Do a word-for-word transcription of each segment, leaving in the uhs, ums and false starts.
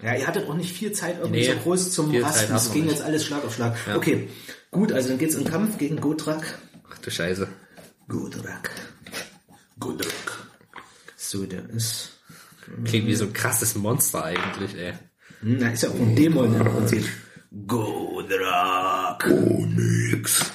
Ja, ihr hattet auch nicht viel Zeit irgendwie nee, so groß zum Rasten. Es ging jetzt alles Schlag auf Schlag. Ja. Okay, gut, also dann geht's in den Kampf gegen Gotrak. Ach du Scheiße. Gotrak. Gotrak. So, der ist... Klingt wie so ein krasses Monster eigentlich, ey. Na, ist ja auch ein Dämon im Prinzip. Gotrak. Oh, nix.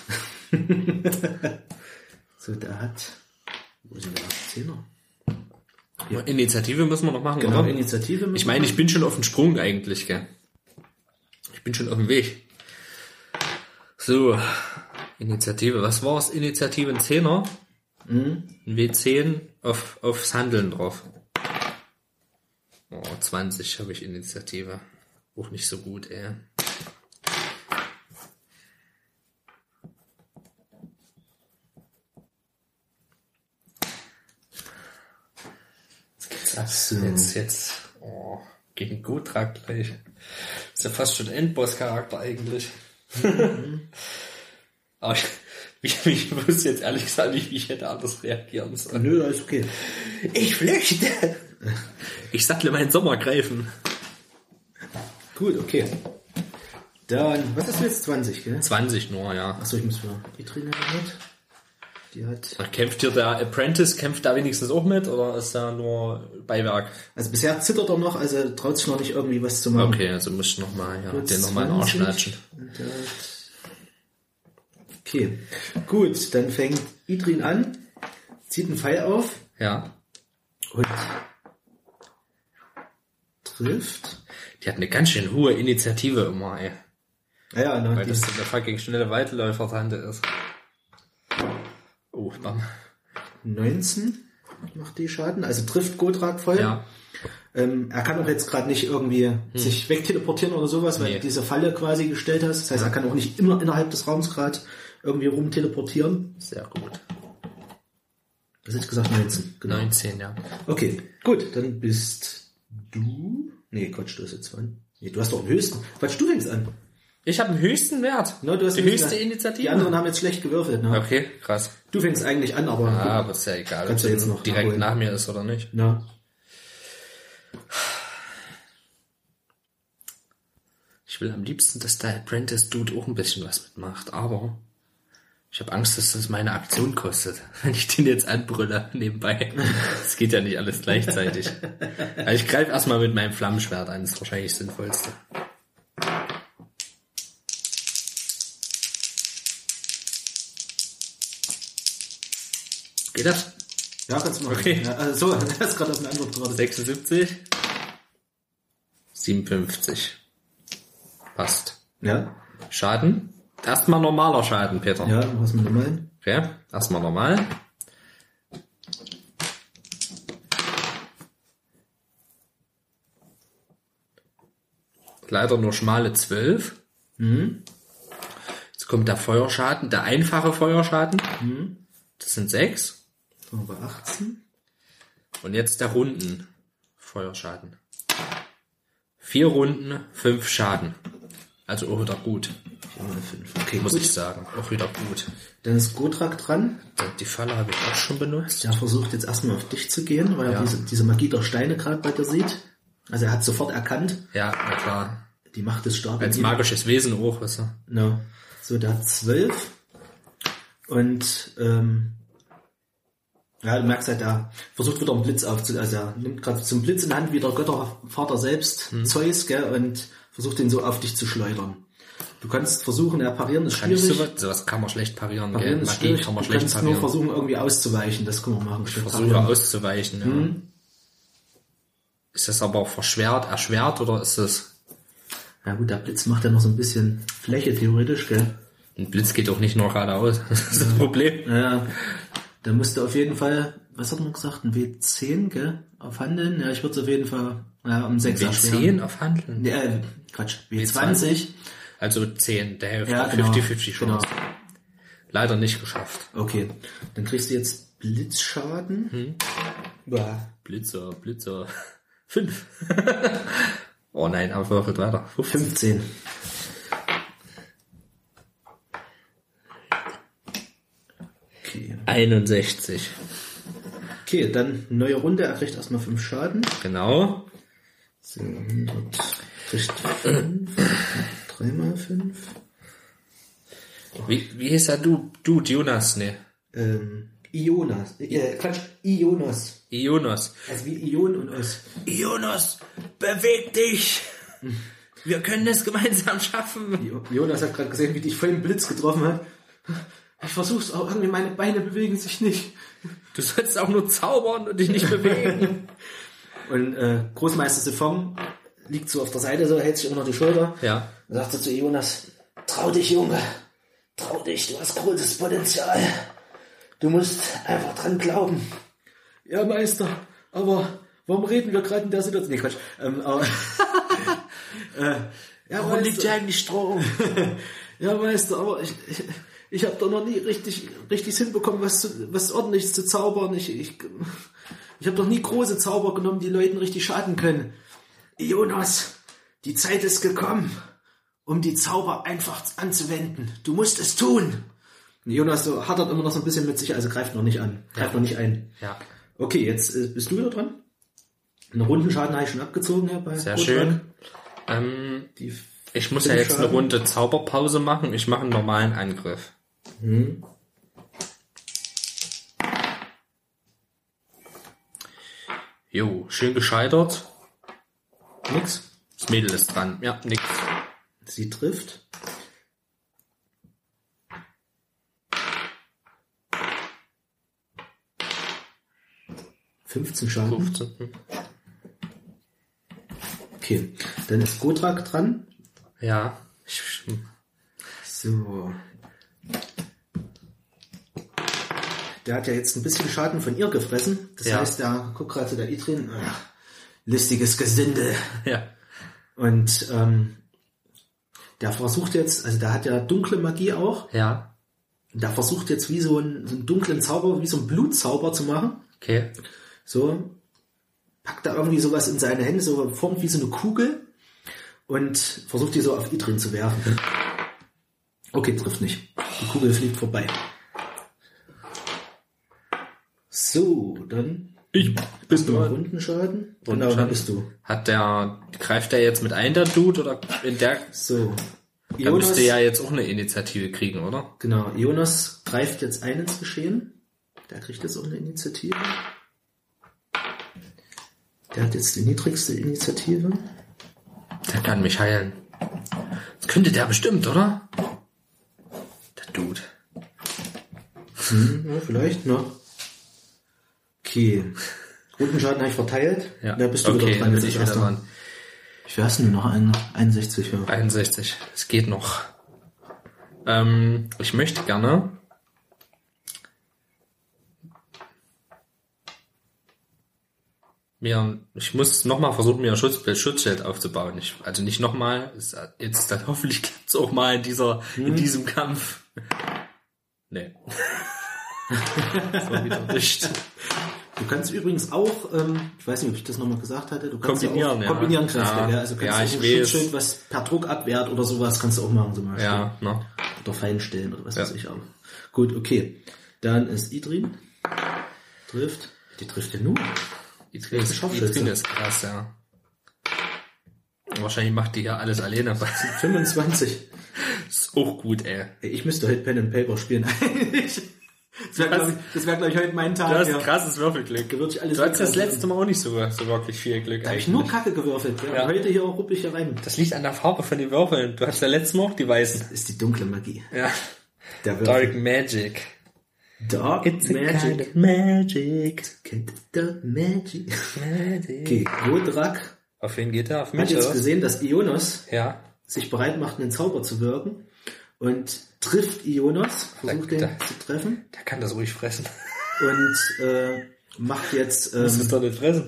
So, der hat... Wo sind der Zehner? Ja. Initiative müssen wir noch machen, genau, oder? Initiative müssen Ich meine, ich bin schon auf dem Sprung eigentlich, gell? Ich bin schon auf dem Weg. So, Initiative. Was war's? Initiative ein Zehner? Mhm. Ein W zehn auf, aufs Handeln drauf. Oh, zwanzig habe ich Initiative. Auch nicht so gut, ey. So. Jetzt, jetzt, oh, gegen Gotrak gleich. Ist ja fast schon Endboss-Charakter eigentlich. Mhm. Aber ich, ich, ich wusste jetzt ehrlich gesagt nicht, wie ich hätte anders reagieren sollen. Nö, alles okay. Ich flüchte! Ich sattle meinen Sommer greifen. Gut, okay. Dann, was ist jetzt? zwanzig, gell? zwanzig nur, ja. Achso, ich muss für Idrina mit. Die hat... Ach, kämpft hier der Apprentice, kämpft da wenigstens auch mit, oder ist da nur Beiwerk? Also bisher zittert er noch, also traut sich noch nicht irgendwie was zu machen. Okay, also musst du nochmal, ja, den nochmal in den Arsch latschen. Okay, gut, dann fängt Idrin an, zieht einen Pfeil auf. Ja. Und trifft. Die hat eine ganz schön hohe Initiative immer, ey. Ja, ne, weil das so eine fucking schnelle Weitläufer-Tante ist. Oh, dann. neunzehn macht die Schaden, also trifft Gotrak voll. Ja. Ähm, er kann auch jetzt gerade nicht irgendwie hm. sich wegteleportieren oder sowas, weil nee. du diese Falle quasi gestellt hast. Das heißt, ja. er kann auch nicht immer innerhalb des Raums gerade irgendwie rumteleportieren. Sehr gut. Was hätte ich gesagt? neunzehn. Genau. neunzehn, ja. Okay, gut, dann bist du... Nee, Quatsch, du hast jetzt wann? Nee, du hast doch den höchsten. Quatsch, du fängst an. Ich habe den höchsten Wert. No, du hast die höchste Wert. Initiative. Die anderen haben jetzt schlecht gewürfelt. Ne? Okay, krass. Du fängst eigentlich an, aber... Ah, aber ist ja egal, ob du jetzt noch direkt nachholen. nach mir ist oder nicht. Na. Ich will am liebsten, dass der Apprentice-Dude auch ein bisschen was mitmacht, aber ich habe Angst, dass das meine Aktion kostet, wenn ich den jetzt anbrülle nebenbei. Das geht ja nicht alles gleichzeitig. Also ich greife erstmal mit meinem Flammenschwert an, das ist wahrscheinlich das Sinnvollste. Geht das? Ja, kannst du machen. Okay. Ja, also so, das ist gerade auf eine Antwort gerade. sechsundsiebzig. siebenundfünfzig. Passt. Ja. Schaden. Erstmal normaler Schaden, Peter. Ja, was mit normalen? Okay, erstmal normal. Leider nur schmale zwölf. Mhm. Jetzt kommt der Feuerschaden, der einfache Feuerschaden. Mhm. Das sind sechs. Aber achtzehn. Und jetzt der Runden Feuerschaden. Vier Runden, fünf Schaden. Also auch wieder gut. Okay, muss gut. ich sagen. Auch wieder gut. Dann ist Gotrak dran. Die Falle habe ich auch schon benutzt. Der versucht jetzt erstmal auf dich zu gehen, weil Ja. er diese, diese Magie der Steine gerade bei dir sieht. Also er hat sofort erkannt. Ja, na klar. Die Macht ist stark. Als magisches Wesen auch, weißt du. No. So, der hat zwölf. Und ähm, ja, du merkst halt, er versucht wieder einen Blitz aufzu... Also er nimmt gerade zum Blitz in die Hand wie der Göttervater selbst, hm. Zeus, gell, und versucht ihn so auf dich zu schleudern. Du kannst versuchen, er parieren ist kann schwierig. Ich sowas, sowas kann man schlecht parieren, parieren gell? Ist Magie kann man du schlecht kannst parieren. nur versuchen, irgendwie auszuweichen. Das können wir machen. Ich versuche auszuweichen, ja. Hm. Ist das aber verschwert, erschwert oder ist das... Ja gut, der Blitz macht ja noch so ein bisschen Fläche, theoretisch, gell? Ein Blitz geht auch nicht nur geradeaus. Das ist das ja. Problem. Ja, da musst du auf jeden Fall, was hat man gesagt, ein W zehn, gell? Auf Handeln? Ja, ich würde es auf jeden Fall ja, um sechs W zehn auf Handeln? Ja, Quatsch, W zwanzig. Also zehn, der Hälfte, ja, genau, fünfzig fünfzig Chance. Genau. Leider nicht geschafft. Okay, dann kriegst du jetzt Blitzschaden. Hm. Bah. Blitzer, Blitzer. Fünf. Oh nein, aber würfelt weiter. fünfzehn. Okay. einundsechzig. Okay, dann neue Runde. Er kriegt erstmal fünf Schaden. Genau. So, hundert. Trifft fünf. Dreimal fünf. Wie, wie hieß er du? Du, Jonas, ne? Ähm, Ionas. Äh, Quatsch, Ionos. Ionos. Also wie Ion und Os. Jonas, beweg dich! Wir können es gemeinsam schaffen. Jonas hat gerade gesehen, wie dich voll im Blitz getroffen hat. Ich versuch's auch irgendwie, meine Beine bewegen sich nicht. Du sollst auch nur zaubern und dich nicht bewegen. Und äh, Großmeister Sifong liegt so auf der Seite, so hält sich immer noch die Schulter. Ja. Und sagt so zu Jonas, trau dich, Junge. Trau dich, du hast großes Potenzial. Du musst einfach dran glauben. Ja, Meister, aber warum reden wir gerade in der Situation? Nee, Quatsch. Ähm, aber, äh, ja, Warum liegt hier eigentlich Strom? Ja, Meister, aber ich, ich, ich habe doch noch nie richtig richtig hinbekommen, was zu, was ordentliches zu zaubern. Ich, ich, ich habe doch nie große Zauber genommen, die Leuten richtig schaden können. Jonas, die Zeit ist gekommen, um die Zauber einfach anzuwenden. Du musst es tun. Jonas so hadert immer noch so ein bisschen mit sich, also greift noch nicht an. Greift Ja. noch nicht ein. Ja. Okay, jetzt äh, bist du wieder dran. Einen Rundenschaden habe ich schon abgezogen. Ja, bei Sehr Rotwag. schön. Ähm, Die ich muss ja jetzt eine Runde Zauberpause machen. Ich mache einen normalen Angriff. Hm. Jo, schön gescheitert. Nix. Das Mädel ist dran. Ja, nix. Sie trifft. fünfzehn Schaden. fünfzehn. Okay, dann ist Gotrak dran. Ja. Ich, So. Der hat ja jetzt ein bisschen Schaden von ihr gefressen. Das Ja. heißt, der guckt gerade zu der Idrin. Ach, listiges Gesinde. ja. Und ähm, der versucht jetzt, also der hat ja dunkle Magie auch. Ja. Der versucht jetzt wie so einen, so einen dunklen Zauber, wie so einen Blutzauber zu machen. Okay. So, packt da irgendwie sowas in seine Hände, so formt wie so eine Kugel und versucht die so auf Idrin zu werfen. Okay, trifft nicht. Die Kugel fliegt vorbei. So, dann Ich bist du Rundenschaden. Genau, dann bist du. Hat der, greift der jetzt mit ein, der Dude, oder in der, So, der Jonas, müsste ja jetzt auch eine Initiative kriegen, oder? genau, Jonas greift jetzt ein ins Geschehen. Der kriegt jetzt auch eine Initiative. Der hat jetzt die niedrigste Initiative. Der kann mich heilen. Das könnte der bestimmt, oder? Der Dude. Hm, ja, vielleicht, ne? Okay. Rundenschaden habe ich verteilt. Ja. Da bist du okay, wieder dran. dann Jetzt bin ich als wieder erster. dran. Wie viel hast du noch? Ein, einundsechzig, ja. einundsechzig. Es geht noch. Ähm, ich möchte gerne mir, ich muss nochmal versuchen, mir ein Schutzbild, Schutzschild aufzubauen. Ich, also nicht nochmal, jetzt dann hoffentlich klappt's auch mal in dieser, Hm. in diesem Kampf. Nee. Das war wieder nicht. Du kannst übrigens auch, ähm, ich weiß nicht, ob ich das nochmal gesagt hatte, du kannst Kombinieren, auch ja. kombinieren Kräfte, Ja. ja. Also kannst Ja, du auch ich ein weiß. Schutzschild, was per Druck abwehrt oder sowas, kannst du auch machen zum Beispiel. Ja, ne? Oder Fallenstellen oder was Ja. weiß ich auch. Gut, okay. Dann ist Idrin. Trifft. Die trifft ja nur. Idrin ist, Scharfschütze. Idrin ist krass, ja. Wahrscheinlich macht die ja alles alleine. fünfundzwanzig. Ist auch gut, ey. Ey, ich müsste heute Pen and Paper spielen. Eigentlich. Das wäre, glaube ich, das wär, glaub ich, heute mein Tag. Du hast ja. krasses Würfelglück. Da würd ich alles Du hattest das weglassen. letzte Mal auch nicht so, so wirklich viel Glück. Da habe ich eigentlich. nur Kacke gewürfelt. Ja. Ja. Heute hier ruppe ich hier rein. Das liegt an der Farbe von den Würfeln. Du hast ja letztes Mal auch die weißen. Das ist die dunkle Magie. Ja. Der Dark Magic. Dark It's a Magic. kind of magic. Kind of Dark Magic. Magic. Okay, Gotrak Auf wen geht er? Auf hat mich, jetzt oder? gesehen, dass Ionos Ja. sich bereit macht, einen Zauber zu wirken und trifft Ionos, versucht Da- den da- zu treffen Der kann das ruhig fressen. und äh, macht jetzt Du musst es ähm, doch nicht fressen.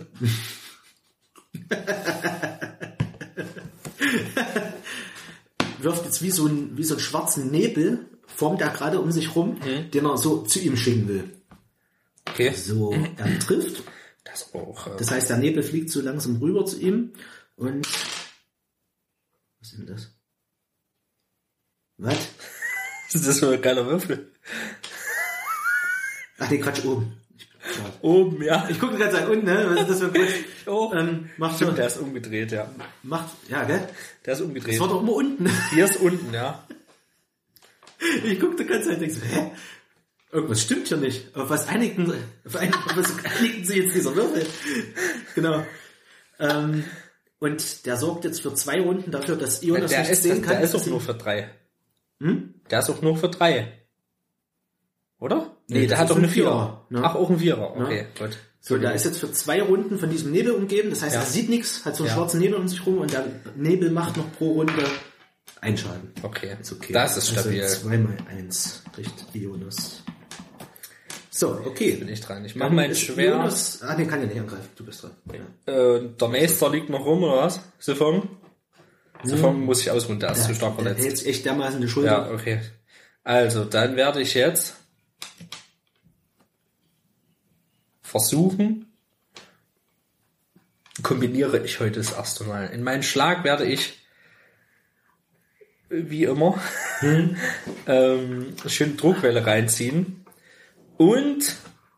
wirft jetzt wie so ein wie so einen schwarzen Nebel, formt er gerade um sich rum, den er so zu ihm schicken will. Okay. So, er trifft. Das auch. Äh, Das heißt, der Nebel fliegt so langsam rüber zu ihm und was ist denn das? Was? Was ist das für ein geiler Würfel? Ach nee, Quatsch, oben. Ich Oben, ja. Ich gucke die ganze Zeit unten, ne? Was ist das für ein Quatsch? Oh, ähm, macht stimmt, schon, der ist umgedreht, ja. macht, ja, gell? Der ist umgedreht. Das war doch immer unten. Hier ist unten, ja. Ich gucke die ganze Zeit und denke so, hä? Irgendwas stimmt hier nicht. Auf was einigen, auf, ein, auf was einigen sich jetzt dieser Würfel? Genau. Ähm, und der sorgt jetzt für zwei Runden dafür, dass Ionas Der nicht ist, sehen kann. der ist dass auch sie- nur für drei. Hm? Der ist auch nur für drei. Oder? Nee, Nee, der das hat ist doch ein eine Vierer. Vierer, ne? Ach, auch ein Vierer. Okay, gut. So, der ist jetzt für zwei Runden von diesem Nebel umgeben. Das heißt, Ja. er sieht nichts, hat so einen Ja. schwarzen Nebel um sich rum und der Nebel macht noch pro Runde einen Schaden. Okay, Ist okay. das ist stabil. Also zwei mal eins kriegt Ionas. So, okay. Bin ich dran. Ich mach mein Ist Schwert. Ionas, ah, den kann ja nicht angreifen. Du bist dran. Ja. Äh, der Meister liegt noch rum, oder was? Siphon? Siphon muss ich ausruhen, der ist zu stark Der verletzt. hält echt dermaßen die Schulter. Ja, okay. Also, dann werde ich jetzt versuchen, kombiniere ich heute das erste Mal. In meinen Schlag werde ich, wie immer, ähm, schön Druckwelle reinziehen und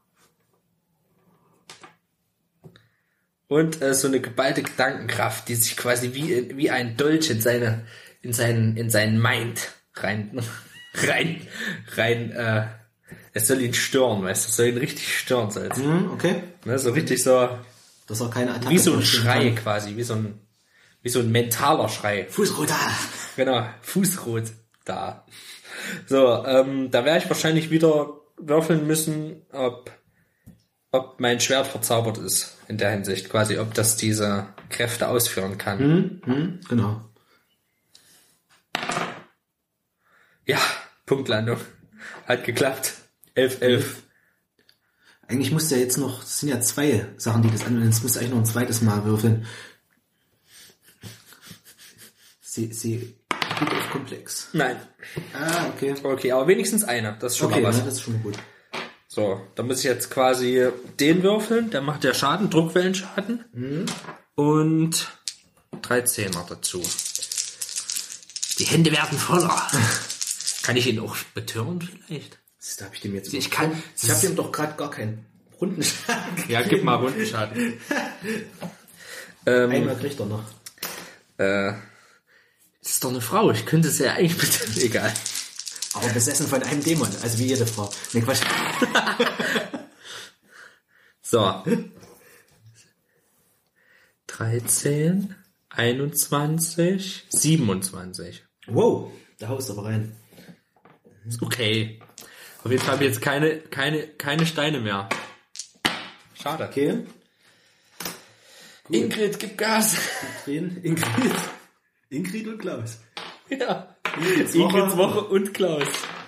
und äh, so eine geballte Gedankenkraft, die sich quasi wie wie ein Dolch in seine in seinen in seinen Mind rein rein rein äh, es soll ihn stören, weißt du, es soll ihn richtig stören, soll es. Hm, okay. Ne, so richtig so Dass er keine Attacke wie so ein durchführen Schrei kann. quasi, wie so ein wie so ein mentaler Schrei. Fußroter. Genau, Fußrot da. So, ähm, da werde ich wahrscheinlich wieder würfeln müssen, ob ob mein Schwert verzaubert ist in der Hinsicht, quasi, ob das diese Kräfte ausführen kann. Hm, hm, genau. Ja, Punktlandung. Hat geklappt. elf elf. Eigentlich musst du ja jetzt noch, das sind ja zwei Sachen, die das anwenden. Jetzt musst du eigentlich noch ein zweites Mal würfeln. Sie, sie geht auf komplex. Nein. Ah, okay. Okay, aber wenigstens eine. Das ist schon Okay, mal ne, was. das ist schon mal gut. So, da muss ich jetzt quasi den würfeln. Der macht ja Schaden, Druckwellenschaden. Mhm. Und drei Zehner dazu. Die Hände werden voller. Kann ich ihn auch betören vielleicht? Da habe ich dem jetzt. Ich kann... Ich habe dem doch gerade gar keinen Rundenschaden gegeben. Ja, gib mal Rundenschaden. ähm, Einmal kriegt er noch. äh, das ist doch eine Frau. Ich könnte es ja eigentlich betören. Egal. Aber besessen von einem Dämon, also wie jede Frau. Nee, Quatsch. So. dreizehn, einundzwanzig, siebenundzwanzig. Wow, da haust du aber rein. Ist okay. Auf jeden Fall habe ich jetzt keine, keine, keine Steine mehr. Schade. Okay. Ingrid, gib Gas. Drehen. Ingrid. Ingrid und Klaus. Ja. Ingrids Ingrids Woche und Klaus.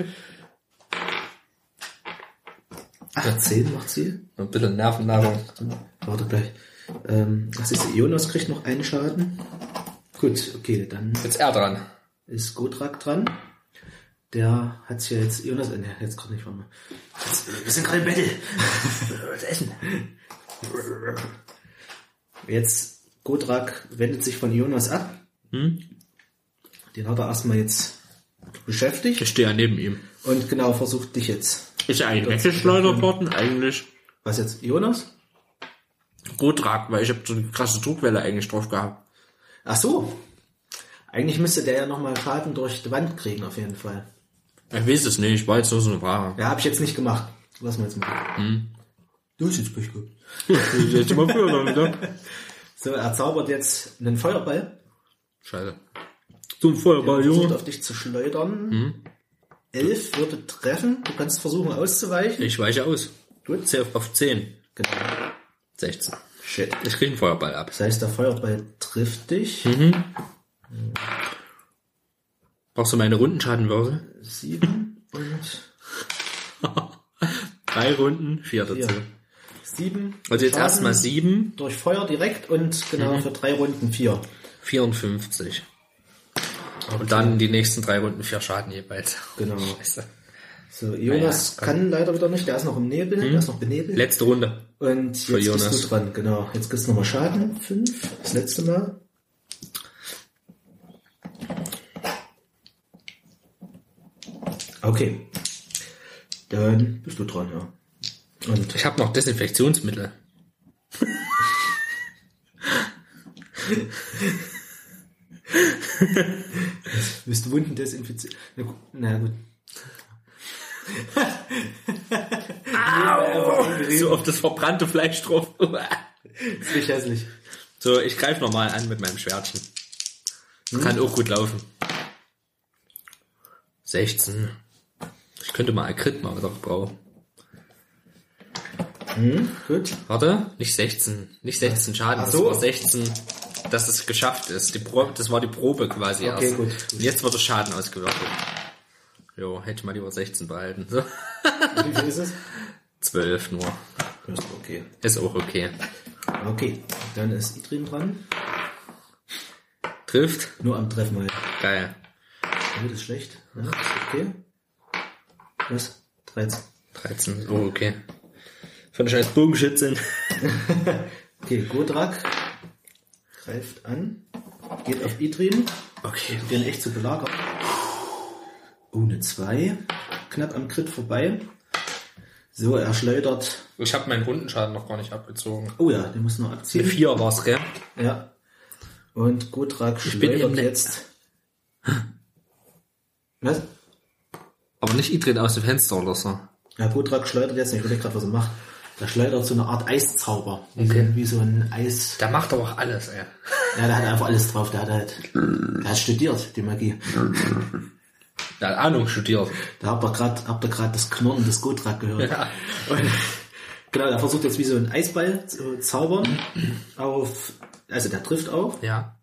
achtzehn macht sie. Ein bisschen Nervennahrung. Warte gleich. Ähm, was ist, Jonas kriegt noch einen Schaden. Gut, okay, dann Jetzt er dran. ist Gotrak dran. Der hat ja jetzt, Jonas, äh, ne, jetzt gerade nicht, warte mal. Jetzt, wir sind gerade im Battle. Was essen? Jetzt, Gotrak wendet sich von Jonas ab. Hm? Den hat er erstmal jetzt beschäftigt. Ich stehe ja neben ihm. Und genau, versucht dich jetzt. Ist er eigentlich weggeschleudert worden? Eigentlich Was jetzt, Jonas? Gotrak, weil ich habe so eine krasse Druckwelle eigentlich drauf gehabt. Ach so. Eigentlich müsste der ja nochmal Schaden durch die Wand kriegen, auf jeden Fall. Ich weiß es nicht, war jetzt nur so eine Frage. Ja, habe ich jetzt nicht gemacht. Lass mal jetzt mal. Hm. Du hast jetzt Pech gehabt. Jetzt mal früher wieder. So, er zaubert jetzt einen Feuerball. Scheiße. Zum Feuerball, Versucht Junge. auf dich zu schleudern. Hm? Elf würde treffen. Du kannst versuchen auszuweichen. Ich weiche aus. Gut. Zähl auf zehn. Genau. sechzehn. Shit. Ich krieg einen Feuerball ab. Das heißt, der Feuerball trifft dich. Mhm. Brauchst du meine Rundenschadenwürfel? Sieben und Drei Runden, vier dazu. vier. Sieben. Also jetzt Schaden erstmal sieben, durch Feuer direkt und genau Mhm. für drei Runden vier. vierundfünfzig. Und dann die nächsten drei Runden vier Schaden jeweils. Genau. Scheiße. So, Jonas Naja, kann leider wieder nicht. Der ist noch im Nebel. Der ist noch benebelt. Letzte Runde. Und Für jetzt Jonas. bist du dran, genau. Jetzt kriegst du nochmal Schaden. Fünf. Das letzte Mal. Okay. Dann bist du dran, ja. Und Ich habe noch Desinfektionsmittel. willst du Wunden desinfizieren? Na gut. Na gut. Au! So auf das verbrannte Fleisch drauf. Das ist richtig hässlich. So, ich greife nochmal an mit meinem Schwertchen. Das kann auch gut laufen. sechzehn. Ich könnte mal Akrit mal wieder brauchen. Hm, gut. Warte, nicht sechzehn. Nicht sechzehn Schaden, Ach so. das war sechzehn, dass es geschafft ist. Die Probe, das war die Probe quasi Okay, erst. gut, gut. Und jetzt wird der Schaden ausgewürfelt. Jo, hätte ich mal lieber sechzehn behalten. So. Wie viel ist es? zwölf nur. Das ist okay. Ist auch okay. Okay, dann ist Idrin dran. Trifft. Nur am Treffen mal. Geil. Oh, das ist schlecht. Ja, ist okay. Was? dreizehn. dreizehn, oh okay. Von der scheiß Bogenschützin. Okay, Godrak greift an, geht auf Idrin, Okay. den echt zu belagern. Oh, eine zwei. Knapp am Crit vorbei. So, er schleudert. Ich habe meinen Rundenschaden noch gar nicht abgezogen. Oh ja, der muss noch abziehen. Eine vier war's, gell? Ja. Und Godrak Ich bin schleudert im jetzt. Was? Aber nicht Idrin aus dem Fenster oder so. Ja, Godrak schleudert jetzt, ich überlege gerade, was er macht. Der schleudert so eine Art Eiszauber. Wie, Okay. so, wie so ein Eis. Der macht aber auch alles, ey. Ja, der hat einfach alles drauf. Der hat halt, der hat studiert, die Magie. Der hat Ahnung studiert. Da habt ihr gerade, habt ihr gerade das Knurren des Godrak gehört. Ja. Und, genau, der versucht jetzt wie so ein Eisball zu zaubern. Auf, also der trifft auch. Ja.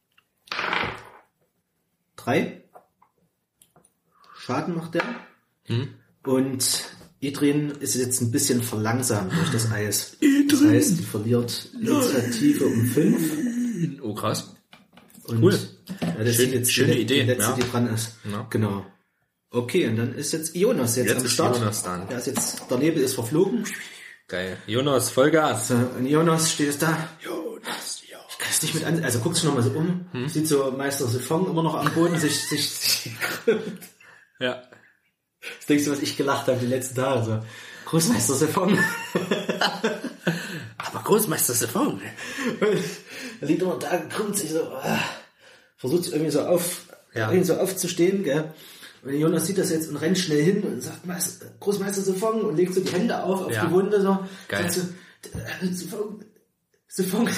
Drei. Schaden macht der. Hm? Und Idrin ist jetzt ein bisschen verlangsamt durch das Eis. Das heißt, die verliert Initiative um fünf. Oh, krass. Und Cool. Ja, das Schön- ist jetzt schöne die, Idee, die letzte, ja. die dran ist. Ja. Genau. Okay, und dann ist jetzt Jonas jetzt, Jetzt am ist Start. Jonas dran. Der ist jetzt, der Nebel ist verflogen. Geil. Jonas, Vollgas. So, und Jonas steht jetzt da. Jonas, ja. Ich kann es nicht mit an, also guckst du noch mal so um. Hm? Sieht so Meister Siphon immer noch am Boden sich, sich, sich Ja. Das denkst du, was ich gelacht habe die letzten Tage, so. Großmeister Siphon. Aber Großmeister Siphon. Er liegt immer da, krümmt sich so, ah, versucht sich irgendwie so auf, Ja. irgendwie so aufzustehen, gell. Und Jonas sieht das jetzt und rennt schnell hin und sagt, Meister, Großmeister Siphon, und legt so die Hände auf, auf Ja. die Wunde, so. Geil. Sagt so, Siphon, Siphon.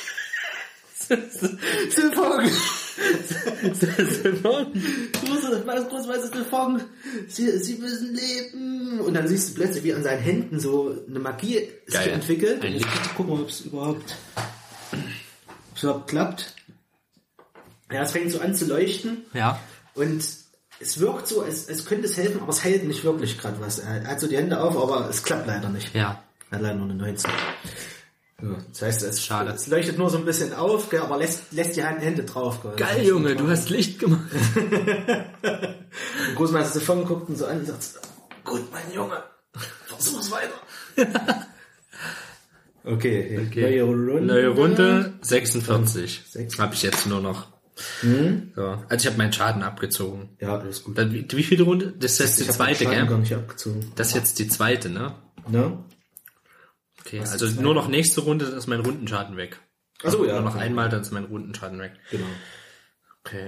Siphon. Siphon. Großmeister Siphon, Sie, Sie müssen leben. Und dann siehst du plötzlich, wie an seinen Händen so eine Magie sich Geil. entwickelt. Ein Und Licht. ich guck mal, ob es überhaupt, ob's überhaupt klappt. Ja, es fängt so an zu leuchten. Ja. Und es wirkt so, als, als könnte es helfen, aber es hält nicht wirklich gerade was. Er hat so die Hände auf, aber es klappt leider nicht. Ja. Er hat leider nur eine neunzehn. So, das heißt, es, Schade. es leuchtet nur so ein bisschen auf, gell, aber lässt, lässt die Hände drauf. Gell. Geil, Junge, du hast Licht gemacht. Und Großmeister Siphon guckt ihn so an und sagt, gut, mein Junge, versuch's weiter. okay, Okay. neue Runde. Neue Runde, sechsundvierzig. Sechs. Habe ich jetzt nur noch. Hm? So. Also ich habe meinen Schaden abgezogen. Ja, alles gut. Dann, wie, wie viele Runde? Das ist jetzt die Ich hab den zweite, Schaden gar gell? nicht abgezogen. Das ist jetzt die zweite, ne? Ne? Okay, Was ist also die zweite? nur noch nächste Runde, dann ist mein Rundenschaden weg. Ach so, ja. Nur noch einmal, dann ist mein Rundenschaden weg. Genau. Okay.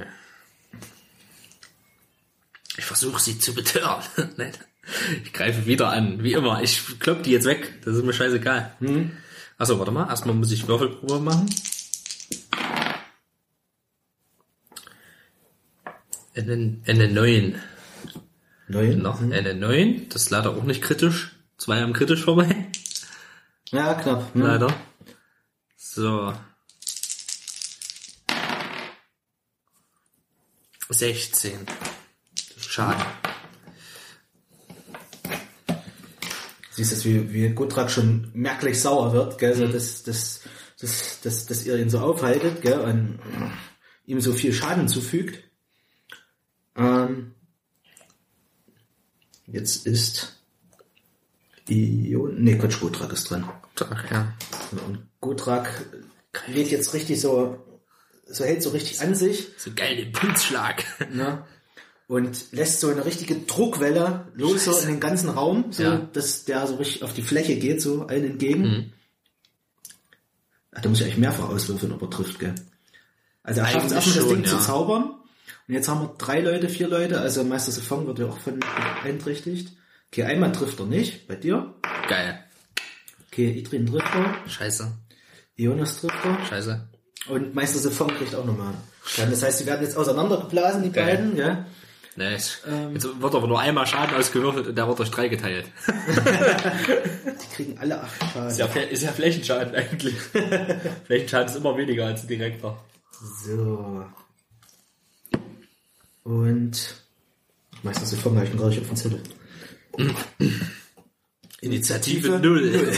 Ich versuche sie zu betören. Nein. Ich greife wieder an, wie immer. Ich klopp die jetzt weg. Das ist mir scheißegal. Hm? Achso, warte mal. Erstmal muss ich Würfelprobe machen. Eine, eine neun. Neun? Noch Hm? eine neun. Das ist leider auch nicht kritisch. Zwei haben kritisch vorbei. Ja, knapp. Hm? Leider. So. sechzehn. Schade. Siehst du, wie, wie Godrak schon merklich sauer wird, gell, so, Mhm. dass, dass, dass, dass, dass ihr ihn so aufhaltet, gell, und ihm so viel Schaden zufügt. Ähm, jetzt ist Ion, nee, Quatsch, Godrak ist dran. Ach, ja. Und Godrak geht jetzt richtig so, so hält so richtig an sich, So geil, den Pulsschlag. ne, und lässt so eine richtige Druckwelle los so in den ganzen Raum, so Ja. dass der so richtig auf die Fläche geht, so allen entgegen. Mhm. Ach, da muss ich eigentlich mehrfach auswürfeln, ob er trifft, gell? Also er schafft es Eigentlich erstmal, das schon, Ding ja. zu zaubern. Und jetzt haben wir drei Leute, vier Leute, also Meister Safong wird ja auch von beeinträchtigt. Okay, einmal trifft er nicht, bei dir. Geil. Okay, Idrin trifft er, Scheiße. Jonas trifft er. Scheiße. Und Meister Safong kriegt auch nochmal. Das heißt, die werden jetzt auseinandergeblasen, die Geil. beiden, ja. Nice. Ähm. Jetzt wird aber nur einmal Schaden ausgewürfelt und der wird durch drei geteilt. Die kriegen alle acht Schaden. Ist ja, ist ja Flächenschaden eigentlich. Flächenschaden ist immer weniger als ein direkter. So. Und Meister Safong habe ich noch gar nicht auf dem Zettel. Initiative null.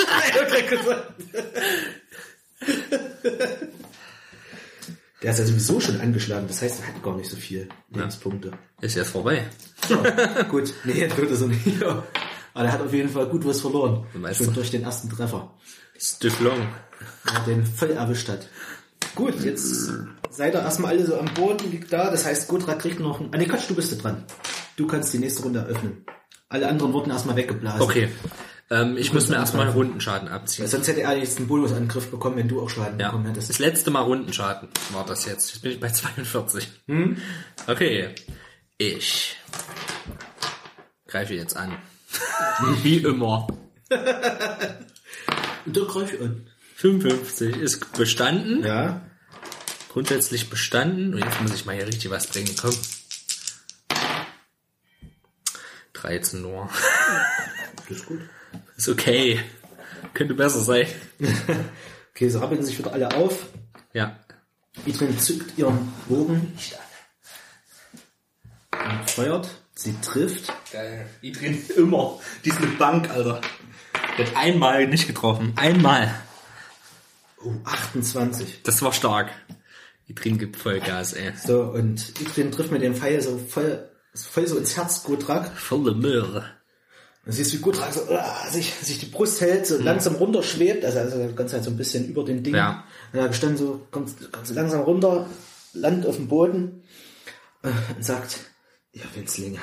Der ist ja sowieso schon angeschlagen, das heißt, er hat gar nicht so viel Lebenspunkte. Ist jetzt vorbei. Ja, gut, nee, tut er so nicht. Aber er hat auf jeden Fall gut was verloren. Meister. Schon durch den ersten Treffer. Stiff long. Der den voll erwischt hat. Gut, jetzt seid ihr erstmal alle so am Boden, liegt da. Das heißt, Gotrak kriegt noch ein... Ah, nee, Quatsch, du bist da dran. Du kannst die nächste Runde eröffnen. Alle anderen wurden erstmal weggeblasen. Okay. Ähm, ich muss mir erstmal einen Rundenschaden abziehen. Weil sonst hätte er jetzt einen Bonusangriff bekommen, wenn du auch Schaden Ja. bekommen hättest. Das letzte Mal Rundenschaden war das jetzt. Jetzt bin ich bei zweiundvierzig. Hm? Okay. Ich greife jetzt an. Wie immer. Und da greif ich an. fünfundfünfzig ist bestanden. Ja. Grundsätzlich bestanden. Und jetzt muss ich mal hier richtig was bringen. Komm. dreizehn nur. Das ist gut. Ist okay. Könnte besser sein. Okay, so rappeln sich wieder alle auf. Ja. Idrin zückt ihren Bogen und feuert. Sie trifft. Geil. Die drin immer. Die ist eine Bank, Alter. Die hat einmal nicht getroffen. Einmal. Oh, achtundzwanzig. Das war stark. Die drin gibt Vollgas, ey. So, und Idrin trifft mit dem Pfeil so voll, voll so ins Herz Gotrak. Volle Möhre. Und siehst, wie Gotrak so, uh, sich, sich die Brust hält, so langsam runterschwebt, also, also die ganze Zeit so ein bisschen über den Ding. Ja. Und er gestanden so, kommt, kommt so langsam runter, landet auf dem Boden äh, und sagt, ihr Winzlinge.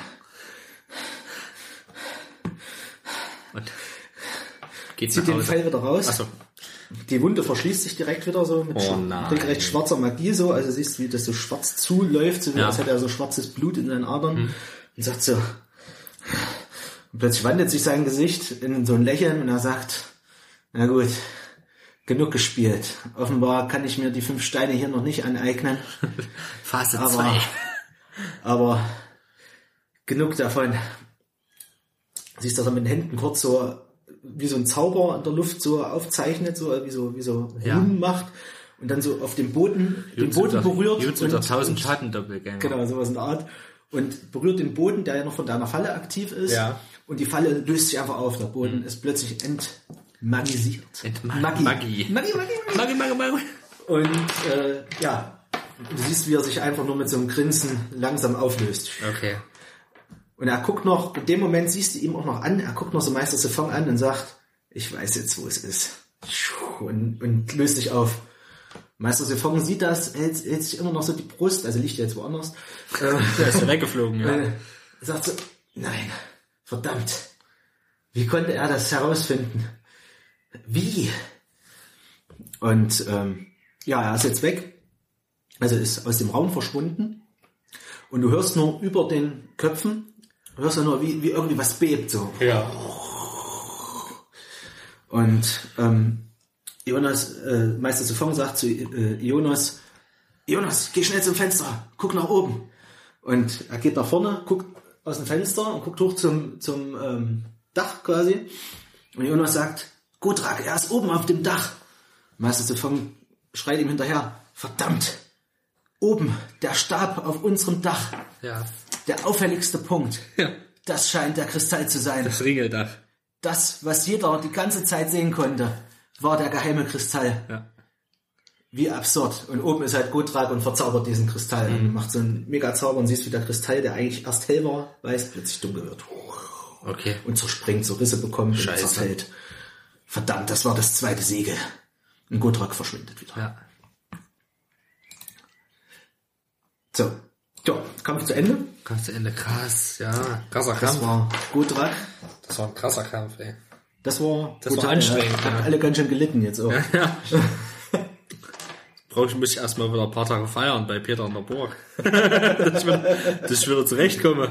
Und geht Zieht nach den Hause. Pfeil wieder raus. Achso. Die Wunde verschließt sich direkt wieder so mit Oh schwa- nein. regelrecht schwarzer Magie so, also siehst, wie das so schwarz zuläuft, so wie Ja. als hätte er so schwarzes Blut in seinen Adern und sagt so, und plötzlich wandelt sich sein Gesicht in so ein Lächeln und er sagt, na gut, genug gespielt. Offenbar kann ich mir die fünf Steine hier noch nicht aneignen, Phase aber, zwei. aber genug davon. Siehst, dass er mit den Händen kurz so wie so ein Zauber in der Luft so aufzeichnet, so wie so wie so Ja. Runen macht und dann so auf dem Boden den Jutsu Boden der- berührt Jutsu der und, tausend und Schattendoppelgänger. genau sowas in der Art und berührt den Boden, der ja noch von deiner Falle aktiv ist, Ja. und die Falle löst sich einfach auf. Der Boden ist plötzlich entmagisiert. Entma- Magie. Magie. Magie, Magie, Magie. Magie, Magie, Magie. Und äh, ja, du siehst, wie er sich einfach nur mit so einem Grinsen langsam auflöst. Okay. Und er guckt noch, in dem Moment siehst du ihm auch noch an, er guckt noch so Meister Safong an und sagt, ich weiß jetzt, wo es ist. Und, und löst sich auf. Meister Safong sieht das, hält, hält sich immer noch so die Brust, also liegt er jetzt woanders. Der ist ja weggeflogen, ja. Äh, sagt so, nein, verdammt. Wie konnte er das herausfinden? Wie? Und ähm, ja, er ist jetzt weg. Also ist aus dem Raum verschwunden. Und du hörst nur über den Köpfen, du hörst nur, wie, wie irgendwie was bebt so. Ja. Und ähm, Jonas, äh, Meister Safong sagt zu äh, Jonas, Jonas, geh schnell zum Fenster, guck nach oben. Und er geht nach vorne, guckt aus dem Fenster und guckt hoch zum, zum ähm, Dach quasi. Und Jonas sagt, Gotrak, er ist oben auf dem Dach. Meister Safong schreit ihm hinterher, verdammt, oben, der Stab auf unserem Dach, Ja. der auffälligste Punkt. Ja. Das scheint der Kristall zu sein. Das Ringeldach. Das, was jeder die ganze Zeit sehen konnte, war der geheime Kristall. Ja. Wie absurd. Und oben ist halt Gotrak und verzaubert diesen Kristall. Und macht so einen Mega-Zauber und siehst, wie der Kristall, der eigentlich erst hell war, weiß, plötzlich dunkel wird. Okay. Und zerspringt, so Risse bekommt und Scheiße. zerfällt. Verdammt, das war das zweite Segel. Und Gotrak verschwindet wieder. Ja. So. Ja, Kampf zu Ende. Kampf zu Ende, krass, ja. Krasser Das Kampf. war gut dran. Das war ein krasser Kampf, ey. Das war, Das war brutal, anstrengend, ja. ja. Alle ganz schön gelitten jetzt auch. Ja. Brauche ich, muss ich erstmal wieder ein paar Tage feiern bei Peter in der Burg. dass, ich wieder, dass ich wieder zurechtkomme.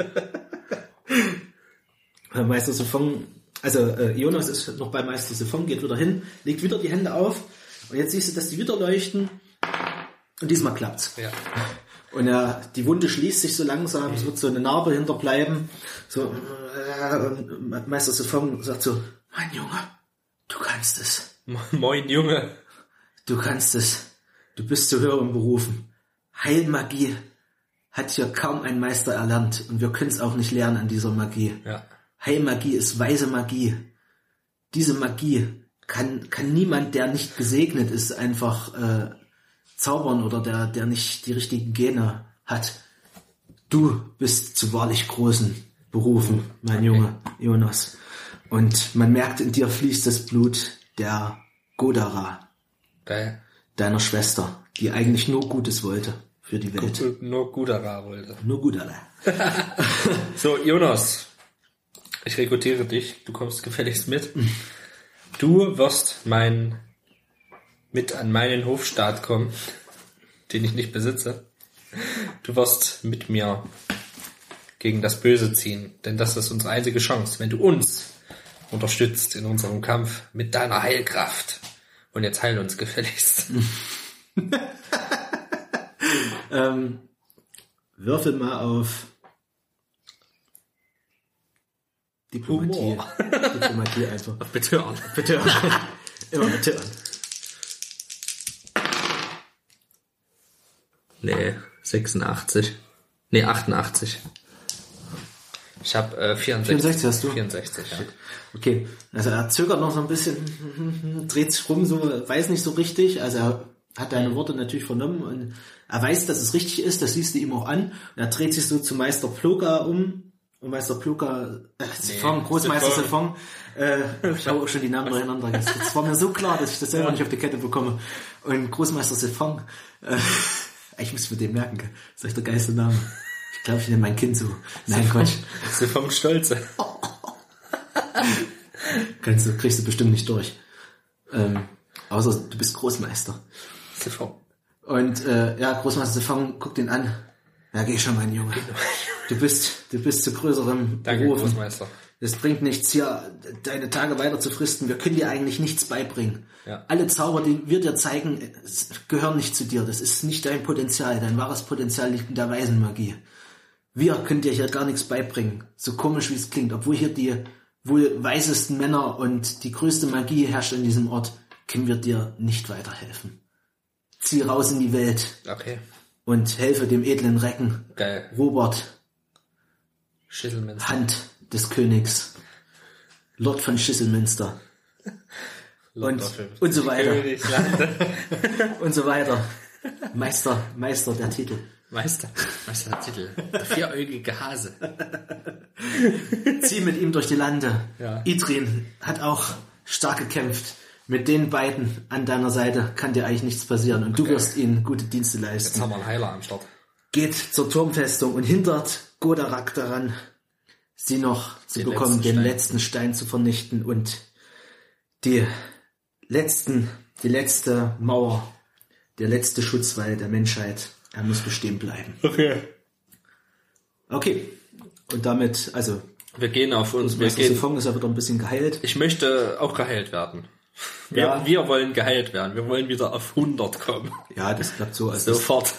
Meister Siphon, also äh, Jonas ist noch bei Meister Siphon, geht wieder hin, legt wieder die Hände auf und jetzt siehst du, dass die wieder leuchten und diesmal klappt's. Ja. Und äh, die Wunde schließt sich so langsam, es wird so eine Narbe hinterbleiben. So, äh, und Meister Siphon sagt so, mein Junge, du kannst es. Moin, Junge. Du kannst es. Du bist zu höherem berufen. Heilmagie hat hier kaum ein Meister erlernt und wir können es auch nicht lernen an dieser Magie. Ja. Heilmagie ist weise Magie. Diese Magie kann kann niemand, der nicht gesegnet ist, einfach äh, zaubern oder der der nicht die richtigen Gene hat. Du bist zu wahrlich Großen berufen, mein Okay. Junge Jonas. Und man merkt, in dir fließt das Blut der Godara, Geil. deiner Schwester, die eigentlich nur Gutes wollte für die Welt. Nur guter Ra wollte. Nur Godara. So, Jonas. Ich rekrutiere dich. Du kommst gefälligst mit. Du wirst mein, mit an meinen Hofstaat kommen, den ich nicht besitze. Du wirst mit mir gegen das Böse ziehen, denn das ist unsere einzige Chance, wenn du uns unterstützt in unserem Kampf mit deiner Heilkraft. Und jetzt heil uns gefälligst. ähm, würfel mal auf Diplomatie. Humor. Diplomatie einfach. Bitte hören. Bitte hören. Immer bitte hören. Nee, sechsundachtzig. Nee, achtundachtzig. Ich habe äh, vierundsechzig. vierundsechzig hast du? vierundsechzig, ja. Okay, also er zögert noch so ein bisschen, dreht sich rum, so weiß nicht so richtig. Also er hat deine Worte natürlich vernommen und er weiß, dass es richtig ist, das siehst du ihm auch an. Und er dreht sich so zu Meister Ploka um. Und Meister Ploka, äh, Siphon, Großmeister Siphon, äh, ich habe auch schon die Namen durcheinander. Es war mir so klar, dass ich das selber Ja. nicht auf die Kette bekomme. Und Großmeister Siphon, äh, ich muss mir den merken, das ist echt der geilste Name. Ich glaube, ich nenne mein Kind so. Nein, Quatsch. Siphon Stolze. Kannst du, kriegst du bestimmt nicht durch. Ähm, außer du bist Großmeister. Siphon. Und äh, ja, Großmeister Siphon guckt ihn an. Ja, geh schon, mein Junge. Du bist, du bist zu größerem Danke, berufen. Großmeister. Es bringt nichts, hier deine Tage weiter zu fristen. Wir können dir eigentlich nichts beibringen. Ja. Alle Zauber, die wir dir zeigen, gehören nicht zu dir. Das ist nicht dein Potenzial. Dein wahres Potenzial liegt in der Waisenmagie. Wir können dir hier gar nichts beibringen. So komisch, wie es klingt. Obwohl hier die wohl weisesten Männer und die größte Magie herrscht in diesem Ort, können wir dir nicht weiterhelfen. Zieh raus in die Welt Okay. und helfe dem edlen Recken, Geil. Robert, Schisselminster. Hand des Königs, Lord von Schisselmünster und, und so weiter und so weiter. Meister, Meister der Titel. Meister. Meister der Titel. Der vieräugige Hase. Zieh mit ihm durch die Lande. Ja. Idrin hat auch stark gekämpft. Mit den beiden an deiner Seite kann dir eigentlich nichts passieren und du Okay. wirst ihnen gute Dienste Jetzt leisten. haben wir einen Heiler am Start. Geht zur Turmfestung und hindert Godarak daran, sie noch zu Den bekommen, letzten den Stein. letzten Stein zu vernichten und die letzten, die letzte Mauer, der letzte Schutzwall der Menschheit, er muss bestehen bleiben. Okay. Okay. Und damit, also, Wir gehen auf uns. Wir Meister gehen. Siphon ist ja wieder ein bisschen geheilt. Ich möchte auch geheilt werden. Wir, Ja. wir wollen geheilt werden. Wir wollen wieder auf hundert kommen. Ja, das klappt so. Also, Sofort.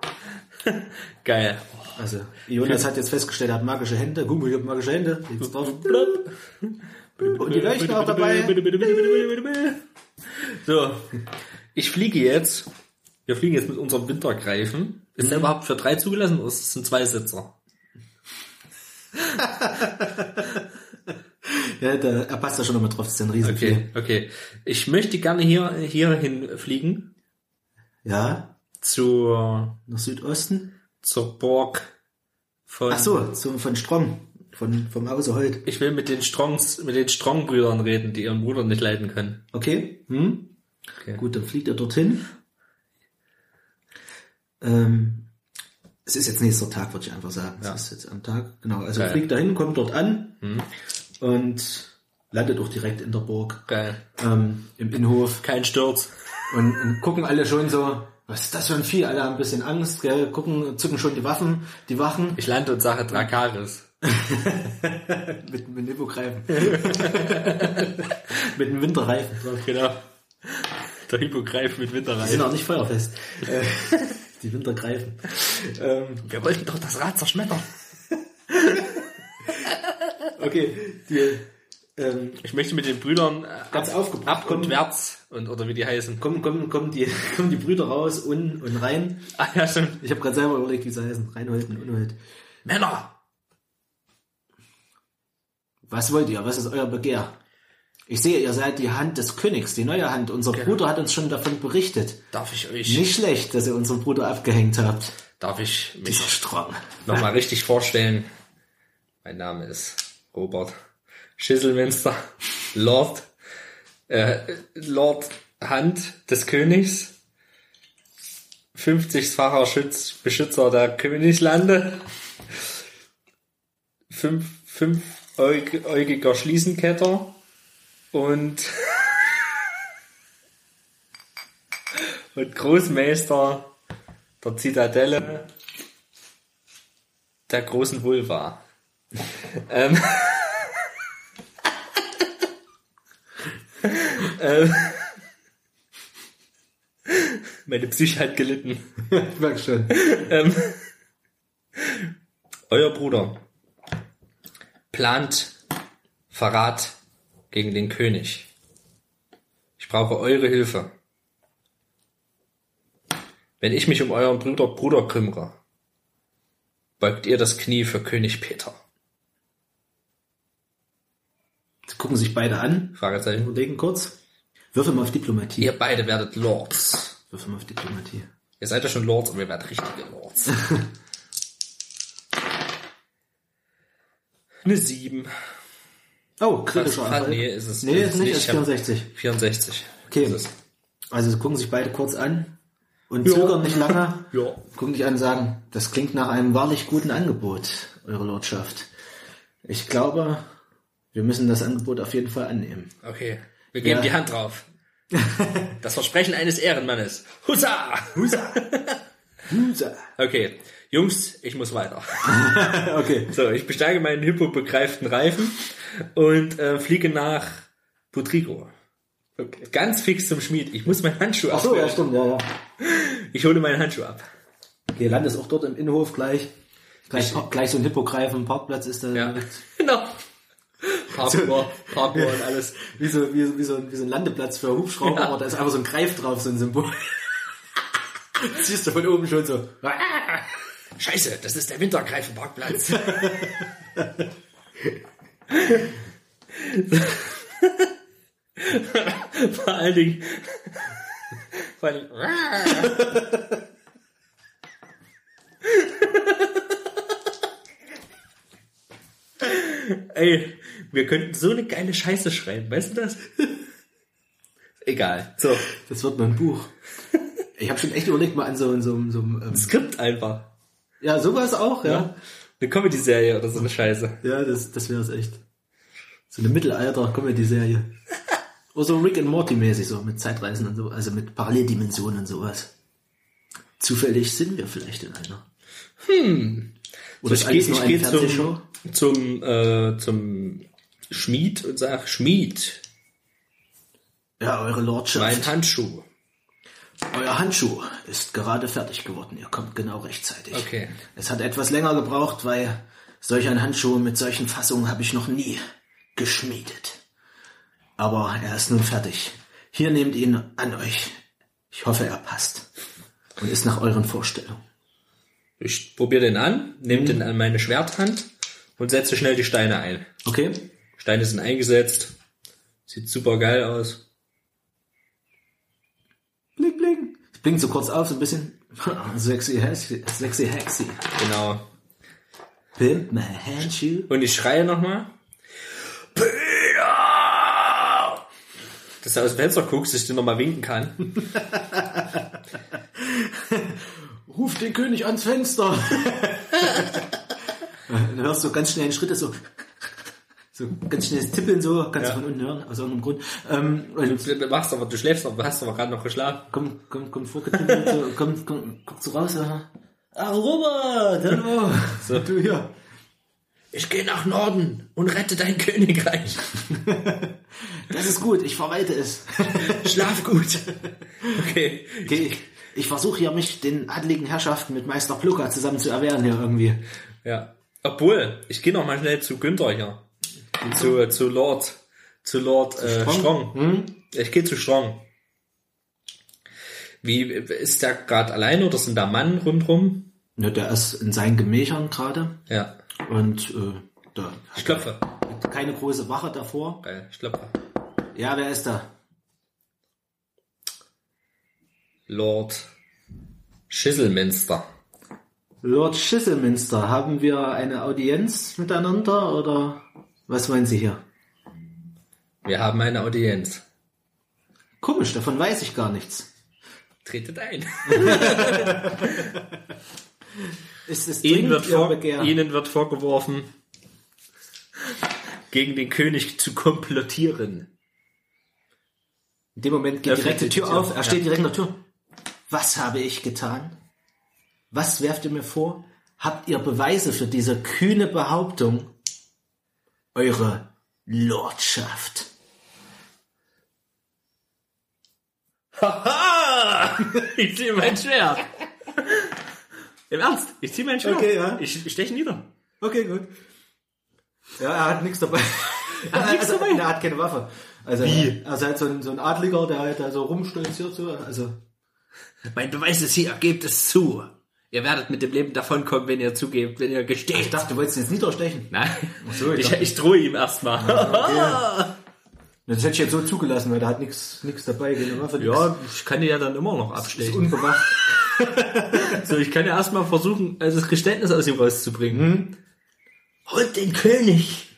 Geil. also Jonas hat jetzt festgestellt, er hat magische Hände. Guck mal, ich habe magische Hände. Legt's drauf. Und die leuchten auch dabei. So. Ich fliege jetzt. Wir fliegen jetzt mit unserem Wintergreifen. Ist der überhaupt für drei zugelassen oder ist es ein Zweisitzer? Ja, da, er passt da schon nochmal drauf, das ist ein riesen Okay, okay. Ich möchte gerne hier, hierhin fliegen. Ja, Zur, nach Südosten. zur Burg von... Ach so, zum, von Strong, von, vom Hause Holt. Ich will mit den Strongs, mit den Strong-Brüdern reden, die ihren Bruder nicht leiden können. Okay, hm? Okay. Gut, dann fliegt er dorthin. Ähm, es ist jetzt nächster Tag, würde ich einfach sagen. Ja. Es ist jetzt am Tag, genau. Also Geil. fliegt dahin, kommt dort an Hm. und landet auch direkt in der Burg, Geil. ähm, im Innenhof. Kein Sturz. Und, und gucken alle schon so, was ist das für ein Vieh? Alle haben ein bisschen Angst, gell? Gucken, zücken schon die Waffen, die Wachen. Ich lande und sage Drakaris. mit, mit Hippogreifen. Mit einem Winterreifen drauf. Genau. Der Hippogreif mit Die sind Winterreifen. auch nicht feuerfest. Äh, die Wintergreifen. Ähm, Wir wollten doch das Rad zerschmettern. okay, die ähm, Ich möchte mit den Brüdern äh, ganz aufgebracht ab und kommen, wärts und oder wie die heißen. kommen, kommen, kommen, die, kommen die Brüder raus, Un und Rein. Ah ja, stimmt. Ich habe gerade selber überlegt, wie sie heißen. Reinhold und Unhold. Männer! Was wollt ihr? Was ist euer Begehr? Ich sehe, ihr seid die Hand des Königs, die neue Hand. Unser Genau. Bruder hat uns schon davon berichtet. Darf ich euch, Nicht schlecht, dass ihr unseren Bruder abgehängt habt. darf ich mich Dieser Strong. nochmal richtig vorstellen? Mein Name ist Robert Schisselminster, Lord, äh, Lord Hand des Königs, fünfzigfacher Schütz, Beschützer der Königslande, fünf, fünfäugiger Schließenketter und, und Großmeister der Zitadelle der großen Vulva. ähm, ähm, meine Psyche hat gelitten. Ich merke schon. Ähm, euer Bruder plant Verrat gegen den König. Ich brauche eure Hilfe. Wenn ich mich um euren Bruder, Bruder kümmere, beugt ihr das Knie für König Peter. Sie gucken sich beide an, Fragezeichen. überlegen kurz. Würfel mal auf Diplomatie. Ihr beide werdet Lords. Würfel mal auf Diplomatie. Ihr seid ja schon Lords, aber ihr werdet richtige Lords. Eine sieben. Oh, kritischer Fast- Erfolg. nee, ist es- Nee, ist ist es nicht, nicht. ist Ich hab- vierundsechzig. vierundsechzig. Okay. Ist es. Also sie gucken sich beide kurz an und Ja. zögern nicht lange. Ja. Gucken dich an und sagen, das klingt nach einem wahrlich guten Angebot, Eure Lordschaft. Ich glaube, wir müssen das Angebot auf jeden Fall annehmen. Okay. Wir geben Ja. die Hand drauf. Das Versprechen eines Ehrenmannes. Hussa! Husa! Husa! Okay. Jungs, ich muss weiter. Okay. So, ich besteige meinen hypobegreiften Reifen und äh, fliege nach Putrigo. Okay. Ganz fix zum Schmied. Ich muss meinen Handschuh Ach so, ja, abholen. stimmt, ja, ja. Ich hole meinen Handschuh ab. Okay, landest auch dort im Innenhof gleich. Gleich, Ich- gleich so ein Hippogreifen, Parkplatz ist da. Ja, genau. Parkour, Parkour und alles. Wie so, wie, so- wie, so, ein- wie so ein Landeplatz für Hubschrauber, Ja. aber da ist einfach so ein Greif drauf, so ein Symbol. Siehst du von oben schon so. Scheiße, das ist der Wintergreifenparkplatz. Vor allen Dingen. Vor allen Dingen. Ey, wir könnten so eine geile Scheiße schreiben, weißt du das? Egal. So, Das wird mein Buch. Ich habe schon echt überlegt, mal an so, so, so, so ähm, Skript einfach. ja, sowas auch, ja. Ja. Eine Comedy-Serie oder so eine Scheiße. Ja, das, das wäre es echt. So eine Mittelalter-Comedy-Serie. Oder so Rick and Morty-mäßig, so mit Zeitreisen und so, also mit Paralleldimensionen und sowas. Zufällig sind wir vielleicht in einer. Hm. Oder So, ist alles ich nur gehe eine geh Fernsehshow? zum, zum, äh, zum Schmied und sag, Schmied, Ja, eure Lordschaft. mein Handschuh. Euer Handschuh ist gerade fertig geworden. Ihr kommt genau rechtzeitig. Okay. Es hat etwas länger gebraucht, weil solch ein Handschuh mit solchen Fassungen habe ich noch nie geschmiedet. Aber er ist nun fertig. Hier nehmt ihn an euch. Ich hoffe, er passt. Und ist nach euren Vorstellungen. Ich probiere den an, nehme den an meine Schwerthand und setze schnell die Steine ein. Okay? Steine sind eingesetzt. Sieht super geil aus. Bling, bling. Es blinkt so kurz auf, so ein bisschen. Sexy, hexy, sexy, hexy. Genau. Pimp my handshoe. Und ich schreie nochmal. Peter! Dass du aus dem Fenster guckst, dass ich dir nochmal winken kann. ruf den König ans Fenster. Dann hörst du ganz schnell in Schritte so, so ganz schnelles Tippeln so, kannst Ja. du von unten hören, aus irgendeinem Grund. Ähm, und Du, du machst aber, du schläfst aber, hast aber gerade noch geschlafen. komm, komm, komm vorgetippelt, so, komm, komm, guck so raus, ja. Ah, Robert, hallo. So. Du hier. Ich gehe nach Norden und rette dein Königreich. Das ist gut, ich verwalte es. Schlaf gut. Okay. Okay, ich, ich versuche hier mich den adligen Herrschaften mit Meister Plucker zusammen zu erwehren hier irgendwie. Ja. Obwohl, ich gehe noch mal schnell zu Günther hier. Zu, zu Lord, zu Lord äh, Strong? Strong. Hm? Ich gehe zu Strong. Wie, ist der gerade allein oder sind da Mann rundrum? Ja, der ist in seinen Gemächern gerade Ja. und äh, da Ich klopfe. hat keine große Wache davor. Geil, ich klopfe. Ja, wer ist da? Lord Schisselminster. Lord Schisselminster, haben wir eine Audienz miteinander oder was meinen Sie hier? Wir haben eine Audienz. Komisch, davon weiß ich gar nichts. Tretet ein. Ist es Ihnen wird, dringend Ihr vor, Begehr? Ihnen wird vorgeworfen, gegen den König zu komplottieren. In dem Moment geht Öffnet direkt die die Tür Tür. auf, er Ja. steht direkt in der Tür. Was habe ich getan? Was werft ihr mir vor? Habt ihr Beweise für diese kühne Behauptung? Eure Lordschaft. Haha! Ich ziehe mein Schwert. Im Ernst, ich ziehe mein Schwert. Okay, ja. Ich, ich steche nieder. Okay, gut. Ja, er hat nichts dabei. Er hat nichts also, dabei? Er hat keine Waffe. Also, Wie? Er ist halt so ein, so ein Adliger, der halt da so rumstolziert. So. Also, Mein Beweis ist hier, gebt es zu. Ihr werdet mit dem Leben davonkommen, wenn ihr zugebt, wenn ihr gesteht. ich dachte, du wolltest ihn jetzt niederstechen. Nein, so, ich ich, dachte- ich drohe ihm erstmal. Das hätte ich jetzt so zugelassen, weil der hat nichts nichts dabei. Keine Waffe, nix. Ja, ich kann dir ja dann immer noch Ist abstechen. unbewacht. So, ich kann ja erstmal versuchen, also das Geständnis aus ihm rauszubringen. Hm? Holt den König!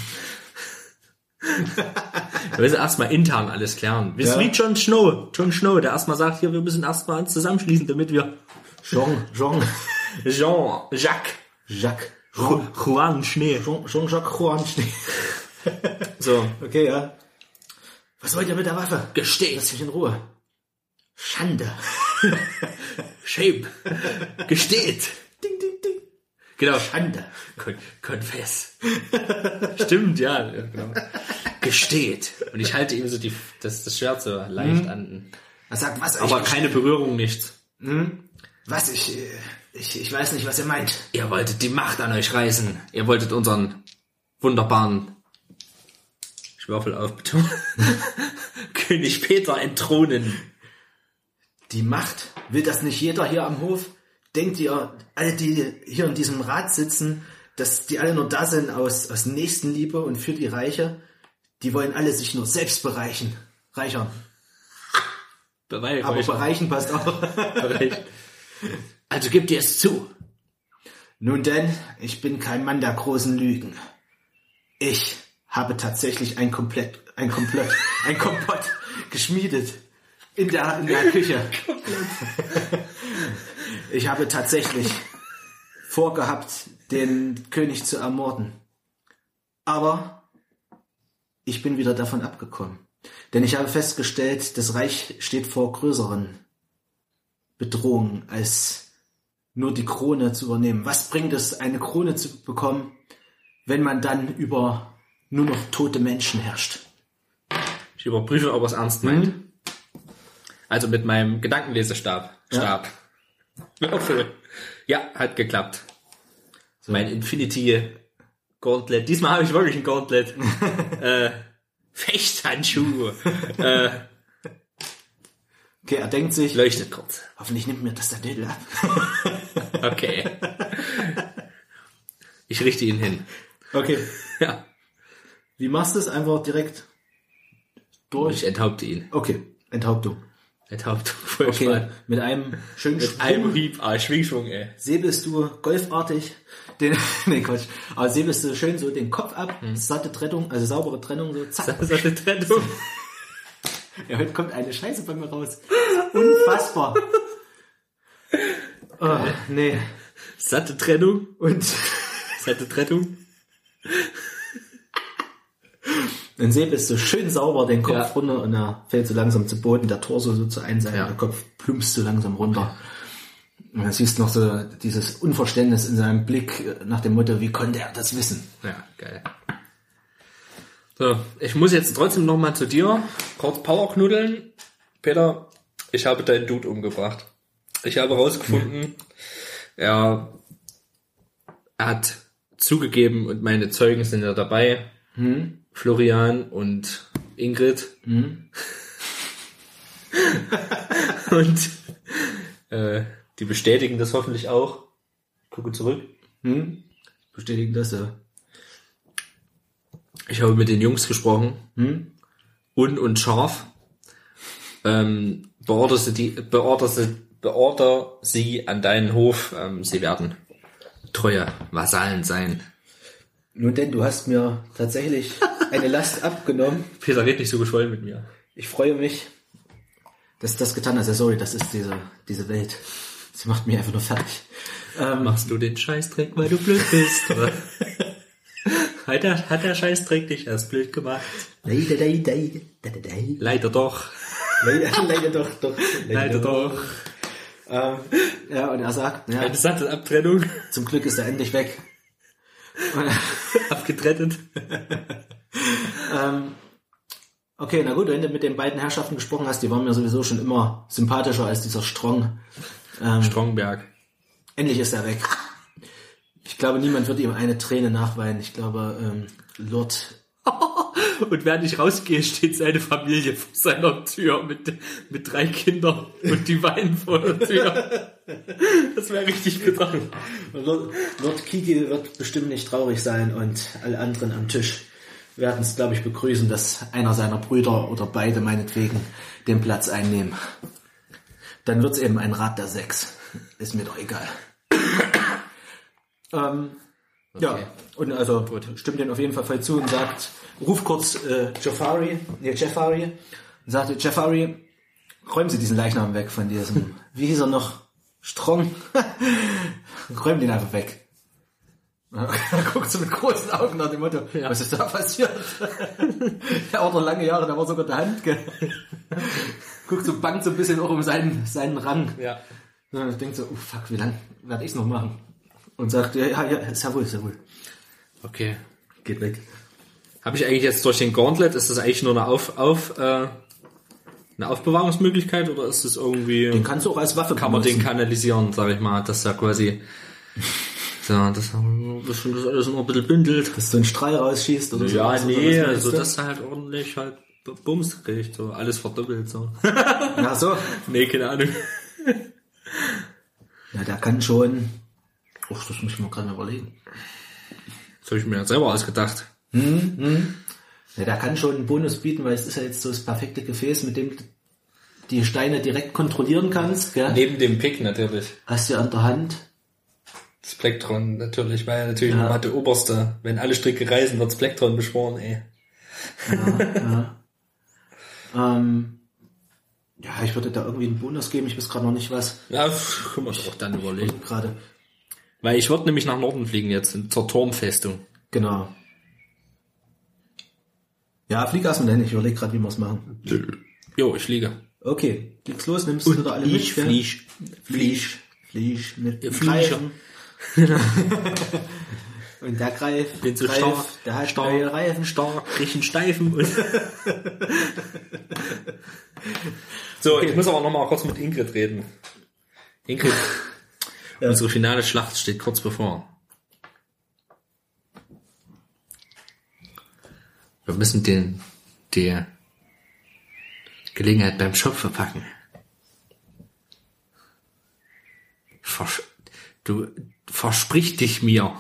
Wir müssen erstmal intern alles klären. Wir sind Ja. wie Jon Snow. Jon Snow, der erstmal sagt, hier, wir müssen erstmal uns zusammenschließen, damit wir Jean, Jean, Jean, Jacques, Jacques, Ju- Juan Schnee. Jean, Jean-Jacques Juan Schnee. So, Okay, ja. Was wollt ihr mit der Waffe? gesteht, Lass mich in Ruhe. Schande. Shame, gesteht. Ding, ding, ding. Genau. Schande. Kon Confess. Stimmt, ja, genau. Gesteht. Und ich halte ihm so die, das, das Schwert so leicht an. Er sagt, was? Aber ich, keine Berührung, nichts. Was? Ich, äh, ich, ich weiß nicht, was ihr meint. Ihr wolltet die Macht an euch reißen. Ihr wolltet unseren wunderbaren, ich würfel auf Beton, König Peter entthronen. Die Macht, will das nicht jeder hier am Hof? Denkt ihr, alle, die hier in diesem Rat sitzen, dass die alle nur da sind aus, aus Nächstenliebe und für die Reiche? Die wollen alle sich nur selbst bereichen. Reichern. Beweih Aber euch. bereichen passt auch. Bereich. Also gebt ihr es zu. Nun denn, ich bin kein Mann der großen Lügen. Ich habe tatsächlich ein Komplett, ein Komplott, ein Kompott geschmiedet. In der, in der Küche. Ich habe tatsächlich vorgehabt, den König zu ermorden. Aber ich bin wieder davon abgekommen. Denn ich habe festgestellt, das Reich steht vor größeren Bedrohungen, als nur die Krone zu übernehmen. Was bringt es, eine Krone zu bekommen, wenn man dann über nur noch tote Menschen herrscht? Ich überprüfe, ob er es ernst meint. Also mit meinem Gedankenlesestab. Stab. Würfel. Ja, hat geklappt. Mein Infinity Gauntlet. Diesmal habe ich wirklich ein Gauntlet. äh, Fechthandschuh. äh, Okay, er denkt sich, leuchtet kurz. hoffentlich nimmt mir das der Dödel ab. Okay. Ich richte ihn hin. Okay. Ja. Wie machst du es? Einfach direkt durch? Ich enthaupte ihn. Okay, Enthauptung. Enthauptung. Voll Okay, spannend. mit einem schönen Mit einem Hieb. Ah, Schwingschwung, ey. säbelst du golfartig den, nee Quatsch, aber säbelst du schön so den Kopf ab, satte Trennung, also saubere Trennung, so zack. Das ist eine Trennung. Ja, heute kommt eine Scheiße bei mir raus. Unfassbar. Oh, nee. Satte Trennung. Und Satte Trennung. dann Seb ist so schön sauber den Kopf Ja. runter und er fällt so langsam zu Boden, der Torso so zur einen Seite, Ja. der Kopf plumpst so langsam runter. Und dann siehst du noch so dieses Unverständnis in seinem Blick nach dem Motto, wie konnte er das wissen? Ja, geil. So, ich muss jetzt trotzdem noch mal zu dir kurz Powerknuddeln. Peter, ich habe deinen Dude umgebracht. Ich habe herausgefunden, er, er hat zugegeben und meine Zeugen sind ja dabei. Hm? Florian und Ingrid. Hm? Und äh, die bestätigen das hoffentlich auch. Gucke zurück. Hm? Bestätigen das ja. Ich habe mit den Jungs gesprochen. Hm? Un und scharf. Ähm, beorder sie, die, beorder sie, beorder sie an deinen Hof. Ähm, sie werden treue Vasallen sein. Nun denn, du hast mir tatsächlich eine Last abgenommen. Peter, red nicht so geschwollen mit mir. Ich freue mich, dass du das getan hast. Ja, sorry, das ist diese, diese Welt. Sie macht mich einfach nur fertig. Ähm, Machst du den Scheißdreck, weil du blöd bist? Oder? hat, der, hat der Scheißdreck dich erst blöd gemacht? leider, leider, leider, leider. Leider doch. Leider, leider doch, doch. Leider doch. Ähm, ja, und er sagt, ja, Eine satte Abtrennung. zum Glück ist er endlich weg. Abgetrennt. ähm, okay, na gut, wenn du mit den beiden Herrschaften gesprochen hast, die waren mir sowieso schon immer sympathischer als dieser Strong. Ähm, Strongberg. endlich ist er weg. Ich glaube, niemand wird ihm eine Träne nachweinen. Ich glaube, ähm, Lord... Und während ich rausgehe, steht seine Familie vor seiner Tür mit, mit drei Kindern und die weinen vor der Tür. Das wäre richtig bitter. Lord, Lord Kiki wird bestimmt nicht traurig sein und alle anderen am Tisch werden es, glaube ich, begrüßen, dass einer seiner Brüder oder beide meinetwegen den Platz einnehmen. Dann wird es eben ein Rat der Sechs. Ist mir doch egal. ähm, Okay. Ja, und also stimmt den auf jeden Fall voll zu und sagt, ruf kurz äh, Jafari, nee, Jafari, und sagte, Jafari, räumen Sie diesen Leichnam weg von diesem, wie hieß er noch, Strong, räumen den einfach weg. Er guckt so mit großen Augen nach dem Motto, ja. Was ist da passiert? Er war noch lange Jahre, da war sogar der Hand, gell? Guckt so, bangt so ein bisschen auch um seinen, seinen Rang. Ja. Und denkt so, oh fuck, wie lange werde ich es noch machen? Und sagt, ja, ja, ja, ist ja wohl, ist ja wohl. Okay. Geht weg. Habe ich eigentlich jetzt durch den Gauntlet, ist das eigentlich nur eine Auf, auf, äh, eine Aufbewahrungsmöglichkeit oder ist das irgendwie... Den kannst du auch als Waffe kann man benutzen. den kanalisieren, sag ich mal, dass er quasi... So, das, das, das alles noch ein bisschen bündelt. Dass du einen Strahl rausschießt oder so. Ja, was, nee, was also du? dass er halt ordentlich halt Bums kriegt, so alles verdoppelt, so. Ja, so. Nee, keine Ahnung. Ja, der kann schon... Och, das muss ich mir gerade mal überlegen. Das habe ich mir ja selber ausgedacht. Hm, hm. Ja, der kann schon einen Bonus bieten, weil es ist ja jetzt so das perfekte Gefäß, mit dem du die Steine direkt kontrollieren kannst, gell? Neben dem Pick natürlich. Hast du an der Hand. Das Plektron natürlich, weil natürlich Ja. ja. der Oberste. Wenn alle Stricke reißen, wird's Plektron beschworen, ey. Ja, ja. ähm, ja, ich würde da irgendwie einen Bonus geben, ich weiß gerade noch nicht was. Ja, pff, können wir doch dann überlegen. Gerade. Weil ich würde nämlich nach Norden fliegen jetzt, zur Turmfestung. Genau. Ja, flieg erstmal dahin, ich überlege gerade, wie wir es machen. Jo, ich fliege. Okay, geht's los, nimmst du wieder alle mit? Ich gell? flieg. Flieg. Flieg. Mit Ihr Flieger. Flieger. Und der greift. Bin so greift, stark, der hat stark, neue Reifen. stark, riechen Steifen. Und so, okay. Ich muss aber noch mal kurz mit Ingrid reden. Ingrid, ja. Unsere finale Schlacht steht kurz bevor. Wir müssen den, die Gelegenheit beim Schopf verpacken. Vers- du versprich dich mir.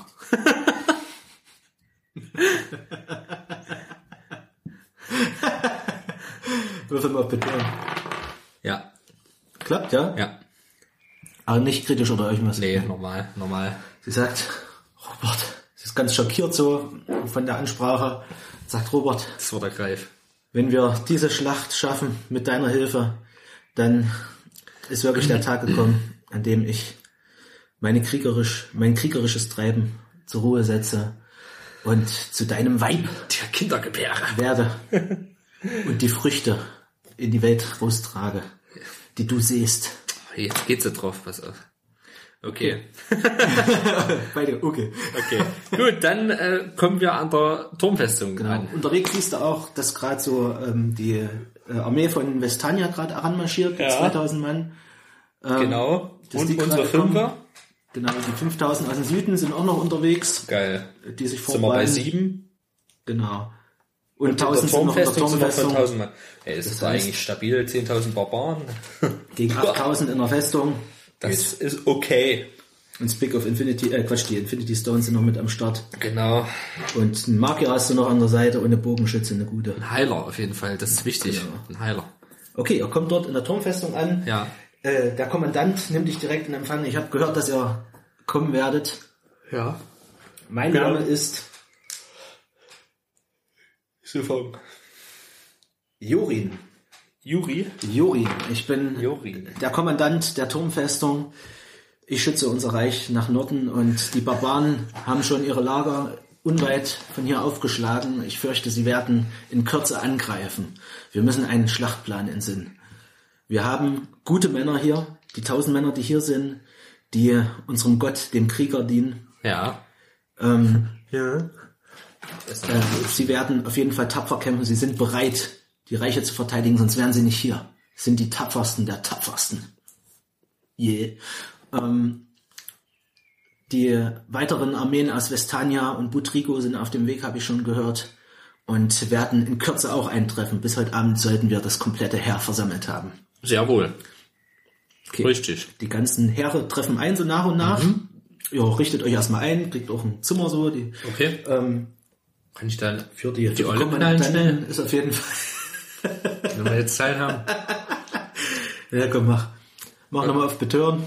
Würfel mal bitte. Ja. Klappt, ja? Ja. Aber nicht kritisch oder irgendwas. Nee, normal, normal. Sie sagt, Robert, sie ist ganz schockiert so von der Ansprache. Sagt Robert, Das war der Greif. wenn wir diese Schlacht schaffen mit deiner Hilfe, dann ist wirklich der Tag gekommen, an dem ich meine kriegerisch, mein kriegerisches Treiben zur Ruhe setze und zu deinem Weib Der Kindergebäre. werde und die Früchte in die Welt raustrage, die du siehst. Jetzt geht's ja drauf, pass auf. Okay. Beide, okay. Okay. Gut, dann äh, kommen wir an der Turmfestung Genau. an. Unterwegs siehst du auch, dass gerade so ähm, die äh, Armee von Vestania gerade heranmarschiert, mit Ja. zweitausend Mann. Ähm, Genau. dass Und die unsere gerade Fünfer. kommen. Genau, die fünftausend aus dem Süden sind auch noch unterwegs, Geil. die sich Sind wir bei vorbereiten. sieben? Genau. Und, Und in der tausend sind noch in der Turmfestung sind wir von Turmfestung tausend Mann. Ey, ist Das das doch heißt- eigentlich stabil, zehntausend Barbaren. gegen achttausend in der Festung. Das ist okay. Und Speak of Infinity, äh Quatsch, die Infinity Stones sind noch mit am Start. Genau. Und einen Magier hast du noch an der Seite und eine Bogenschütze, eine gute. Ein Heiler auf jeden Fall, das ist wichtig. Genau. Ein Heiler. Okay, ihr kommt dort in der Turmfestung an. Ja. Äh, der Kommandant nimmt dich direkt in Empfang. Ich habe gehört, dass ihr kommen werdet. Ja. Mein Genau. Name ist Super. Jorin. Juri. Jorin. Ich bin Jorin. der Kommandant der Turmfestung. Ich schütze unser Reich nach Norden und die Barbaren haben schon ihre Lager unweit von hier aufgeschlagen. Ich fürchte, sie werden in Kürze angreifen. Wir müssen einen Schlachtplan entsinnen. Wir haben gute Männer hier, die tausend Männer, die hier sind, die unserem Gott, dem Krieger, dienen. Ja. Ähm, Ja. äh, sie werden auf jeden Fall tapfer kämpfen. Sie sind bereit, die Reiche zu verteidigen, sonst wären sie nicht hier. Sie sind die tapfersten der tapfersten. Yeah. Ähm, die weiteren Armeen aus Vestania und Butrigo sind auf dem Weg, habe ich schon gehört, und werden in Kürze auch eintreffen. Bis heute Abend sollten wir das komplette Heer versammelt haben. Sehr wohl. Okay. Richtig. Die ganzen Heere treffen ein, so nach und nach. Ja, richtet euch erstmal ein, kriegt auch ein Zimmer so. Die, Okay. ähm, Kann ich dann für die, für die Olle knallen Kommandanten ist auf jeden Fall... wenn wir jetzt Zeit haben? Ja, komm, mach. Mach nochmal auf Betören.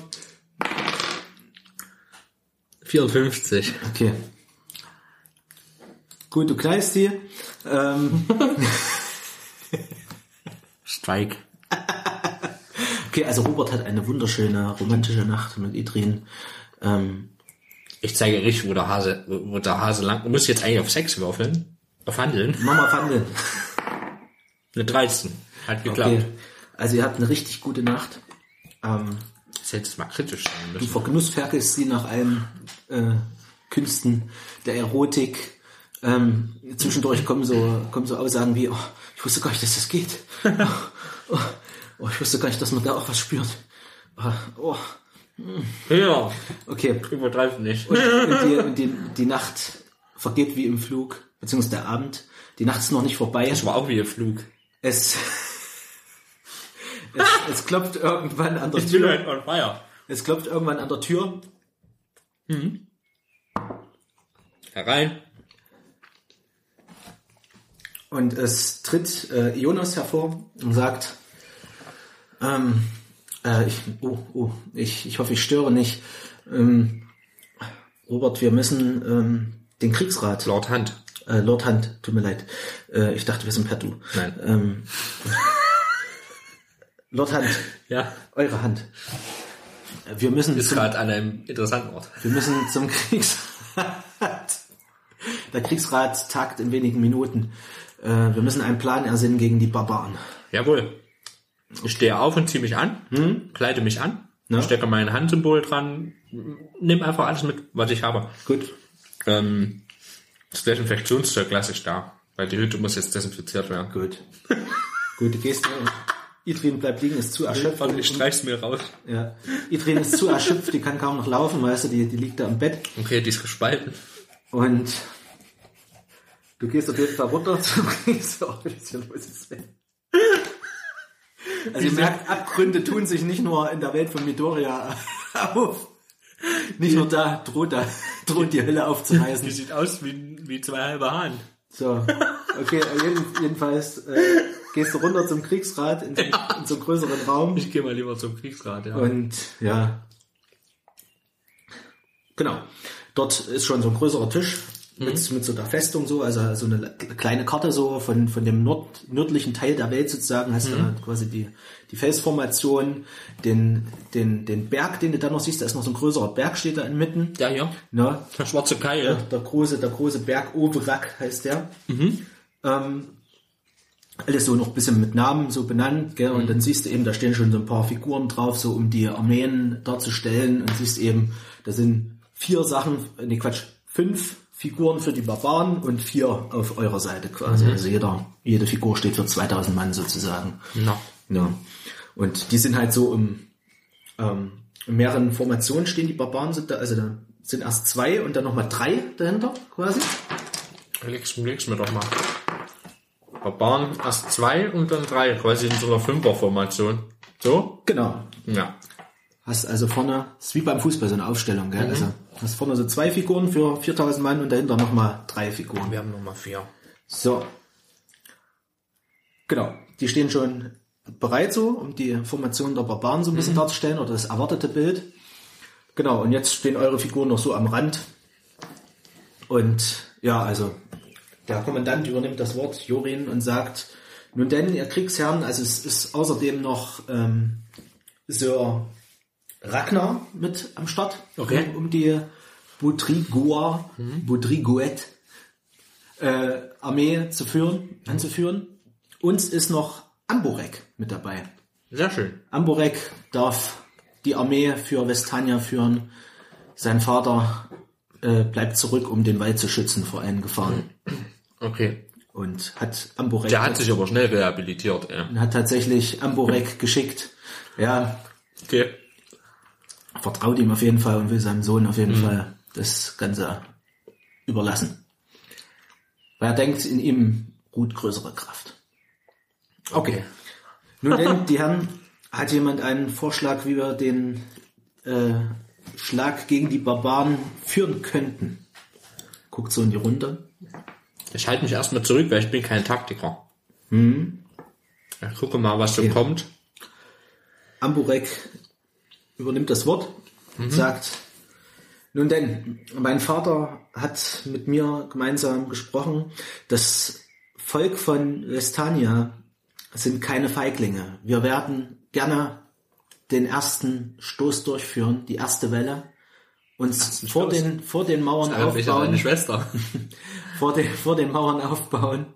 vierundfünfzig. Okay. Gut, du knallst die. Ähm, Strike. okay, also Robert hat eine wunderschöne romantische Nacht mit Idrin. Ähm, Ich zeige richtig, wo der Hase, wo wo der Hase lang. Du musst jetzt eigentlich auf sechs würfeln. Auf Handeln. Mama Fandeln. Eine dreizehn. Hat geklappt. Okay. Also ihr habt eine richtig gute Nacht. Ähm, Das hätte es mal kritisch sein du müssen. vergenussferkelst sie nach allen äh, Künsten der Erotik. Ähm, zwischendurch kommen so, kommen so Aussagen wie, oh, ich wusste gar nicht, dass das geht. Oh, oh, ich wusste gar nicht, dass man da auch was spürt. Oh, Ja. okay. Übertreib nicht. Und, und, die, und die, die Nacht vergeht wie im Flug, beziehungsweise der Abend. Die Nacht ist noch nicht vorbei. Das war auch wie ein Flug. Es, es, es klopft irgendwann an der Ich bin Tür. halt on fire. Es klopft irgendwann an der Tür. Herein. Und es tritt äh, Jonas hervor und sagt, ähm, äh, ich, oh, oh, ich, ich hoffe, ich störe nicht. Ähm, Robert, wir müssen ähm, den Kriegsrat, Lord Hand. äh, Lord Hand, tut mir leid, äh, ich dachte, wir sind per Du. Nein. Ähm, Lord Hand, Ja. eure Hand. Wir müssen, Ist zum, gerade an einem interessanten Ort. wir müssen zum Kriegsrat. Der Kriegsrat tagt in wenigen Minuten. Äh, wir müssen einen Plan ersinnen gegen die Barbaren. Jawohl. Ich stehe auf und ziehe mich an, kleide mich an, Ja. stecke mein Handsymbol dran, nimm einfach alles mit, was ich habe. Gut. Ähm, das Desinfektionszeug lasse ich da, weil die Hütte muss jetzt desinfiziert werden. Gut. Gut, du gehst. Idrin bleibt liegen, ist zu erschöpft. Warte, ich streich's mir raus. Ja. Idrin ist zu erschöpft, die kann kaum noch laufen, weißt du, die, die liegt da im Bett. Okay, die ist gespalten. Und du gehst auf jeden Fall runter zum Kriegsrat. Oh, was ist hier los? Also ihr merkt, Abgründe tun sich nicht nur in der Welt von Midoriya auf. Nicht nur da droht, da droht die Hölle aufzureißen. Die sieht aus wie, wie zwei halbe Hahn. So, okay, jeden, jedenfalls äh, gehst du runter zum Kriegsrat in, zum, Ja. in so einen größeren Raum. Ich gehe mal lieber zum Kriegsrat, ja. Und ja, genau. Dort ist schon so ein größerer Tisch mhm. mit, mit so der Festung so, also so eine kleine Karte so von, von dem Nord, nördlichen Teil der Welt sozusagen, hast mhm. du quasi die, die Felsformation, den, den, den Berg, den du da noch siehst, da ist noch so ein größerer Berg, steht da inmitten. Ja, ja. Ne? Der schwarze Kai, ja. Der, der große, der große Berg Oberak heißt der. Mhm. Ähm, alles so noch ein bisschen mit Namen so benannt, gell? Und dann siehst du eben, da stehen schon so ein paar Figuren drauf, so um die Armeen darzustellen, und siehst eben, da sind vier Sachen, nee Quatsch, fünf Figuren für die Barbaren und vier auf eurer Seite quasi. Mhm. Also jeder, jede Figur steht für zweitausend Mann sozusagen. No. Ja. Und die sind halt so im, ähm, in mehreren Formationen stehen die Barbaren, sind da, also da sind erst zwei und dann nochmal drei dahinter quasi. Leg's, leg's mir doch mal. Barbaren erst zwei und dann drei, quasi in so einer Fünfer-Formation. So? Genau. Ja. Hast also vorne, das ist wie beim Fußball, so eine Aufstellung, gell? Mhm. Also hast vorne so zwei Figuren für viertausend Mann und dahinter nochmal drei Figuren. Wir haben nochmal vier. So. Genau. Die stehen schon bereit so, um die Formation der Barbaren so ein bisschen mhm. darzustellen, oder das erwartete Bild. Genau. Und jetzt stehen eure Figuren noch so am Rand. Und ja, also der Kommandant übernimmt das Wort, Jorin, und sagt, nun denn, ihr Kriegsherren, also es ist außerdem noch ähm, Sir Ragnar mit am Start, okay. um, um die Budrigoa, mhm. Budrigoet äh, Armee zu führen, mhm. anzuführen. Uns ist noch Amborek mit dabei. Sehr schön. Amborek darf die Armee für Vestania führen. Sein Vater äh, bleibt zurück, um den Wald zu schützen vor allen Gefahren. Okay. Und hat Amborek... Der hat sich aber schnell rehabilitiert. Ja. Und hat tatsächlich Amborek geschickt. Ja. Okay. Vertraut ihm auf jeden Fall und will seinem Sohn auf jeden mhm. Fall das Ganze überlassen. Weil er denkt, in ihm ruht größere Kraft. Okay. Nun denn, die Herren, hat jemand einen Vorschlag, wie wir den äh, Schlag gegen die Barbaren führen könnten? Guckt so in die Runde. Ich halte mich erstmal zurück, weil ich bin kein Taktiker. Mhm. Ich gucke mal, was okay. so kommt. Amborek übernimmt das Wort, mhm. sagt, nun denn, mein Vater hat mit mir gemeinsam gesprochen, das Volk von Vestania sind keine Feiglinge. Wir werden gerne den ersten Stoß durchführen, die erste Welle, uns vor den, vor den Mauern das ist aufbauen. Deine Schwester. vor, den, vor den Mauern aufbauen.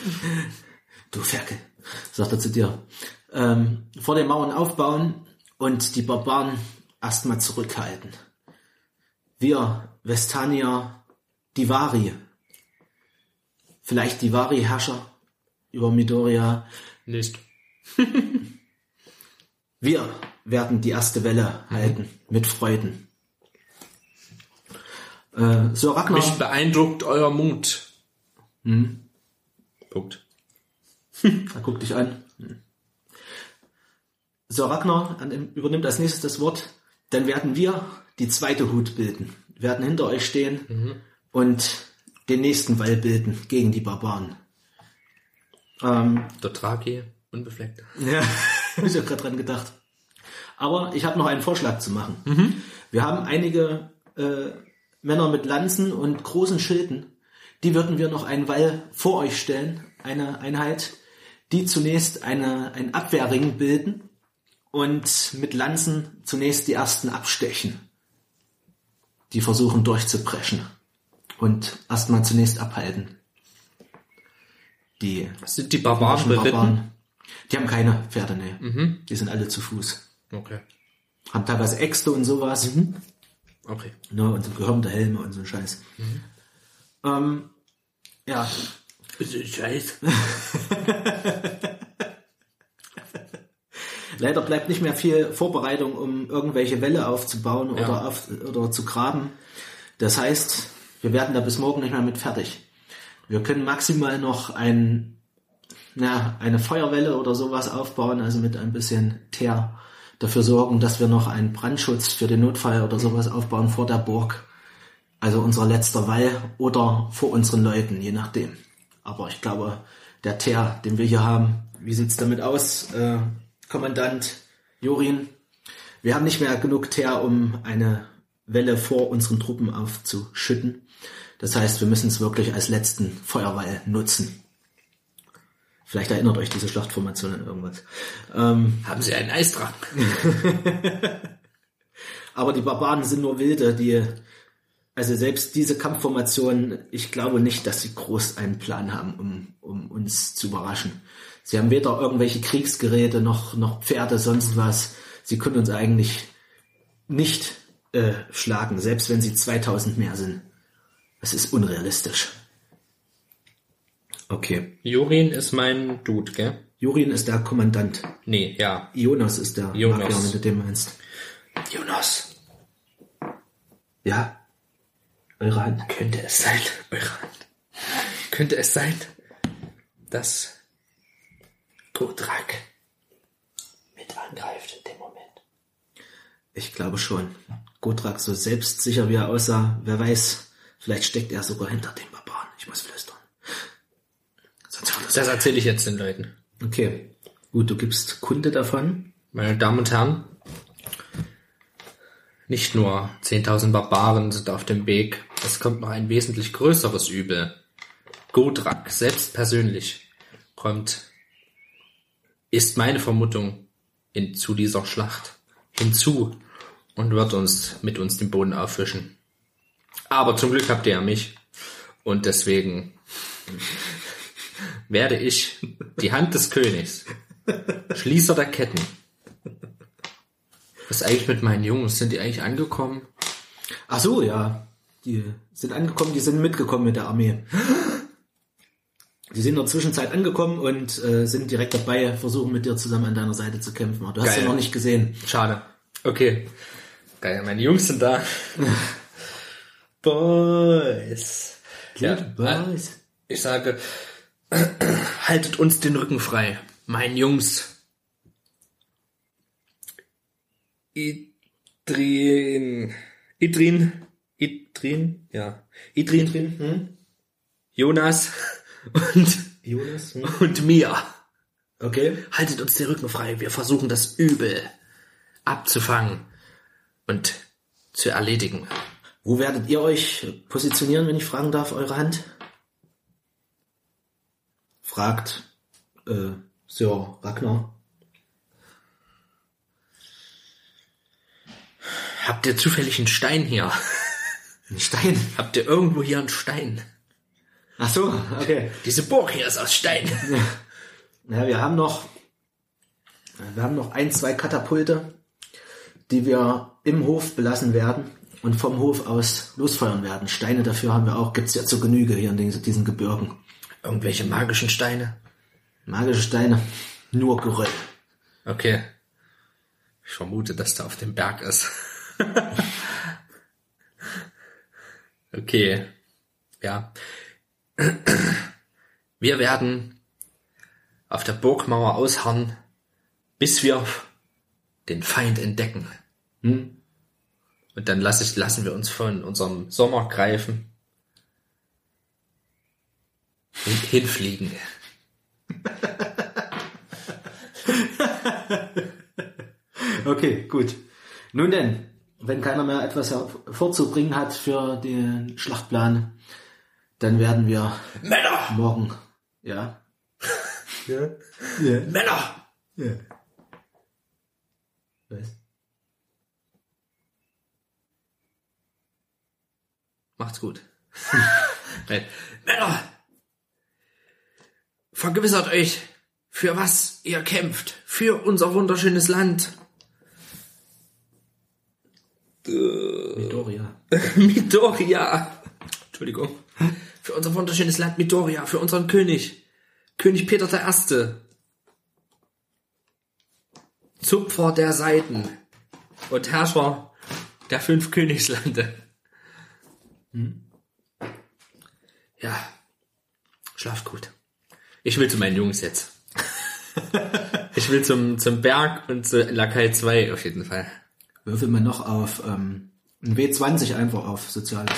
Du Ferkel, sagt er zu dir. Ähm, vor den Mauern aufbauen und die Barbaren erstmal zurückhalten. Wir, Vestania, die Vari, vielleicht die Vari-Herrscher über Midoriya. Nicht. Wir werden die erste Welle halten, mhm. mit Freuden. Äh, Sir Ragnar. Mich beeindruckt euer Mut. Mhm. Punkt. Er guckt dich an. Sir Ragnar übernimmt als nächstes das Wort. Dann werden wir die zweite Hut bilden. Wir werden hinter euch stehen mhm. und den nächsten Wall bilden gegen die Barbaren. Ähm, Der Traki, unbefleckt. Ja, ich habe gerade dran gedacht. Aber ich habe noch einen Vorschlag zu machen. Mhm. Wir haben einige äh, Männer mit Lanzen und großen Schilden. Die würden wir noch einen Wall vor euch stellen, eine Einheit, die zunächst eine, einen Abwehrring bilden und mit Lanzen zunächst die ersten abstechen. Die versuchen durchzupreschen und erstmal zunächst abhalten. Die sind die Barbaren beritten? Die haben keine Pferde, ne. Mhm. Die sind alle zu Fuß. Okay. Haben teilweise Äxte und sowas. Mhm. Okay. Ne, und so gehörnte Helme und so ein Scheiß. Mhm. Ähm, ja. Scheiß. Leider bleibt nicht mehr viel Vorbereitung, um irgendwelche Wälle aufzubauen oder, ja. auf, oder zu graben. Das heißt, wir werden da bis morgen nicht mehr mit fertig. Wir können maximal noch ein, na, eine Feuerwelle oder sowas aufbauen, also mit ein bisschen Teer dafür sorgen, dass wir noch einen Brandschutz für den Notfall oder sowas aufbauen vor der Burg. Also unser letzter Wall oder vor unseren Leuten, je nachdem. Aber ich glaube, der Teer, den wir hier haben, wie sieht's damit aus, äh, Kommandant Jorin? Wir haben nicht mehr genug Teer, um eine Welle vor unseren Truppen aufzuschütten. Das heißt, wir müssen es wirklich als letzten Feuerwall nutzen. Vielleicht erinnert euch diese Schlachtformation an irgendwas. Ähm, Haben Sie einen Eisdrachen? aber die Barbaren sind nur Wilde, die, also selbst diese Kampfformation, ich glaube nicht, dass sie groß einen Plan haben, um, um uns zu überraschen. Sie haben weder irgendwelche Kriegsgeräte noch, noch Pferde, sonst was. Sie können uns eigentlich nicht äh, schlagen, selbst wenn sie zweitausend mehr sind. Das ist unrealistisch. Okay. Jorin ist mein Dude, gell? Jorin ist der Kommandant. Nee, ja. Jonas ist der Jonas. Magier, wenn du den meinst. Jonas. Ja. Eure Hand. Könnte es sein, eure Hand. Könnte es sein, dass Gotrak mit angreift in dem Moment? Ich glaube schon. Gotrak, so selbstsicher wie er aussah, wer weiß, vielleicht steckt er sogar hinter dem Barbaren. Ich muss flüstern. Sonst hört Das erzähle ich jetzt den Leuten. Okay. Gut, du gibst Kunde davon. Meine Damen und Herren, nicht nur zehntausend Barbaren sind auf dem Weg, es kommt noch ein wesentlich größeres Übel. Gotrak, selbst persönlich, kommt, ist meine Vermutung, in, zu dieser Schlacht hinzu und wird uns mit uns den Boden aufwischen. Aber zum Glück habt ihr ja mich und deswegen werde ich die Hand des Königs, Schließer der Ketten. Was ist eigentlich mit meinen Jungs? Sind die eigentlich angekommen? Ach so, ja. Die sind angekommen, die sind mitgekommen mit der Armee. Die sind in der Zwischenzeit angekommen und äh, sind direkt dabei, versuchen mit dir zusammen an deiner Seite zu kämpfen. Aber du hast Geil. sie noch nicht gesehen. Schade. Okay. Geil, meine Jungs sind da. Boys. Ja, Boys. ich sage, haltet uns den Rücken frei. Meinen Jungs. Idrin. Idrin. Idrin. Ja. Idrin. Hm? Jonas. Und, Jonas? Hm? und Mia. Okay. Haltet uns den Rücken frei. Wir versuchen das Übel abzufangen und zu erledigen. Wo werdet ihr euch positionieren, wenn ich fragen darf, eure Hand? Fragt äh, Sir Ragnar. Habt ihr zufällig einen Stein hier? Ein Stein? Habt ihr irgendwo hier einen Stein? Ach so, okay. Diese Burg hier ist aus Stein. Ja, wir haben noch, wir haben noch ein, zwei Katapulte, die wir im Hof belassen werden und vom Hof aus losfeuern werden. Steine dafür haben wir auch, gibt's ja zur Genüge hier in diesen, diesen Gebirgen. Irgendwelche magischen Steine? Magische Steine, nur Geröll. Okay. Ich vermute, dass der auf dem Berg ist. Okay. Ja. Wir werden auf der Burgmauer ausharren, bis wir den Feind entdecken. Hm? Und dann lass ich, lassen wir uns von unserem Sommer greifen und hinfliegen. Okay, gut. Nun denn, wenn keiner mehr etwas vorzubringen hat für den Schlachtplan, dann werden wir Männer! morgen, ja? Ja. Ja. Männer! Ja. Was? Macht's gut. Nein. Männer! Vergewissert euch, für was ihr kämpft. Für unser wunderschönes Land. Midoriya. Midoriya. Entschuldigung. Für unser wunderschönes Land Midoriya. Für unseren König. König Peter der Erste. Zupfer der Seiten. Und Herrscher der fünf Königslande. Hm? Ja. Schlaft gut. Ich will zu meinen Jungs jetzt. Ich will zum, zum Berg und zu Lakai zwei auf jeden Fall. Würfel mal noch auf ähm, ein W zwanzig einfach auf Soziales.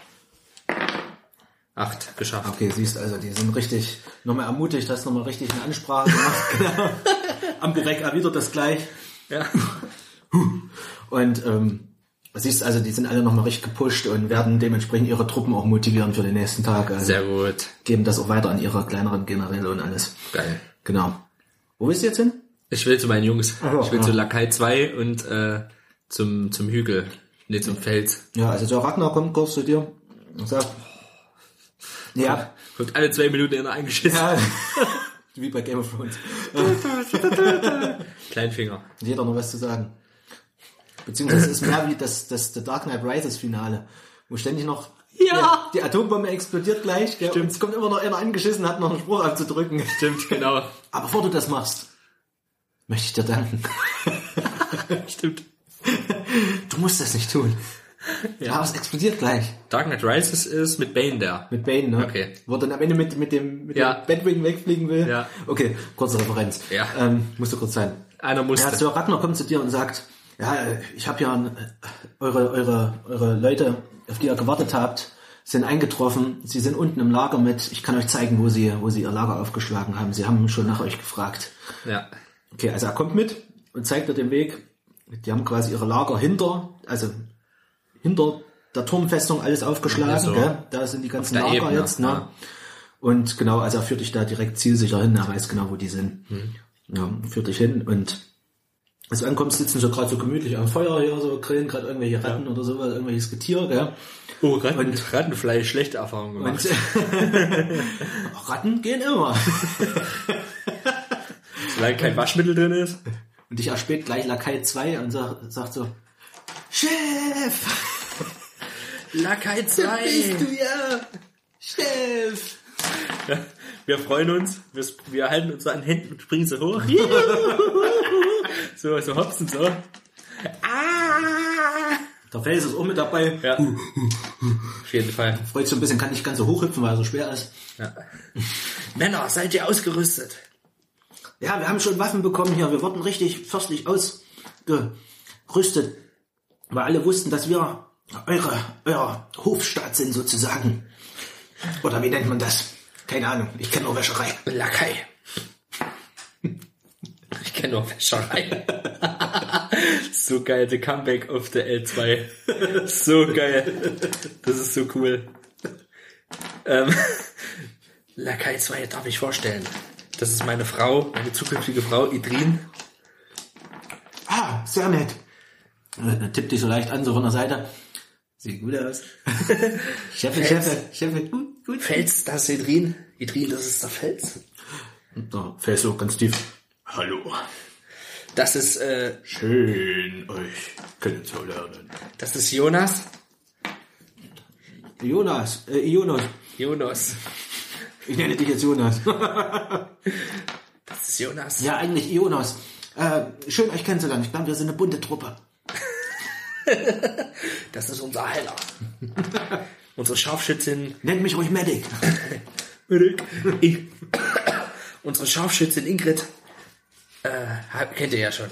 Acht, geschafft. Okay, siehst also, die sind richtig nochmal ermutigt, hast nochmal richtig eine Ansprache gemacht. Genau. Amburek erwidert das gleich. Ja. Und ähm, siehst also, die sind alle nochmal richtig gepusht und werden dementsprechend ihre Truppen auch motivieren für den nächsten Tag. Also sehr gut. Geben das auch weiter an ihre kleineren Generäle und alles. Geil. Genau. Wo willst du jetzt hin? Ich will zu meinen Jungs. Ach, ich will ja. zu Lakai zwei und äh, zum zum Hügel. Nee, zum Fels. Ja, also der Ragnar kommt kurz zu dir und sagt, ja, Kommt alle zwei Minuten in eingeschissen. ja, wie bei Game of Thrones. Kleinfinger. Jeder noch was zu sagen. Beziehungsweise es ist mehr wie das, das The Dark Knight Rises Finale, wo ständig noch Ja. die, die Atombombe explodiert gleich, gell, und es kommt immer noch einer angeschissen, hat noch einen Spruch abzudrücken. Stimmt, genau. Aber bevor du das machst, möchte ich dir danken. Stimmt. Du musst das nicht tun. Ja, aber es explodiert gleich. Dark Knight Rises ist mit Bane der. Mit Bane, ne? Okay. Wo er dann am Ende mit, mit dem, mit Ja. dem Batwing wegfliegen will. Ja. Okay, kurze Referenz. Ja. Ähm, musste kurz sein. Einer musste. Ja, Sir Ragnar kommt zu dir und sagt, ja, ich habe ja ein, eure, eure, eure Leute, auf die ihr gewartet habt, sind eingetroffen. Sie sind unten im Lager mit, ich kann euch zeigen, wo sie, wo sie ihr Lager aufgeschlagen haben. Sie haben schon nach euch gefragt. Ja. Okay, also er kommt mit und zeigt dir den Weg. Die haben quasi ihre Lager hinter, also hinter der Turmfestung alles aufgeschlagen. Ja, so. Gell? Da sind die ganzen der Lager Ebene, jetzt. Ne? ja. Und genau, also er führt dich da direkt zielsicher hin. Er weiß genau, wo die sind. Hm. Ja, führt dich hin und als du ankommst, sitzen so gerade so gemütlich am Feuer hier, so grillen gerade irgendwelche Ratten ja. oder sowas, irgendwelches Getier, gell? Oh, Ratten, und, Rattenfleisch, schlechte Erfahrungen gemacht. Und Ratten gehen immer. Solange kein Waschmittel drin ist. Und dich erspäht gleich Lakai zwei und sagt, sagt so, Chef! Lakai zwei! Bist du ja! Chef! Ja, wir freuen uns, wir, wir halten uns so an Händen und springen so hoch. so, so hopsen so. Ah! Der Fels ist auch mit dabei. Ja. Auf jeden Fall. Freut sich ein bisschen, kann nicht ganz so hoch hüpfen, weil er so schwer ist. Ja. Männer, seid ihr ausgerüstet? Ja, wir haben schon Waffen bekommen hier. Wir wurden richtig fürstlich ausgerüstet. Weil alle wussten, dass wir eure, euer Hofstaat sind sozusagen. Oder wie nennt man das? Keine Ahnung, ich kenne nur Wäscherei. Lakai. Ich kenne nur Wäscherei. So geil, the Comeback of the L zwei. So geil. Das ist so cool. Ähm, Lakai zwei darf ich vorstellen. Das ist meine Frau, meine zukünftige Frau, Idrin. Ah, sehr nett. Er tippt dich so leicht an, so von der Seite. Sieht gut aus. Chefin, Chefin, Chefin, gut, gut. Fels, das ist Idrin. Idrin, das ist der Fels. Der Fels so ganz tief. Hallo. Das ist, äh, schön, euch kennenzulernen. Das ist Jonas. Jonas, äh, Jonas. Jonas. Ich nenne dich jetzt Jonas. Das ist Jonas. Ja, eigentlich Jonas. Äh, schön, euch kennenzulernen. Ich glaube, wir sind eine bunte Truppe. Das ist unser Heiler. Unsere Scharfschützin. Nennt mich ruhig Medic. Medic. Ich. Unsere Scharfschützin Ingrid. Äh, kennt ihr ja schon.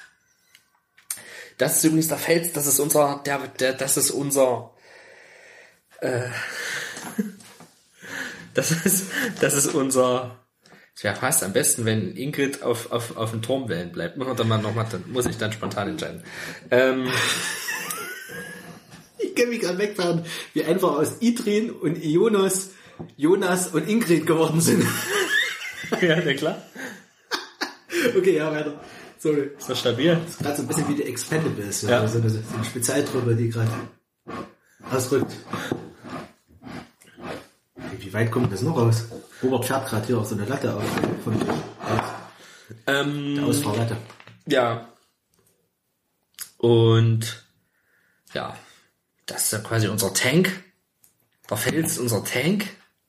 Das ist übrigens der Fels. Das ist unser, der, der, das ist unser, äh, das ist, das ist unser. Tja, fast am besten, wenn Ingrid auf, auf, auf dem Turm wählen bleibt. Muss, dann mal noch mal, dann muss ich dann spontan entscheiden. Ähm, ich kann mich gerade wegfahren, wie einfach aus Idrin und Jonas, Jonas und Ingrid geworden sind. Ja, na klar. Okay, ja, weiter. Sorry. Ist das stabil? Das ist gerade so ein bisschen wie die Expendables. Ja. Ja. Also so, eine, so eine Spezialtruppe, die gerade ausrückt. Wie weit kommt das noch raus? Robert fährt gerade hier auf so eine Latte auf. Von aus. Ähm, Der Ausfahrlatte. Ja. Und ja, das ist ja quasi unser Tank. Der Fels ist unser Tank.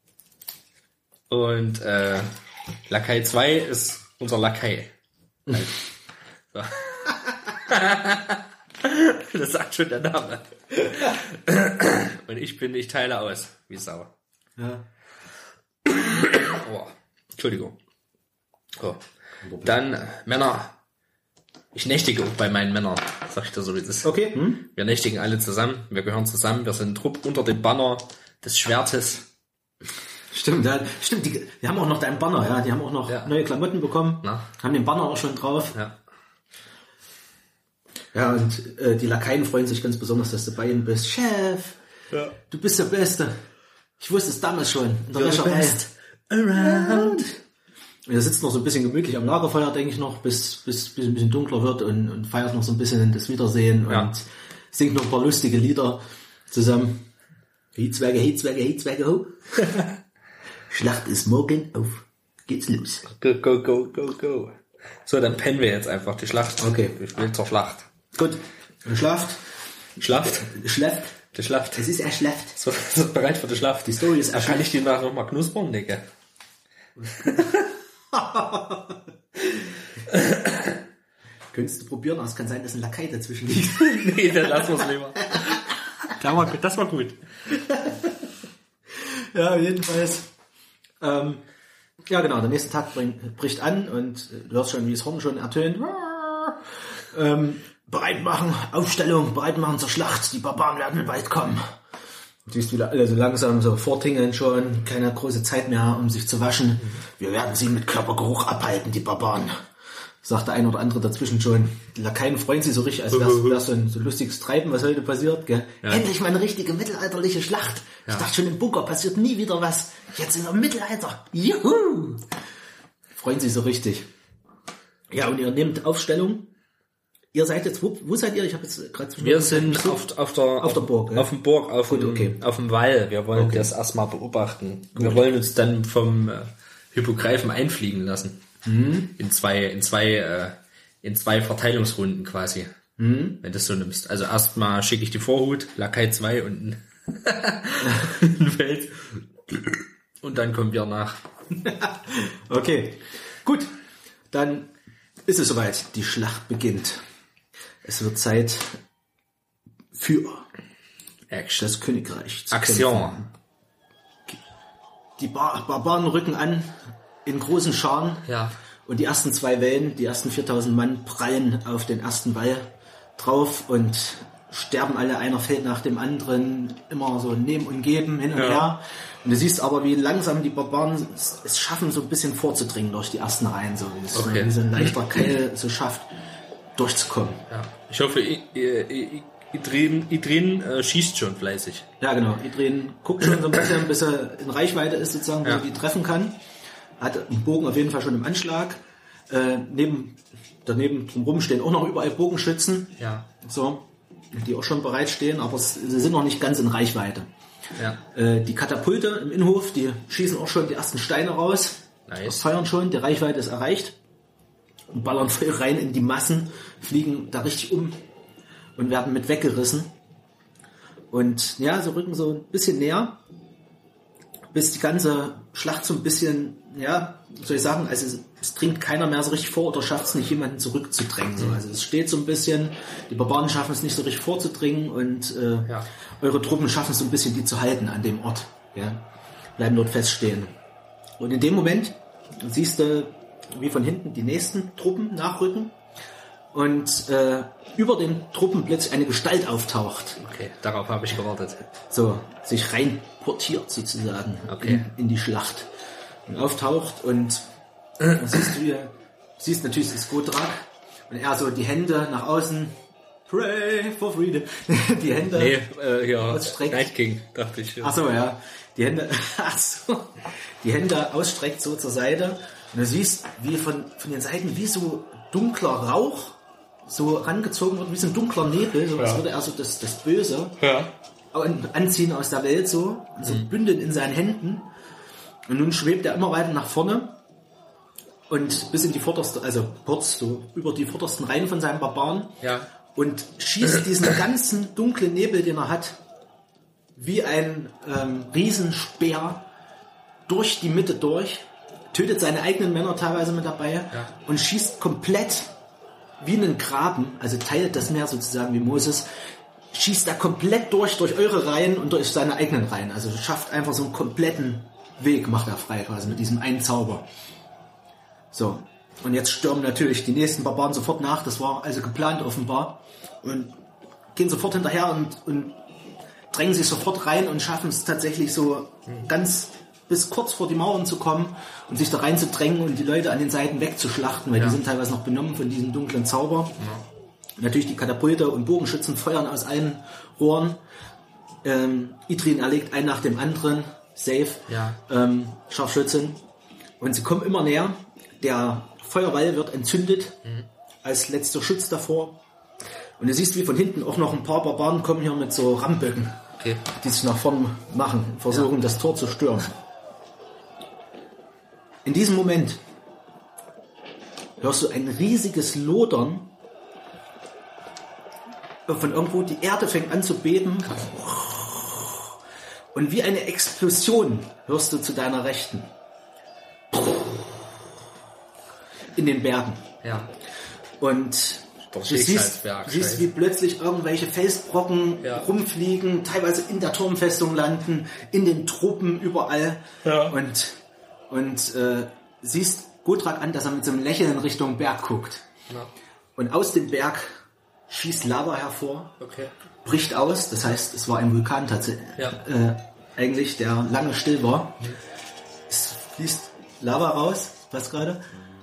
Und äh, Lakai zwei ist unser Lakai. Halt. So. Das sagt schon der Name. Und ich bin, ich teile aus, wie Sau. Ja. Oh, Entschuldigung. So. Dann äh, Männer. Ich nächtige auch bei meinen Männern, sag ich dir so wie das ist. Okay. Hm? Wir nächtigen alle zusammen, wir gehören zusammen, wir sind Trupp unter dem Banner des Schwertes. Stimmt, ja, stimmt. Die, die haben auch noch deinen Banner, ja. Die haben auch noch Ja. neue Klamotten bekommen. Na? Haben den Banner auch schon drauf. Ja. Ja, und äh, die Lakaien freuen sich ganz besonders, dass du bei ihnen bist. Chef, ja. Du bist der Beste. Ich wusste es damals schon. In der Wäscherei. Around. Und er sitzt noch so ein bisschen gemütlich am Lagerfeuer, denke ich noch, bis, bis, bis ein bisschen dunkler wird und, und feiert noch so ein bisschen das Wiedersehen ja. und singt noch ein paar lustige Lieder zusammen. Hitzwerge, Hitzwerge, Hitzwerge, ho. Schlacht ist morgen, auf geht's los. Go, go, go, go, go. So, dann pennen wir jetzt einfach die Schlacht. Okay. Wir spielen zur Schlacht. Gut. Schlaft. Schlaft. Schlaft. Die Schlaft. Es ist erschlafft. So, so bereit für die Schlaft. Die Story ist erschlafft. Kann ich die nachher noch mal knuspern, Nicke? Könntest du probieren, aber es kann sein, dass ein Lakai dazwischen liegt. Nee, dann lassen wir es lieber. Das war, das war gut. Ja, jedenfalls. Ähm, ja, genau, der nächste Tag bring, bricht an und du hörst schon, wie das Horn schon ertönt. Ähm, bereit machen, Aufstellung, bereit machen zur Schlacht. Die Barbaren werden bald kommen. Du siehst wieder alle so langsam so vortingeln schon, keine große Zeit mehr, um sich zu waschen. Wir werden sie mit Körpergeruch abhalten, die Barbaren. Sagt der ein oder andere dazwischen schon. Die Lakaien freuen sich so richtig, als wäre es so ein so lustiges Treiben, was heute passiert. Gell? Ja. Endlich mal eine richtige mittelalterliche Schlacht. Ja. Ich dachte schon, im Bunker passiert nie wieder was. Jetzt sind wir im Mittelalter. Juhu! Freuen sich so richtig. Ja, und ihr nehmt Aufstellung. Ihr seid jetzt, wo, wo seid ihr? Ich habe jetzt gerade Wir sind auf, auf der, auf der Burg, ja? Auf dem Burg, auf, Gut, okay. dem, auf dem Wall. Wir wollen okay. das erstmal beobachten. Gut. Wir wollen uns dann vom äh, Hippogreifen einfliegen lassen. Mhm. In zwei, in zwei, äh, in zwei Verteilungsrunden quasi. Mhm. Wenn du das so nimmst. Also erstmal schicke ich die Vorhut, Lakai zwei und ein Feld. Und dann kommen wir nach. Okay. Gut. Dann ist es soweit. Die Schlacht beginnt. Es wird Zeit für Action. Das Königreich. Aktion. Die Bar- Barbaren rücken an in großen Scharen. Ja. Und die ersten zwei Wellen, die ersten viertausend Mann prallen auf den ersten Wall drauf und sterben alle, einer fällt nach dem anderen, immer so nehmen und geben, hin und ja. her. Und du siehst aber, wie langsam die Barbaren es, es schaffen, so ein bisschen vorzudringen durch die ersten Reihen, so wie es okay. so, wie so ein leichter Keil so schafft, durchzukommen. Ja. Ich hoffe, Idrin, Idrin äh, schießt schon fleißig. Ja, genau. Idrin guckt schon so ein bisschen, bis er in Reichweite ist, sozusagen, wo ja. er die treffen kann. Hat einen Bogen auf jeden Fall schon im Anschlag. Äh, neben, daneben drumherum stehen auch noch überall Bogenschützen. Ja. So, die auch schon bereit stehen, aber es, sie sind noch nicht ganz in Reichweite. Ja. Äh, die Katapulte im Innenhof, die schießen auch schon die ersten Steine raus. Nice. Feuern schon, die Reichweite ist erreicht. Und ballern voll rein in die Massen, fliegen da richtig um und werden mit weggerissen. Und ja, sie rücken so ein bisschen näher, bis die ganze Schlacht so ein bisschen, ja, soll ich sagen, also es, es dringt keiner mehr so richtig vor oder schafft es nicht, jemanden zurückzudrängen. So. Also es steht so ein bisschen, die Barbaren schaffen es nicht so richtig vorzudringen und äh, ja. eure Truppen schaffen es so ein bisschen, die zu halten an dem Ort. Ja. Bleiben dort feststehen. Und in dem Moment siehst du, wie von hinten die nächsten Truppen nachrücken und äh, über den Truppen plötzlich eine Gestalt auftaucht. Okay, darauf habe ich gewartet. So, sich rein portiert sozusagen okay. in, in die Schlacht. Und auftaucht und äh, siehst du hier, siehst natürlich das Godrak und er so die Hände nach außen, pray for freedom, die Hände nee, äh, ja, ausstreckt. Night King, dachte ich. Ja. Ach so, ja, die Hände, ach so, die Hände ausstreckt so zur Seite und du siehst, wie von, von den Seiten wie so dunkler Rauch so rangezogen wird, wie so ein dunkler Nebel, so ja. als würde er so das, das Böse ja. anziehen aus der Welt so, so mhm. bündeln in seinen Händen. Und nun schwebt er immer weiter nach vorne und bis in die vorderste, also kurz so über die vordersten Reihen von seinen Barbaren ja. und schießt diesen ganzen dunklen Nebel, den er hat, wie ein ähm, Riesenspeer durch die Mitte durch, tötet seine eigenen Männer teilweise mit dabei ja. und schießt komplett wie einen Graben, also teilt das Meer sozusagen wie Moses, schießt er komplett durch, durch eure Reihen und durch seine eigenen Reihen, also schafft einfach so einen kompletten Weg, macht er frei quasi mit diesem einen Zauber. So, und jetzt stürmen natürlich die nächsten Barbaren sofort nach, das war also geplant offenbar, und gehen sofort hinterher und, und drängen sich sofort rein und schaffen es tatsächlich so ganz bis kurz vor die Mauern zu kommen und sich da reinzudrängen und die Leute an den Seiten wegzuschlachten, weil ja. die sind teilweise noch benommen von diesem dunklen Zauber. Ja. Natürlich die Katapulte und Bogenschützen feuern aus allen Rohren. Ähm, Idrin erlegt einen nach dem anderen. Safe. Ja. Ähm, Scharfschützen. Und sie kommen immer näher. Der Feuerwall wird entzündet. Mhm. Als letzter Schutz davor. Und du siehst, wie von hinten auch noch ein paar Barbaren kommen hier mit so Rammböcken. Okay. Die sich nach vorn machen. Versuchen, ja. das Tor zu stürmen. In diesem Moment hörst du ein riesiges Lodern von irgendwo. Die Erde fängt an zu beben. Und wie eine Explosion hörst du zu deiner Rechten. In den Bergen. Ja. Und du siehst, siehst, wie plötzlich irgendwelche Felsbrocken ja. rumfliegen, teilweise in der Turmfestung landen, in den Truppen überall. Ja. Und, und äh, siehst Gotrak an, dass er mit so einem Lächeln Richtung Berg guckt. Ja. Und aus dem Berg schießt Lava hervor, okay. bricht aus. Das heißt, es war ein Vulkan tatsächlich, ja. äh, eigentlich, der lange still war. Mhm. Es fließt Lava raus, was gerade.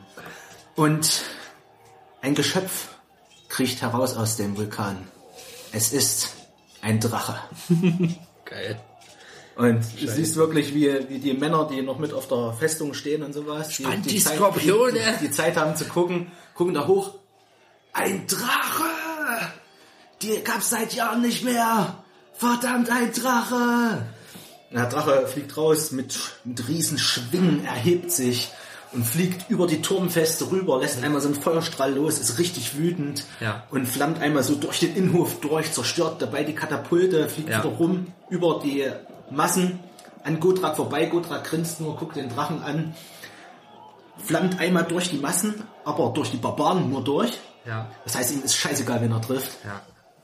Und ein Geschöpf kriecht heraus aus dem Vulkan. Es ist ein Drache. Geil. Und du siehst wirklich, wie, wie die Männer, die noch mit auf der Festung stehen und sowas, die, die, die, Zeit, Skorpione. Die, die Zeit haben zu gucken, gucken da hoch. Ein Drache! Die gab's seit Jahren nicht mehr! Verdammt, ein Drache! Der Drache fliegt raus mit, mit riesen Schwingen, erhebt sich und fliegt über die Turmfeste rüber, lässt einmal so einen Feuerstrahl los, ist richtig wütend ja. und flammt einmal so durch den Innenhof durch, zerstört dabei die Katapulte, fliegt ja. wieder rum über die Massen an Gotrak vorbei. Gotrak grinst nur, guckt den Drachen an, flammt einmal durch die Massen, aber durch die Barbaren nur durch. Ja. Das heißt, ihm ist scheißegal, wenn er trifft. Ja.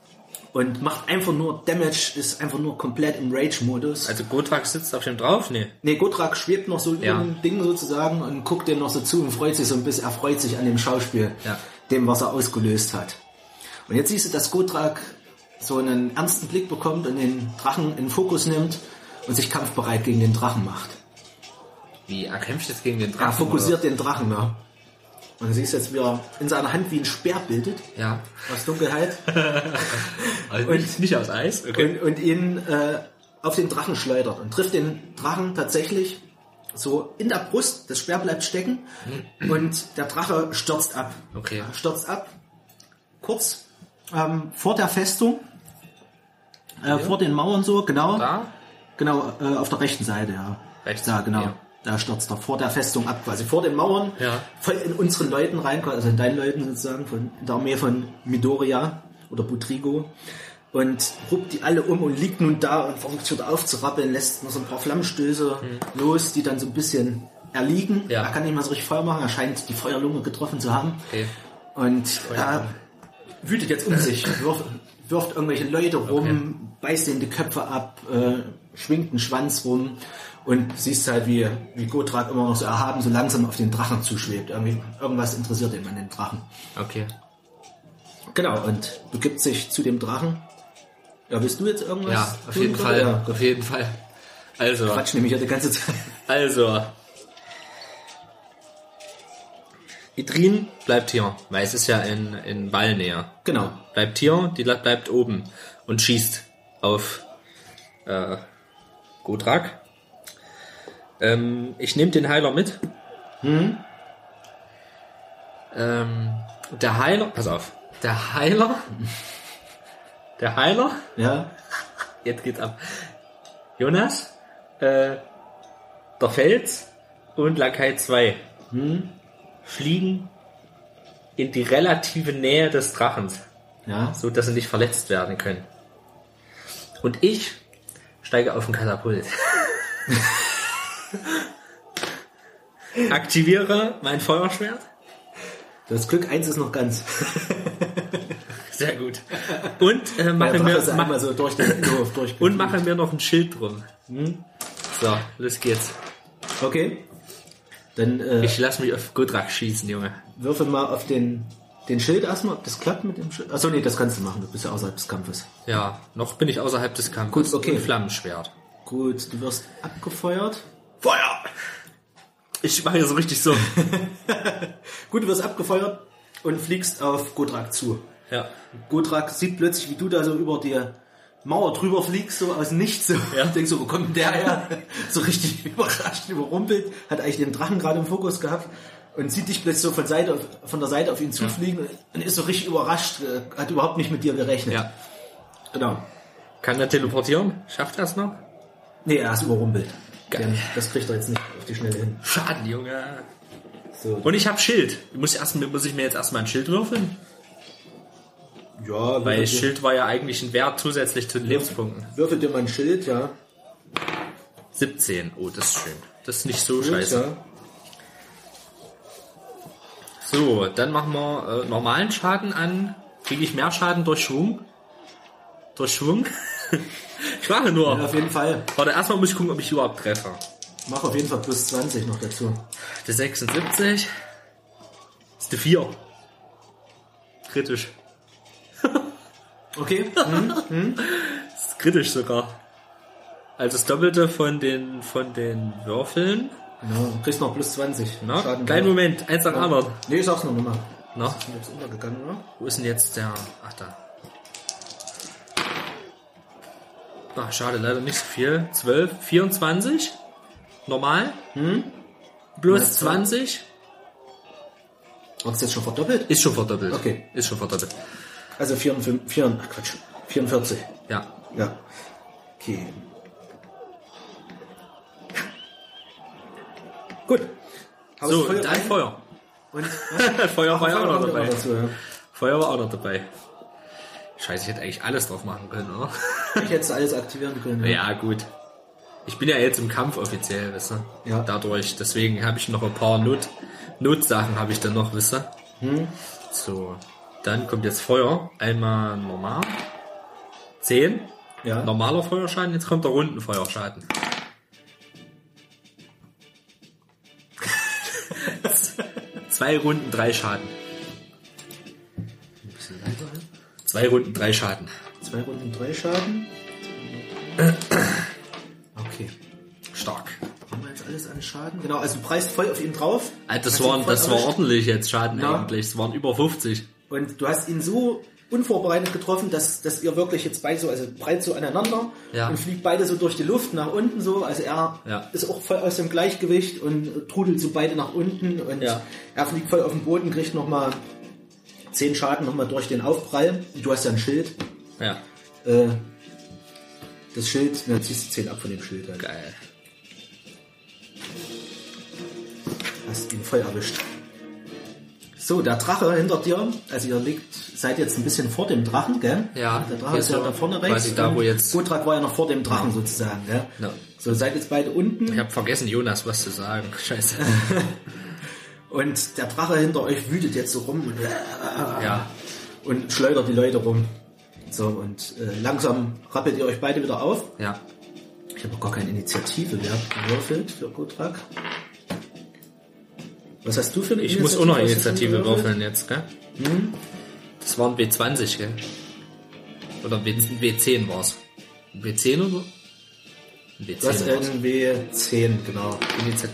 Und macht einfach nur Damage, ist einfach nur komplett im Rage-Modus. Also Gotrak sitzt auf dem drauf? Nee. Nee, Gotrak schwebt noch so ja. über dem Ding sozusagen und guckt dem noch so zu und freut sich so ein bisschen, er freut sich an dem Schauspiel, ja. dem, was er ausgelöst hat. Und jetzt siehst du, dass Gotrak so einen ernsten Blick bekommt und den Drachen in den Fokus nimmt und sich kampfbereit gegen den Drachen macht. Wie, er kämpft jetzt gegen den Drachen? Er fokussiert oder? den Drachen, ja. Und du siehst jetzt, wie er in seiner Hand wie ein Speer bildet. Ja. Aus Dunkelheit. Also nicht, und, nicht aus Eis. Okay. Und, und ihn äh, auf den Drachen schleudert. Und trifft den Drachen tatsächlich so in der Brust. Das Speer bleibt stecken. Mhm. Und der Drache stürzt ab. Okay. Er stürzt ab. Kurz ähm, vor der Festung. Äh, vor den Mauern so, genau. Da? Genau, äh, auf der rechten Seite, ja. Rechts? Da, genau. Ja. Da stürzt er vor der Festung ab, quasi vor den Mauern, ja. voll in unseren Leuten rein, also in deinen Leuten sozusagen, von in der Armee von Midoriya oder Butrigo, und ruppt die alle um und liegt nun da und versucht wieder aufzurappeln, lässt noch so ein paar Flammenstöße mhm. los, die dann so ein bisschen erliegen. Ja. Er kann nicht mal so richtig Feuer machen, er scheint die Feuerlunge getroffen zu haben. Okay. Und er wütet jetzt um sich, wirft, wirft irgendwelche Leute rum, okay. beißt ihnen die Köpfe ab, äh, schwingt einen Schwanz rum. Und siehst halt, wie, wie Gotrak immer noch so erhaben, so langsam auf den Drachen zuschwebt. Irgendwie, irgendwas interessiert ihn an den Drachen. Okay. Genau, und begibt sich zu dem Drachen. Ja, willst du jetzt irgendwas? Ja, auf jeden Fall. Ja. Auf jeden Fall. Also. Quatsch nämlich ja die ganze Zeit. Also. Idrin bleibt hier, weil es ist ja in, in Ballnähe. Genau. Bleibt hier, die bleibt oben und schießt auf äh, Gotrak. Ähm, ich nehme den Heiler mit. Hm? Ähm, der Heiler, pass auf, der Heiler, der Heiler, ja, jetzt geht's ab. Jonas, äh, der Fels und Lakai zwei hm? fliegen in die relative Nähe des Drachens, ja, so dass sie nicht verletzt werden können. Und ich steige auf den Katapult. Aktiviere mein Feuerschwert. Das Glück eins ist noch ganz. Sehr gut. Und äh, mache mir mach, so durch den Innenhof durch und mache mir noch ein Schild drum. Hm? So, los geht's. Okay. Dann äh, ich lasse mich auf Gotrak schießen, Junge. Würfel mal auf den den Schild erstmal, ob das klappt mit dem Schild. Achso, nee, das kannst du machen. Du bist ja außerhalb des Kampfes. Ja, noch bin ich außerhalb des Kampfes. Gut, okay. Ein Flammenschwert. Gut, du wirst abgefeuert. Feuer! Ich mache hier so richtig so. Gut, du wirst abgefeuert und fliegst auf Gotrak zu. Ja. Gotrak sieht plötzlich, wie du da so über die Mauer drüber fliegst, so aus nichts. So. Ja. Und denkst so, wo kommt denn der her? So richtig überrascht, überrumpelt. Hat eigentlich den Drachen gerade im Fokus gehabt. Und sieht dich plötzlich so von, Seite auf, von der Seite auf ihn zufliegen. Ja. Und ist so richtig überrascht. Hat überhaupt nicht mit dir gerechnet. Ja. Genau. Kann er teleportieren? Schafft er es noch? Nee, er ist überrumpelt. Geil. Das kriegt er jetzt nicht auf die Schnelle hin. Schaden, Junge. So. Und ich hab Schild. Muss ich, erst, muss ich mir jetzt erstmal ein Schild würfeln? Ja, Weil Schild war ja eigentlich ein Wert zusätzlich zu den Lebenspunkten. Würfel dir mal ein Schild, ja. siebzehn. Oh, das ist schön. Das ist nicht so Gut, scheiße. ja. So, dann machen wir äh, normalen Schaden an. Kriege ich mehr Schaden durch Schwung? Durch Schwung? Ich mache nur. Ja, auf jeden Fall. Warte, erstmal muss ich gucken, ob ich überhaupt treffe. Mach auf jeden Fall plus zwanzig noch dazu. Der sechsundsiebzig. Das ist die vier. Kritisch. Okay. Hm, hm. Das ist kritisch sogar. Also das Doppelte von den, von den Würfeln. Ja, du kriegst noch plus zwanzig. Na, Schaden kleinen drauf. Moment, eins nach dem anderen. Nee, ich sag's noch nochmal. Na, Ich bin jetzt untergegangen, oder? wo ist denn jetzt der... Ach, da. Ach, schade, leider nicht so viel. zwölf, vierundzwanzig. Normal. Hm? Plus Meinst du? zwanzig. Hast du jetzt schon verdoppelt? Ist schon verdoppelt. Okay. Ist schon verdoppelt. Also vierundfünfzig, vier, ach Quatsch, vierundvierzig. Ja. Ja. Okay. Gut. Haust So, Feuer dann rein Feuer. Und, Feuer war ja auch noch kommt dabei. dazu, ja. Feuer war auch noch dabei. Scheiße, ich hätte eigentlich alles drauf machen können, oder? Ich hätte alles aktivieren können. Ja, gut. Ich bin ja jetzt im Kampf offiziell, wisst ihr? Ja. Dadurch, deswegen habe ich noch ein paar Not, Notsachen habe ich dann noch, wisst ihr? Hm. So, dann kommt jetzt Feuer. Einmal normal. zehn. Ja. Normaler Feuerschaden, jetzt kommt der Rundenfeuerschaden. Zwei Runden, drei Schaden. Ein bisschen leiser. Zwei Runden, drei Schaden. Zwei Runden, drei Schaden. Okay. Stark. Haben wir jetzt alles an Schaden? Genau, also du preist voll auf ihn drauf. Also das, Hast ihn waren, voll das war erwischt. ordentlich jetzt Schaden Ja. eigentlich. Es waren über fünfzig. Und du hast ihn so unvorbereitet getroffen, dass, dass ihr wirklich jetzt beide so, also breit so aneinander Ja. und fliegt beide so durch die Luft nach unten so. Also er Ja. ist auch voll aus dem Gleichgewicht und trudelt so beide nach unten und Ja. er fliegt voll auf den Boden, kriegt nochmal zehn Schaden nochmal durch den Aufprall. Und du hast ja ein Schild. Ja. Äh, das Schild, dann ziehst du zehn ab von dem Schild. Halt. Geil. Hast ihn voll erwischt. So, der Drache hinter dir, also ihr liegt, seid jetzt ein bisschen vor dem Drachen, gell? Ja, Der Drache hier ist ja so da vorne quasi rechts. da, wo und jetzt- Gotrak war ja noch vor dem Drachen sozusagen, gell? Ja. So, seid jetzt beide unten Ich habe vergessen, Jonas was zu sagen. Scheiße. und der Drache hinter euch wütet jetzt so rum und, Ja. und schleudert die Leute rum. So, und äh, langsam rappelt ihr euch beide wieder auf. Ja. Ich habe noch gar keine Initiative mehr gewürfelt für Gotrak. Was hast du für eine Ich muss auch noch Hast du Initiative schon gewürfelt? würfeln jetzt, gell? Hm? Das waren W zwanzig, gell? Oder W zehn war's. W zehn oder? W Du hast zehn war's. ein W zehn, genau. Initiative.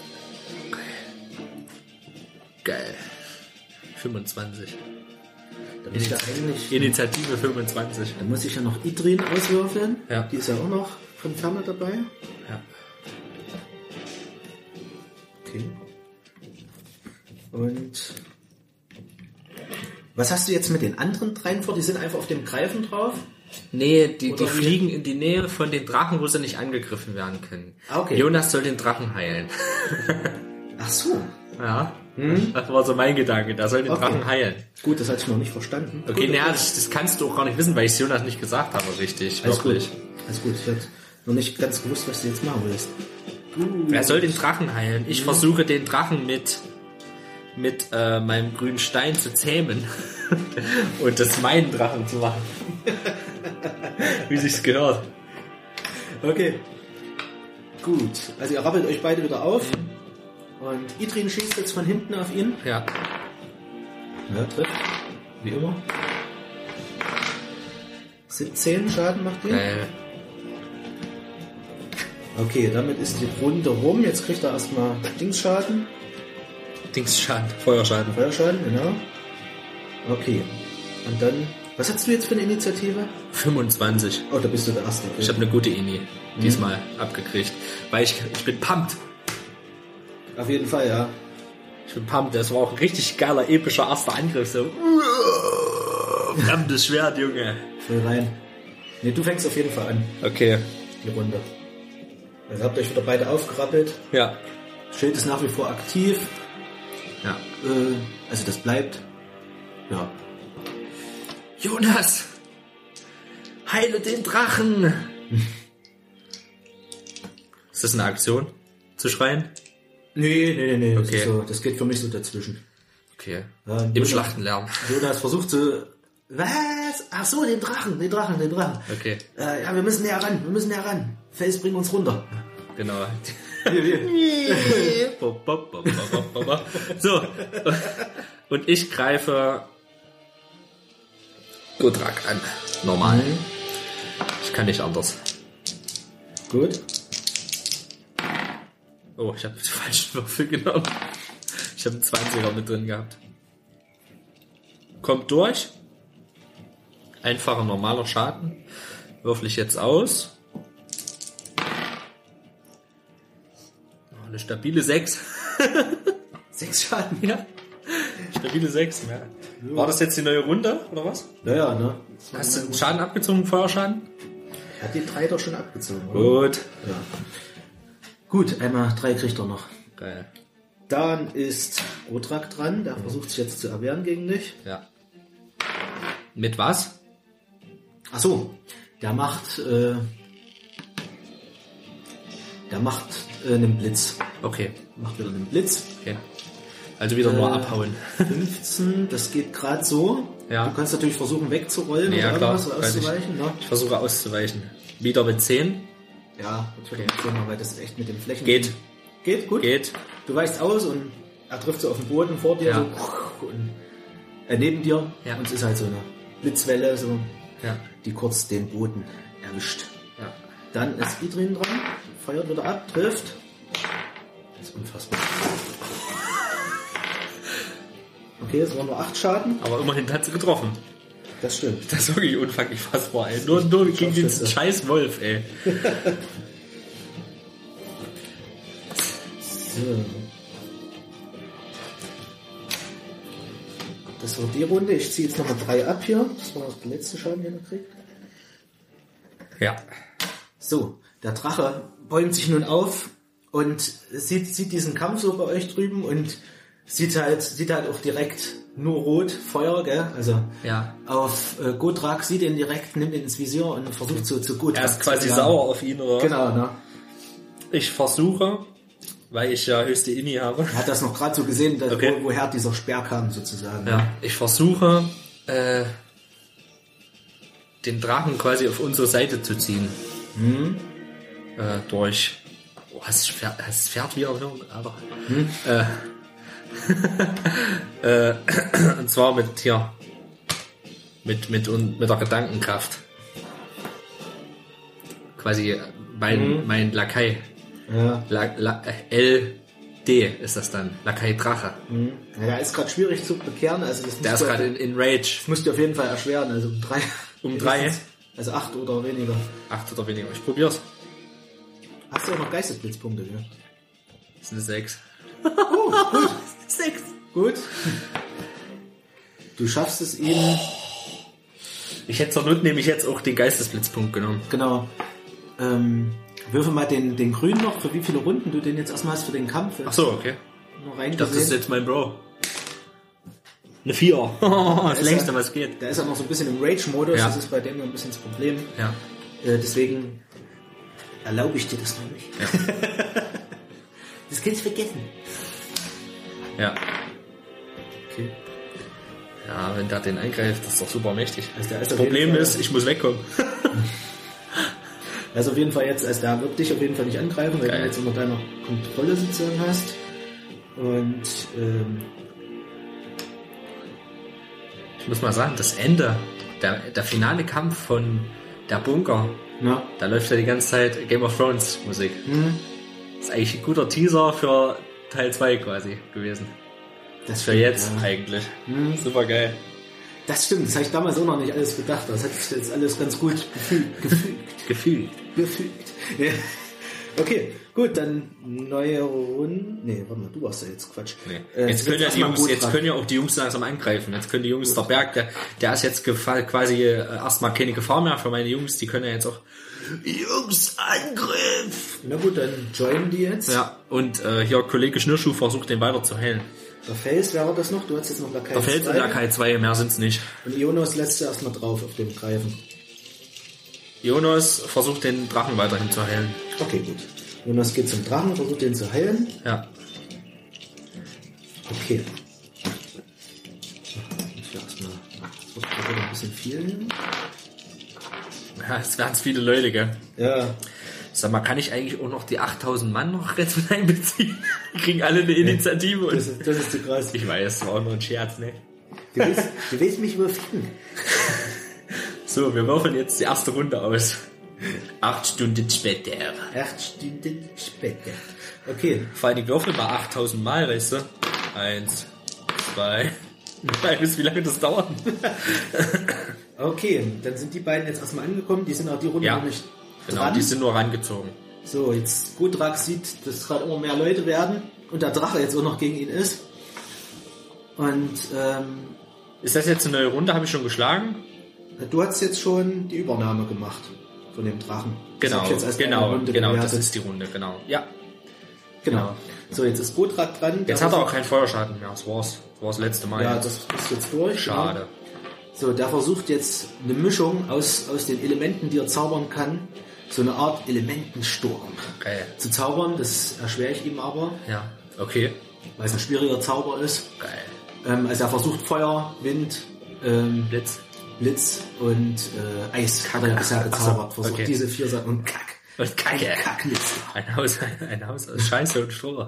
Geil. fünfundzwanzig. Da muss ich ja eigentlich, Initiative fünfundzwanzig. da muss ich ja noch Idrin auswürfeln. Ja. Die ist ja auch noch von Ferne dabei. Ja. Okay. Und was hast du jetzt mit den anderen dreien vor? Die sind einfach auf dem Greifen drauf? Nee, die, die Oder wie? fliegen in die Nähe von den Drachen, wo sie nicht angegriffen werden können. Ah, okay. Jonas soll den Drachen heilen. Ach so. Ja. Das war so mein Gedanke. Der soll den Okay. Drachen heilen. Gut, das hatte ich noch nicht verstanden. Okay, gut, naja, das, das kannst du auch gar nicht wissen, weil ich es Jonas nicht gesagt habe, richtig. Alles Wirklich. gut. Alles gut. Ich hatte noch nicht ganz gewusst, was du jetzt machen willst. Gut. Er soll den Drachen heilen. Ich versuche den Drachen mit mit äh, meinem grünen Stein zu zähmen und das meinen Drachen zu machen. Wie sich's gehört. Okay. Gut. Also ihr rappelt euch beide wieder auf. Und Idrin schießt jetzt von hinten auf ihn. Ja. Ja, trifft. Wie immer. siebzehn Schaden macht ihr. Geil. Okay, damit ist die Runde rum. Jetzt kriegt er erstmal Dingsschaden. Dingsschaden, Feuerschaden. Feuerschaden, genau. Okay. Und dann, was hast du jetzt für eine Initiative? fünfundzwanzig. Oh, da bist du der Erste. Okay. Ich habe eine gute Ini diesmal mhm. abgekriegt. Weil ich, ich bin pumped. Auf jeden Fall, ja. Ich bin pumped. Das war auch ein richtig geiler, epischer erster Angriff. So. Fremdes Schwert, Junge. Voll rein. Ne, du fängst auf jeden Fall an. Okay. Die Runde. Also habt ihr euch wieder beide aufgerappelt. Ja. Schild ist nach wie vor aktiv. Ja. Äh, also das bleibt. Ja. Jonas! Heile den Drachen! Ist das eine Aktion? Zu schreien? Nee, nee, nee, nee. Okay. Das, ist so, das geht für mich so dazwischen. Okay. Ja, Im Jonas, Schlachtenlärm. Jonas versucht so. Was? Ach so, den Drachen, den Drachen, den Drachen. Okay. Äh, ja, wir müssen näher ran, wir müssen näher ran. Fels bringt uns runter. Genau. Hier, hier. So. Und ich greife Gudrak an. Normal. Mhm. Ich kann nicht anders. Gut. Oh, ich habe den falschen Würfel genommen. Ich habe einen zwanziger mit drin gehabt. Kommt durch. Einfacher, normaler Schaden. Würfel ich jetzt aus. Oh, eine stabile sechs. Sechs Schaden. Ja. Stabile sechs. Ja. War das jetzt die neue Runde, oder was? Naja, ne? Hast du Schaden abgezogen, Feuerschaden? Er hat die drei doch schon abgezogen, oder? Gut. Ja. Gut, einmal drei kriegt er noch. Geil. Dann ist Gudrak dran, der versucht sich jetzt zu erwehren gegen dich. Ja. Mit was? Ach so, der macht, äh, der macht äh, einen Blitz. Okay. Macht wieder einen Blitz. Okay. Also wieder nur Äh, abhauen. fünfzehn, das geht gerade so. Ja. Du kannst natürlich versuchen wegzurollen Ja, oder klar, irgendwas oder weiß ich. auszuweichen. Ne? Ich versuche auszuweichen. Wieder mit zehn. Ja, natürlich okay. Mal, weil das ist echt mit den Flächen. Geht. Geht, gut. Geht. Du weichst aus und er trifft so auf den Boden vor dir Ja. so, und äh, neben dir. Ja. Und es ist halt so eine Blitzwelle, so, Ja. die kurz den Boden erwischt. Ja. Dann ist Idrin dran, feuert wieder ab, trifft. Das ist unfassbar. Okay, es waren nur acht Schaden. Aber immerhin hat sie getroffen. Das stimmt. Das ist wirklich unfucking fassbar, ey. Nur, nur gegen diesen scheiß Wolf, ey. So. Das war die Runde. Ich ziehe jetzt nochmal drei ab hier. Das war der letzte Schaden, den er kriegt. Ja. So, der Drache bäumt sich nun auf und sieht, sieht diesen Kampf so bei euch drüben und sieht halt, sieht halt auch direkt nur rot, Feuer, gell? Also Ja. auf äh, Gudrak, sieht ihn direkt, nimmt ihn ins Visier und versucht so zu Gudrak Er ist quasi zu jagen. sauer auf ihn, oder? Genau, ne? Ich versuche, weil ich ja höchste Inni habe. Er hat das noch gerade so gesehen, dass, Okay. wo, woher dieser Speer kam, sozusagen. Ja. Ich versuche, äh, den Drachen quasi auf unsere Seite zu ziehen. Mhm. Äh, durch. Oh, hast du das Pferd, hast das Pferd wieder hören? Aber. Hm? Äh, äh, und zwar mit hier. Mit, mit, und mit der Gedankenkraft. Quasi mein, Mhm. mein Lakai. Ja. La, La, L D ist das dann. Lakai Drache. Mhm. Ja, der ist gerade schwierig zu bekehren, also das Der ist musst du- gerade in, in Rage. das musst du auf jeden Fall erschweren, also um drei. Um drei? Also acht oder weniger. Acht oder weniger. Ich probier's. Hast du auch noch Geistesblitzpunkte, gell? Das ist eine sechs. Oh, gut. sechs. Gut. Du schaffst es ihn, Ich hätte zur Not nämlich jetzt auch den Geistesblitzpunkt genommen. genau. Ähm, würfel mal den, den grünen noch, für wie viele Runden du den jetzt erstmal hast für den Kampf. Ach so, okay. Noch Ich dachte, das ist reingesehen. jetzt mein Bro. Eine vier. Das ist längste, ja- was geht. Der ist ja noch so ein bisschen im Rage-Modus, Ja. das ist bei dem noch ein bisschen das Problem. Ja. Äh, deswegen erlaube ich dir das noch nicht. Ja. Das kannst du vergessen. Ja. Okay. Ja, wenn der den eingreift, das ist doch super mächtig. Also der ist Das auf Problem jeden Fall- ist, ich muss wegkommen. Also auf jeden Fall jetzt, also der wird dich auf jeden Fall nicht angreifen, weil Geil. du jetzt unter deiner Kontrolle sozusagen hast. Und ähm, Ich muss mal sagen, das Ende, der, der finale Kampf von der Bunker, na, da läuft ja die ganze Zeit Game of Thrones Musik. hm, Das ist eigentlich ein guter Teaser für Teil zwei quasi gewesen. das Für stimmt, jetzt ja. eigentlich. Hm. Super geil. Das stimmt, das habe ich damals auch noch nicht alles bedacht. Das hat sich jetzt alles ganz gut gefügt. Gefügt. Gefügt. Gefügt. Ja. Okay, gut, dann neue Runde. Nee, warte mal, du warst ja jetzt Quatsch. Nee. Äh, Jetzt, können ja die Jungs, jetzt können ja auch die Jungs langsam angreifen. Jetzt können die Jungs, der Berg, der, der ist jetzt gefa- quasi äh, erstmal keine Gefahr mehr für meine Jungs. Die können ja jetzt auch Jungs, Angriff! Na gut, dann joinen die jetzt. Ja, und äh, hier Kollege Schnürschuh versucht, den weiter zu heilen. Der Fels, wer war das noch? Du hast jetzt noch Lakai Der Fels und Lakai zwei, mehr sind's nicht. Und Ionos lässt du erstmal drauf auf dem Greifen. Jonas versucht, den Drachen weiterhin zu heilen. Okay, gut. Jonas geht zum Drachen, versucht den zu heilen. Ja. Okay. Ich erstmal. Das wird gerade ein bisschen viel. Ja, es werden viele Leute, gell? Ja. Sag mal, kann ich eigentlich auch noch die achttausend Mann noch jetzt mit einbeziehen? Die kriegen alle eine Initiative. Und Das ist, das ist zu krass. ich weiß, das war auch nur ein Scherz, ne? Du willst, du willst mich überficken. So, wir würfeln jetzt die erste Runde aus. Acht Stunden später. Acht Stunden später. Okay. Vor allem, ich würfel mal achttausend Mal, weißt du? Eins, zwei, drei, bis wie lange das dauert. Okay, dann sind die beiden jetzt erstmal angekommen. Die sind auch die Runde Ja, noch nicht genau, dran. die sind nur rangezogen. So, jetzt Gudrak sieht, dass gerade immer mehr Leute werden und der Drache jetzt auch noch gegen ihn ist. Und ähm, Ist das jetzt eine neue Runde? Habe ich schon geschlagen? du hast jetzt schon die Übernahme gemacht von dem Drachen. Das Genau, hab ich jetzt als eine genau, Runde genau, bewertet. das ist die Runde, genau. Ja. Genau. So, jetzt ist Gudrak dran. Jetzt Der hat er auch versucht- keinen Feuerschaden mehr. Das war's. Das war's das letzte Mal. Ja, jetzt. das ist jetzt durch. Schade. Genau. So, der versucht jetzt eine Mischung aus, aus den Elementen, die er zaubern kann, so eine Art Elementensturm Geil. zu zaubern. Das erschwere ich ihm aber, Ja, okay. weil es ein schwieriger Zauber ist. Geil. Ähm, also er versucht Feuer, Wind, ähm, Blitz. Blitz und äh, Eis hat er ja bisher gezaubert. Versucht okay. diese vier Sachen und Kack. Und Kacke. Kacknitz. Ein Haus, ein, ein Haus aus Scheiße und Stroh.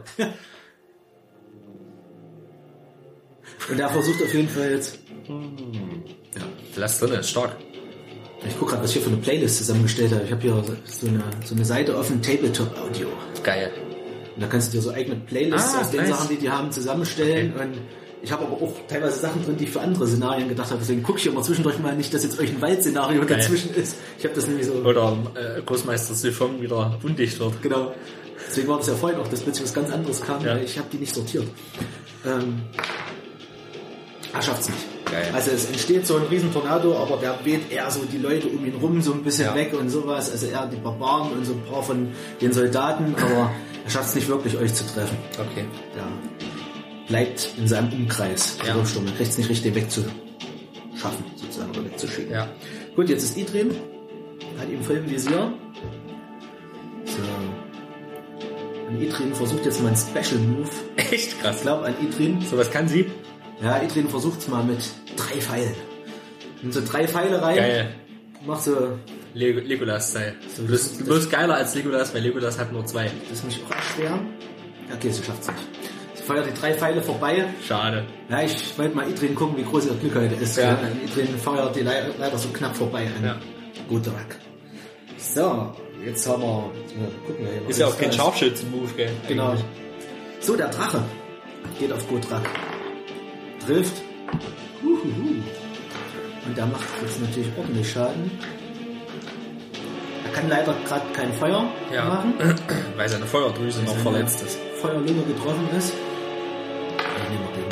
Und er versucht auf jeden Fall jetzt. Ja, lass drin, ist stark. Ich gucke gerade, was ich hier für eine Playlist zusammengestellt habe. Ich habe hier so eine, so eine Seite offen, Tabletop Audio. Geil. Und da kannst du dir so eigene Playlists Ah, aus den nice. Sachen, die die haben, zusammenstellen. Okay. Und ich habe aber auch teilweise Sachen drin, die ich für andere Szenarien gedacht habe. Deswegen gucke ich immer zwischendurch mal nicht, dass jetzt euch ein Waldszenario Geil. dazwischen ist. Ich habe das nämlich so. Oder äh, Großmeister Siphon wieder undicht wird. Genau. Deswegen war das ja vorhin auch, dass plötzlich was ganz anderes kam, Ja. weil ich habe die nicht sortiert. Ähm, er schafft's nicht. Geil. Also es entsteht so ein riesen Tornado, aber der weht eher so die Leute um ihn rum so ein bisschen Ja. weg und sowas. Also eher die Barbaren und so ein paar von den Soldaten, aber er schafft es nicht wirklich, euch zu treffen. Okay. Der bleibt in seinem Umkreis. Ja. Ja. Er kriegt es nicht richtig wegzuschaffen, sozusagen, oder wegzuschicken. Ja. Gut, jetzt ist Idrim. Hat ihm voll im Visier. So. Und Idrim versucht jetzt mal einen Special Move. Echt krass. Ich glaube an Idrim. So was kann sie? Ja, Idrim versucht es mal mit drei Pfeilen. Und so drei Pfeile rein. Geil. Macht so. Leg Legolas-Style. Du bist, du bist geiler als Legolas, weil Legolas hat nur zwei. Das ist nicht auch schwer. Okay, sie schafft es nicht. Sie feuert die drei Pfeile vorbei. Schade. Ja, ich wollte mal Idrin gucken, wie groß ihr Glück heute ist. Ja. Idrin feuert die leider, leider so knapp vorbei an. Ja. Guter Rack. So, jetzt haben wir. Jetzt mal gucken, hier Ist ja was auch kein da Scharfschützen-Move, gell? Genau. Eigentlich. So, der Drache geht auf Gudrak. Trifft. Huhuhu. Und der macht jetzt natürlich ordentlich Schaden. Er kann leider gerade kein Feuer Ja. machen. Weil seine Feuerdrüse noch Seine verletzt ist. Feuerlunge getroffen ist. Ich nehme den.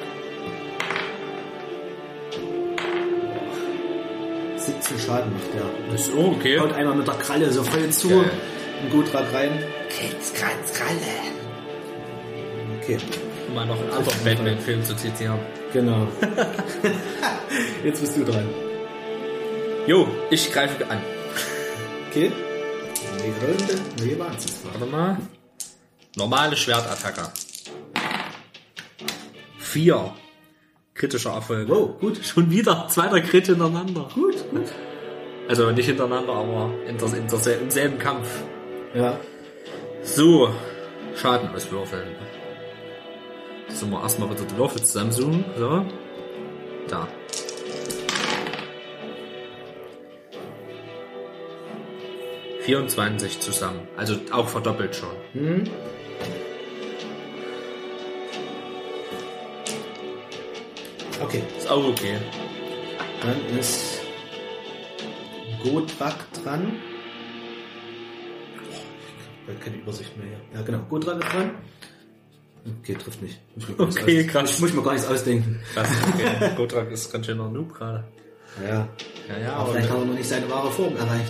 siebzehn Schaden macht der. Ist oh, okay. Haut einmal mit der Kralle so voll zu. Geil. In Gudrak rein. Kralle. Okay, Um mal noch einen anderen Batman-Film zu zitieren. genau. Jetzt bist du dran. Jo, ich greife an. Okay. Neue Runde, neue Wahnsinnsfahrt. Warte mal. Normale Schwertattacke. Vier. Kritischer Erfolg. Wow, gut. Schon wieder zweiter Crit hintereinander. Gut, gut. Also nicht hintereinander, aber in der, in der, im selben Kampf. Ja. So. Schaden auswürfeln. So, mal erstmal wieder die Würfel zusammensuchen. So. Da. vierundzwanzig zusammen. Also auch verdoppelt schon. Hm. Okay. Ist auch okay. Dann ist Gotrak dran. Ich habe keine Übersicht mehr hier. Ja, genau. Gotrak ist dran. Okay, trifft nicht. Muss mir gar nichts Okay, aus- krass. Ich muss mir gar nichts ausdenken. Krass, okay. Gotrak ist ganz schön noch Noob gerade. Ja. Ja, ja, Aber vielleicht hat er noch nicht seine wahre Form erreicht.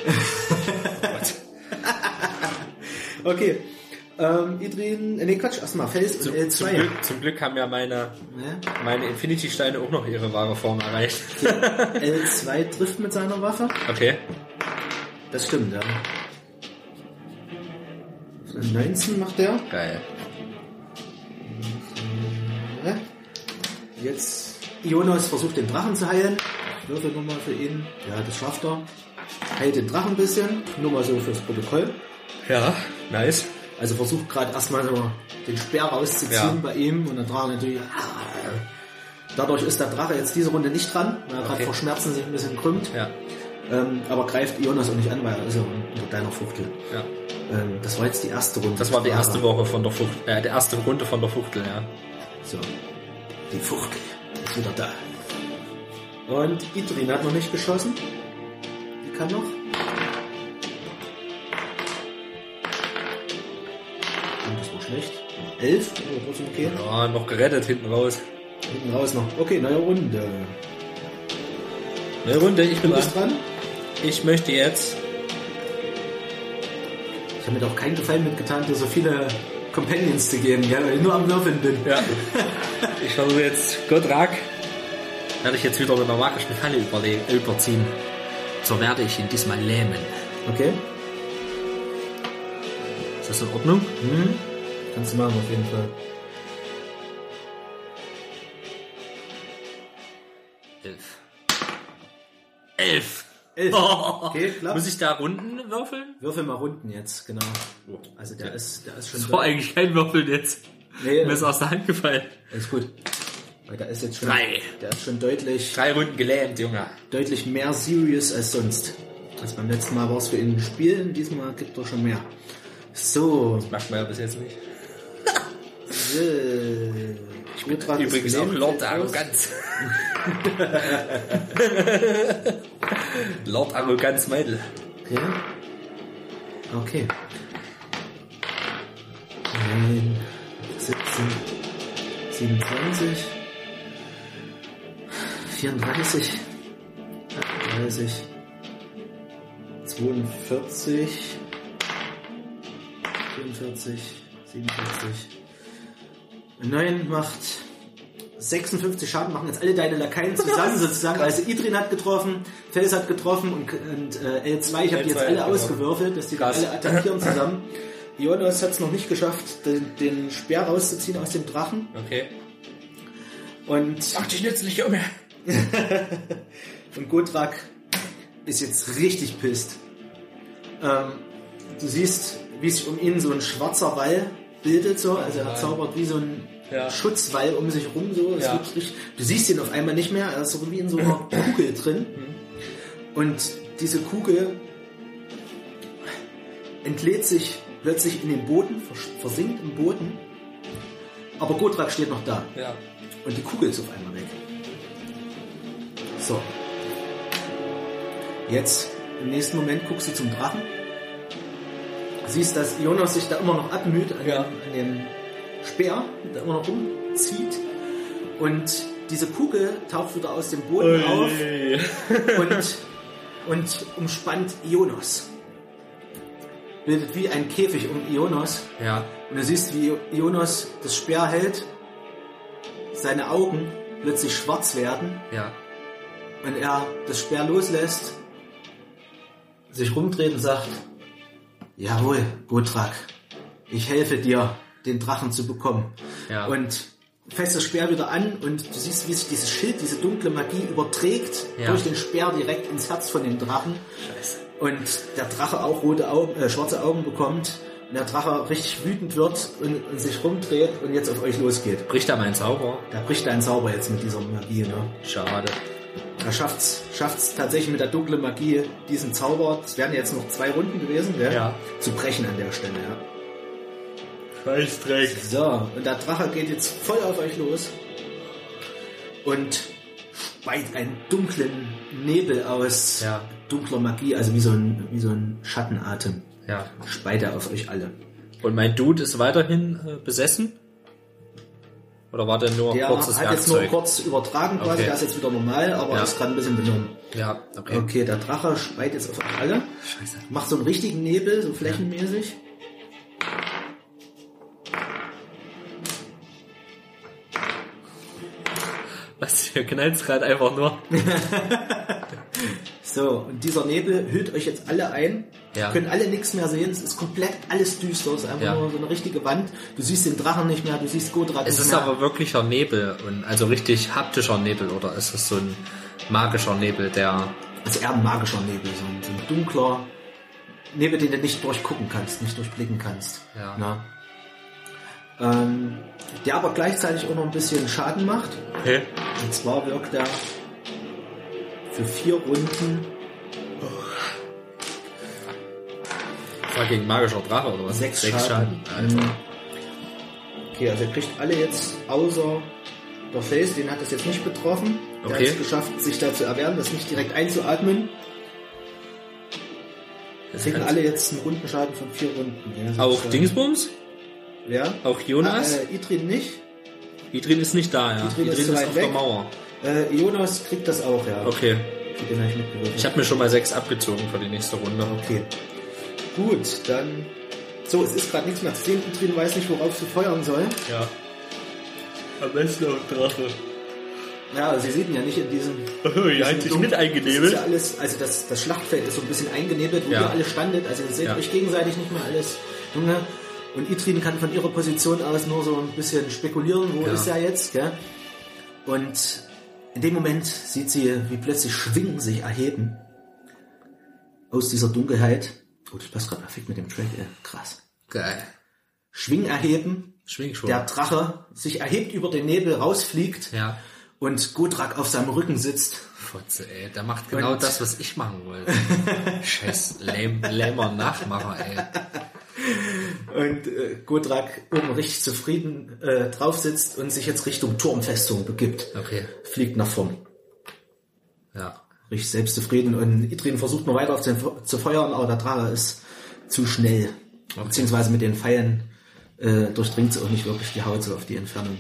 Okay. Ähm, Idrin, äh, nee, Quatsch, erstmal Fels Zum, und L zum, zwei. Glück, zum Glück haben ja meine, Ja. meine Infinity-Steine auch noch ihre wahre Form erreicht. L zwei trifft mit seiner Waffe. Okay. Das stimmt, ja. neunzehn macht der. Geil. Ja. Jetzt Ionos versucht den Drachen zu heilen. Ich würfel nochmal für ihn. Ja, das schafft er. Heilt den Drachen ein bisschen. Nur mal so fürs Protokoll. Ja, nice. Also versucht gerade erstmal so den Speer rauszuziehen Ja. bei ihm und der Drache natürlich. Dadurch ist der Drache jetzt diese Runde nicht dran, weil er gerade Okay. vor Schmerzen sich ein bisschen krümmt. Ja, Ähm, aber greift Ionos auch nicht an, weil er ist ja unter deiner Fuchtel. ja. Ähm, das war jetzt die erste Runde. Das war die erste Woche von der Fuchtel, äh, die erste Runde von der Fuchtel, ja. So. Die Fuchtel ist wieder da. Und Idrin hat noch nicht geschossen. Die kann noch. Und das war schlecht. Elf, aber trotzdem okay. Ja, noch gerettet hinten raus. Hinten raus noch. Okay, neue Runde. Eine Runde, ich bin Du bist dran. dran. Ich möchte jetzt, Ich habe mir doch keinen Gefallen mitgetan, dir so viele Companions zu geben, gell, weil ich nur am Würfeln bin. ja, ich versuche jetzt Gotrak, werde ich jetzt wieder mit einer magischen Falle überle- überziehen. So werde ich ihn diesmal lähmen. Okay. Ist das in Ordnung? Mhm. Kannst du machen, auf jeden Fall. Elf. Elf! Elf. Oh. Okay, klappt. Muss ich da Runden würfeln? Würfel mal Runden jetzt, genau. Also der ist, der ist schon. Das war eigentlich kein Würfeln jetzt. Nee, Mir ist aus der Hand gefallen. alles gut. Weil der ist jetzt schon. Drei. Der ist schon deutlich, Drei Runden gelähmt, Junge. deutlich mehr serious als sonst. Also beim letzten Mal war es für ihn ein Spiel, diesmal gibt er schon mehr. So. Macht man ja bis jetzt nicht. Äh, ich bin Übrigens auch Lord der Arroganz. Lord Arroganz Meidel. Okay. Okay. neun, siebzehn, siebenundzwanzig, vierunddreißig, achtunddreißig, zweiundvierzig, vierundvierzig, siebenundvierzig. neun macht sechsundfünfzig Schaden, machen jetzt alle deine Lakaien zusammen sozusagen. Also Idrin hat getroffen, Fels hat getroffen und, und äh, L zwei, ich habe die jetzt alle ausgewürfelt, dass die Krass. alle attackieren zusammen. Ionos hat es noch nicht geschafft, den, den Speer rauszuziehen aus dem Drachen. Okay. Und, Mach dich nützlich, Junge. und Gotrak ist jetzt richtig pisst. Ähm, du siehst, wie sich um ihn so ein schwarzer Wall bildet, so. Also er zaubert wie so ein Ja. Schutzwall um sich rum, so. Es Ja. wird richtig, du siehst ihn auf einmal nicht mehr, er ist so wie in so einer Kugel drin. Und diese Kugel entlädt sich plötzlich in den Boden, vers- versinkt im Boden. Aber Gotrak steht noch da. Ja. Und die Kugel ist auf einmal weg. So. Jetzt, im nächsten Moment, guckst du zum Drachen. Siehst, dass Ionos sich da immer noch abmüht an, Ja. dem, an dem Speer, der immer noch rumzieht. Und diese Kugel taucht wieder aus dem Boden auf und, und umspannt Ionos. Bildet wie ein Käfig um Ionos. Ja. Und du siehst, wie Ionos das Speer hält, seine Augen plötzlich schwarz werden Ja. und er das Speer loslässt, sich rumdreht und sagt, jawohl, Gotrak, ich helfe dir, den Drachen zu bekommen. Ja. Und fässt das Speer wieder an und du siehst, wie sich dieses Schild, diese dunkle Magie überträgt Ja. durch den Speer direkt ins Herz von dem Drachen. Scheiße. Und der Drache auch rote Augen, äh, schwarze Augen bekommt und der Drache richtig wütend wird und, und sich rumdreht und jetzt auf euch losgeht. Bricht da mein Zauber? Da bricht dein Zauber jetzt mit dieser Magie, ne? Schade. Er schafft's, schafft's tatsächlich mit der dunklen Magie, diesen Zauber, es wären jetzt noch zwei Runden gewesen, gell? Ja. Zu brechen an der Stelle, ja. Scheißdreck. So, und der Drache geht jetzt voll auf euch los und speit einen dunklen Nebel aus, Ja. dunkler Magie, also wie so ein, wie so ein Schattenatem. Ja. Speit er auf euch alle. Und mein Dude ist weiterhin äh, besessen? Oder war der nur Der kurzes hat jetzt nur Werkzeug? kurz übertragen quasi, Okay. der ist jetzt wieder normal, aber Ja. ist gerade ein bisschen benommen. Ja, okay. Okay, der Drache speit jetzt auf euch alle. Scheiße. Macht so einen richtigen Nebel, so flächenmäßig. Was, hier knallt's gerade einfach nur. So, und dieser Nebel hüllt euch jetzt alle ein. Ja. Ihr könnt alle nichts mehr sehen. Es ist komplett alles düster. Es ist einfach Ja. nur so eine richtige Wand. Du siehst den Drachen nicht mehr, du siehst Godrak Es nicht ist mehr. aber wirklicher Nebel, und also richtig haptischer Nebel, oder ist es so ein magischer Nebel, der... Es ist eher ein magischer Nebel, so ein, so ein dunkler Nebel, den du nicht durchgucken kannst, nicht durchblicken kannst. Ja. Na? Ähm, der aber gleichzeitig auch noch ein bisschen Schaden macht. Okay. Und zwar wirkt er für vier Runden War gegen magischer Drache, oder was? sechs, Sechs Schaden. Alter. Mhm. Okay, also ihr kriegt alle jetzt, außer der Face, den hat es jetzt nicht betroffen. Der Okay. hat es geschafft, sich da zu erwärmen, das nicht direkt einzuatmen. Wir kriegen alle jetzt einen Rundenschaden von vier Runden. Ja, sechs Auch Schaden. Dingsbums? Wer? Auch Jonas? Ah, äh, Idrin nicht. Idrin ist nicht da, ja. Idrin Idrin ist ist, zu weit auf weg. der Mauer. Äh, Jonas kriegt das auch, ja. Okay. Okay, den habe ich mitgewürfelt. Ich habe mir schon mal sechs abgezogen für die nächste Runde. Okay. Gut, dann... So, es ist gerade nichts mehr zu sehen. Idrin weiß nicht, worauf sie feuern soll. Ja. Am besten auf Drache. Ja, also sie sieht ihn ja nicht in diesem... Die hat sich Dunkel- mit Das ist eingenebelt. ja alles, also das, das Schlachtfeld ist so ein bisschen eingenebelt, wo Ja. ihr alle standet. Also ihr seht Ja. euch gegenseitig nicht mehr alles dunkel. Und Idrin kann von ihrer Position aus nur so ein bisschen spekulieren, wo Ja. ist er jetzt, gell? Und in dem Moment sieht sie, wie plötzlich Schwingen sich erheben aus dieser Dunkelheit. Oh, das passt gerade perfekt mit dem Track, ey. Krass. Geil. Schwingen erheben, Schwing schon. der Drache sich erhebt, über den Nebel rausfliegt Ja. und Godrak auf seinem Rücken sitzt. Fotze, ey. Der macht genau Und- das, was ich machen wollte. Scheiß lame, lamer Nachmacher, ey. Und äh, Godrak oben richtig zufrieden äh, drauf sitzt und sich jetzt Richtung Turmfestung begibt. Okay. Fliegt nach vorn. Ja. Richtig selbstzufrieden. Und Idrin versucht noch weiter auf den zu feuern, aber der Drache ist zu schnell. Okay. Beziehungsweise mit den Pfeilen äh, durchdringt sie auch nicht wirklich die Haut so auf die Entfernung.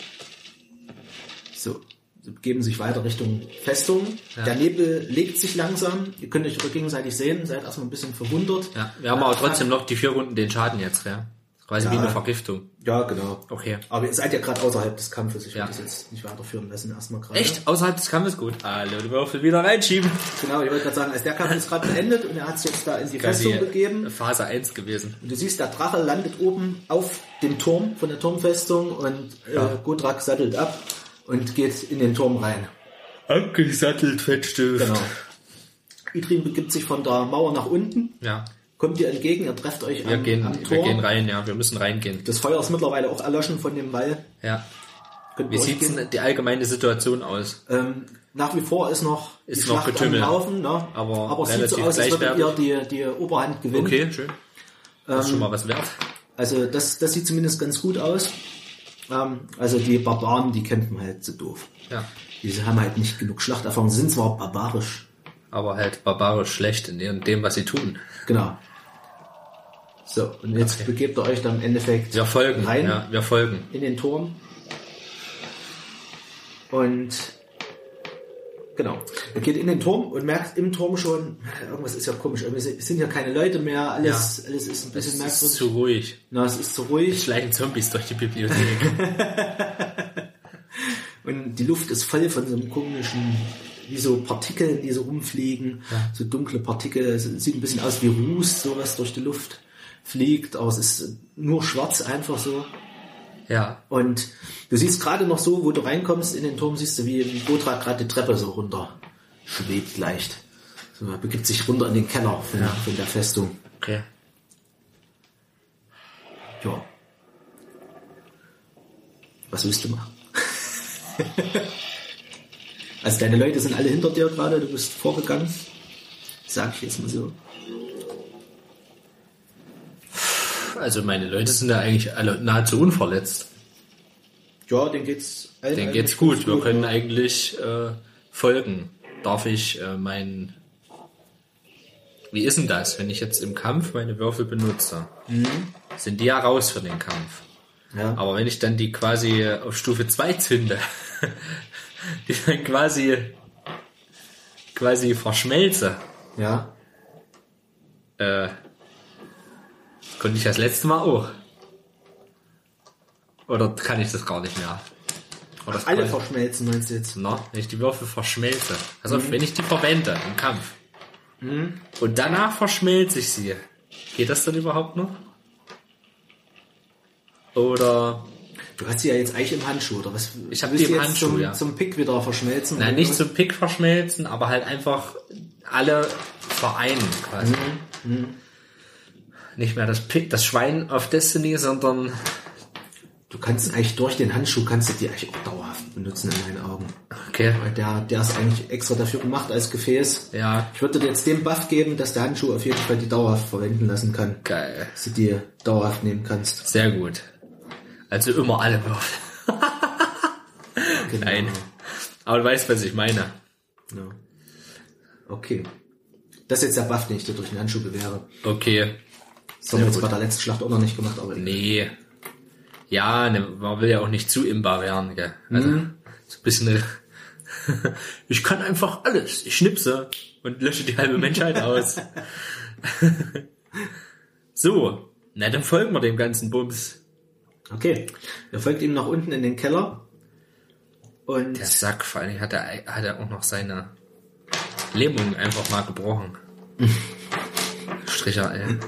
So. Sie begeben sich weiter Richtung Festung. Ja. Der Nebel legt sich langsam. Ihr könnt euch aber gegenseitig sehen. Seid erstmal ein bisschen verwundert. Ja. Wir haben aber trotzdem noch die vier Runden den Schaden jetzt, ja. Quasi Ja. wie eine Vergiftung. Ja, genau. Okay. Aber ihr seid ja gerade außerhalb des Kampfes. Ich will Ja. das jetzt nicht weiterführen lassen. Erstmal gerade. Echt? Außerhalb des Kampfes? Gut. Alle die Würfel wieder reinschieben. Genau, ich wollte gerade sagen, als der Kampf ist gerade beendet und er hat sich jetzt da in die Quasi Festung begeben. Phase eins gewesen. Und du siehst, der Drache landet oben auf dem Turm von der Turmfestung und äh, Ja. Godrak sattelt ab und geht in den Turm rein. Angesattelt, Fettstift. Genau. Idrin begibt sich von der Mauer nach unten, Ja. kommt ihr entgegen, ihr trefft euch Wir am, gehen, am wir Tor. gehen rein, ja. Wir müssen reingehen. Das Feuer ist mittlerweile auch erloschen von dem Wall. Ja. Könnt Wie ihr sieht durchgehen. denn die allgemeine Situation aus? Ähm, nach wie vor ist noch Ist die noch Schlacht Getümmel. am Laufen, ne? Aber aber es sieht so relativ aus, als würdet ihr gleichwertig. die, die Oberhand gewinnen. Okay, schön. Das ist schon mal was wert. Also das, das sieht zumindest ganz gut aus. Ähm, also die Barbaren, die kämpfen halt so doof. Ja. Die haben halt nicht genug Schlachterfahrung, sie sind zwar barbarisch. Aber halt barbarisch schlecht in dem, was sie tun. Genau. So, und jetzt Okay. begebt ihr euch dann im Endeffekt Wir folgen. rein Ja, wir folgen. in den Turm. Und genau, ihr geht in den Turm und merkt im Turm schon, irgendwas ist ja komisch, irgendwie sind sind ja keine Leute mehr, alles, alles ist ein Es bisschen ist merkwürdig. zu ruhig. Na, es ist zu ruhig. Schleichen Zombies durch die Bibliothek. Und die Luft ist voll von so einem komischen, wie so Partikeln, die so rumfliegen. Ja. So dunkle Partikel. Es sieht ein bisschen aus wie Ruß, sowas durch die Luft fliegt. Aber es ist nur schwarz einfach so. Ja. Und du siehst gerade noch so, wo du reinkommst in den Turm, siehst du, wie, wie Godrak gerade die Treppe so runter schwebt leicht. So, er begibt sich runter in den Keller von, Ja. von der Festung. Okay. Ja. Was willst du machen? Also deine Leute sind alle hinter dir gerade, du bist vorgegangen. Sag ich jetzt mal so. Also meine Leute sind ja eigentlich alle nahezu unverletzt. Ja, denen geht's allen Denen eigentlich geht's gut. ganz Wir können ja. eigentlich äh, Folgen darf ich äh, mein... Wie ist denn das, wenn ich jetzt im Kampf meine Würfel benutze? Mhm. Sind die ja raus für den Kampf. Ja. Aber wenn ich dann die quasi auf Stufe zwei zünde, die dann quasi quasi verschmelze, Ja. äh, konnte ich das letzte Mal auch. Oder kann ich das gar nicht mehr? Oder Alle kann- verschmelzen, meinst du jetzt? Na, wenn ich die Würfel verschmelze. Also mhm. wenn ich die verwende im Kampf. Mhm. Und danach verschmelze ich sie. Geht das dann überhaupt noch? Oder... Du hast sie ja jetzt eigentlich im Handschuh, oder was? Ich hab Willst die im du jetzt Handschuh, zum, ja. zum Pick wieder verschmelzen? Nein, oder nicht was? zum Pick verschmelzen, aber halt einfach alle vereinen quasi. Mhm. Mhm. Nicht mehr das Pick, das Schwein auf Destiny, sondern... Du kannst eigentlich durch den Handschuh, kannst du die eigentlich auch dauerhaft benutzen in meinen Augen. Okay. Weil der, der ist eigentlich extra dafür gemacht als Gefäß. Ja. Ich würde dir jetzt den Buff geben, dass der Handschuh auf jeden Fall die dauerhaft verwenden lassen kann. Geil. Dass du die dauerhaft nehmen kannst. Sehr gut. Also immer alle Würfel. Genau. Nein. Aber du weißt, was ich meine. Ja. Okay. Das ist jetzt der Buff, den ich dir durch den Handschuh gewähre. Okay. Das haben wir jetzt bei der letzten Schlacht auch noch nicht gemacht, aber Nee. Ja, ne, man will ja auch nicht zu imbar werden, gell? Also, Mhm. so ein bisschen, ich kann einfach alles. Ich schnipse und lösche die halbe Menschheit aus. So, na, dann folgen wir dem ganzen Bums. okay. Er folgt ihm nach unten in den Keller. Und Der Sack, vor allem hat er, hat er auch noch seine Lähmung einfach mal gebrochen. Stricher, ey.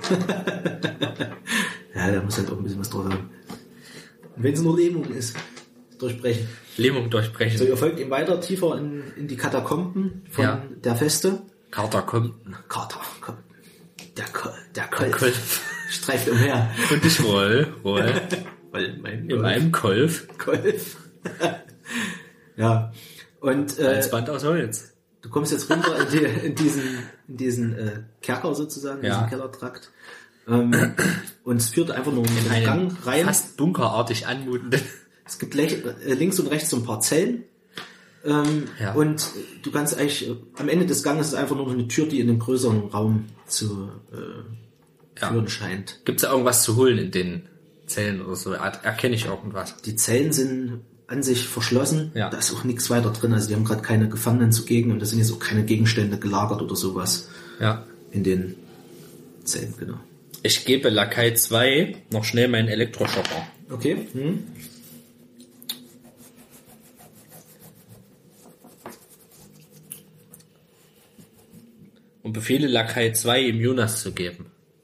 ja, da muss halt auch ein bisschen was drauf haben. Und wenn es nur Lähmung ist, durchbrechen. Lähmung durchbrechen. So, ihr folgt ihm weiter tiefer in, in die Katakomben von Ja. der Feste. Carter kommt. Carter, komm. Der, Kol der Kolf Kolf. streift umher. Und ich roll, roll. Weil mein In meinem Kolf. Kolf. ja. Und äh, Als Band aus Holz. du kommst jetzt runter in, die, in diesen, in diesen äh, Kerker sozusagen, in Ja. diesen Kellertrakt. Ähm, und es führt einfach nur in den Gang rein. Fast bunkerartig anmutenden. Es gibt lech- äh, links und rechts so ein paar Zellen. Ähm, Ja. Und du kannst eigentlich, äh, am Ende des Ganges ist einfach nur eine Tür, die in den größeren Raum zu äh, Ja. führen scheint. Gibt es da irgendwas zu holen in den Zellen oder so? Er- Erkenne ich irgendwas? Die Zellen sind an sich verschlossen. Ja. Da ist auch nichts weiter drin. Also die haben gerade keine Gefangenen zugegen und da sind jetzt auch keine Gegenstände gelagert oder sowas Ja. in den Zellen, genau. Ich gebe Lakai zwei noch schnell meinen Elektroschocker. Okay. Hm. Und befehle Lakai zwei ihm Jonas zu geben.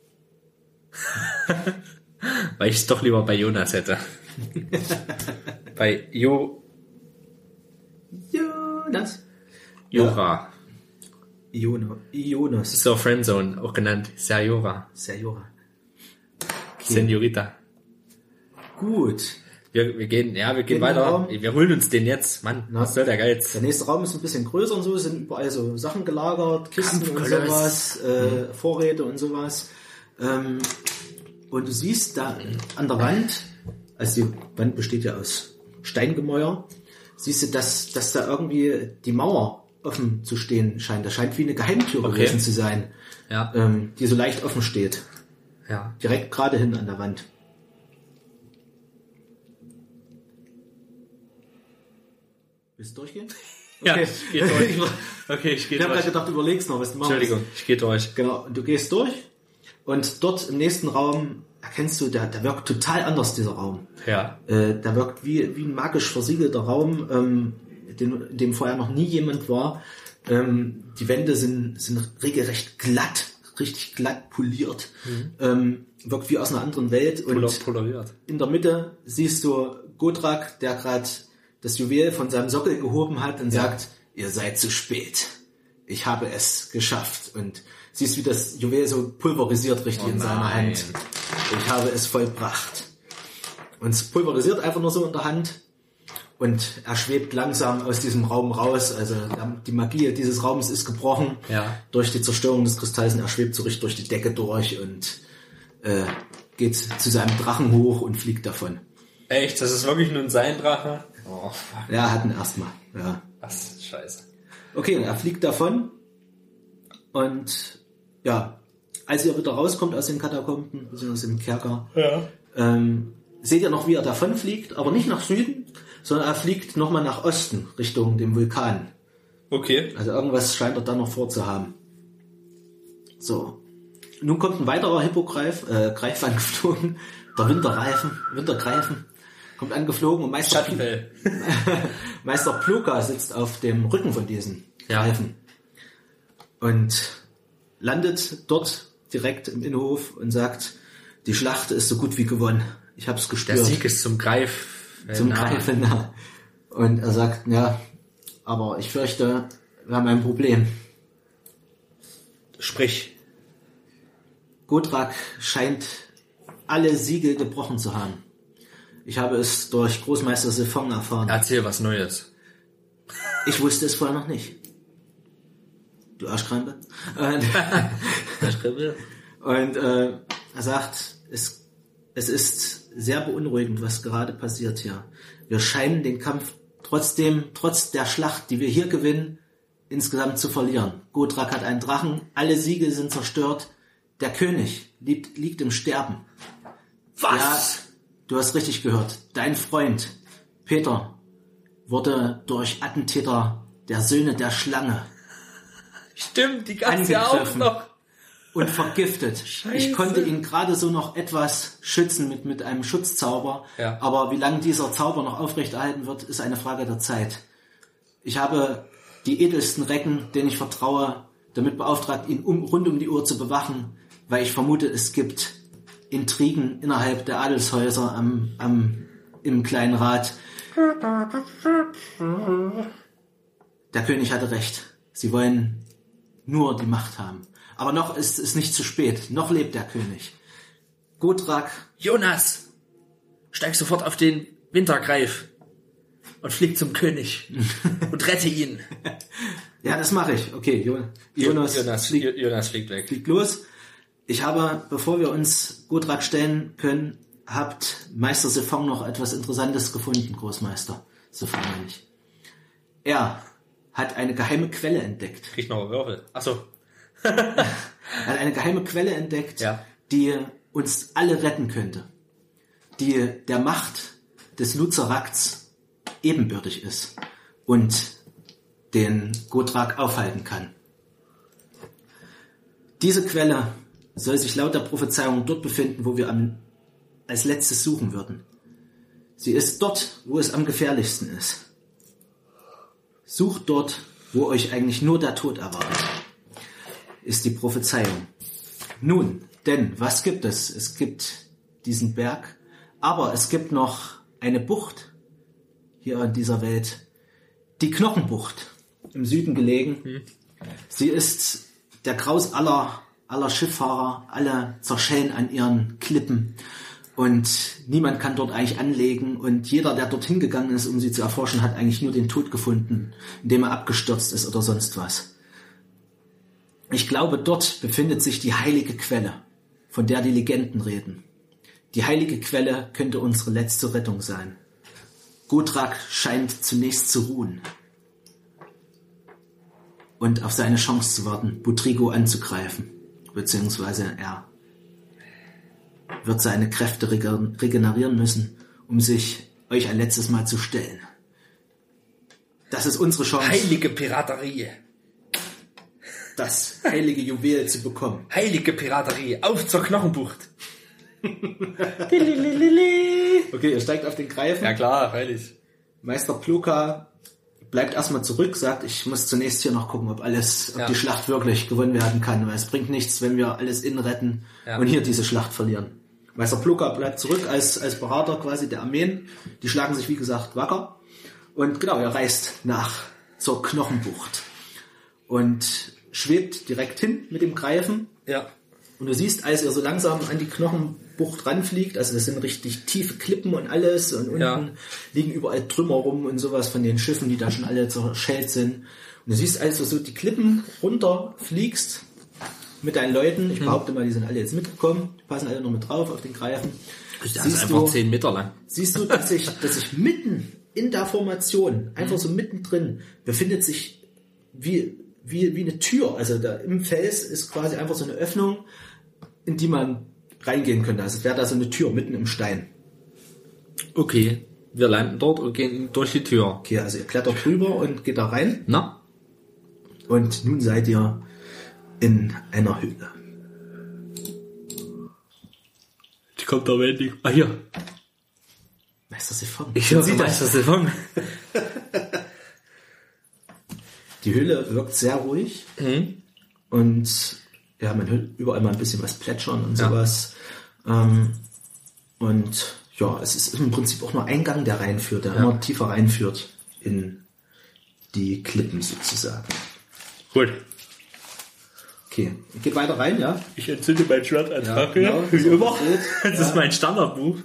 Weil ich es doch lieber bei Jonas hätte. Bei Jo... Jonas. Jora. Iono, Ionos. Ist auch Friendzone, auch genannt. Sayora. Sayora. Senorita. Gut. Wir, wir gehen, ja, wir gehen In den weiter. Raum. Wir holen uns den jetzt. Mann, Na. was soll der Geiz? Der nächste Raum ist ein bisschen größer und so, es sind überall so Sachen gelagert, Kisten und Kampfkoloss. sowas, äh, Vorräte und sowas. Ähm, und du siehst da an der Wand, also die Wand besteht ja aus Steingemäuer, siehst du, dass, dass da irgendwie die Mauer offen zu stehen scheint. Das scheint wie eine Geheimtür Okay. gewesen zu sein, Ja, ähm, die so leicht offen steht. ja. Direkt gerade hin an der Wand. Willst du durchgehen? Ja, Okay. ich geh durch. Okay, ich gehe Ich habe durch. gerade gedacht, du überlegst noch, was du machst. Entschuldigung, ich gehe durch. Genau, und du gehst durch und dort im nächsten Raum erkennst du, der, der wirkt total anders, dieser Raum. Ja, Äh, der wirkt wie, wie ein magisch versiegelter Raum, ähm, den, in dem vorher noch nie jemand war. Ähm, die Wände sind, sind regelrecht glatt, richtig glatt poliert. Ähm, wirkt wie aus einer anderen Welt. Und Polar- polariert. in der Mitte siehst du Godrak, der gerade das Juwel von seinem Sockel gehoben hat und Ja. sagt, ihr seid zu spät. Ich habe es geschafft. Und siehst, wie das Juwel so pulverisiert richtig Oh in seiner nein. Hand. Ich habe es vollbracht. Und es pulverisiert einfach nur so in der Hand. Und er schwebt langsam aus diesem Raum raus. Also der- die Magie dieses Raums ist gebrochen Ja. durch die Zerstörung des Kristalls. Und er schwebt so richtig durch die Decke durch und äh, geht zu seinem Drachen hoch und fliegt davon. Echt? Das ist wirklich nur ein sein Drache? Oh, fuck. Ja, hatten erstmal. Ja. Was? Scheiße. Okay, er fliegt davon und ja, als ihr wieder rauskommt aus den Katakomben, beziehungsweise im Kerker, ja. ähm, seht ihr noch, wie er davon fliegt, aber nicht nach Süden, sondern er fliegt nochmal nach Osten, Richtung dem Vulkan. Okay. Also irgendwas scheint er da noch vorzuhaben. So. Nun kommt ein weiterer Hippogreif, äh, Greif angeflogen, der Winterreifen, Wintergreifen, kommt angeflogen und Meister, Pl- Meister Pluka sitzt auf dem Rücken von diesen ja. Greifen und landet dort direkt im Innenhof und sagt, die Schlacht ist so gut wie gewonnen. Ich hab's gespürt. Der Sieg ist zum Greif äh, zum nah. Greifen nah. Und er sagt, ja, aber ich fürchte, wir haben ein Problem. Sprich. Gotrak scheint alle Siegel gebrochen zu haben. Ich habe es durch Großmeister Siphon erfahren. Erzähl was Neues. Ich wusste es vorher noch nicht. Du Arschkrampe. Und, Arschkrampe. Und äh, er sagt, es, es ist sehr beunruhigend, was gerade passiert hier. Wir scheinen den Kampf trotzdem, trotz der Schlacht, die wir hier gewinnen, insgesamt zu verlieren. Gotrak hat einen Drachen, alle Siegel sind zerstört. Der König liegt, liegt im Sterben. Was? Ja, du hast richtig gehört. Dein Freund, Peter, wurde durch Attentäter der Söhne der Schlange Stimmt, die gab's ja auch noch. Und vergiftet. Scheiße. Ich konnte ihn gerade so noch etwas schützen mit, mit einem Schutzzauber. Ja. Aber wie lange dieser Zauber noch aufrechterhalten wird, ist eine Frage der Zeit. Ich habe die edelsten Recken, denen ich vertraue, damit beauftragt, ihn um, rund um die Uhr zu bewachen, weil ich vermute, es gibt Intrigen innerhalb der Adelshäuser am, am, im kleinen Rat. Der König hatte recht. Sie wollen nur die Macht haben. Aber noch ist es nicht zu spät. Noch lebt der König. Gotrak. Jonas, steig sofort auf den Wintergreif und flieg zum König und rette ihn. Ja, das mache ich. Okay, jo- Jonas, Jonas, fliegt, Jonas fliegt weg. fliegt los. Ich habe, bevor wir uns Gotrak stellen können, habt Meister Siphon noch etwas Interessantes gefunden, Großmeister. Siphon meine ich. Er hat eine geheime Quelle entdeckt. Kriegt noch einen Würfel. Achso. Er hat eine geheime Quelle entdeckt, ja. die uns alle retten könnte. Die der Macht des Luzerakts ebenbürtig ist und den Gotrak aufhalten kann. Diese Quelle soll sich laut der Prophezeiung dort befinden, wo wir am, als letztes suchen würden. Sie ist dort, wo es am gefährlichsten ist. Sucht dort, wo euch eigentlich nur der Tod erwartet, ist die Prophezeiung. Nun, denn was gibt es? Es gibt diesen Berg, aber es gibt noch eine Bucht hier in dieser Welt, die Knochenbucht, im Süden gelegen. Hm. Sie ist der Graus aller, aller Schifffahrer, alle zerschellen an ihren Klippen und niemand kann dort eigentlich anlegen und jeder, der dorthin gegangen ist, um sie zu erforschen, hat eigentlich nur den Tod gefunden, indem er abgestürzt ist oder sonst was. Ich glaube, dort befindet sich die heilige Quelle, von der die Legenden reden. Die heilige Quelle könnte unsere letzte Rettung sein. Gotrak scheint zunächst zu ruhen und auf seine Chance zu warten, Butrigo anzugreifen, beziehungsweise er wird seine Kräfte regenerieren müssen, um sich euch ein letztes Mal zu stellen. Das ist unsere Chance. Heilige Piraterie. Das heilige Juwel zu bekommen. Heilige Piraterie, auf zur Knochenbucht. Okay, ihr steigt auf den Greifen. Ja klar, freilich. Meister Pluka bleibt erstmal zurück, sagt, ich muss zunächst hier noch gucken, ob alles, ob ja. die Schlacht wirklich gewonnen werden kann, weil es bringt nichts, wenn wir alles innen retten ja. und hier diese Schlacht verlieren. Meister Pluka bleibt zurück als, als Berater quasi der Armeen. Die schlagen sich, wie gesagt, wacker. Und genau, er reist nach zur Knochenbucht und schwebt direkt hin mit dem Greifen. Ja. Und du siehst, als er so langsam an die Knochenbucht ranfliegt, also das sind richtig tiefe Klippen und alles und unten ja. liegen überall Trümmer rum und sowas von den Schiffen, die da schon alle zerschellt sind. Und du siehst, als du so die Klippen runterfliegst mit deinen Leuten, ich behaupte mal, die sind alle jetzt mitgekommen, die passen alle noch mit drauf auf den Greifen. Das ist siehst einfach du, zehn Meter lang. Siehst du, dass sich, dass sich mitten in der Formation, einfach so mittendrin, befindet sich wie, wie, wie eine Tür. Also da im Fels ist quasi einfach so eine Öffnung, in die man reingehen könnte. Also es wäre da so eine Tür mitten im Stein. Okay, wir landen dort und gehen durch die Tür. Okay, also ihr klettert drüber und geht da rein. Na? Und nun seid ihr in einer Höhle. Die kommt aber endlich. Ah, hier. Meister Siphon. Ich höre Meister Siphon. Die Höhle wirkt sehr ruhig. Mhm. Und ja, man hört überall mal ein bisschen was plätschern und Ja. sowas. Ähm, und ja, es ist im Prinzip auch nur ein Gang, der reinführt, der Ja. immer tiefer reinführt in die Klippen sozusagen. Gut. Okay, geht weiter rein, ja? Ich entzünde mein Schwert an Ja, Fackel, genau, wie das ist immer. auch gut. Das ist mein Standardbuch.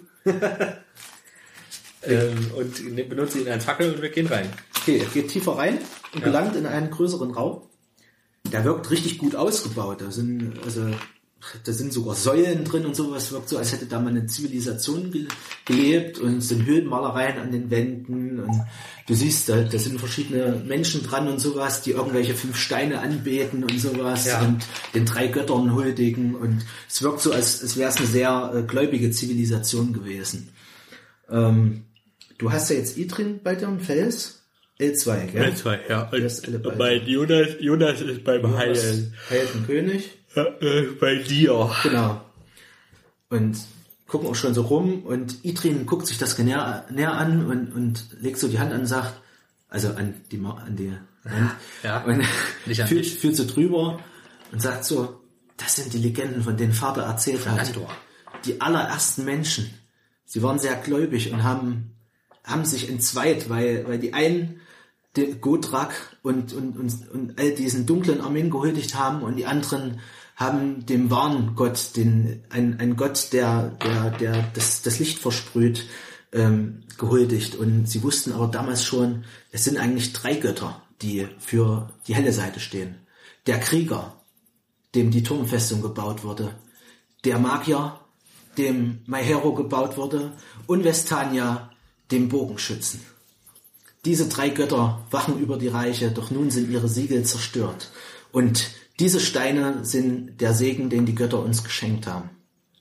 ähm, und ne- benutze ihn als Fackel und wir gehen rein. Okay, er geht tiefer rein und Ja. gelangt in einen größeren Raum. Der wirkt richtig gut ausgebaut. Da sind, also, da sind sogar Säulen drin und sowas. Wirkt so, als hätte da mal eine Zivilisation ge- gelebt und es sind Höhlenmalereien an den Wänden und du siehst, da, da sind verschiedene Menschen dran und sowas, die irgendwelche fünf Steine anbeten und sowas Ja. und den drei Göttern huldigen und es wirkt so, als, als wäre es eine sehr äh, gläubige Zivilisation gewesen. Ähm, du hast ja jetzt Idrin bei dir im Fels. L zwei, gell? L zwei, ja. Und Das ist alle beide. mein Jonas, Jonas ist beim Heilen. Heilt den König. Ja, äh, bei dir. Genau. Und gucken auch schon so rum und Idrin guckt sich das näher, näher an und, und legt so die Hand an und sagt, also an die, Ma- an die Hand. Ja, Und nicht an fühlt, dich. fühlt so drüber und sagt so, das sind die Legenden, von denen Vater erzählt hat. Andor. Die allerersten Menschen. Sie waren sehr gläubig und haben, haben sich entzweit, weil, weil die einen den Gotrak und, und, und, und all diesen dunklen Armeen gehuldigt haben und die anderen haben dem wahren Gott, den, ein, ein Gott, der, der, der das, das Licht versprüht, ähm, gehuldigt. Und sie wussten aber damals schon, es sind eigentlich drei Götter, die für die helle Seite stehen. Der Krieger, dem die Turmfestung gebaut wurde, der Magier, dem Maihero gebaut wurde, und Vestania, dem Bogenschützen. Diese drei Götter wachen über die Reiche, doch nun sind ihre Siegel zerstört. Und diese Steine sind der Segen, den die Götter uns geschenkt haben,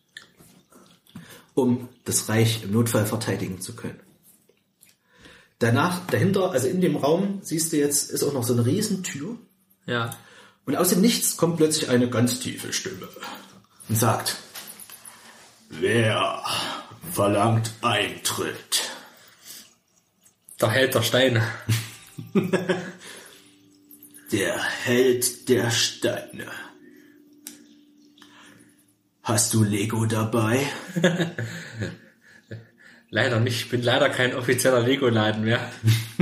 um das Reich im Notfall verteidigen zu können. Danach, dahinter, also in dem Raum, siehst du jetzt, ist auch noch so eine Riesentür. Ja. Und aus dem Nichts kommt plötzlich eine ganz tiefe Stimme und sagt, wer verlangt Eintritt? Der Held der Steine. Der Held der Steine. Hast du Lego dabei? Leider nicht. Ich bin leider kein offizieller Lego-Laden mehr.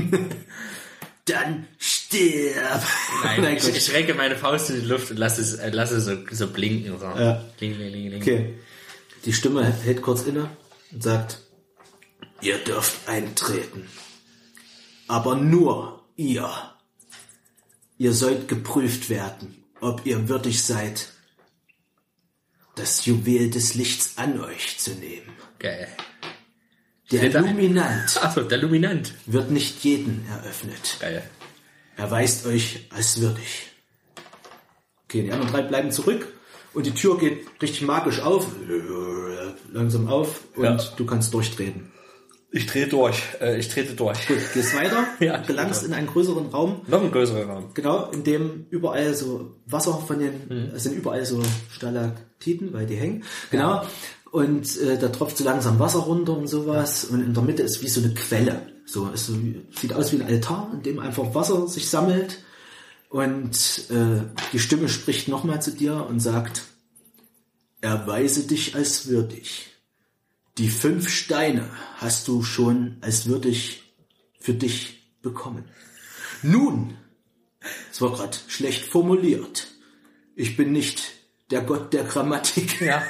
Dann stirb! Nein, Nein, ich, Gott. ich recke meine Faust in die Luft und lasse es, äh, lasse es so, so blinken. So. Ja. Bling, bling, bling, bling. Okay. Die Stimme hält kurz inne und sagt, ihr dürft eintreten. Aber nur ihr. Ihr sollt geprüft werden, ob ihr würdig seid, das Juwel des Lichts an euch zu nehmen. Geil. Der Steht da- Luminant Achso, der Luminant. wird nicht jeden eröffnet. Geil. Erweist euch als würdig. Okay, die anderen drei bleiben zurück und die Tür geht richtig magisch auf, langsam auf und Ja. du kannst durchtreten. Ich drehe durch. Äh, ich trete durch. Gut, gehst weiter, Ja, gelangst genau. in einen größeren Raum, Noch ein größerer Raum. genau, in dem überall so Wasser von den, es sind überall so Stalaktiten, weil die hängen, genau, und äh, da tropft so langsam Wasser runter und sowas und in der Mitte ist wie so eine Quelle, so, ist so wie, sieht aus wie ein Altar, in dem einfach Wasser sich sammelt und äh, die Stimme spricht nochmal zu dir und sagt, erweise dich als würdig. Die fünf Steine hast du schon als würdig für dich bekommen. Nun, es war gerade schlecht formuliert. Ich bin nicht der Gott der Grammatik. Ja.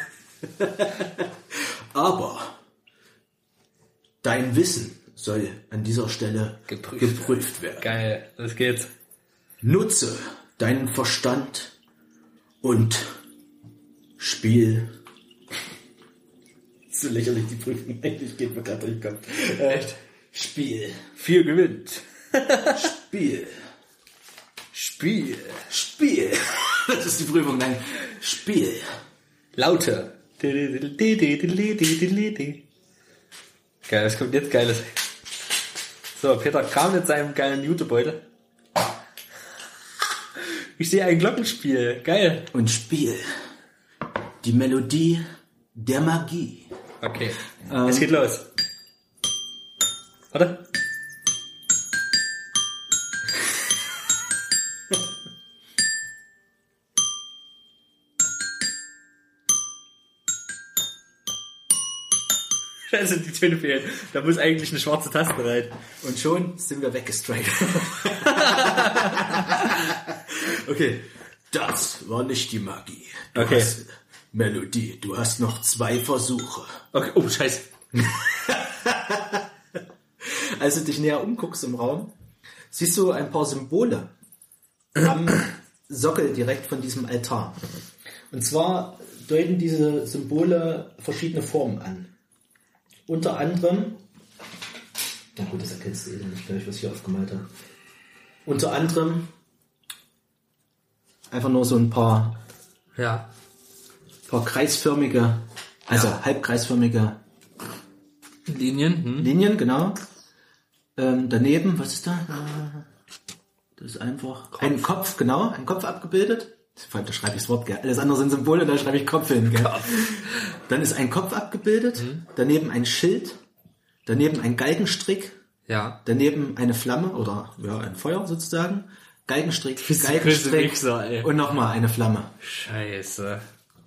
Aber dein Wissen soll an dieser Stelle Geprüft. geprüft werden. Geil. Das geht's. Nutze deinen Verstand und spiel. So lächerlich die Prüfung eigentlich geht mir gerade durch den Kopf. Echt? Spiel. Viel gewinnt. Spiel. Spiel. Spiel. Das ist die Prüfung. Nein, Spiel. Laute. Geil, was kommt jetzt Geiles? So, Peter kam mit seinem geilen Jutebeutel. Ich sehe ein Glockenspiel. Geil. Und Spiel. Die Melodie der Magie. Okay, Ähm, es geht los. Warte. Scheiße, die Töne fehlen. Da muss eigentlich eine schwarze Taste rein. Und schon sind wir weggestrikt. Okay, das war nicht die Magie. Du Okay. hast Melodie, du hast noch zwei Versuche. Okay, oh, scheiße. Als du dich näher umguckst im Raum, siehst du ein paar Symbole am Sockel direkt von diesem Altar. Und zwar deuten diese Symbole verschiedene Formen an. Unter anderem, na gut, das erkennst du eh nicht gleich, was ich hier aufgemalt habe. Unter anderem einfach nur so ein paar, Ja. paar kreisförmige, also Ja. halbkreisförmige Linien. Hm. Linien, genau. Ähm, daneben, was ist da? Das ist einfach Kopf. Ein Kopf, genau, ein Kopf abgebildet. Vor allem, da schreibe ich das Wort, gell. Alles andere sind Symbole, da schreibe ich Kopf hin, gell. Kopf. Dann ist ein Kopf abgebildet, Mhm. daneben ein Schild, daneben ein Galgenstrick, Ja. daneben eine Flamme oder ja, ein Feuer sozusagen. Galgenstrick, bist der größte Galgenstrick Wichser, ey. und nochmal eine Flamme. Scheiße.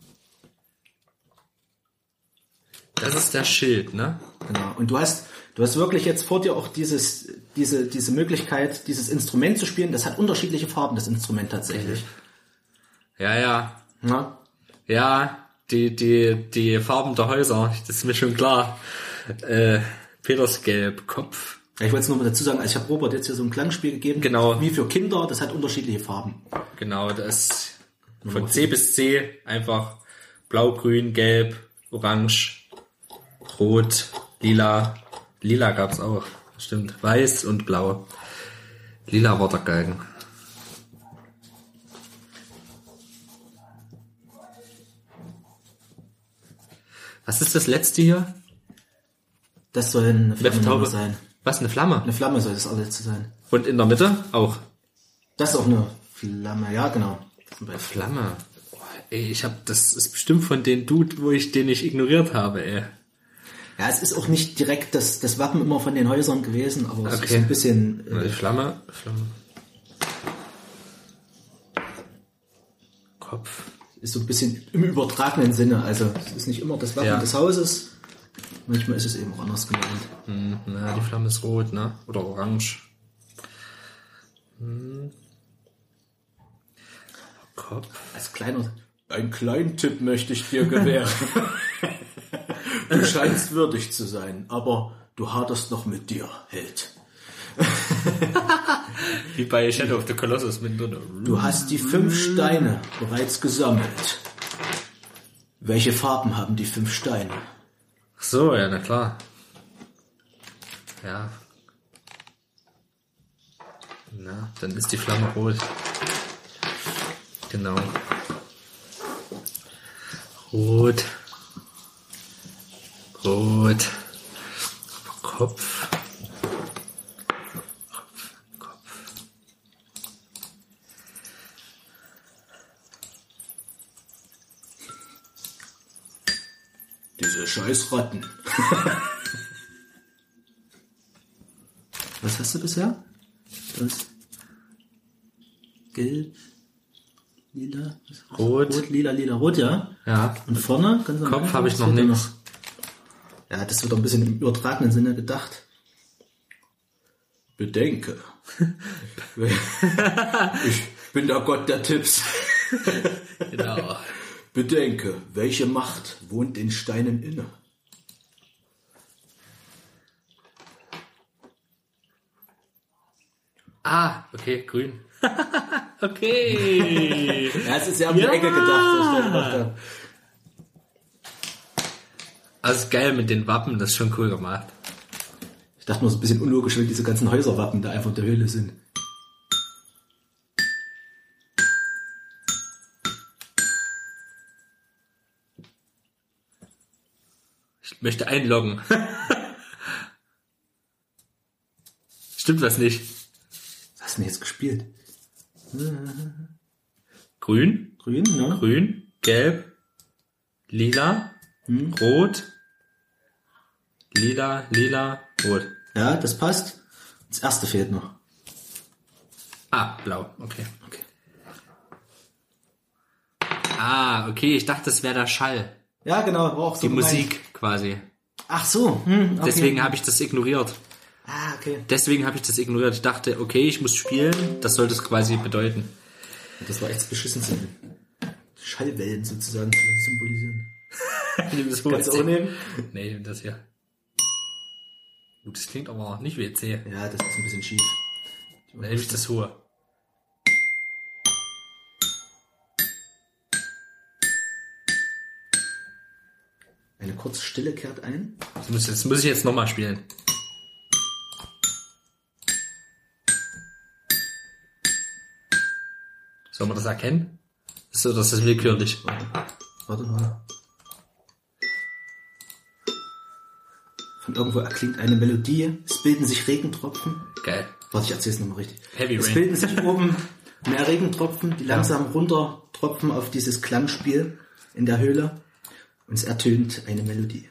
Das ist der Schild, ne? Genau. Und du hast, du hast wirklich jetzt vor dir auch dieses, diese, diese Möglichkeit, dieses Instrument zu spielen. Das hat unterschiedliche Farben, das Instrument tatsächlich. Ja, ja. Ja. Ja, die, die, die Farben der Häuser, das ist mir schon klar. Äh, Petersgelb, Kopf. Ja, ich wollte es nur mal dazu sagen, also ich habe Robert jetzt hier so ein Klangspiel gegeben. Genau. Wie für Kinder, das hat unterschiedliche Farben. Genau, das ist von C bis C einfach blau, grün, gelb, orange, rot, lila. Lila gab's auch, stimmt. Weiß und blau. Lila war der Galgen. Was ist das letzte hier? Das soll eine Flamme Taube. sein. Was, eine Flamme? Eine Flamme soll das allerletzte sein. Und in der Mitte auch. Das ist auch eine Flamme, ja genau. Zum Beispiel. Flamme. Boah, ey, ich hab, das ist bestimmt von den Dude, wo ich den ich ignoriert habe, ey. Ja, es ist auch nicht direkt das, das Wappen immer von den Häusern gewesen, aber es Okay. ist ein bisschen... Die Äh, Flamme, Flamme. Kopf. ist so ein bisschen im übertragenen Sinne. Also es ist nicht immer das Wappen Ja. des Hauses. Manchmal ist es eben auch anders gemeint. Hm, na, die Flamme ist rot, ne? Oder orange. Hm. Kopf. Als kleiner... Ein kleinen Tipp möchte ich dir gewähren. Du scheinst würdig zu sein, aber du haderst noch mit dir, Held. Wie bei Shadow of the Colossus mit drin. Du hast die fünf Steine bereits gesammelt. Welche Farben haben die fünf Steine? Ach so, ja, na klar. Ja. Na, dann ist die Flamme rot. Genau. Rot. Rot. Kopf. Kopf. Kopf. Diese scheiß Ratten. Was hast du bisher? Das Gelb, Lila, was- Rot. Rot, Lila, Lila, Rot, ja. Ja. Und vorne? Ganz am Kopf Anfang, habe ich was noch wird da nichts. Ja, das wird ein bisschen im übertragenen Sinne gedacht. Bedenke. Ich bin der Gott der Tipps. Genau. Bedenke, welche Macht wohnt den Steinen inne? Ah, okay, grün. Okay. Ja, es ist ja um die Ja. Ecke gedacht. So schnell gemacht habe. Also geil mit den Wappen, das ist schon cool gemacht. Ich dachte nur, so ein bisschen unlogisch, weil diese ganzen Häuserwappen da einfach in der Höhle sind. Ich möchte einloggen. Stimmt was nicht? Was hast du denn jetzt gespielt? Grün, Grün, ne? grün, gelb, lila, Hm. rot, lila, lila, rot. Ja, das passt. Das erste fehlt noch. Ah, blau, okay. Okay. Ah, okay, ich dachte, das wäre der Schall. Ja, genau, war auch so Die gemeint. Musik quasi. Ach so. Hm, okay. Deswegen habe ich das ignoriert. Ah, okay. Deswegen habe ich das ignoriert. Ich dachte, okay, ich muss spielen. Das soll das quasi bedeuten. Das war echt beschissen zu Schallwellen sozusagen zu symbolisieren. Nimm das Kannst du auch nehmen? Nee, nimm das hier. Gut, das klingt aber nicht wie C. Ja, das ist ein bisschen schief. Dann nehme ich das hohe. Eine kurze Stille kehrt ein. Das muss, das muss ich jetzt nochmal spielen. Soll man das erkennen? Das ist, oder ist das willkürlich? Warte, warte mal. Von irgendwo erklingt eine Melodie. Es bilden sich Regentropfen. Geil. Warte, ich erzähl's nochmal richtig. Heavy es Rain. bilden sich oben mehr Regentropfen, die langsam runtertropfen auf dieses Klangspiel in der Höhle. Und es ertönt eine Melodie.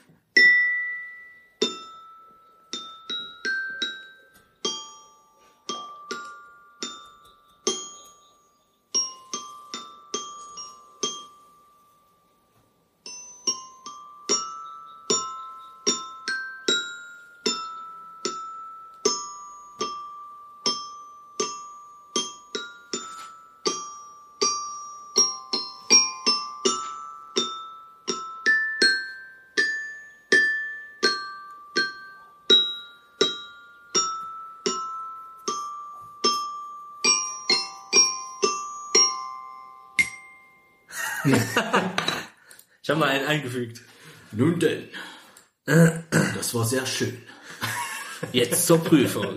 Ich habe mal einen eingefügt. Nun denn, das war sehr schön. Jetzt zur Prüfung.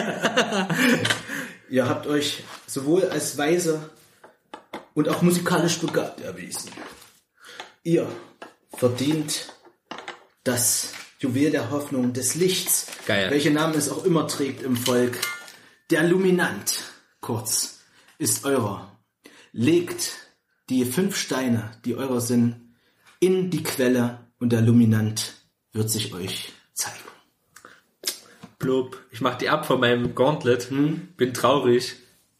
Ihr habt euch sowohl als weise und auch musikalisch begabt erwiesen. Ihr verdient das Juwel der Hoffnung des Lichts, Geil. welche Namen es auch immer trägt im Volk. Der Luminant, kurz, ist eurer. Legt die fünf Steine, die eurer sind, in die Quelle und der Luminant wird sich euch zeigen. Blub. Ich mach die ab von meinem Gauntlet. Hm? Bin traurig.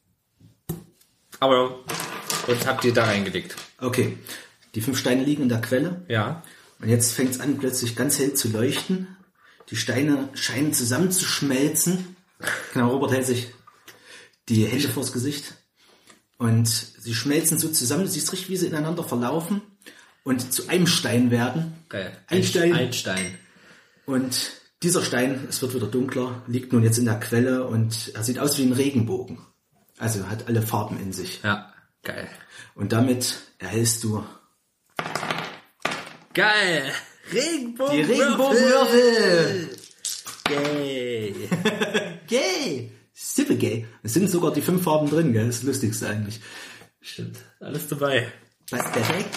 Aber und hab die da reingelegt. Okay, die fünf Steine liegen in der Quelle. Ja. Und jetzt fängt es an, plötzlich ganz hell zu leuchten. Die Steine scheinen zusammenzuschmelzen. Genau, Robert hält sich die Hände vors Gesicht. Und sie schmelzen so zusammen. Du siehst richtig, wie sie ineinander verlaufen und zu einem Stein werden. Geil. Ein Stein. Ein Stein. Und dieser Stein, es wird wieder dunkler, liegt nun jetzt in der Quelle und er sieht aus wie ein Regenbogen. Also hat alle Farben in sich. Ja. Geil. Und damit erhältst du Geil. Regenbogen. die Regenbogenwürfel. Gay. Gay. Super gay. Es sind sogar die fünf Farben drin, gell? Das ist das Lustigste eigentlich. Stimmt. Alles dabei. Was perfekt.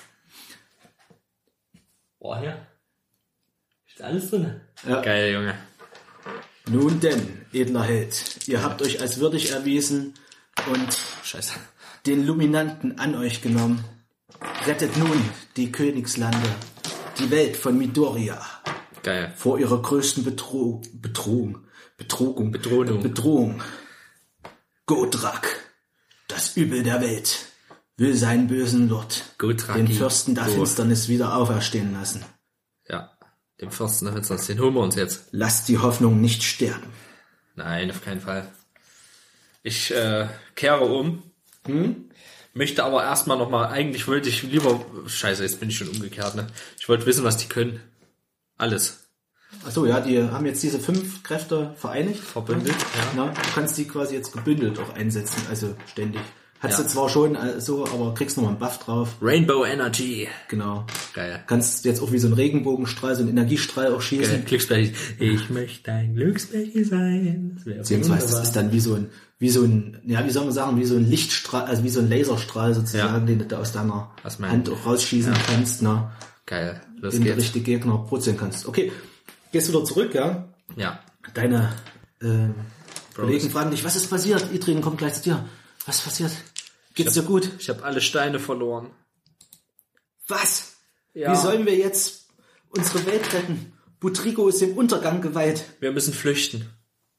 Boah, hier. Ist alles drin. Ja. Geil, Junge. Nun denn, edler Held, ihr habt euch als würdig erwiesen und Scheiße. den Luminanten an euch genommen. Rettet nun die Königslande, die Welt von Midoriya, Geil. vor ihrer größten Bedro- Bedrohung. Bedrohung. Bedrohung. Bedrohung. Godrak, das Übel der Welt, will seinen bösen Lord, Godraki. den Fürsten der Go. Finsternis, wieder auferstehen lassen. Ja. Dem Fürsten der Finsternis, den holen wir uns jetzt. Lasst die Hoffnung nicht sterben. Nein, auf keinen Fall. Ich äh, kehre um. Hm? Möchte aber erstmal nochmal, eigentlich wollte ich lieber, scheiße, jetzt bin ich schon umgekehrt, ne? Ich wollte wissen, was die können. Alles. Achso, ja, die haben jetzt diese fünf Kräfte vereinigt. Verbündelt, ja. Na, du kannst die quasi jetzt gebündelt auch einsetzen, also ständig. Hast Ja. du zwar schon äh, so, aber kriegst nochmal einen Buff drauf. Rainbow Energy. Genau. Geil. Kannst jetzt auch wie so ein Regenbogenstrahl, so ein Energiestrahl auch schießen. Geil. Glücksbärchen. Ich möchte ein Glücksbärchen sein. Das wäre Beziehungsweise das wunderbar. ist dann wie so ein, wie so ein, ja, wie soll man sagen, wie so ein Lichtstrahl, also wie so ein Laserstrahl sozusagen, Ja. den du da aus deiner Was mein- Hand auch rausschießen Ja. kannst, ne? Geil. Los den du geht's. richtig Gegner prozieren kannst. Okay, gehst wieder zurück, ja? Ja. Deine äh, Kollegen fragen dich, was ist passiert? Idrin kommt gleich zu dir. Was ist passiert? Geht's dir gut? Ich habe alle Steine verloren. Was? Ja. Wie sollen wir jetzt unsere Welt retten? Butrigo ist dem Untergang geweiht. Wir müssen flüchten.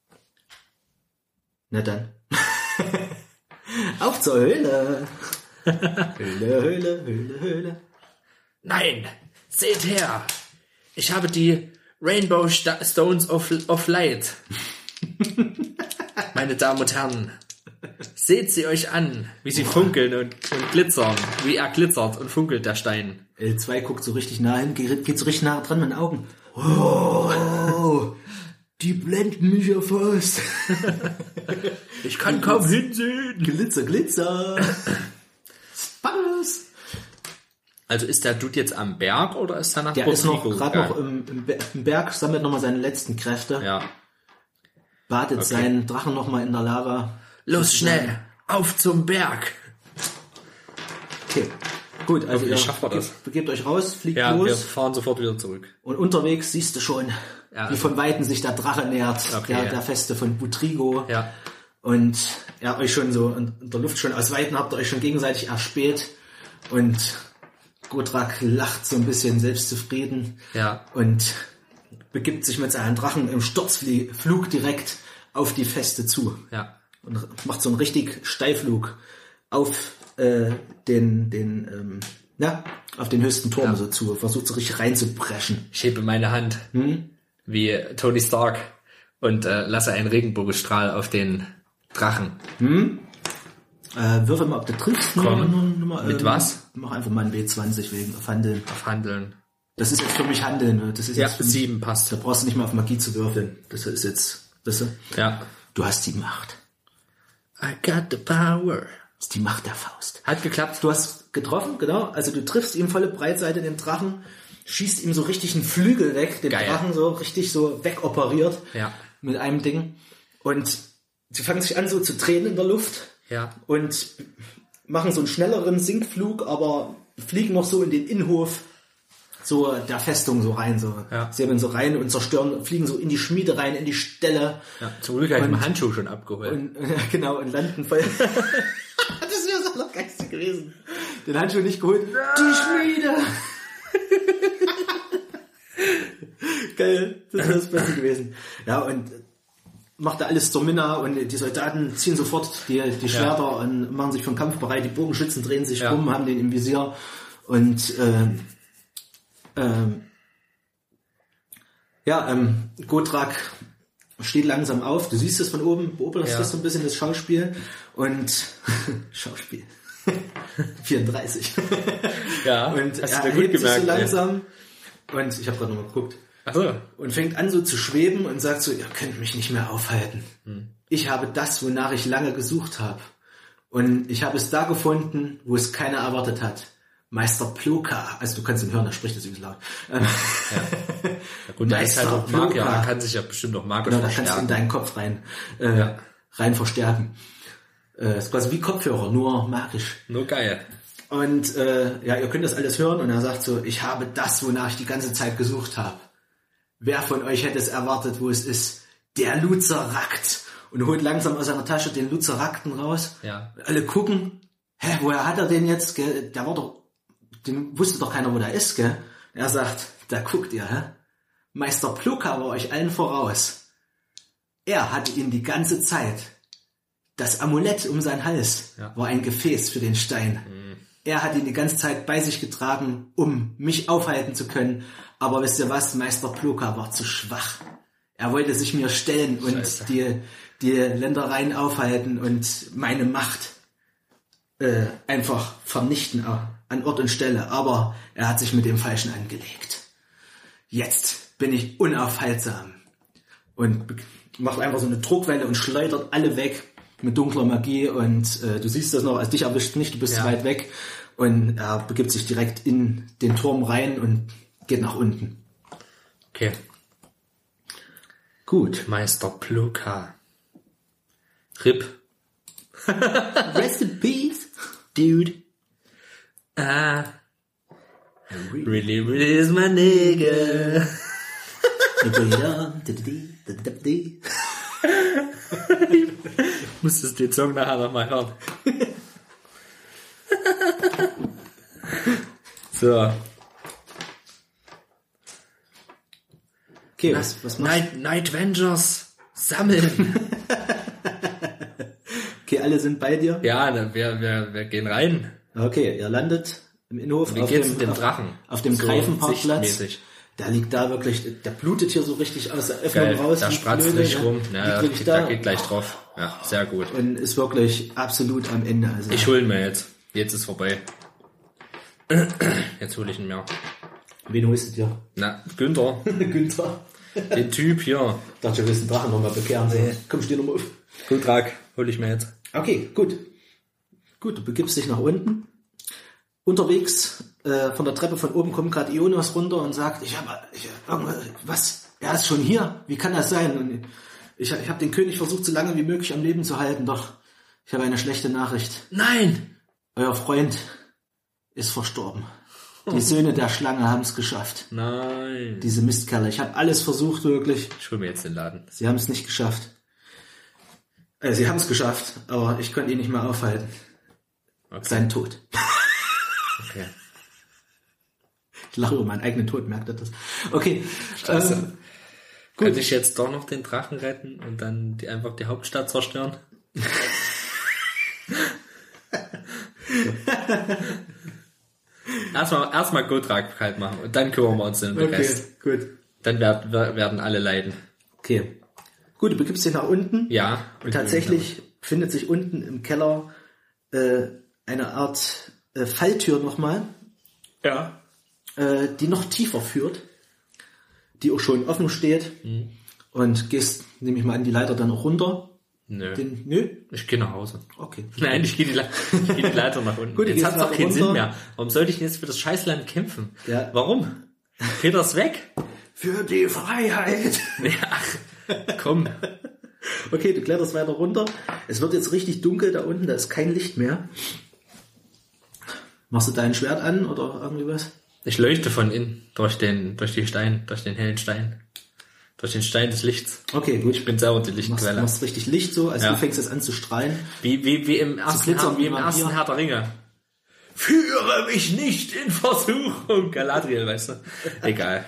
Na dann. Auf zur Höhle. Höhle, Höhle, Höhle, Höhle. Nein! Seht her! Ich habe die Rainbow Sta- Stones of, of Light. Meine Damen und Herren, seht sie euch an, wie sie funkeln und, und glitzern. Wie er glitzert und funkelt, der Stein. L zwei guckt so richtig nah hin, geht, geht so richtig nah dran mit den Augen. Oh, die blenden mich ja fast. Ich kann kaum hinsehen. Glitzer, Glitzer. Spaß. Also ist der Dude jetzt am Berg oder ist er nach Der ist noch Butrigo gerade noch gegangen? im, im, Be- im Berg, sammelt nochmal seine letzten Kräfte, Ja. badet Okay. seinen Drachen nochmal in der Lava. Los, schnell! Auf zum Berg! Okay, gut, also Hoffentlich ihr schafft er das. begebt, begebt euch raus, fliegt Ja, wir los fahren sofort wieder zurück. und unterwegs siehst du schon, Ja. wie von Weitem sich der Drache nähert, Okay, der, ja. der Feste von Butrigo. Ja. Und er euch schon so in der Luft schon aus Weitem habt ihr euch schon gegenseitig erspäht und Gotrak lacht so ein bisschen selbstzufrieden Ja. und begibt sich mit seinen Drachen im Sturzflug direkt auf die Feste zu Ja. und macht so einen richtig Steilflug auf äh, den den ähm, ja, auf den höchsten Turm Ja. so zu, versucht so richtig reinzubrechen. Ich hebe meine Hand Hm? wie Tony Stark und äh, lasse einen Regenbogenstrahl auf den Drachen. Äh, würfel mal, ob du triffst. Komm. Nur- nur- nur mal, Mit was? Mach einfach mal ein W zwanzig wegen auf Handeln. Auf Handeln. Das ist jetzt für mich Handeln. Ne? Das ist Ja, jetzt für mich, sieben passt. da brauchst du nicht mal auf Magie zu würfeln. Das ist jetzt, das ist, Ja. du hast die Macht. I got the power. Das ist die Macht der Faust. Hat geklappt. Du hast getroffen, genau. Also du triffst ihm volle Breitseite den Drachen, schießt ihm so richtig einen Flügel weg, den Geil. Drachen so richtig so wegoperiert Ja. mit einem Ding. Und sie fangen sich an so zu drehen in der Luft. Ja. Und machen so einen schnelleren Sinkflug, aber fliegen noch so in den Innenhof so der Festung so rein, so Ja. säbeln so rein und zerstören, fliegen so in die Schmiede rein, in die Ställe. Ja. Zum Glück habe ich Und- meinen Handschuh schon abgeholt. Und, ja, genau, und landen voll. Das wäre so noch geilste gewesen. Den Handschuh nicht geholt. Die Schmiede! Geil, das wäre das Beste gewesen. Ja, und macht da alles zur Minna und die Soldaten ziehen sofort die, die Schwerter Ja. und machen sich für den Kampf bereit. Die Bogenschützen drehen sich Ja. rum, haben den im Visier und ähm, ähm, ja, ähm, Gotrak steht langsam auf. Du siehst es von oben, beobachtest Ja. das so ein bisschen, das Schauspiel und Schauspiel. vierunddreißig. Ja, Und hast er du dir gut hebt sich gemerkt. so langsam und ich habe gerade nochmal geguckt Achso. und fängt an so zu schweben und sagt so, ihr könnt mich nicht mehr aufhalten. Hm. Ich habe das, wonach ich lange gesucht habe. Und ich habe es da gefunden, wo es keiner erwartet hat. Meister Ploka. Also du kannst ihn hören, er spricht das übrigens laut. Ähm, Ja, gut, der ist halt Meister auch Magier. Ploka. Man kann sich ja bestimmt auch magisch Genau, da kannst du in verstärken. deinen Kopf rein, äh, Ja. rein verstärken. Äh, ist quasi wie Kopfhörer, nur magisch. Nur geil. Und äh, ja, ihr könnt das alles hören und er sagt so, ich habe das, wonach ich die ganze Zeit gesucht habe. Wer von euch hätte es erwartet, wo es ist? Der Luzerakt. Und holt langsam aus seiner Tasche den Luzerakten raus. Ja. Alle gucken, hä, woher hat er den jetzt? Gell? Der war doch, den wusste doch keiner, wo der ist, gell? Er sagt, da guckt ihr, hä? Meister Ploka war euch allen voraus. Er hatte ihn die ganze Zeit. Das Amulett um seinen Hals Ja. war ein Gefäß für den Stein. Er hat ihn die ganze Zeit bei sich getragen, um mich aufhalten zu können. Aber wisst ihr was? Meister Ploka war zu schwach. Er wollte sich mir stellen und Scheiße. die, die Ländereien aufhalten und meine Macht äh, einfach vernichten äh, an Ort und Stelle. Aber er hat sich mit dem Falschen angelegt. Jetzt bin ich unaufhaltsam. Und be- macht einfach so eine Druckwelle und schleudert alle weg mit dunkler Magie. Und äh, du siehst das noch, also dich erwischt nicht, du bist Ja. zu weit weg. Und er begibt sich direkt in den Turm rein und geht nach unten. Okay. Gut. Meister Ploka. Rip. Rest in peace. Dude. Äh, Really, really is my nigga. Ich muss das den Song nachher nochmal hören. So. Okay, was, was machst Night, Night Vengers sammeln. Okay, alle sind bei dir? Ja, dann wir, wir, wir gehen rein. Okay, ihr landet im Innenhof Wie auf geht's dem, mit dem auf, Drachen? auf dem So Greifenparkplatz. sichtmäßig. Der liegt da wirklich, der blutet hier so richtig aus der Öffnung Geil, raus. da wie spratzt blöde, nicht ne? rum. Liegt Ja, wirklich da da geht gleich drauf. Ja, sehr gut. und ist wirklich absolut am Ende. Also, Ich hole ihn mir jetzt. Jetzt ist vorbei. Jetzt hole ich ihn mir. wen holst du dir? Na, Günther. Günther. Den Typ hier. Ich dachte, du willst den Drachen nochmal bekehren. Nee. Komm, steh nochmal auf. Guldrag hole ich mir jetzt. Okay, gut. Gut, du begibst dich nach unten. Unterwegs äh, von der Treppe von oben kommt gerade Ionas runter und sagt, ich habe ich hab irgendwas, was? Er ist schon hier? Wie kann das sein? Und ich, ich habe den König versucht, so lange wie möglich am Leben zu halten, doch ich habe eine schlechte Nachricht. Nein! Euer Freund ist verstorben. Die Söhne der Schlange haben es geschafft. Nein. Diese Mistkerle. Ich habe alles versucht, wirklich. Ich hole mir jetzt den Laden. Sie haben es nicht geschafft. Äh, sie haben es geschafft, aber ich konnte ihn nicht mehr aufhalten. Okay. Sein Tod. Okay. Ich lache über meinen eigenen Tod, merkt ihr das? Okay. Scheiße. Ähm, Könnte ich jetzt doch noch den Drachen retten und dann die, einfach die Hauptstadt zerstören? erstmal erstmal Guldrag kalt machen und dann kümmern wir uns um den okay, Rest. gut. Dann werd, werden alle leiden. Okay. Gut, du begibst dich nach unten. Ja. Und tatsächlich findet sich unten im Keller äh, eine Art äh, Falltür nochmal, Ja. äh, die noch tiefer führt, die auch schon offen steht. Mhm. Und gehst, nehme ich mal an, die Leiter dann auch runter. Nö. Den, nö? Ich gehe nach Hause. Okay. Nein, ich gehe die, Le- ich geh die Leiter nach unten. Gut, jetzt gehst hat's doch nach keinen runter. Sinn mehr. Warum sollte ich denn jetzt für das Scheißland kämpfen? Ja. Warum? Peter's weg? Für die Freiheit! Ja, komm. Okay, du kletterst weiter runter. Es wird jetzt richtig dunkel da unten, da ist kein Licht mehr. Machst du dein Schwert an oder irgendwie was? Ich leuchte von innen durch den, durch die Stein, durch den hellen Stein. Durch den Stein des Lichts. Okay, gut. Ich bin selber die Du machst, Lichtquelle. machst richtig Licht so, also Ja. du fängst jetzt an zu strahlen. Wie, wie, wie im ersten, glitzern Herr, wie im wie ersten Vampir. Herr der Ringe. Führe mich nicht in Versuchung. Galadriel, weißt du? Egal.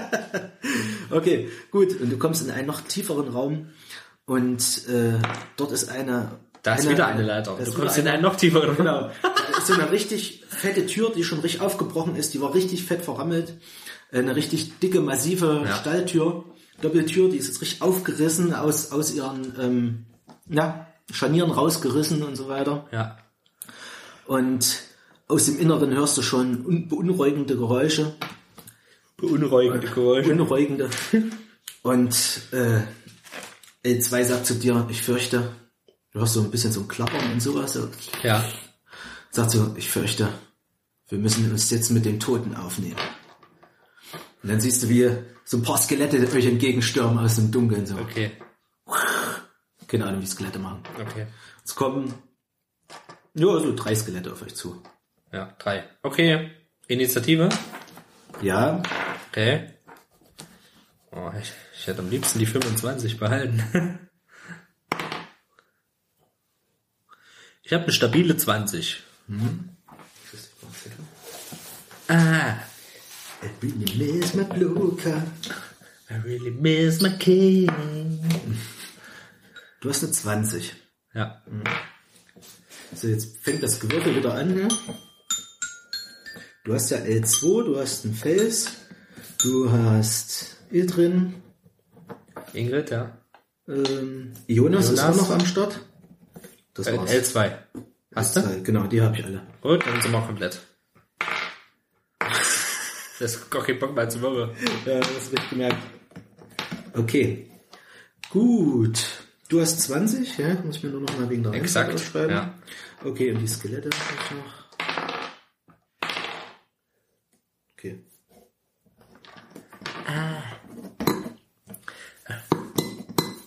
Okay, gut. Und du kommst in einen noch tieferen Raum und äh, dort ist eine... Da ist eine, wieder eine Leiter. da ist Du kommst wieder in einen noch tieferen Raum. Genau. Da ist so eine richtig fette Tür, die schon richtig aufgebrochen ist. Die war richtig fett verrammelt. Eine richtig dicke, massive Ja. Stalltür. Doppeltür, die ist jetzt richtig aufgerissen, aus, aus ihren ähm, ja, Scharnieren rausgerissen und so weiter. Ja. Und aus dem Inneren hörst du schon un- beunruhigende Geräusche. Beunruhigende Geräusche. Beunruhigende. Und äh, L zwei sagt zu dir, ich fürchte, du hörst so ein bisschen so ein Klappern und sowas. So. Ja. Sagt so, ich fürchte, wir müssen uns jetzt mit den Toten aufnehmen. Und dann siehst du, wie so ein paar Skelette euch entgegenstürmen aus dem Dunkeln. So. Okay. Keine Ahnung, wie Skelette machen. Okay. Es kommen ja, so drei Skelette auf euch zu. Ja, drei. Okay. Initiative. Ja, Okay. Oh, ich, ich hätte am liebsten die fünfundzwanzig behalten. Ich habe eine stabile zwanzig. Ah. I really miss my blue car. I really miss my king. Du hast eine zwanzig. Ja. So, jetzt fängt das Gewürfel wieder an. Ne? Du hast ja L zwei, du hast einen Fels, du hast Ildrin, Ingrid, ja. ähm, Jonas, ist Jonas. auch noch am Start. Das Äh, war's. L zwei. Hast du? Zwei, genau, die habe ich alle. Gut, dann sind wir komplett. Das ist gar kein Bock mehr zu machen. Ja, das habe ich gemerkt. Okay. Gut. Du hast zwanzig, ja? Muss ich mir nur noch mal wegen der Exakt, Reihenfolge aufschreiben. ja. Okay, und die Skelette habe ich noch. Okay.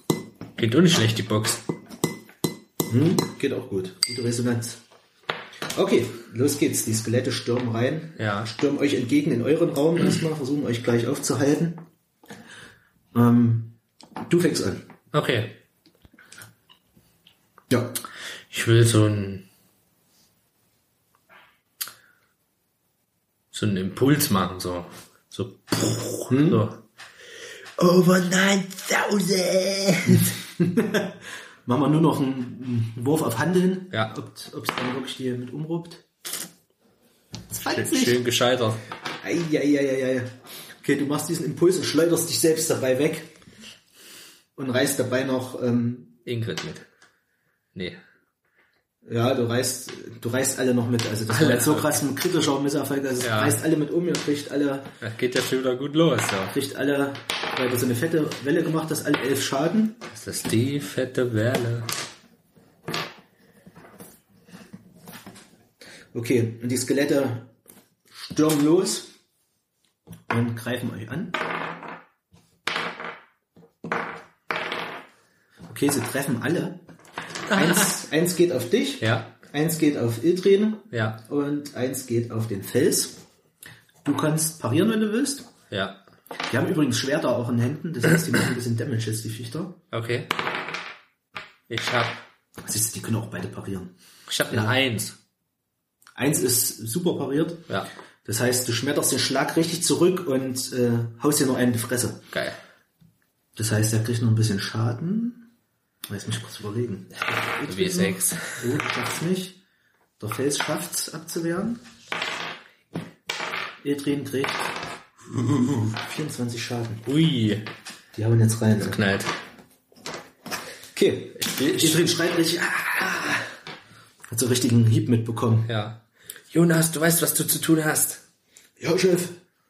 Geht auch nicht schlecht, die Box. Hm, geht auch gut. Gute Resonanz. Okay, los geht's. Die Skelette stürmen rein. Ja. Stürmen euch entgegen in euren Raum erstmal, versuchen euch gleich aufzuhalten. Ähm, du fängst an. Okay. Ja. Ich will so ein so einen Impuls machen, so so, hm? so. Over nine thousand. Machen wir nur noch einen Wurf auf Handeln. Ja. Ob es dann wirklich die mit umruppt. Schön, schön gescheitert. Eieieiei. Okay, du machst diesen Impuls und schleuderst dich selbst dabei weg. Und reißt dabei noch... Ähm, Ingrid mit. Nee. Ja, du reißt, du reißt alle noch mit. Also das alle. war jetzt so krass ein kritischer Misserfolg. Also ja. es reißt alle mit um, ihr kriegt alle... Das geht ja schon wieder gut los. Ja. Kriegt alle, weil du so eine fette Welle gemacht hast, alle elf Schaden. Das ist die fette Welle. Okay, und die Skelette stürmen los und greifen euch an. Okay, sie treffen alle. Eins, eins geht auf dich, Ja. eins geht auf Ildren Ja. und eins geht auf den Fels. Du kannst parieren, wenn du willst. Ja. Die haben übrigens Schwerter auch in Händen, das heißt, die machen ein bisschen Damage jetzt, die Viecher. Okay. Ich hab, Siehst du, die können auch beide parieren. ich hab eine Ja. Eins. Eins ist super pariert. Ja. Das heißt, du schmetterst den Schlag richtig zurück und äh, haust dir noch einen in die Fresse. Geil. Das heißt, er kriegt noch ein bisschen Schaden. Lass mich kurz überlegen. W sechs. So, du schaffst nicht. Der Fels schafft's abzuwehren. Edrin kriegt vierundzwanzig Schaden. Ui. Die haben jetzt rein. Ne? Knallt. Okay. Ich- Edrin schreit richtig. Ah! Hat so einen richtigen Hieb mitbekommen. Ja. Jonas, du weißt, was du zu tun hast. Ja, Chef.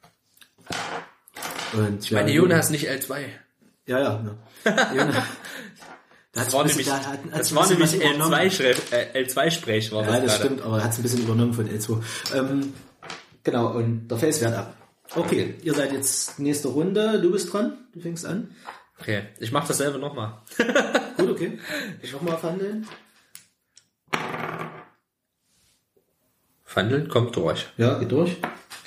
Und Ich meine, Jonas, nicht L zwei. Ja, ja. ja. Jonas. Das war nämlich, da hat, das war nämlich L zwei Sprech, äh, L zwei Sprech war Ja, das das gerade. stimmt, aber er hat es ein bisschen übernommen von L zwei. Ähm, genau, und der Face wehrt ab. Okay, ihr seid jetzt nächste Runde. Du bist dran. Du fängst an. Okay, ich mach dasselbe nochmal. Gut, okay. Ich nochmal verhandeln. Verhandeln kommt durch. Ja, geht durch.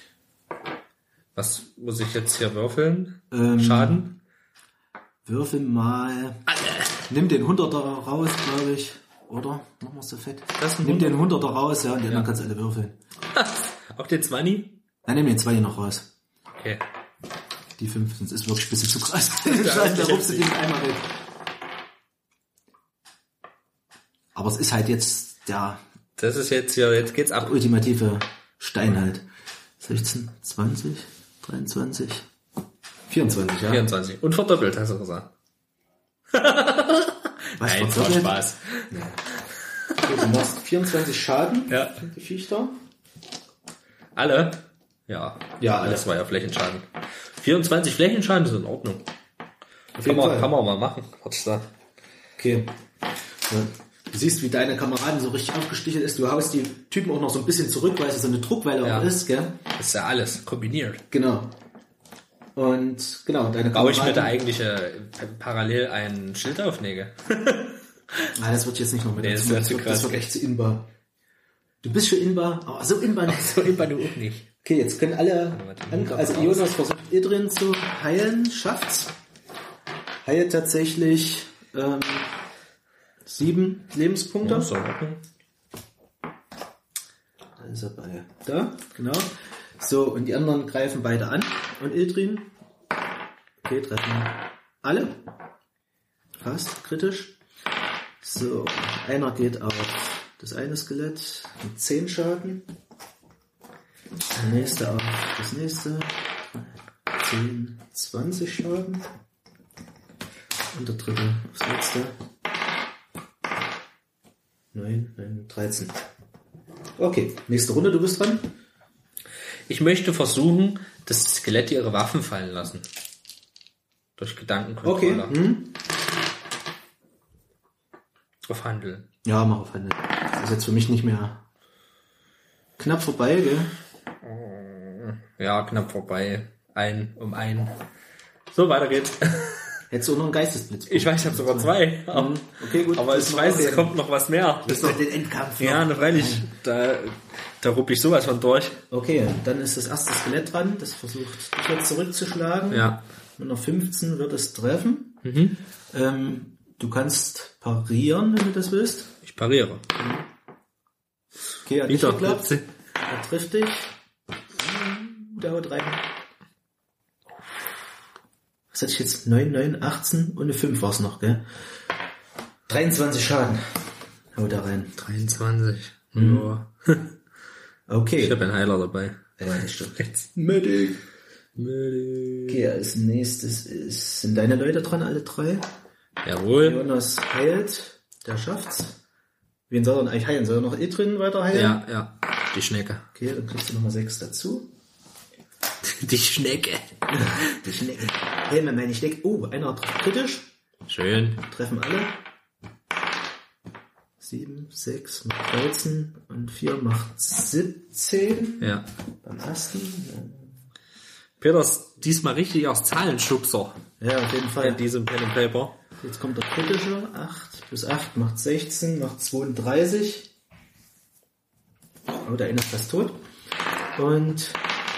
Was muss ich jetzt hier würfeln? Ähm, Schaden? Würfel mal. Nimm den Hunderter raus, glaube ich. Oder? Machen wir es so fett. Das ist ein Nimm den Hunderter raus, ja, und die anderen kannst du alle würfeln. Auch den zwanzig? Dann nimm den zwei hier noch raus. Okay. Die fünf, sonst ist wirklich ein bisschen zu krass. Ja, Da rupst du den einmal weg. Aber es ist halt jetzt der Das ist jetzt hier, jetzt geht's ab. ultimative Stein halt. sechzehn, zwanzig, dreiundzwanzig, vierundzwanzig, ja. vierundzwanzig. Und verdoppelt, hast du gesagt. Was, Nein, es war verdoppelt? Spaß. Okay, du machst vierundzwanzig Schaden. Ja. Die Viecher. Alle? Ja. Ja, alle. Das war ja Flächenschaden. vierundzwanzig Flächenschaden ist in Ordnung. Kann jeden man, Fall. kann man mal machen, würde ich sagen. Okay. Ja. Du siehst, wie deine Kameraden so richtig aufgestichelt ist. Du haust die Typen auch noch so ein bisschen zurück, weil es so eine Druckwelle Ja. auch ist, gell? Das ist ja alles kombiniert. Genau. Und genau, deine Baue ich mir da Kameraden... eigentlich äh, parallel ein Schild aufnäge? Ah, das wird jetzt nicht noch mit Nee, dazu. das wär Das zu wird, krass. das wird echt zu inbar. Du bist schon inbar, aber so inbar nicht. So immer du auch nicht. Okay, jetzt können alle... Warte, Also Jonas versucht Idrin zu heilen, schafft's. Heilt tatsächlich ähm, sieben Lebenspunkte. Ja, so in Ordnung. Da ist er bei. Da, genau. So, und die anderen greifen beide an. Und Ildrin. Okay, treffen alle. Fast kritisch. So, einer geht auf das eine Skelett mit zehn Schaden. Der nächste auf das nächste. zehn, zwanzig Schaden. Und der dritte aufs letzte. neun, neun, dreizehn. Okay, nächste Runde, du bist dran. Ich möchte versuchen, dass die Skelette ihre Waffen fallen lassen. Durch Gedankenkontrolle. Okay. Hm? Auf Handeln. Ja, mach auf Handel. Das ist jetzt für mich nicht mehr knapp vorbei, gell? Ja, knapp vorbei. Ein um ein. So, weiter geht's. Hättest du auch noch einen Geistesblitz. Ich weiß, ich habe sogar zwei. Aber, okay, gut. aber ich weiß, es kommt noch was mehr. Das ist noch den Endkampf. Ja, ne, freilich. Da, da rupp ich sowas von durch. Okay, dann ist das erste Skelett dran. Das versucht dich jetzt zurückzuschlagen. Ja. Mit einer fünfzehn wird es treffen. Mhm. Ähm, du kannst parieren, wenn du das willst. Ich pariere. Okay, hat nicht Wieder. geklappt. Er trifft dich. Der haut rein. Was hatte ich jetzt? neun, neun, achtzehn und eine fünf war es noch, gell? dreiundzwanzig Schaden. Haut da rein. dreiundzwanzig. Mhm. Ja. Okay. Ich habe einen Heiler dabei. Ja, das stimmt. Jetzt. Medic. Medic. Okay, als nächstes ist, sind deine Leute dran, alle drei. Jawohl. Jonas heilt. Der schafft's. Wen soll er denn eigentlich heilen? Soll er noch Idrin weiter heilen? Ja, ja. Die Schnecke. Okay, dann kriegst du nochmal sechs dazu. Die Schnecke. Die Schnecke. Hey, man, meine Schnecke. Oh, einer trifft kritisch. Schön. Treffen alle. sieben, sechs macht dreizehn und vier macht siebzehn. Ja. Beim ersten. Peters diesmal richtig aus Zahlenschubser. Ja, auf jeden Fall. In diesem Pen and Paper. Jetzt kommt der kritische. acht plus acht macht sechzehn, macht zweiunddreißig. Oh, der eine ist fast tot. Und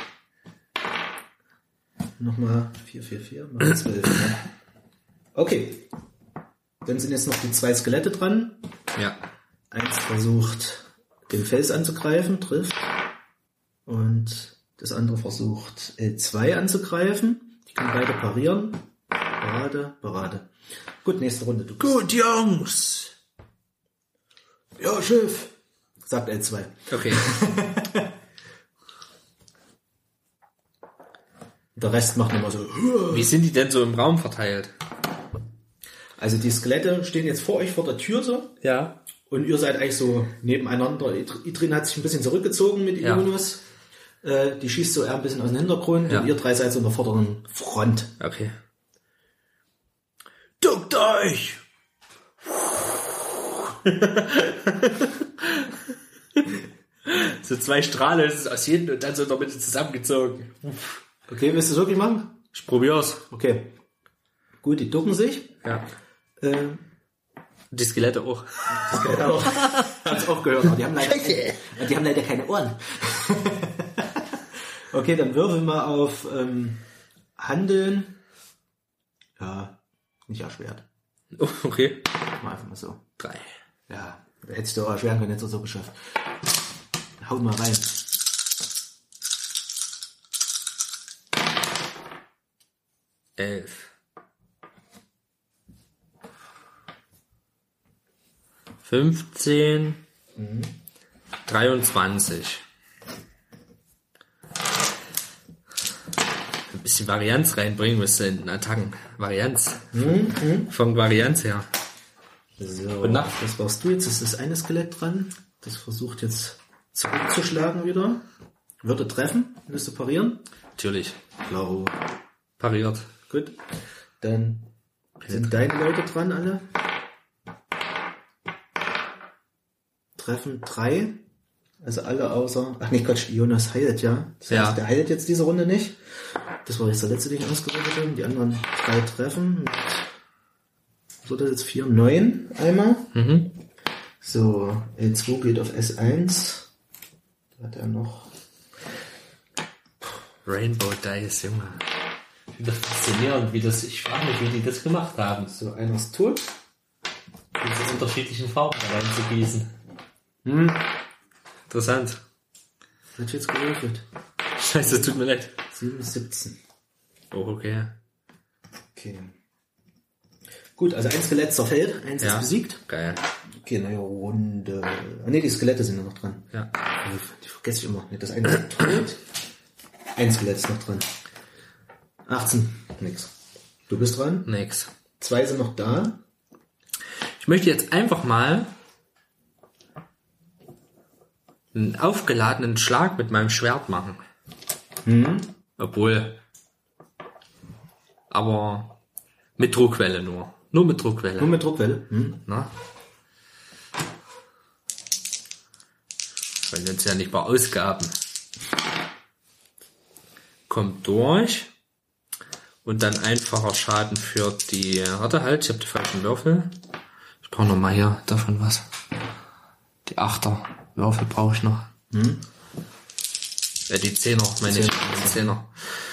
nochmal vier, vier, vier, macht zwölf. Ja. Okay. Dann sind jetzt noch die zwei Skelette dran. Ja. Eins versucht, den Fels anzugreifen, trifft. Und das andere versucht, L zwei anzugreifen. Die können beide parieren. Parade, Parade. Gut, nächste Runde. Du bist. Gut, Jungs. Ja, Schiff, sagt L zwei. Okay. Der Rest macht immer so. Wie sind die denn so im Raum verteilt? Also die Skelette stehen jetzt vor euch vor der Tür so. Ja. Und ihr seid eigentlich so nebeneinander. Idrin hat sich ein bisschen zurückgezogen mit Ja. Ionos. Äh, die schießt so eher ein bisschen aus dem Hintergrund. Ja. Und ihr drei seid so in der vorderen Front. Okay. Duckt euch! So zwei Strahle ist es aus jedem und dann so in der Mitte zusammengezogen. Okay, willst du es wirklich machen? Ich probier's. Okay. Gut, die ducken sich. Ja. Äh, Die Skelette auch. das kann ich auch. Hab's auch gehört. Aber die haben leider, keine, die haben leider keine Ohren. Okay, dann würfel mal auf ähm, Handeln. Ja, nicht erschwert. Oh, okay. Mal einfach mal so. Drei. Ja, da hättest du auch erschweren können, hättest du so geschafft. Hau mal rein. Elf. Fünfzehn. Mhm. Dreiundzwanzig. Ein bisschen Varianz reinbringen müsste in den Attacken. Varianz. Mhm. Von Varianz her. So, Und nach- das warst du jetzt. Es ist eine Skelett dran. Das versucht jetzt zurückzuschlagen wieder. Würde treffen. Willst du parieren? Natürlich. Klaro. Pariert. Gut. Dann sind deine Leute dran alle. Treffen drei. Also alle außer... Ach nee, Quatsch, Jonas heilt, ja. Das heißt, Ja. der heilt jetzt diese Runde nicht. Das war jetzt der letzte, den ich ausgerechnet habe. Die anderen drei treffen. So, das jetzt vier, neun einmal. Mhm. So, L zwei geht auf S eins. Da hat er noch... Rainbow Dice, Junge. Wieder faszinierend, wie das, ich frage mich, wie die das gemacht haben. So, einer ist tot. Diese unterschiedlichen Farben da reinzugießen. Hm. Interessant. Hat jetzt gewürfelt. Scheiße, tut mir leid. sieben, siebzehn. Oh, okay. Okay. Gut, also ein Skelett zerfällt, eins Ja. ist besiegt. Geil. Okay, neue Runde. Ah ne, die Skelette sind ja noch dran. Ja. Die vergesse ich immer. Das eine ist tot. Ein Skelett ist noch dran. achtzehn. Nix. Du bist dran. Nix. Zwei sind noch da. Ich möchte jetzt einfach mal einen aufgeladenen Schlag mit meinem Schwert machen. Mhm. Obwohl, aber mit Druckwelle nur. Nur mit Druckwelle. Nur mit Druckwelle. Mhm. Na? Wollen wir uns ja nicht mal ausgaben. Kommt durch Und dann einfacher Schaden für die... Warte halt, ich habe die falschen Würfel. Ich brauche noch mal hier davon was. Die Achter Würfel brauche ich noch. Hm? Ja, die Zehner, meine ich. Die Zehner.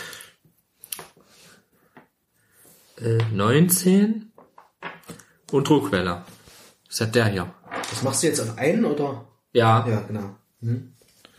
Äh, neunzehn und Druckwelle. Das hat der hier. Das machst du jetzt auf einen, oder? Ja. Ja, genau. Hm?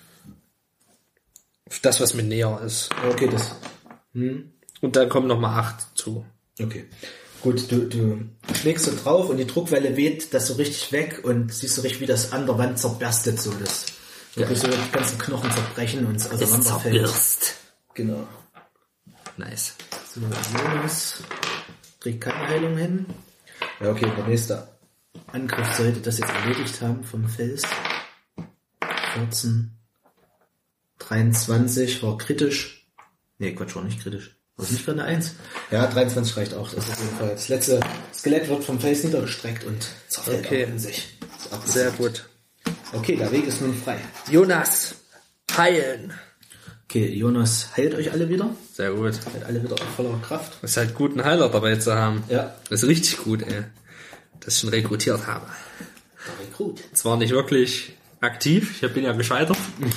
Das, was mit näher ist. Okay, das... Hm? Und dann kommen noch mal acht zu. Okay. Gut, du, du schlägst so drauf und die Druckwelle weht das so richtig weg und siehst so richtig, wie das an der Wand zerberstet, so das wirklich so die ganzen Knochen zerbrechen und es auseinanderfällt. Zerbirst. Genau. Nice. So, Jonas kriegt keine Heilung hin. Ja, okay, der nächste Angriff sollte das jetzt erledigt haben vom Fels. vierzehn, dreiundzwanzig war kritisch. Nee, Quatsch, war nicht kritisch. War das nicht gerade eine eins? Ja, dreiundzwanzig reicht auch. Das ist auf jeden Fall. Das letzte Skelett wird vom Fels niedergestreckt und zerfällt Okay. auch in sich. Sehr gut. Okay, der Weg ist nun frei. Jonas, heilen. Okay, Jonas heilt euch alle wieder. Sehr gut. Seid alle wieder auf voller Kraft. Es ist halt gut, einen Heiler dabei zu haben. Ja. Das ist richtig gut, ey. Dass ich ihn rekrutiert habe. Der Rekrut. Zwar nicht wirklich aktiv, ich bin ja gescheitert.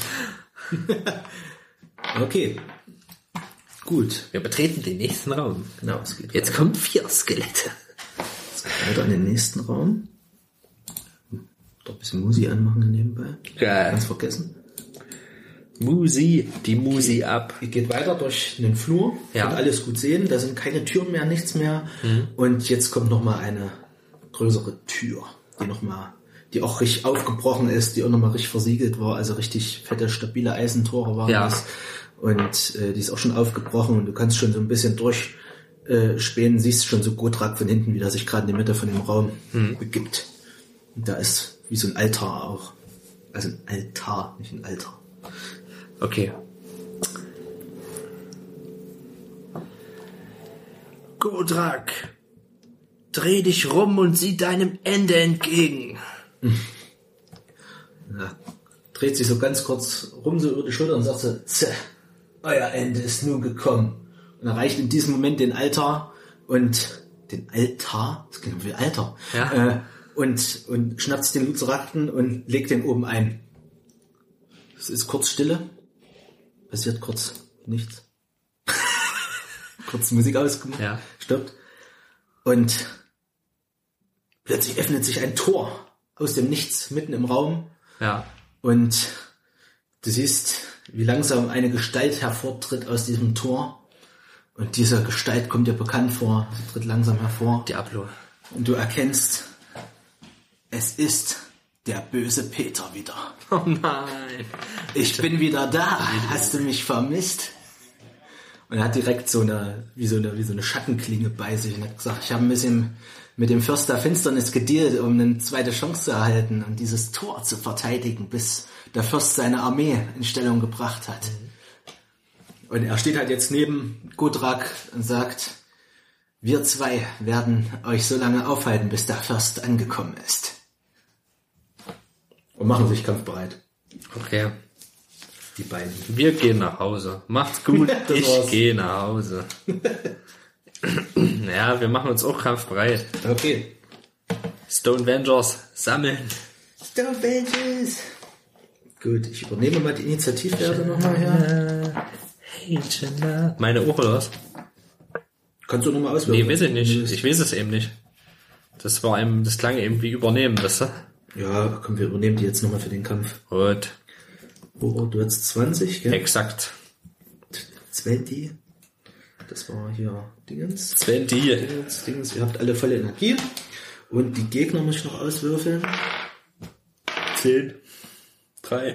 Okay. Gut. Wir betreten den nächsten Raum. Genau, es geht Jetzt kommen vier Skelette. Jetzt geht weiter in den nächsten Raum. Doch ein bisschen Musi anmachen nebenbei. Geil. Ganz vergessen. Musi, die Musi ab. Ihr geht weiter durch den Flur. Ja. Könnt alles gut sehen. Da sind keine Türen mehr, nichts mehr. Mhm. Und jetzt kommt noch mal eine größere Tür, die noch mal, die auch richtig aufgebrochen ist, die auch noch mal richtig versiegelt war. Also richtig fette, stabile Eisentore waren Ja. das. Und äh, die ist auch schon aufgebrochen und du kannst schon so ein bisschen durchspähen, äh, spähen, siehst schon so Gotrak von hinten, wie der sich gerade in die Mitte von dem Raum Mhm. begibt. Und da ist wie so ein Altar auch. Also ein Altar, nicht ein Altar. Okay. Godrak, dreh dich rum und sieh deinem Ende entgegen. Ja, dreht sich so ganz kurz rum so über die Schulter und sagt so, Zäh, euer Ende ist nun gekommen. Und erreicht in diesem Moment den Altar und den Altar, das klingt wie Alter, Ja. äh, und, und schnappt sich den Luzerakten und legt den oben ein. Es ist kurz Stille, passiert kurz nichts. Kurz Musik ausgemacht, Ja. stoppt. Und plötzlich öffnet sich ein Tor aus dem Nichts mitten im Raum. Ja. Und du siehst, wie langsam eine Gestalt hervortritt aus diesem Tor. Und diese Gestalt kommt dir bekannt vor, sie tritt langsam hervor. Diablo. Und du erkennst, es ist der böse Peter wieder. Oh nein. Ich bin wieder da. Hast du mich vermisst? Und er hat direkt so eine, wie so eine, wie so eine Schattenklinge bei sich und hat gesagt, ich habe ein bisschen mit dem Fürst der Finsternis gedealt, um eine zweite Chance zu erhalten und dieses Tor zu verteidigen, bis der Fürst seine Armee in Stellung gebracht hat. Und er steht halt jetzt neben Godrak und sagt, wir zwei werden euch so lange aufhalten, bis der Fürst angekommen ist. Und machen sich kampfbereit. Okay. Die beiden. Wir gehen nach Hause. Macht's gut. Das Ich war's. gehe nach Hause. Ja, wir machen uns auch kampfbereit. Okay. Stone Vengers sammeln. Stone Vengers. Gut, ich übernehme mal die Initiativwerte nochmal her. Hey, Jenna. Meine Uhr oder was? Kannst du nochmal auswählen? Nee, weiß ich nicht. Ich weiß es eben nicht. Das war einem, das klang eben wie übernehmen, weißt du? Ja, komm, wir übernehmen die jetzt nochmal für den Kampf. Gut. Oh, du hast zwanzig, gell? Exakt. zwanzig. Das war hier Dingens. zwanzig. Dingens, Dingens. Ihr habt alle volle Energie. Und die Gegner muss ich noch auswürfeln. zehn. drei.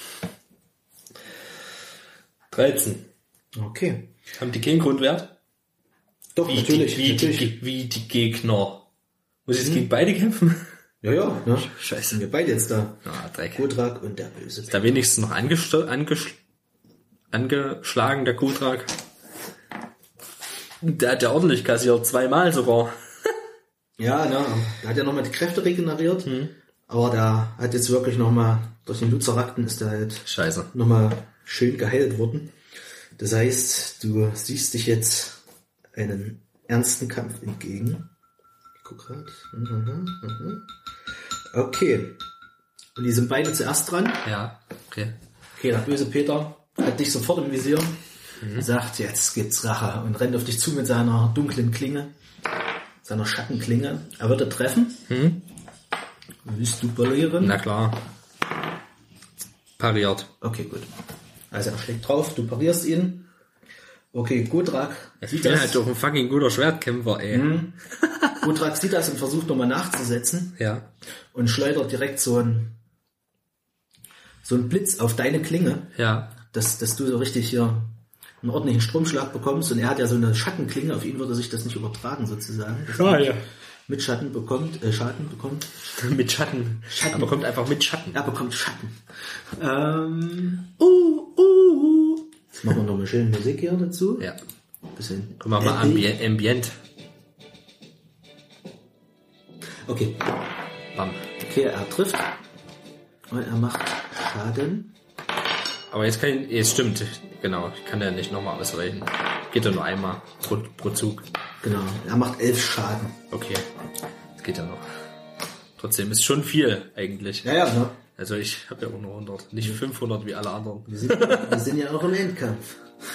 dreizehn. Okay. Haben die keinen Grundwert? Doch, Wie, natürlich. die, wie, natürlich. Die, wie die Gegner. Muss ich jetzt gegen beide kämpfen? Ja, ja. Ne? Scheiße. Sind wir beide jetzt da. Ah, Dreck. Godrak und der böse Da wenigstens noch angesto- angesch- angeschlagen, der Gudrak. Der hat ja ordentlich kassiert, zweimal sogar. Ja, ne, der hat ja nochmal die Kräfte regeneriert, aber der hat jetzt wirklich nochmal, durch den Luzerakten ist er halt Scheiße. nochmal schön geheilt worden. Das heißt, du siehst dich jetzt einen ernsten Kampf entgegen. Ich guck grad. Okay. Und die sind beide zuerst dran. Ja, okay. Okay, der böse Peter hat dich sofort im Visier. Mhm. Sagt, jetzt gibt's Rache und rennt auf dich zu mit seiner dunklen Klinge. Seiner Schattenklinge. Er wird er treffen. Mhm. Willst du parieren? Na klar. Pariert. Okay, gut. Also er schlägt drauf, du parierst ihn. Okay, Gudrak sieht ich bin das. Halt doch ein fucking guter Schwertkämpfer, ey. Mhm. Gudrak sieht das und versucht nochmal nachzusetzen. Ja. Und schleudert direkt so ein so ein Blitz auf deine Klinge. Ja. Dass, dass du so richtig hier einen ordentlichen Stromschlag bekommst. Und er hat ja so eine Schattenklinge, auf ihn würde sich das nicht übertragen sozusagen. Ah, ja. Mit Schatten bekommt, äh, Schaden bekommt. mit Schatten. Schatten. Er bekommt einfach mit Schatten. Er bekommt Schatten. Ähm, uh, uh, uh. Jetzt machen wir noch eine schöne Musik hier dazu. Ja. Bisschen. Guck mal, mal Ambient. Ambient. Okay. Bam. Okay, er trifft. Und er macht Schaden. Aber jetzt kann ich, es stimmt, genau, ich kann ja nicht nochmal ausweichen. Geht ja nur einmal pro, pro Zug. Genau, er macht elf Schaden. Okay, das geht ja noch. Trotzdem ist schon viel eigentlich. Ja, ja, ne? Also ich habe ja auch nur hundert, nicht fünfhundert wie alle anderen. Wir sind, wir sind ja auch im Endkampf.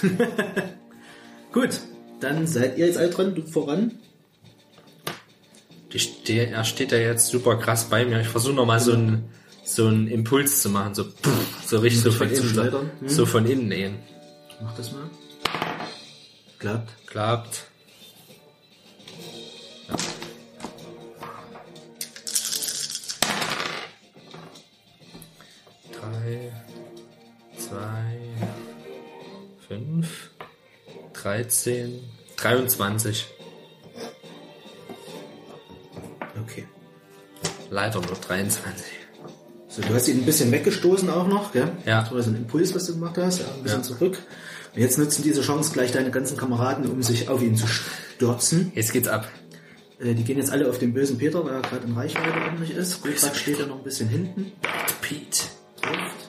Gut, dann seid ihr jetzt alle dran, du voran. Die ste- er steht ja jetzt super krass bei mir. Ich versuche nochmal so einen so einen Impuls zu machen, so so richtig so von innen, hm. so von innen nähen. Mach das mal. Klappt. Klappt. Ja. Drei, zwei, fünf, dreizehn, dreiundzwanzig. Okay. Leider nur dreiundzwanzig. So, du hast ihn ein bisschen weggestoßen auch noch, gell? Ja. Das war so ein Impuls, was du gemacht hast, ja, ein bisschen Ja. zurück. Und jetzt nutzen diese Chance gleich deine ganzen Kameraden, um sich auf ihn zu stürzen. Jetzt geht's ab. Äh, die gehen jetzt alle auf den bösen Peter, weil er gerade in Reichweite ordentlich ist. Gudrak steht ja noch ein bisschen hinten. Pete. Trifft.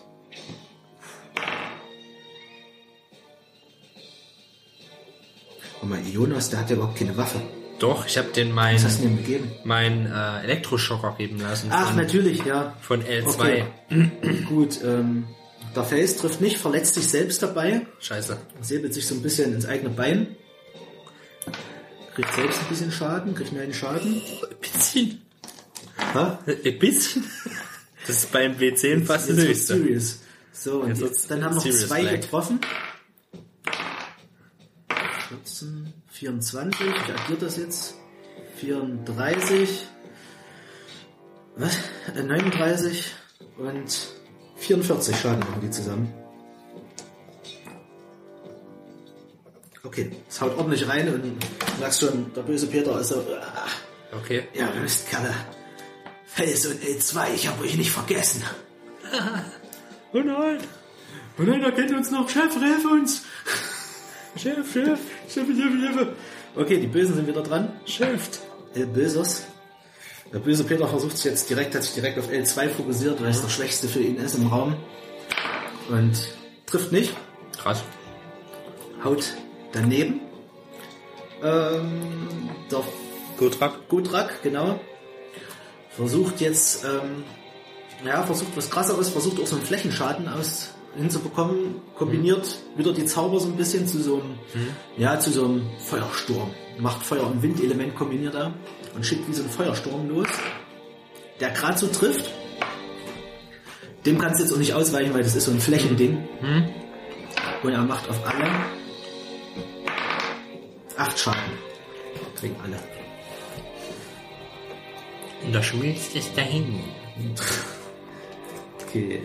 Guck mal, Jonas, der hat ja überhaupt keine Waffe. Doch, ich habe den mein, Was hast du ihm gegeben? mein äh, Elektroschocker geben lassen. Ach, von, natürlich, ja. Von L zwei. Okay. Gut, ähm, der Face trifft nicht, verletzt sich selbst dabei. Scheiße. Säbelt sich so ein bisschen ins eigene Bein. Kriegt selbst ein bisschen Schaden, kriegt nur einen Schaden. Ein bisschen. Ha? Ein bisschen? Das ist beim W zehn fast das Jetzt höchste. Serious. So, und Jetzt jetzt, wird's dann haben noch serious zwei black. getroffen. vierzehn, vierundzwanzig, ich addiere das jetzt. vierunddreißig. Was? Äh, neununddreißig und vierundvierzig Schaden machen die zusammen. Okay, es haut ordentlich rein und du merkst schon, der böse Peter ist so, ah, Okay. ja, ihr wisst, Kerle, Fels und L zwei, ich hab euch nicht vergessen. Oh nein. Oh nein, da kennt uns noch, Chef, hilf uns. Chef, Chef. Chef, Chef, Chef. Okay, die Bösen sind wieder dran. Chef. El Bösers. Der böse Peter versucht sich jetzt direkt, hat sich direkt auf L zwei fokussiert, weil es der Schwächste für ihn ist im Raum. Und trifft nicht. Krass. Haut daneben. Ähm, der Gudrak. Gudrak, genau. Versucht jetzt, ähm, ja, versucht was krasseres, versucht auch so einen Flächenschaden aus hinzubekommen, kombiniert mhm. wieder die Zauber so ein bisschen zu so einem, mhm. ja, zu so einem Feuersturm. Macht Feuer- und Windelement kombiniert er und schickt wie so ein Feuersturm los, der gerade so trifft. Dem kannst du jetzt auch nicht ausweichen, weil das ist so ein Flächending. Mhm. Und er macht auf alle acht Schaden. Kriegen alle. Und da schmilzt es dahin. Okay.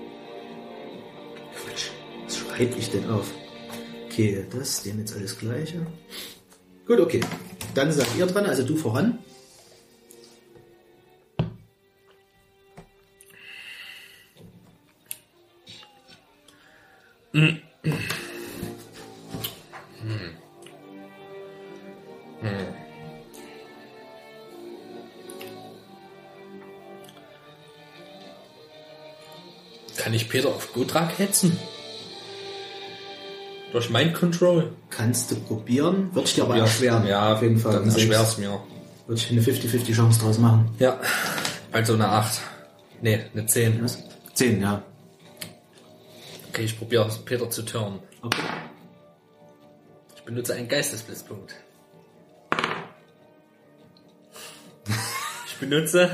Was schreibe ich denn auf? Okay, das, dem jetzt alles Gleiche. Gut, okay. Dann seid ihr dran, also du voran. Mhm. Kann ich Peter auf Gudrak hetzen? Durch Mind Control? Kannst du probieren. Würde ich dir aber erschweren. Ja, auf jeden Fall. Dann erschwer's mir. Würde ich eine fünfzig fünfzig Chance draus machen. Ja. Also eine acht. Nee, eine zehn. Was? zehn, ja. Okay, ich probiere Peter zu turnen. Okay. Ich benutze einen Geistesblitzpunkt. Ich benutze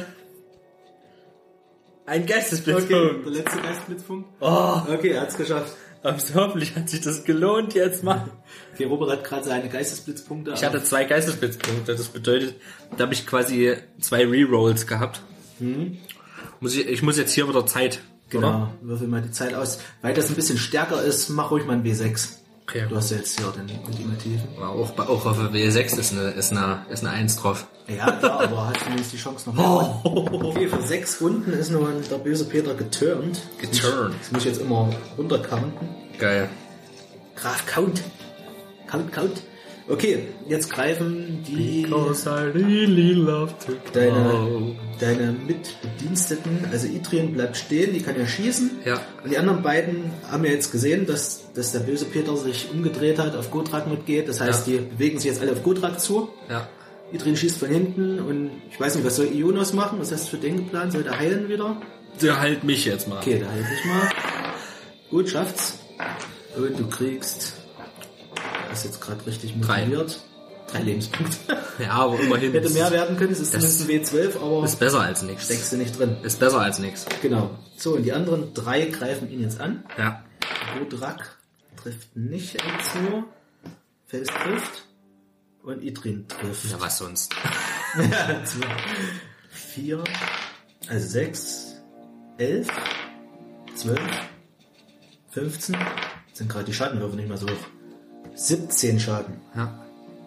einen Geistesblitzpunkt. Okay, der letzte Geistesblitzpunkt. Oh, Okay, er hat's geschafft. aber hoffentlich hat sich das gelohnt jetzt mal. Okay, Robert hat gerade seine Geistesblitzpunkte. Ich hatte zwei Geistesblitzpunkte, das bedeutet, da habe ich quasi zwei Rerolls gehabt. Mhm. Muss ich, ich muss jetzt hier wieder Zeit, Genau, oder? würfel mal die Zeit aus. Weil das ein bisschen stärker ist, mach ruhig mal ein W sechs. Okay. Du hast ja jetzt hier den Ultimativen. Aber auch, bei- auch auf der W sechs ist eine, ist eine, ist eine eins drauf. Ja, klar, aber hast du zumindest die Chance noch. Okay, für sechs Runden ist nun der böse Peter geturnt. Geturnt. Das muss ich jetzt immer runtercounten. Geil. Graf, count. Count, count. Okay, jetzt greifen die Because I really love to deine, deine Mitbediensteten, also Idrien bleibt stehen, die kann ja schießen. Ja. Und die anderen beiden haben ja jetzt gesehen, dass, dass der böse Peter sich umgedreht hat, auf Gotrak mitgeht. Das heißt, Ja. die bewegen sich jetzt alle auf Gotrak zu. Ja. Idrien schießt von hinten und ich weiß nicht, was soll Ionos machen? Was hast du für den geplant? Soll der heilen wieder? Der halt mich jetzt mal. Okay, da heilt dich mal. Gut, schafft's. Und du kriegst, das ist jetzt gerade richtig motiviert, drei Lebenspunkte. Ja, aber immerhin. Hätte ist- mehr werden können, es ist das zumindest ein W zwölf, aber Ist besser als nichts. steckst du nicht drin. Ist besser als nichts. Genau. So, und die anderen drei greifen ihn jetzt an. Ja. Rodrak trifft nicht M zwei, Fels trifft und Idrin trifft. Ja, was sonst? Zwei, vier, also sechs, elf, zwölf, fünfzehn, sind gerade die Schattenwürfe nicht mehr so hoch. siebzehn Schaden. Ja.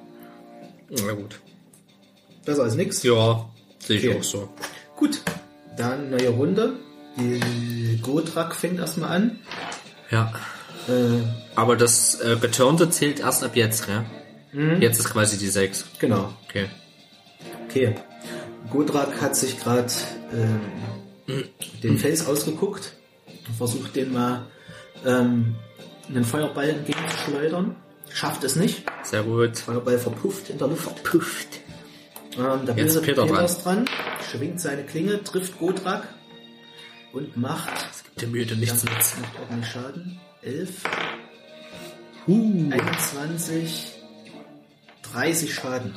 Na gut. Besser als nix. Ja, sehe ich Okay. auch so. Gut, dann neue Runde. Die Gotrak fängt erstmal an. Ja. Äh, Aber das äh, Returnte zählt erst ab jetzt, ja? Mhm. Jetzt ist quasi die sechs. genau. Okay. Okay. Gotrak hat sich gerade ähm, den Fels ausgeguckt und versucht den mal ähm, einen Feuerball entgegenzuschleudern. Schafft es nicht. Sehr gut. Feuerball verpufft in der Luft. Pufft. Ähm, der Jetzt böse Peter Peter dran. ist dran, schwingt seine Klinge, trifft Gotrak und macht, Der Müde nichts ja, mit. macht ordentlich Schaden. elf, Uh. einundzwanzig, dreißig Schaden.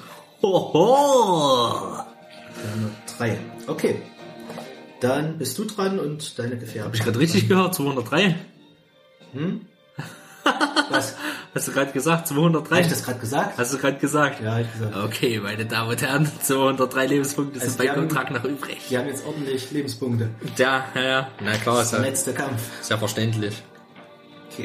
Hoho. drei. Okay. Dann bist du dran und deine Gefährten. Hab ich gerade richtig gehört? zweihundertdrei? Hm? Was? Hast du gerade gesagt? Habe zweihundertdrei? ich das gerade gesagt? Hast du gerade gesagt? Ja, hab ich gesagt. Okay, meine Damen und Herren, zweihundertdrei Lebenspunkte Also sind bei wir haben- Kontrakt noch übrig. Die haben jetzt ordentlich Lebenspunkte. Ja, ja, ja. Na klar, Das ist ist der ja, letzte Kampf. ist ja verständlich. Okay.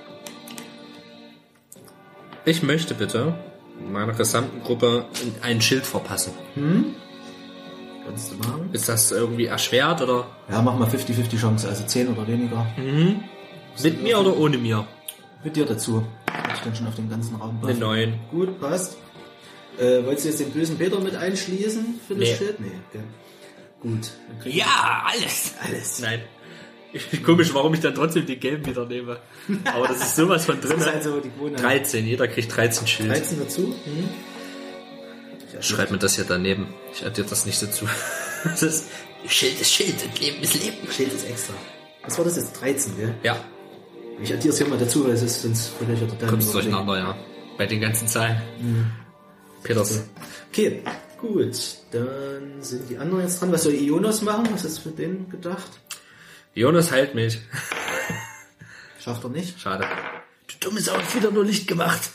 Ich möchte bitte meiner gesamten Gruppe ein Schild verpassen. Kannst du machen? Ist das irgendwie erschwert oder? Ja, mach mal fünfzig fünfzig Chance, also zehn oder weniger. Mit mir oder ohne mir? Mit dir dazu. Ich dann schon auf den ganzen Raum Eine neun. Gut, passt. Äh, wolltest du jetzt den bösen Peter mit einschließen für das Nee. Schild? Nee, okay. Gut. Dann krieg ich Ja, alles. alles. Nein. Komisch, warum ich dann trotzdem die gelben wieder nehme. Aber das ist sowas von Das drin. ist also die Gewohnheit. dreizehn, jeder kriegt dreizehn Schild. dreizehn dazu. Hm. Schreib mir das hier daneben. Ich addiere das nicht dazu. Das ist Schild ist Schild und Leben ist Leben. Schild ist extra. Was war das jetzt? dreizehn, gell? Ja, Ich addiere es hier mal dazu, weil es ist sonst verlöchert der kommst durcheinander, ja. Bei den ganzen Zahlen. Peters. Okay, gut. Dann sind die anderen jetzt dran. Was soll Ionos machen? Was ist für den gedacht? Jonas heilt mich. Schafft er nicht. Schade. Du dumme Sau, hast wieder nur Licht gemacht.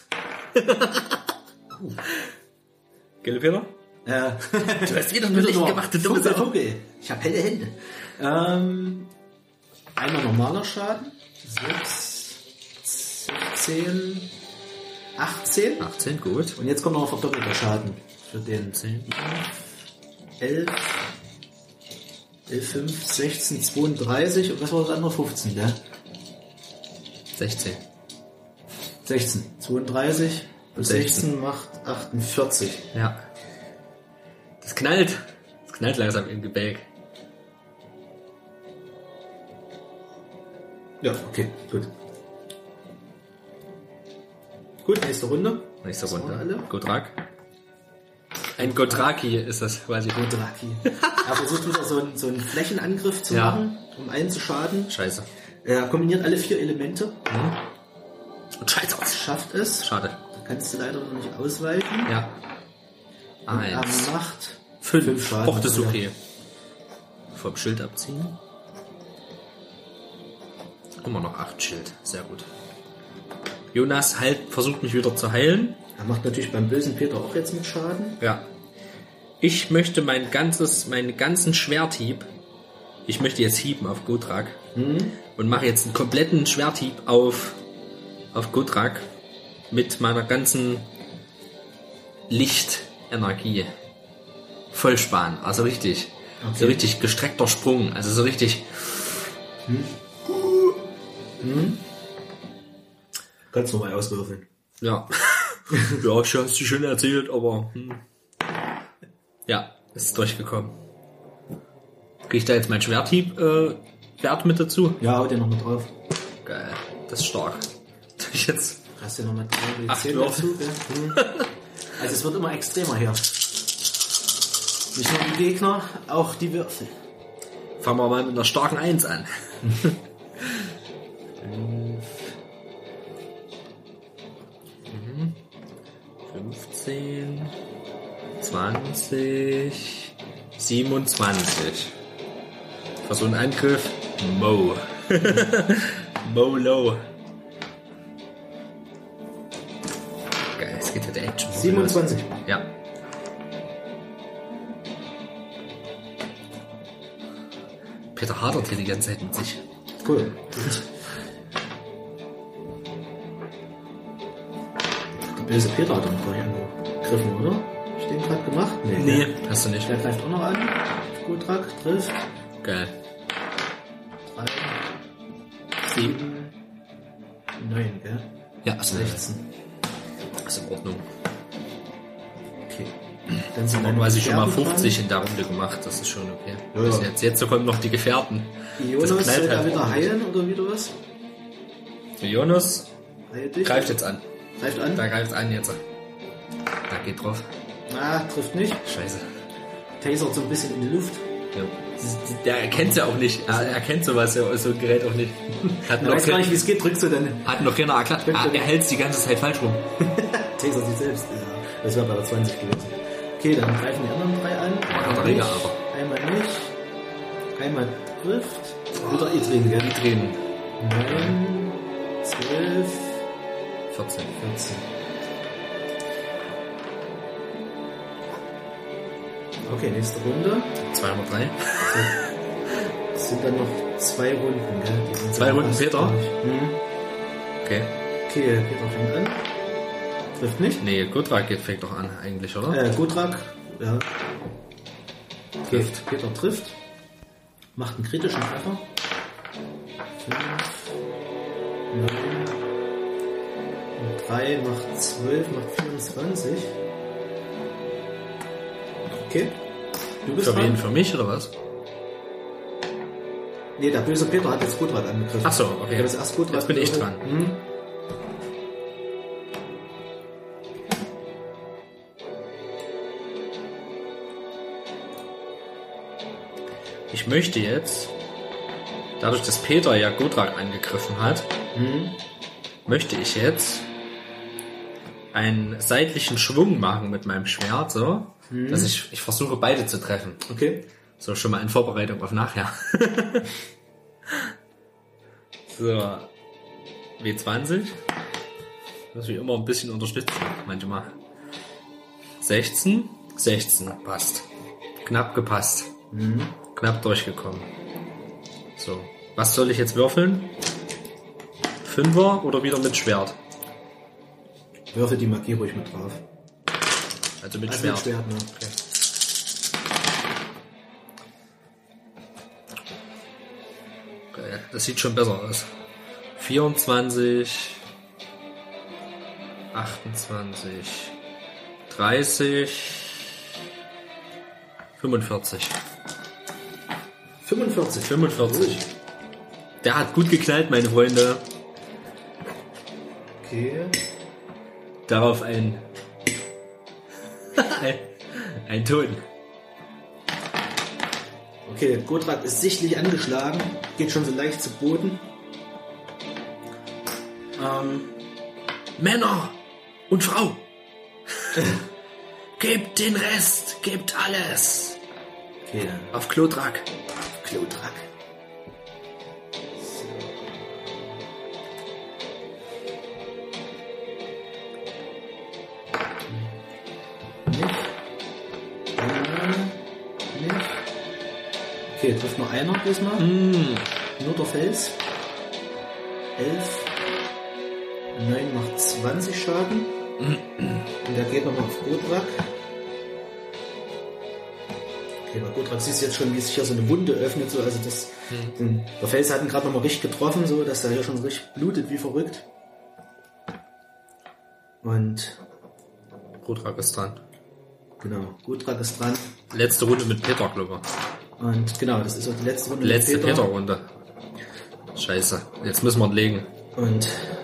Gell, Peter? Äh, Du hast wieder nur Licht gemacht, du dumme Vogel, Sau. Vogel. Ich habe helle Hände. Ähm, einmal normaler Schaden. sechs, sechzehn, achtzehn. achtzehn, gut. Und jetzt kommt noch ein verdoppelter Schaden für den zehn. elf, elf, fünf, sechzehn, zweiunddreißig. Und was war das andere? fünfzehn, ja? sechzehn. sechzehn. zweiunddreißig. Und sechzehn. sechzehn macht achtundvierzig. Ja. Das knallt. Das knallt langsam im Gebälk. Ja, okay, gut. Gut, nächste Runde. Nächste Das waren Runde. alle. Gotrak. Ein Gotraki ist das quasi. Gotraki. Er versucht wieder so einen, so einen Flächenangriff zu Ja. machen, um einen zu schaden. Scheiße. Er kombiniert alle vier Elemente. Und scheiße aus. Schafft es. Schade. Da kannst du leider noch nicht ausweichen. Ja. Und er Eins. macht Fünf. fünf Schaden. Och, das ist Ja. okay. Vom Schild abziehen. Immer noch acht Schild. Sehr gut. Jonas halt, versucht mich wieder zu heilen. Er macht natürlich beim bösen Peter auch jetzt mit Schaden. Ja. Ich möchte mein ganzes, meinen ganzen Schwerthieb, ich möchte jetzt hieben auf Gotrak Mhm. und mache jetzt einen kompletten Schwerthieb auf, auf Gotrak mit meiner ganzen Lichtenergie. Vollspan, also richtig. Okay. So richtig gestreckter Sprung, also so richtig. Kannst du mal auswürfeln. Ja. Ja, ich hast du schön erzählt, aber hm. Ja, ist durchgekommen. Krieg ich da jetzt mein Schwerthieb äh, Wert mit dazu? Ja, hau dir noch mit drauf. Geil, das ist stark. Ich jetzt Hast du noch mit drauf? Die Acht zehn Würfel. dazu, ja. Mhm. Also es wird immer extremer hier. Nicht nur die Gegner, auch die Würfel. fangen wir mal mit einer starken Eins an. Mhm. fünfzehn, zwanzig, siebenundzwanzig. Für so einen Angriff, Mo. Mo low. Geil, es geht ja der Action. siebenundzwanzig. Ja. Peter hadert hier die ganze Zeit mit sich. Cool. Der böse Peter hat ihn vorher angegriffen, oder? Hab ich den gerade gemacht? Nee, hast du nicht. Der greift auch noch an. Gotrak trifft. Geil. drei, sieben, neun, gell? Ja, ist nicht. sechzehn. Ist in Ordnung. Okay. Dann sind dann Weil ich schon mal Gefährten fünfzig in der Runde gemacht, das ist schon okay. Ja, Also ja. jetzt, jetzt kommen noch die Gefährten. dran. Jonas knallt soll halt er wieder ordentlich. heilen oder wieder was? Der Jonas Heil dich. greift jetzt an. Greift an. Da greift an jetzt. Da geht drauf. Ah, trifft nicht. Scheiße. Tasert so ein bisschen in die Luft. Ja. Der erkennt ja auch nicht. Er erkennt sowas, so so ein Gerät auch nicht. Hat Er noch, weiß gar kein, nicht, wie es geht. Drückst du dann. hat noch keiner erklärt. Ah, er hält die ganze Zeit falsch rum. Taser sich selbst. Ja. Das wäre bei der zwanzig gewesen. Okay, dann greifen die anderen drei an. hat er Einmal länger, nicht, aber. einmal nicht. Einmal trifft. Wieder E-Drehen, gell? Drehen. neun, zwölf, vierzehn. vierzehn. Okay, nächste Runde. zweihundertdrei. Es sind dann noch zwei Runden, gell? Die sind Zwei so Runden fast Peter? durch. Mhm. Okay. Okay, Peter fängt an. Trifft nicht. Nee, Gotrak geht fängt doch an, eigentlich, oder? Äh, Gotrak, ja. Trifft. Okay, Peter trifft. Macht einen kritischen Treffer. fünf, neun, und drei macht zwölf, macht vierundzwanzig. Okay. Du bist Für wen? dran. Für mich oder was? Nee, der böse Peter hat jetzt Gotrak angegriffen. Ach so, okay. Ich habe jetzt erst Gotrak Jetzt bin ich gewürfelt. dran. Mhm. Ich möchte jetzt, dadurch, dass Peter ja Gotrak angegriffen hat, Mhm. möchte ich jetzt einen seitlichen Schwung machen mit meinem Schwert, so, dass ich, ich versuche beide zu treffen. Okay. So, schon mal in Vorbereitung auf nachher. So, W zwanzig. Muss mich immer ein bisschen unterstützen, manchmal. sechzehn, sechzehn, passt. Knapp gepasst. Mhm. Knapp durchgekommen. So, was soll ich jetzt würfeln? Fünfer oder wieder mit Schwert? Würfel die Magie ruhig mit drauf. Also mit Also Schwert. mit Schwert, ne? Okay. Geil, das sieht schon besser aus. vierundzwanzig, achtundzwanzig, dreißig, fünfundvierzig. fünfundvierzig. fünfundvierzig. Der hat gut geknallt, meine Freunde. Okay. Darauf ein, ein, ein Ton. Okay, Gotrak ist sichtlich angeschlagen, geht schon so leicht zu Boden. Ähm, Männer und Frau, gebt den Rest, gebt alles. okay, dann Auf Klotrak. Klotrak. Nicht. Äh, nicht. Okay, trifft nur einer diesmal. Mm. Nur der Fels. elf. neun macht zwanzig Schaden. Und der geht nochmal auf Gotrak. Okay, bei Gotrak siehst du jetzt schon, wie sich hier so eine Wunde öffnet. So, also das, den, der Fels hat ihn gerade nochmal richtig getroffen, so dass der hier schon richtig blutet wie verrückt. Und Gotrak ist dran. genau, Gotrak ist dran. Letzte Runde mit Peter, glaube ich. Und genau, das ist auch die letzte Runde. Letzte mit Peter. Peter-Runde. Scheiße. Jetzt müssen wir legen. Und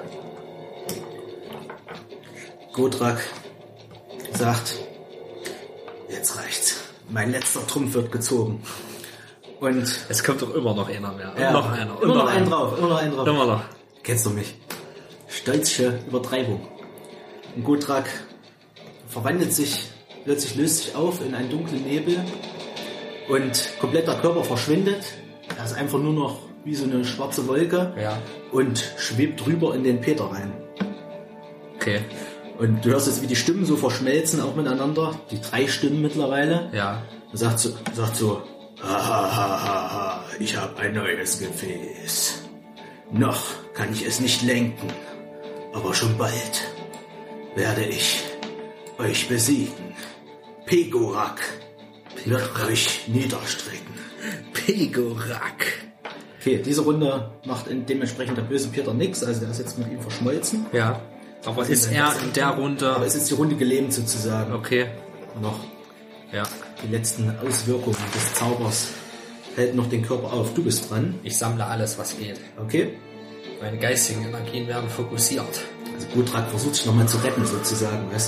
Gotrak sagt, jetzt reicht's. Mein letzter Trumpf wird gezogen. Und Es kommt doch immer noch einer mehr. Und ja, noch einer. Immer noch einen drauf. Immer noch einen drauf. Immer noch. Kennst du mich? Stolzsche Übertreibung. Und Gotrak verwandelt sich, plötzlich löst sich auf in einen dunklen Nebel und kompletter Körper verschwindet. Er ist einfach nur noch wie so eine schwarze Wolke Ja. und schwebt drüber in den Peter rein. Okay. Und du hörst jetzt, wie die Stimmen so verschmelzen auch miteinander. Die drei Stimmen mittlerweile. Ja. Er sagt so, sagt so, ha, ha, ha, ha, ha, ich habe ein neues Gefäß. Noch kann ich es nicht lenken, aber schon bald werde ich euch besiegen. Pegorak wird euch niederstrecken. Pegorak. Okay, diese Runde macht dementsprechend der böse Peter nichts, also der ist jetzt mit ihm verschmolzen. Ja. Aber ist er in der Runde... Aber es ist die Runde gelähmt sozusagen. Okay. Noch Ja. die letzten Auswirkungen des Zaubers hält noch den Körper auf. Du bist dran. Ich sammle alles, was geht. Okay. Meine geistigen Energien werden fokussiert. Also Gotrak versucht sich nochmal zu retten sozusagen, weißt du?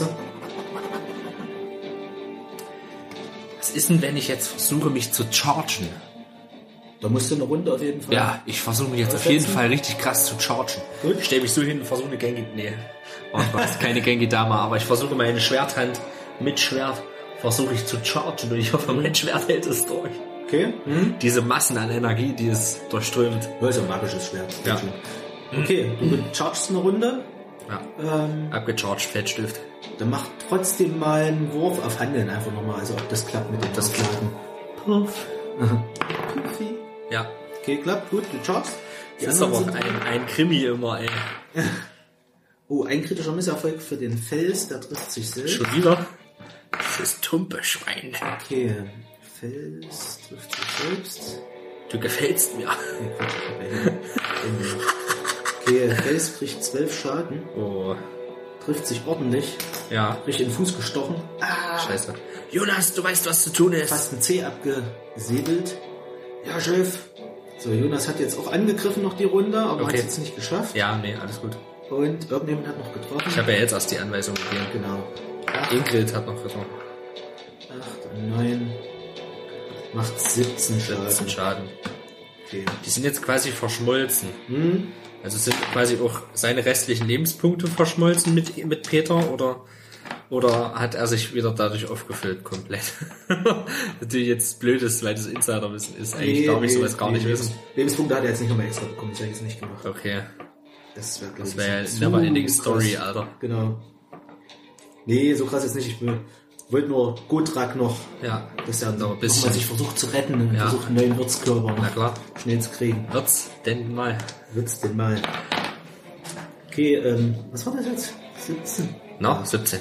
Was ist denn, wenn ich jetzt versuche, mich zu chargen? Da musst du eine Runde auf jeden Fall. Ja, ich versuche mich jetzt auf jeden Fall richtig krass zu chargen. Gut. Ich stelle mich so hin und versuche eine Gengi... Nee, oh, ich weiß, keine Gengi-Dame, aber ich versuche meine Schwerthand mit Schwert versuche ich zu chargen und ich hoffe, mein Schwert hält es durch. Okay. Mhm. Diese Massen an Energie, die es durchströmt. Das ist ein magisches Schwert. Ja. Okay, du chargst eine Runde. Ja. Ähm, Abgecharged, Fettstift. dann mach trotzdem mal einen Wurf auf Handeln einfach nochmal, also ob das klappt mit dem Das Aufladen. Puff. Puffi. Ja. Okay, klappt, gut, du chargst. Die Das ist aber anderen auch sind- ein, ein Krimi immer, ey. Oh, ein kritischer Misserfolg für den Fels, der trifft sich selbst. Schon wieder? Dieses tumpe Schwein. Okay, Fels trifft sich selbst. Du gefällst mir. Nee, Quatsch, ich hab einen. Okay, Fels kriegt zwölf Schaden, Oh. trifft sich ordentlich, Ja. richtig in den Fuß gestochen, Scheiße. Jonas, du weißt, was zu tun ist. fast ein Zeh abgesäbelt. Ja, Chef. So, Jonas hat jetzt auch angegriffen noch die Runde, aber Okay. hat es jetzt nicht geschafft. Ja, nee, alles gut. Und irgendjemand hat noch getroffen. Ich habe ja jetzt erst die Anweisung gegeben. Genau. acht, Ingrid hat noch getroffen. acht und neun macht siebzehn Schaden. siebzehn Schaden. Okay. Die sind jetzt quasi verschmolzen. Hm? Also sind quasi auch seine restlichen Lebenspunkte verschmolzen mit, mit Peter oder, oder hat er sich wieder dadurch aufgefüllt komplett? Natürlich jetzt blöd ist, weil das Insiderwissen ist. Eigentlich darf ich sowas gar nicht nee, wissen. Lebenspunkte hat er jetzt nicht nochmal extra bekommen, das habe ich jetzt nicht gemacht. Okay. Das wäre, Das wäre ja never ending story, Alter. Genau. Nee, so krass jetzt nicht. Ich will- wollte nur Gotrak noch, Ja. dass er Aber ein noch bisschen. mal sich versucht zu retten und Ja. versucht einen neuen Wirtskörper Na noch klar. schnell zu kriegen. Wird's denn mal? Wird's denn mal. Okay, ähm, was war das jetzt? siebzehn. Na, siebzehn.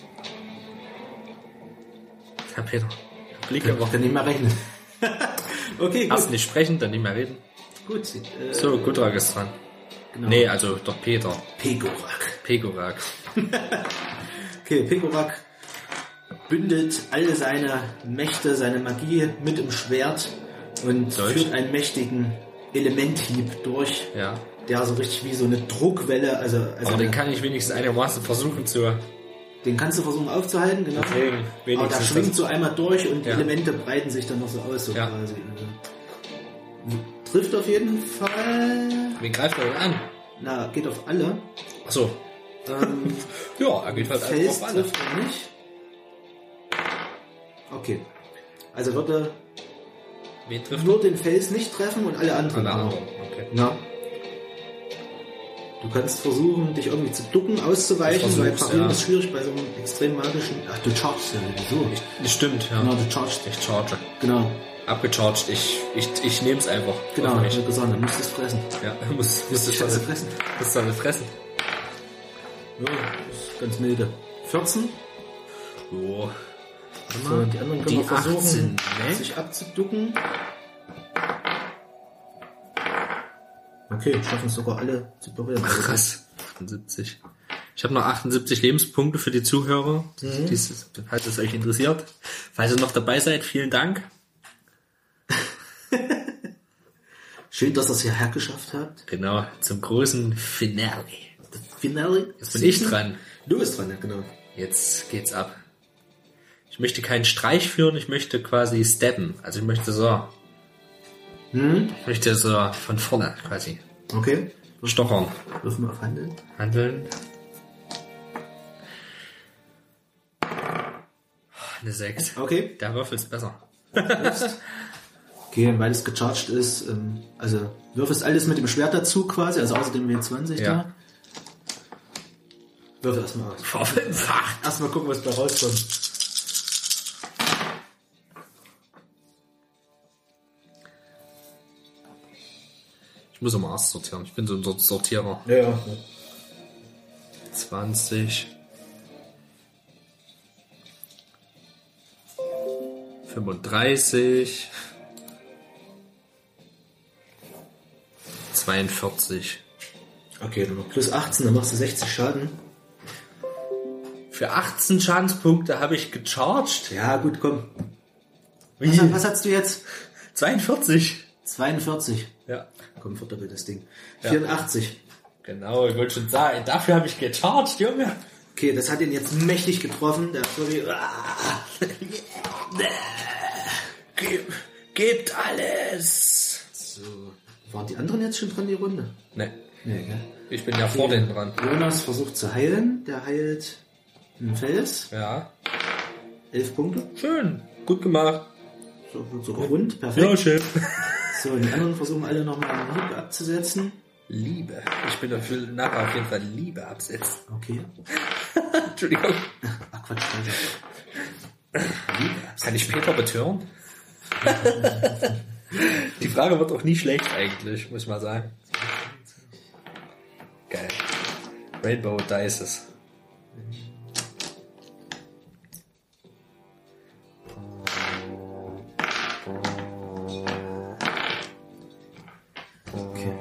Herr Peter. Blick Ich aber. kann nicht mehr rechnen. Okay, gut. Erst nicht sprechen, dann nicht mehr reden. Gut. Äh, So, Gutrak ist dran. genau. Nee, also doch Peter. Pegorak. Pegorak. Okay, Pegorak bündelt alle seine Mächte, seine Magie mit im Schwert und Durch? führt einen mächtigen Elementhieb durch, Ja. der so richtig wie so eine Druckwelle, also... also Aber den eine, kann ich wenigstens einigermaßen versuchen zu... Den kannst du versuchen aufzuhalten, genau. Deswegen, Aber wenigstens der schwingt das- so einmal durch und die Ja. Elemente breiten sich dann noch so aus, so Ja. quasi. Also, trifft auf jeden Fall. Wen greift er denn an? Na, geht auf alle. Achso. Ähm, Ja, er geht halt Fels einfach auf alle. trifft er nicht. Okay. Also wird er Wen trifft nur den Fels nicht treffen und alle anderen. alle auch. anderen? Okay. Ja. Du kannst versuchen, dich irgendwie zu ducken, auszuweichen, Ich weil versuch's, Parieren ja. ist schwierig bei so einem extrem magischen... Ach, du chargst ja sowieso. Das stimmt, ja. Genau, du chargst. Ich charge. Genau, Abgecharged. Ich, ich, ich nehme es einfach. genau, Auf hab mich. ich gesagt, dann musst du es fressen. Ja, muss, muss Die das Scheiße alle fressen. Das soll fressen. Ja, das ist ganz milde. vierzehn. Jo. So, und die anderen können Die wir versuchen, achtzehn, ne? sich abzuducken. Okay, schaffen es sogar alle zu parieren. Also, Krass. achtundsiebzig. Ich habe noch achtundsiebzig Lebenspunkte für die Zuhörer, Mhm. dieses, falls es euch interessiert. Falls ihr noch dabei seid, vielen Dank. schön, dass ihr es hierher geschafft habt. Genau, zum großen Finale. Das Finale. Jetzt bin ich dran. Du bist dran, ja, genau. Jetzt geht's ab. Ich möchte keinen Streich führen, ich möchte quasi steppen. Also ich möchte so, Hm? ich möchte so von vorne quasi Okay. stochern. Würfen wir auf Handeln. Handeln. Eine sechs. Okay. Der Würfel ist besser. Okay, weil es gecharged ist, ähm, also würfelst alles mit dem Schwert dazu quasi, also außer dem W zwanzig Ja. da. Würfel erstmal aus. Verfünffacht. Erstmal gucken, was da rauskommt. Ich muss immer erst sortieren. Ich bin so ein Sort- Sortierer. Ja, ja. zwanzig. fünfunddreißig. zweiundvierzig. Okay, dann noch plus achtzehn, dann machst du sechzig Schaden. Für achtzehn Schadenspunkte habe ich gecharged. Ja, gut, komm. Wie? Was, was hast du jetzt? zweiundvierzig. zweiundvierzig. Ja, Komm, verdoppelt das Ding. Ja. vierundachtzig. genau. Ich wollte schon sagen, dafür habe ich gecharged, Junge. Okay, das hat ihn jetzt mächtig getroffen. Der Furry. Ah. Geb, gebt alles. So. Waren die anderen jetzt schon dran, die Runde? Ne, Nee, gell? ich bin ja vor denen dran. Jonas versucht zu heilen. Der heilt einen Fels. Ja, Elf Punkte. schön. Gut gemacht. So, wird sogar rund. Perfekt. Ja, Chef. So, und die anderen versuchen alle nochmal einen Hieb abzusetzen. Liebe. Ich bin dafür nachher auf jeden Fall Liebe absetzen. Okay. Entschuldigung. Ach, Quatsch. Liebe absetzen. Kann ich Peter betören? Die Frage wird auch nie schlecht eigentlich, muss ich mal sagen. Geil. Rainbow Dices. Okay.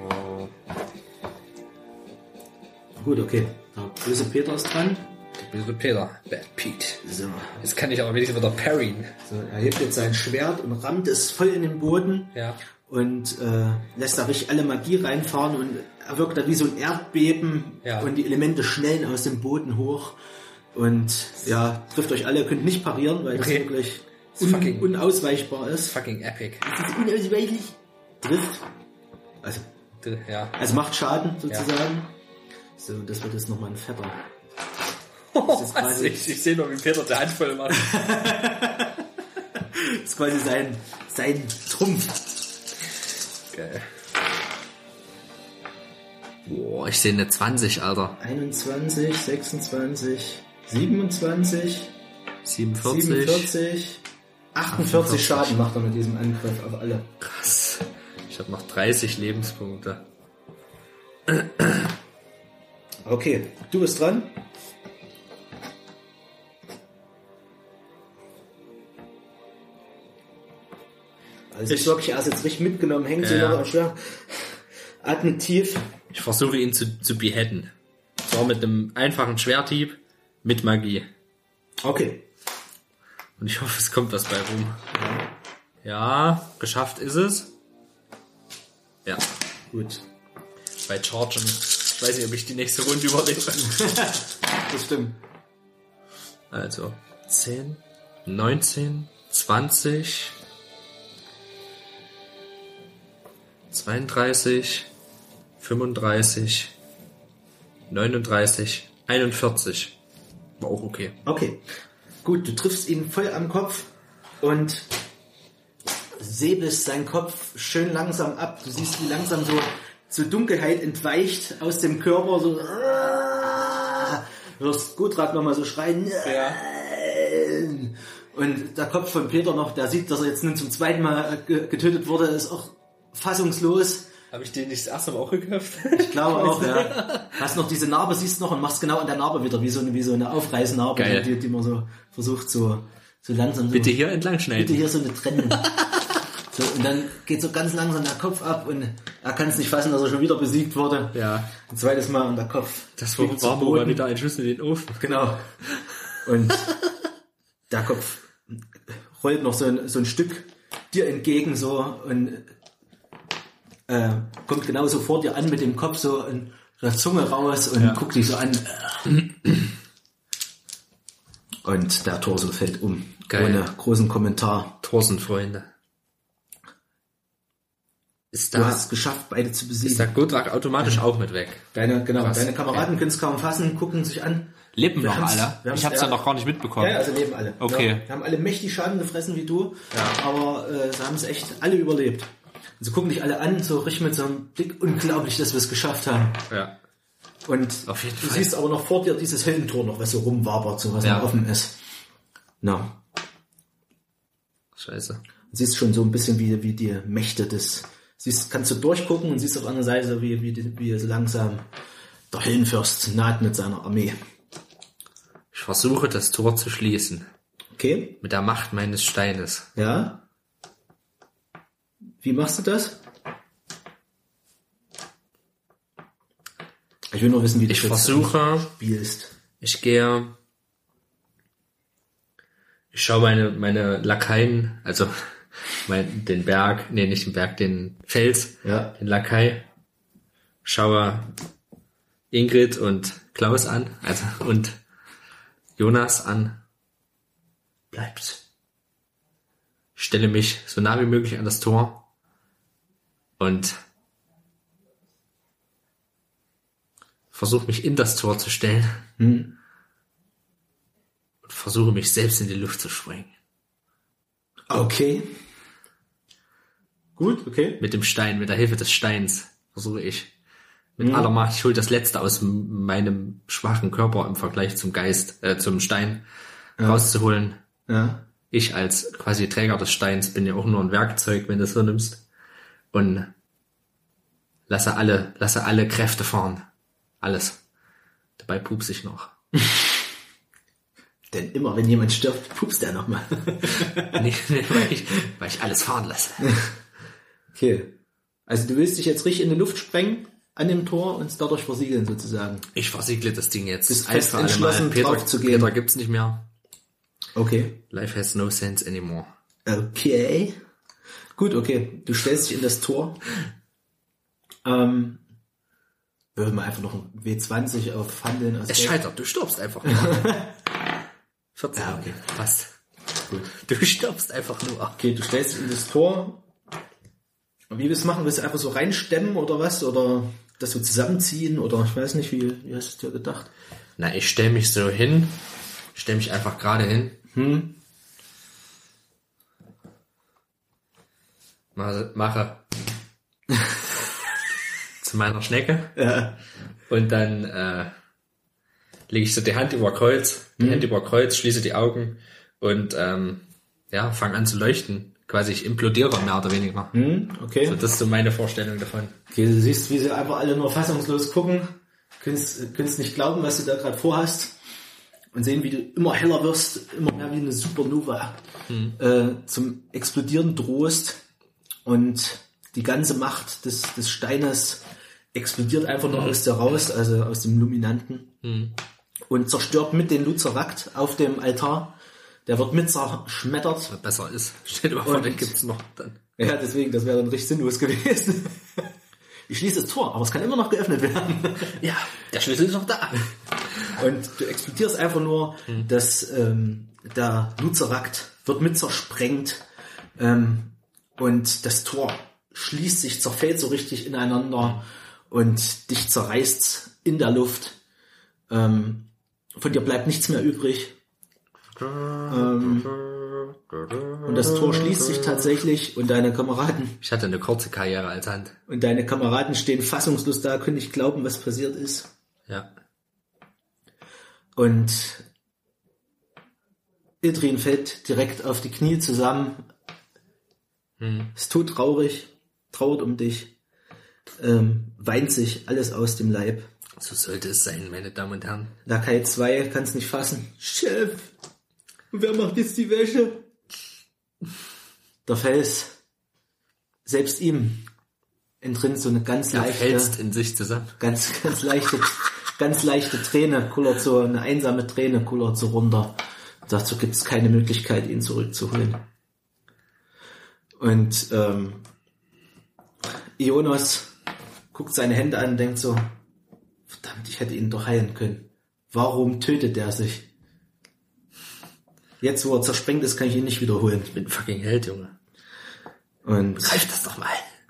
Gut, okay. Der böse Peter ist dran. Böse Peter. Bad Pete. So. Jetzt kann ich aber wenigstens wieder parryen. So, er hebt jetzt sein Schwert und rammt es voll in den Boden Ja. und äh, lässt da richtig alle Magie reinfahren und er wirkt da wie so ein Erdbeben Ja. und die Elemente schnellen aus dem Boden hoch und ja, trifft euch alle, könnt nicht parieren, weil Okay. das wirklich Das ist un fucking- unausweichbar ist. Fucking epic. Das ist unausweichlich. Trifft. Also, Ja. also macht Schaden sozusagen. So, das wird jetzt nochmal ein fetter. Oh, ist quasi- ich, ich sehe noch, wie Peter der Handvoll macht. Das ist quasi sein, sein Trumpf. Geil. Boah, ich sehe eine zwanzig, Alter. einundzwanzig, sechsundzwanzig, siebenundzwanzig, siebenundvierzig. siebenundvierzig, achtundvierzig Schaden macht er mit diesem Angriff auf alle. Krass. Ich habe noch dreißig Lebenspunkte. Okay, du bist dran. Also ich wirklich, er ist jetzt richtig mitgenommen, hängt so Ja. noch schwer. Atmet tief. Ich versuche ihn zu, zu beheaden. Zwar mit einem einfachen Schwerthieb, mit Magie. Okay. Und ich hoffe, es kommt was bei rum. Ja, geschafft ist es. Ja. Gut. zwei Chargen. Ich weiß nicht, ob ich die nächste Runde überlebe. Das stimmt. Also, zehn, neunzehn, zwanzig, zweiunddreißig, fünfunddreißig, neununddreißig, einundvierzig. War auch okay. Okay. Gut, du triffst ihn voll am Kopf und säbelst seinen Kopf schön langsam ab. Du siehst, wie langsam so, so Dunkelheit entweicht aus dem Körper. So, du hörst Gudrak nochmal so schreien. Ja. Und der Kopf von Peter noch, der sieht, dass er jetzt nun zum zweiten Mal getötet wurde, ist auch fassungslos. Habe ich den nicht das erste Mal auch geköpft? Ich glaube auch, ja. Hast noch diese Narbe, siehst noch und machst genau an der Narbe wieder, wie so eine, wie so eine Aufreißnarbe, Geil. die, die man so versucht, so, so langsam so. Bitte hier entlang schneiden. Bitte hier so eine Trennung. So, und dann geht so ganz langsam der Kopf ab und er kann es nicht fassen, dass er schon wieder besiegt wurde. Ja. Ein zweites Mal und der Kopf. Das war warm, aber wieder ein Schuss in den Ofen. Genau. Und der Kopf rollt noch so ein, so ein Stück dir entgegen so und äh, kommt genauso vor dir an mit dem Kopf so in der Zunge raus und ja. guckt dich so an. Und der Torso fällt um. Geil. Ohne großen Kommentar. Torsenfreunde. Ist Du da, hast es geschafft, beide zu besiegen. ist der Gudrak automatisch ja. auch mit weg? Deine, genau, Krass. deine Kameraden ja. können es kaum fassen, gucken sich an. Leben Wir noch haben's- alle? wir haben's- Ich hab's ja ja. noch gar nicht mitbekommen. Ja, also leben alle. Okay. Ja, wir haben alle mächtig Schaden gefressen wie du, Ja. aber äh, sie haben es echt alle überlebt. Und sie gucken dich alle an, so richtig mit so einem Blick, unglaublich, dass wir es geschafft haben. Ja. Und Auf jeden du Fall. siehst aber noch vor dir dieses Höllentor noch, was so rumwabert, so was Ja. noch offen ist. Na, Scheiße. du siehst schon so ein bisschen wie, wie die Mächte des, siehst, kannst du durchgucken und siehst auf der anderen Seite, wie, wie, die- wie so langsam der Höllenfürst naht mit seiner Armee. Ich versuche, das Tor zu schließen. Okay, Mit der Macht meines Steines. ja. Wie machst du das? Ich will nur wissen, wie du Ich das versuche, spielst. ich gehe, ich schaue meine, meine Lakaien, also mein, den Berg, nee, nicht den Berg, den Fels, Ja. den Lakai, schaue Ingrid und Klaus an, also, und Jonas an, bleibt. Stelle mich so nah wie möglich an das Tor und versuche mich in das Tor zu stellen Hm. und versuche mich selbst in die Luft zu sprengen. Okay. Gut, okay. Mit dem Stein, mit der Hilfe des Steins versuche ich. Mit aller Macht, ich hole das Letzte aus m- meinem schwachen Körper im Vergleich zum Geist, äh, zum Stein rauszuholen. Ja. Ich als quasi Träger des Steins bin ja auch nur ein Werkzeug, wenn du es so nimmst. Und lasse alle, lasse alle Kräfte fahren. Alles. Dabei pups ich noch. Denn immer, wenn jemand stirbt, pupst er nochmal. nee, nee, weil, ich, weil ich alles fahren lasse. Okay. Also du willst dich jetzt richtig in die Luft sprengen an dem Tor und es dadurch versiegeln sozusagen. Ich versiegle das Ding jetzt. Bist Ein fest für alle Mal. entschlossen, Peter, drauf zu gehen. Peter gibt's nicht mehr. Okay. Life has no sense anymore. Okay. Gut, okay. Du stellst dich in das Tor. Ähm, würden wir einfach noch ein W zwanzig auf Handeln. Aus Es Geld- scheitert, du stirbst einfach nur. vierzehn. Ja, okay. Passt. Gut. Du stirbst einfach nur. Okay, du stellst dich in das Tor. Und wie willst du machen? Willst du einfach so reinstemmen oder was? Oder das so zusammenziehen? Oder ich weiß nicht, wie, wie hast du dir gedacht? Na, ich stelle mich so hin. Ich stelle mich einfach gerade hin. Hm? Mache, mache zu meiner Schnecke. Ja. Und dann äh, lege ich so die Hand über Kreuz, die Mhm. Hand über Kreuz, schließe die Augen und ähm, ja, fange an zu leuchten. Quasi ich implodiere mehr oder weniger. Hm? Okay. So, das ist so meine Vorstellung davon. Okay, du siehst, wie sie einfach alle nur fassungslos gucken, kannst, kannst nicht glauben, was du da gerade vorhast und sehen, wie du immer heller wirst, immer mehr wie eine Supernova Hm. äh, zum Explodieren drohst und die ganze Macht des, des Steines explodiert einfach nur aus dir raus, also aus dem Luminanten Hm. und zerstört mit den Luzerakt auf dem Altar. Der wird mit zerschmettert. Was besser ist. Stell dir mal vor, Und- den gibt's noch dann. Ja, deswegen, das wäre dann richtig sinnlos gewesen. Ich schließe das Tor, aber es kann immer noch geöffnet werden. Ja, der Schlüssel ist noch da. Und du explodierst einfach nur, hm. dass ähm, der Luzerakt wird mit zersprengt ähm, und das Tor schließt sich, zerfällt so richtig ineinander und dich zerreißt in der Luft. Ähm, von dir bleibt nichts mehr übrig. Ähm, und das Tor schließt sich tatsächlich und deine Kameraden... Ich hatte eine kurze Karriere als Hand. Und deine Kameraden stehen fassungslos da, können nicht glauben, was passiert ist. Ja. Und Idrin fällt direkt auf die Knie zusammen. Hm. Ist todtraurig, trauert um dich, ähm, weint sich alles aus dem Leib. So sollte es sein, meine Damen und Herren. Lakai zwei kann es nicht fassen. Chef, wer macht jetzt die Wäsche? Der Fels, selbst ihm entrinnt so eine ganz er leichte... fällt in sich zusammen. Ganz, ganz leichte, ganz leichte Träne kullert so, eine einsame Träne kullert so runter. Dazu gibt es keine Möglichkeit, ihn zurückzuholen. Und ähm, Ionos guckt seine Hände an und denkt so, verdammt, ich hätte ihn doch heilen können. Warum tötet er sich? Jetzt, wo er zersprengt ist, kann ich ihn nicht wiederholen. Ich bin fucking Held, Junge. Und greif das doch mal.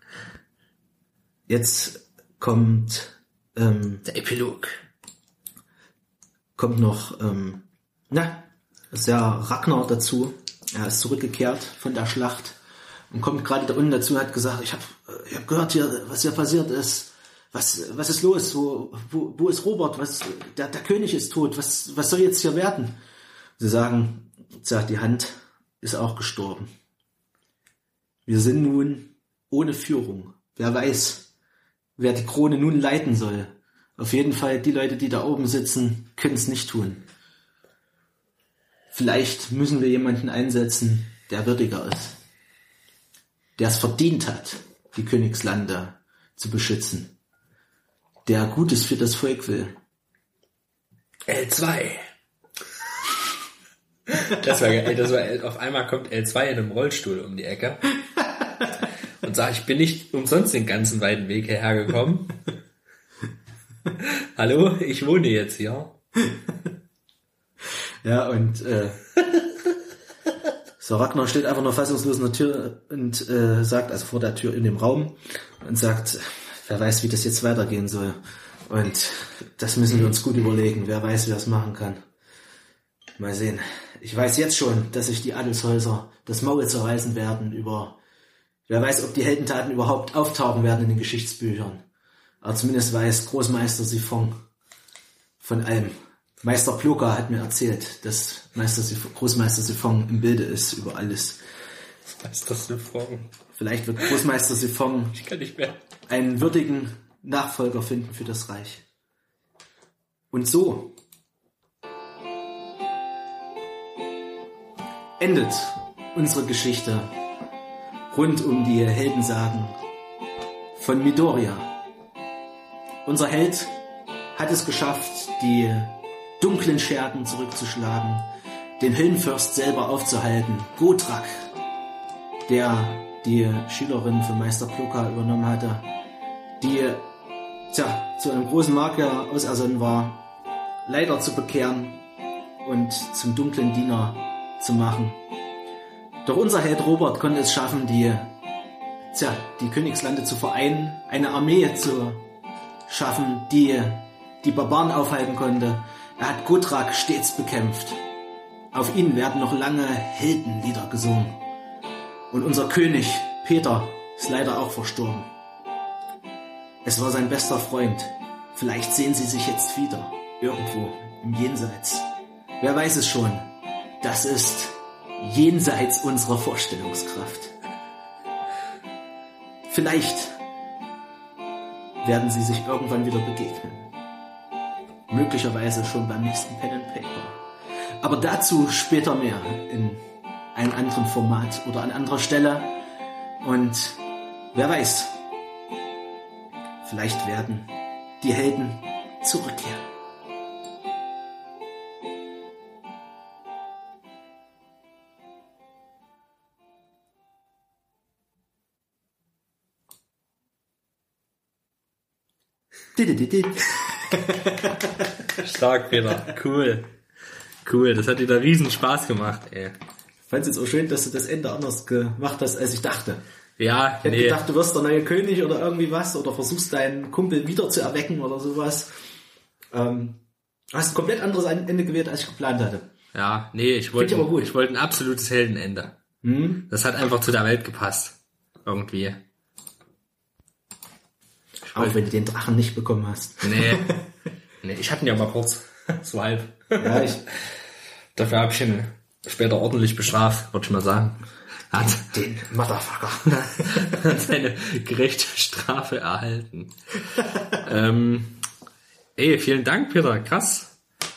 Jetzt kommt ähm, der Epilog. Kommt noch ähm, na, ist ja Ragnar dazu. Er ist zurückgekehrt von der Schlacht und kommt gerade da unten dazu und hat gesagt, ich habe ich hab gehört hier, was hier passiert ist. Was was ist los? Wo wo, wo ist Robert? Was der der König ist tot. Was was soll jetzt hier werden? Sie sagen, sagt die Hand ist auch gestorben. Wir sind nun ohne Führung. Wer weiß, wer die Krone nun leiten soll. Auf jeden Fall die Leute, die da oben sitzen, können es nicht tun. Vielleicht müssen wir jemanden einsetzen, der würdiger ist. Der es verdient hat, die Königslande zu beschützen. Der Gutes für das Volk will. L zwei. Das war geil. Das war, auf einmal kommt L zwei in einem Rollstuhl um die Ecke und sagt, ich bin nicht umsonst den ganzen weiten Weg hierher gekommen. Hallo, ich wohne jetzt hier. Ja, und äh, so Ragnar steht einfach nur fassungslos in der Tür und äh, sagt, also vor der Tür in dem Raum, und sagt, wer weiß, wie das jetzt weitergehen soll. Und das müssen wir uns gut überlegen. Wer weiß, wer es machen kann. Mal sehen. Ich weiß jetzt schon, dass sich die Adelshäuser das Maul zerreißen werden über, wer weiß, ob die Heldentaten überhaupt auftauchen werden in den Geschichtsbüchern. Aber zumindest weiß Großmeister Siphon von allem. Meister Ploka hat mir erzählt, dass Meister Siphon, Großmeister Siphon im Bilde ist über alles. Meister Siphon. Vielleicht wird Großmeister Siphon ich kann nicht mehr. einen würdigen Nachfolger finden für das Reich. Und so endet unsere Geschichte rund um die Heldensagen von Midoriya. Unser Held hat es geschafft, die dunklen Schergen zurückzuschlagen, den Höllenfürst selber aufzuhalten, Gotrak, der die Schülerin von Meister Ploka übernommen hatte, die tja, zu einem großen Magier ausersonnen war, leider zu bekehren und zum dunklen Diener zu machen. Doch unser Held Robert konnte es schaffen, die, tja, die Königslande zu vereinen, eine Armee zu schaffen, die die Barbaren aufhalten konnte. Er hat Gotrak stets bekämpft. Auf ihn werden noch lange Heldenlieder gesungen. Und unser König, Peter, ist leider auch verstorben. Es war sein bester Freund. Vielleicht sehen sie sich jetzt wieder, irgendwo im Jenseits. Wer weiß es schon. Das ist jenseits unserer Vorstellungskraft. Vielleicht werden sie sich irgendwann wieder begegnen. Möglicherweise schon beim nächsten Pen and Paper. Aber dazu später mehr in einem anderen Format oder an anderer Stelle. Und wer weiß, vielleicht werden die Helden zurückkehren. Stark, Peter. Cool. Cool, das hat dir da riesen Spaß gemacht, ey. Ich fand es jetzt auch schön, dass du das Ende anders gemacht hast, als ich dachte. Ja, Ich hätte nee. gedacht, du wirst der neue König oder irgendwie was oder versuchst deinen Kumpel wieder zu erwecken oder sowas. Ähm, hast ein komplett anderes Ende gewählt, als ich geplant hatte. Ja, nee, ich wollte, Find ich aber gut. ich wollte ein absolutes Heldenende. Hm? Das hat einfach zu der Welt gepasst. Irgendwie. Auch wenn du den Drachen nicht bekommen hast. Nee. Nee, ich hatte ihn ja mal kurz. So halb. Ja, ich, Dafür habe ich ihn später ordentlich bestraft, würde ich mal sagen. Hat, den Motherfucker. hat seine gerechte Strafe erhalten. ähm, ey, vielen Dank, Peter. Krass.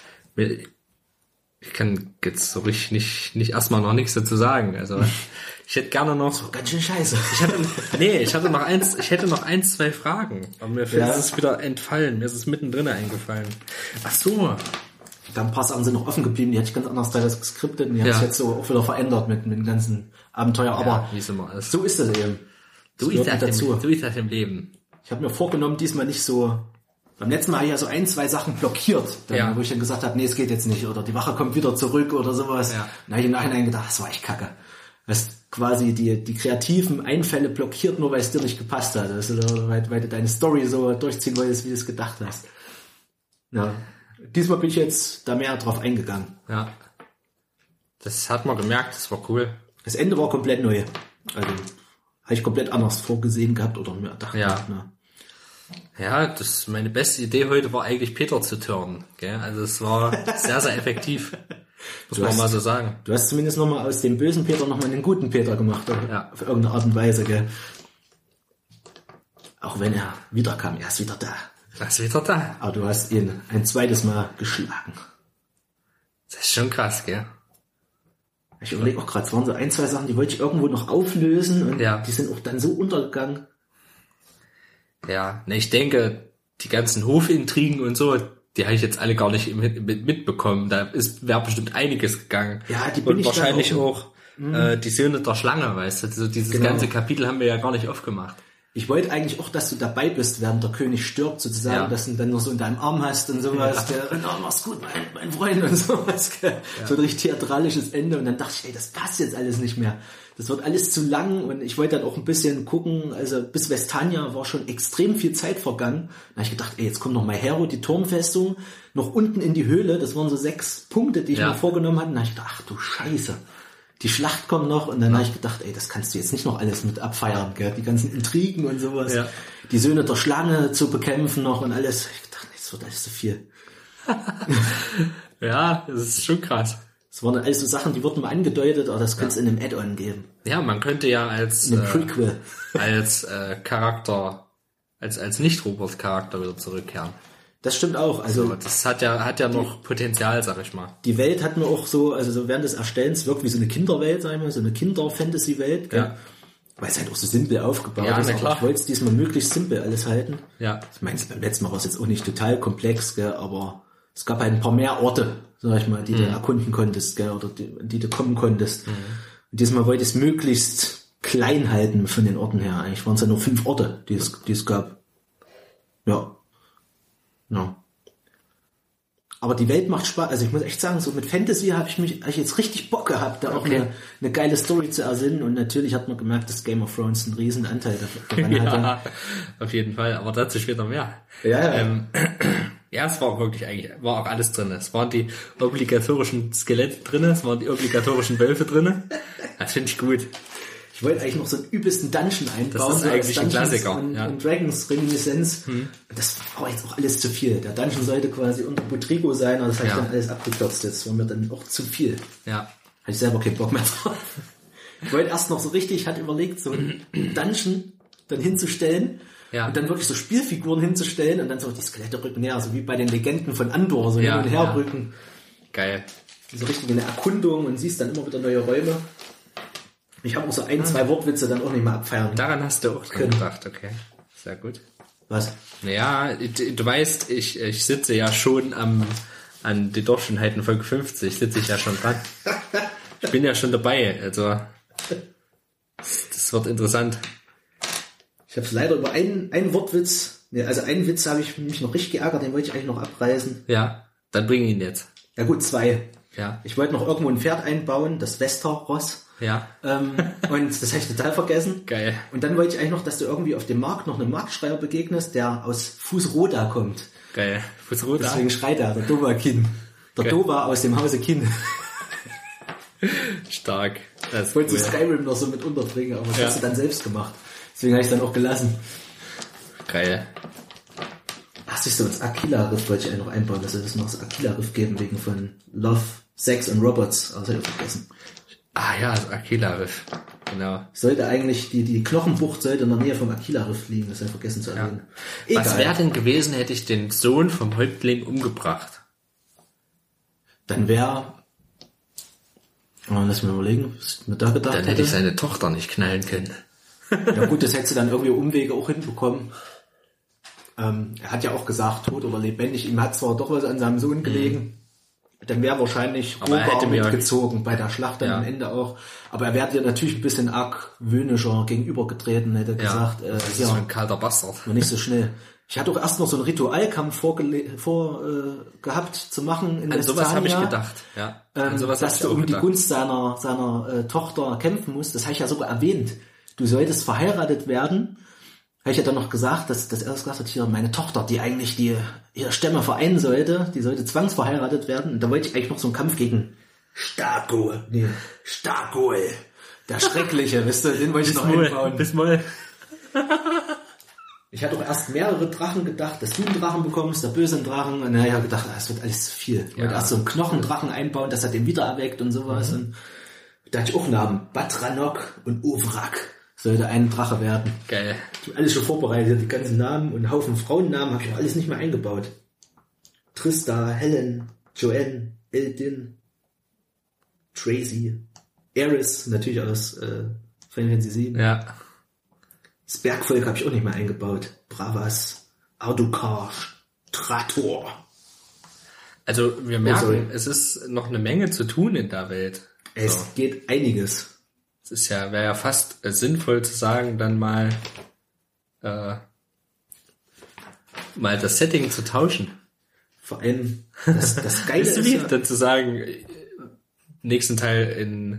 Ich kann jetzt so richtig nicht, nicht erstmal noch nichts dazu sagen. Also, ich hätte gerne noch... Ganz schön scheiße. Ich hatte, nee, ich hatte noch eins, ich hätte noch ein, zwei Fragen. Aber mir Ja. ist es wieder entfallen. Mir ist es mittendrin eingefallen. Ach so. Da ein paar Sachen sind noch offen geblieben, die hätte ich ganz anders teilweise geskriptet und die Ja. haben sich jetzt so auch wieder verändert mit, mit dem ganzen Abenteuer. Aber Ja, wie ist immer alles. so ist das eben. So Das ist gehört das, dazu. im, so ist das im Leben. Ich habe mir vorgenommen, diesmal nicht so... Beim letzten Mal habe ich ja so ein, zwei Sachen blockiert, dann, Ja. wo ich dann gesagt habe, nee, es geht jetzt nicht. Oder die Wache kommt wieder zurück oder sowas. Ja. Dann habe ich im Nachhinein gedacht, das war echt kacke. Das quasi die, die kreativen Einfälle blockiert, nur weil es dir nicht gepasst hat. Also, weil, weil du deine Story so durchziehen wolltest, wie du es gedacht hast. Ja. Diesmal bin ich jetzt da mehr drauf eingegangen. Ja. Das hat man gemerkt, das war cool. Das Ende war komplett neu. Also habe ich komplett anders vorgesehen gehabt oder mir gedacht. Ja. gehabt, ne? Ja, das, meine beste Idee heute war eigentlich Peter zu turnen, gell? Also es war sehr, sehr effektiv. Muss Du man hast- mal so sagen. Du hast zumindest nochmal aus dem bösen Peter nochmal einen guten Peter gemacht. Auf, Ja. auf irgendeine Art und Weise, gell? Auch wenn er wiederkam, er ist wieder da. Was ist wieder da? Aber du hast ihn ein zweites Mal geschlagen. Das ist schon krass, gell? Ich überlege auch gerade, es waren so ein, zwei Sachen, die wollte ich irgendwo noch auflösen und Ja. die sind auch dann so untergegangen. Ja, ne, ich denke, die ganzen Hofintrigen und so, die habe ich jetzt alle gar nicht mit, mit, mitbekommen. Da ist wäre bestimmt einiges gegangen. Ja, die bin und ich dann wahrscheinlich auch- auch, äh, die Söhne der Schlange, weißt du? Also dieses Genau. ganze Kapitel haben wir ja gar nicht aufgemacht. Ich wollte eigentlich auch, dass du dabei bist, während der König stirbt, sozusagen, Ja. dass du ihn dann noch so in deinem Arm hast und sowas. Ja. Der, oh, mach's gut, mein, mein Freund und sowas. Gell? So ein richtig theatralisches Ende. Und dann dachte ich, ey, das passt jetzt alles nicht mehr. Das wird alles zu lang und ich wollte dann auch ein bisschen gucken, also bis Vestania war schon extrem viel Zeit vergangen. Da habe ich gedacht, ey, jetzt kommt noch mal Hero, die Turmfestung, noch unten in die Höhle. Das waren so sechs Punkte, die ich Ja. mir vorgenommen hatte. Und da habe ich gedacht, ach du Scheiße. Die Schlacht kommt noch und dann habe ich gedacht, ey, das kannst du jetzt nicht noch alles mit abfeiern, gell? Die ganzen Intrigen und sowas. Ja. Die Söhne der Schlange zu bekämpfen noch und alles. Ich dachte, nee, das wird alles zu viel. Ja, das ist schon krass. Das waren alles so Sachen, die wurden mal angedeutet, aber das könnte es in einem Add-on geben. Ja, man könnte ja als, In einem äh, Prequel. als äh, Charakter, als, als Nicht-Robot-Charakter wieder zurückkehren. Das stimmt auch. Also Aber das hat ja, hat ja noch Potenzial, sag ich mal. die Welt hat mir auch so, also so während des Erstellens wirkt wie so eine Kinderwelt, sag ich mal, so eine Kinder-Fantasy-Welt. gell? Ja. Weil es halt auch so simpel aufgebaut Ja, ist. na Aber klar. ich wollte es diesmal möglichst simpel alles halten. Ja. Ich meine, beim letzten Mal war es jetzt auch nicht total komplex, gell, aber es gab halt ein paar mehr Orte, sag ich mal, die du erkunden konntest, gell, oder die, die du kommen konntest. Und diesmal wollte ich es möglichst klein halten von den Orten her. Eigentlich waren es ja nur fünf Orte, die es, die es gab. Ja. Ja. Aber die Welt macht Spaß. Also ich muss echt sagen, so mit Fantasy habe ich mich hab ich jetzt richtig Bock gehabt, da auch Okay. eine, eine geile Story zu ersinnen. Und natürlich hat man gemerkt, dass Game of Thrones einen riesen Anteil daran hatte. Ja, auf jeden Fall, aber dazu später mehr. Ja, ja. Ähm, ja, es war wirklich eigentlich, war auch alles drin. Es waren die obligatorischen Skelette drin, es waren die obligatorischen Wölfe drin. Das finde ich gut. Ich wollte eigentlich noch so einen übelsten Dungeon einbauen. Das ist so als eigentlich ein Dungeons Klassiker, Und, ja. und Dragons Reminiszenz. Und das war jetzt auch alles zu viel. Der Dungeon sollte quasi unter Butrigo sein, aber das habe Ja. ich dann alles abgekürzt. Das war mir dann auch zu viel. Ja. Hatte ich selber keinen Bock mehr drauf. Ich wollte erst noch so richtig, ich hatte überlegt, so einen Dungeon dann hinzustellen. Ja. Und dann wirklich so Spielfiguren hinzustellen und dann so die Skelette rücken näher, so wie bei den Legenden von Andor, so Ja, hin und her ja. rücken. Geil. So richtig eine Erkundung und siehst dann immer wieder neue Räume. Ich habe auch so ein, zwei Wortwitze dann auch nicht mehr abfeiern. Daran hast du auch dran gedacht, okay. Sehr gut. Was? Naja, du, du weißt, ich, ich sitze ja schon am, an die Dorfschönheiten Folge fünfzig, sitze ich ja schon dran. Ich bin ja schon dabei, also das wird interessant. Ich habe es leider über einen, einen Wortwitz Ja, also einen Witz habe ich mich noch richtig geärgert, den wollte ich eigentlich noch abreißen. Ja, dann bring ihn jetzt. Ja gut, zwei. Ja. Ich wollte noch irgendwo ein Pferd einbauen, das Westerross. Ja. Ähm, und das habe ich total vergessen. Geil. Und dann wollte ich eigentlich noch, dass du irgendwie auf dem Markt noch einem Marktschreier begegnest, der aus Fußroda kommt. Geil. Fußroda. Deswegen schreit er, der Dova-Kin. Der Geil. Dova aus dem Hause Kin. Stark. Das Ich wollte ist so cool. Skyrim noch so mit unterbringen, aber das Ja. hast du dann selbst gemacht. Deswegen habe ich es dann auch gelassen. Geil. Ach, siehst du, das Aquila-Riff wollte ich eigentlich noch einbauen, dass es noch das Aquila-Riff geben, wegen von Love, Sex and Robots. Aber das habe ich auch vergessen. Ah ja, das Aquila-Riff. Genau. Sollte eigentlich, die, die Knochenbucht sollte in der Nähe vom Aquila-Riff liegen, das habe ich vergessen zu erwähnen. Ja. Was Egal. wäre denn gewesen, hätte ich den Sohn vom Häuptling umgebracht? Dann wäre, oh, lass mich mal überlegen, was ich mir da gedacht Dann hätte ich seine Tochter nicht knallen können. Ja gut, das hättest du dann irgendwie Umwege auch hinbekommen. Ähm, er hat ja auch gesagt, tot oder lebendig, ihm hat zwar doch was an seinem Sohn gelegen, dann wäre wahrscheinlich Aber er hätte mir- mitgezogen bei der Schlacht dann Ja. am Ende auch. Aber er wäre dir natürlich ein bisschen argwöhnischer gegenübergetreten, hätte gesagt, äh, Das ist ja, so ein kalter Bastard. nur nicht so schnell. Ich hatte auch erst noch so einen Ritualkampf vorgele- vor, äh, gehabt zu machen in An sowas habe ich Vestania. gedacht. Ja. An Ähm, sowas hab dass ich du auch um die gedacht. Gunst seiner, seiner äh, Tochter kämpfen musst. Das habe ich ja sogar erwähnt. Du solltest verheiratet werden. Habe ich ja dann noch gesagt, dass, dass er gesagt hat, hier meine Tochter, die eigentlich die ihre Stämme vereinen sollte, die sollte zwangsverheiratet werden. Und da wollte ich eigentlich noch so einen Kampf gegen Starko, nee, Starko, der Schreckliche, wisst ihr, den wollte ich noch einbauen. Bis mal. Ich hatte auch erst mehrere Drachen gedacht, dass du einen Drachen bekommst, der böse einen Drachen. Und naja, gedacht, das wird alles zu viel. Ich Ja. wollte erst so einen Knochendrachen einbauen, dass er den wieder erweckt und sowas. Mhm. Und da hatte ich auch Namen. Batranok und Ovrak sollte ein Drache werden. Geil. Ich habe alles schon vorbereitet, die ganzen Namen und einen Haufen Frauennamen habe ich auch alles nicht mehr eingebaut. Trista, Helen, Joanne, Eldin, Tracy, Eris, natürlich aus äh, Final Fantasy sieben. Ja. Das Bergvolk habe ich auch nicht mehr eingebaut. Bravas, Ardukarsh, Trator. Also wir sorry. merken, es ist noch eine Menge zu tun in der Welt. Es So. geht einiges. Es ist ja, wäre ja fast äh, sinnvoll zu sagen, dann mal äh, mal das Setting zu tauschen. Vor allem, das, das Geile Weißt du ist wie? ja, Dann zu sagen, äh, nächsten Teil in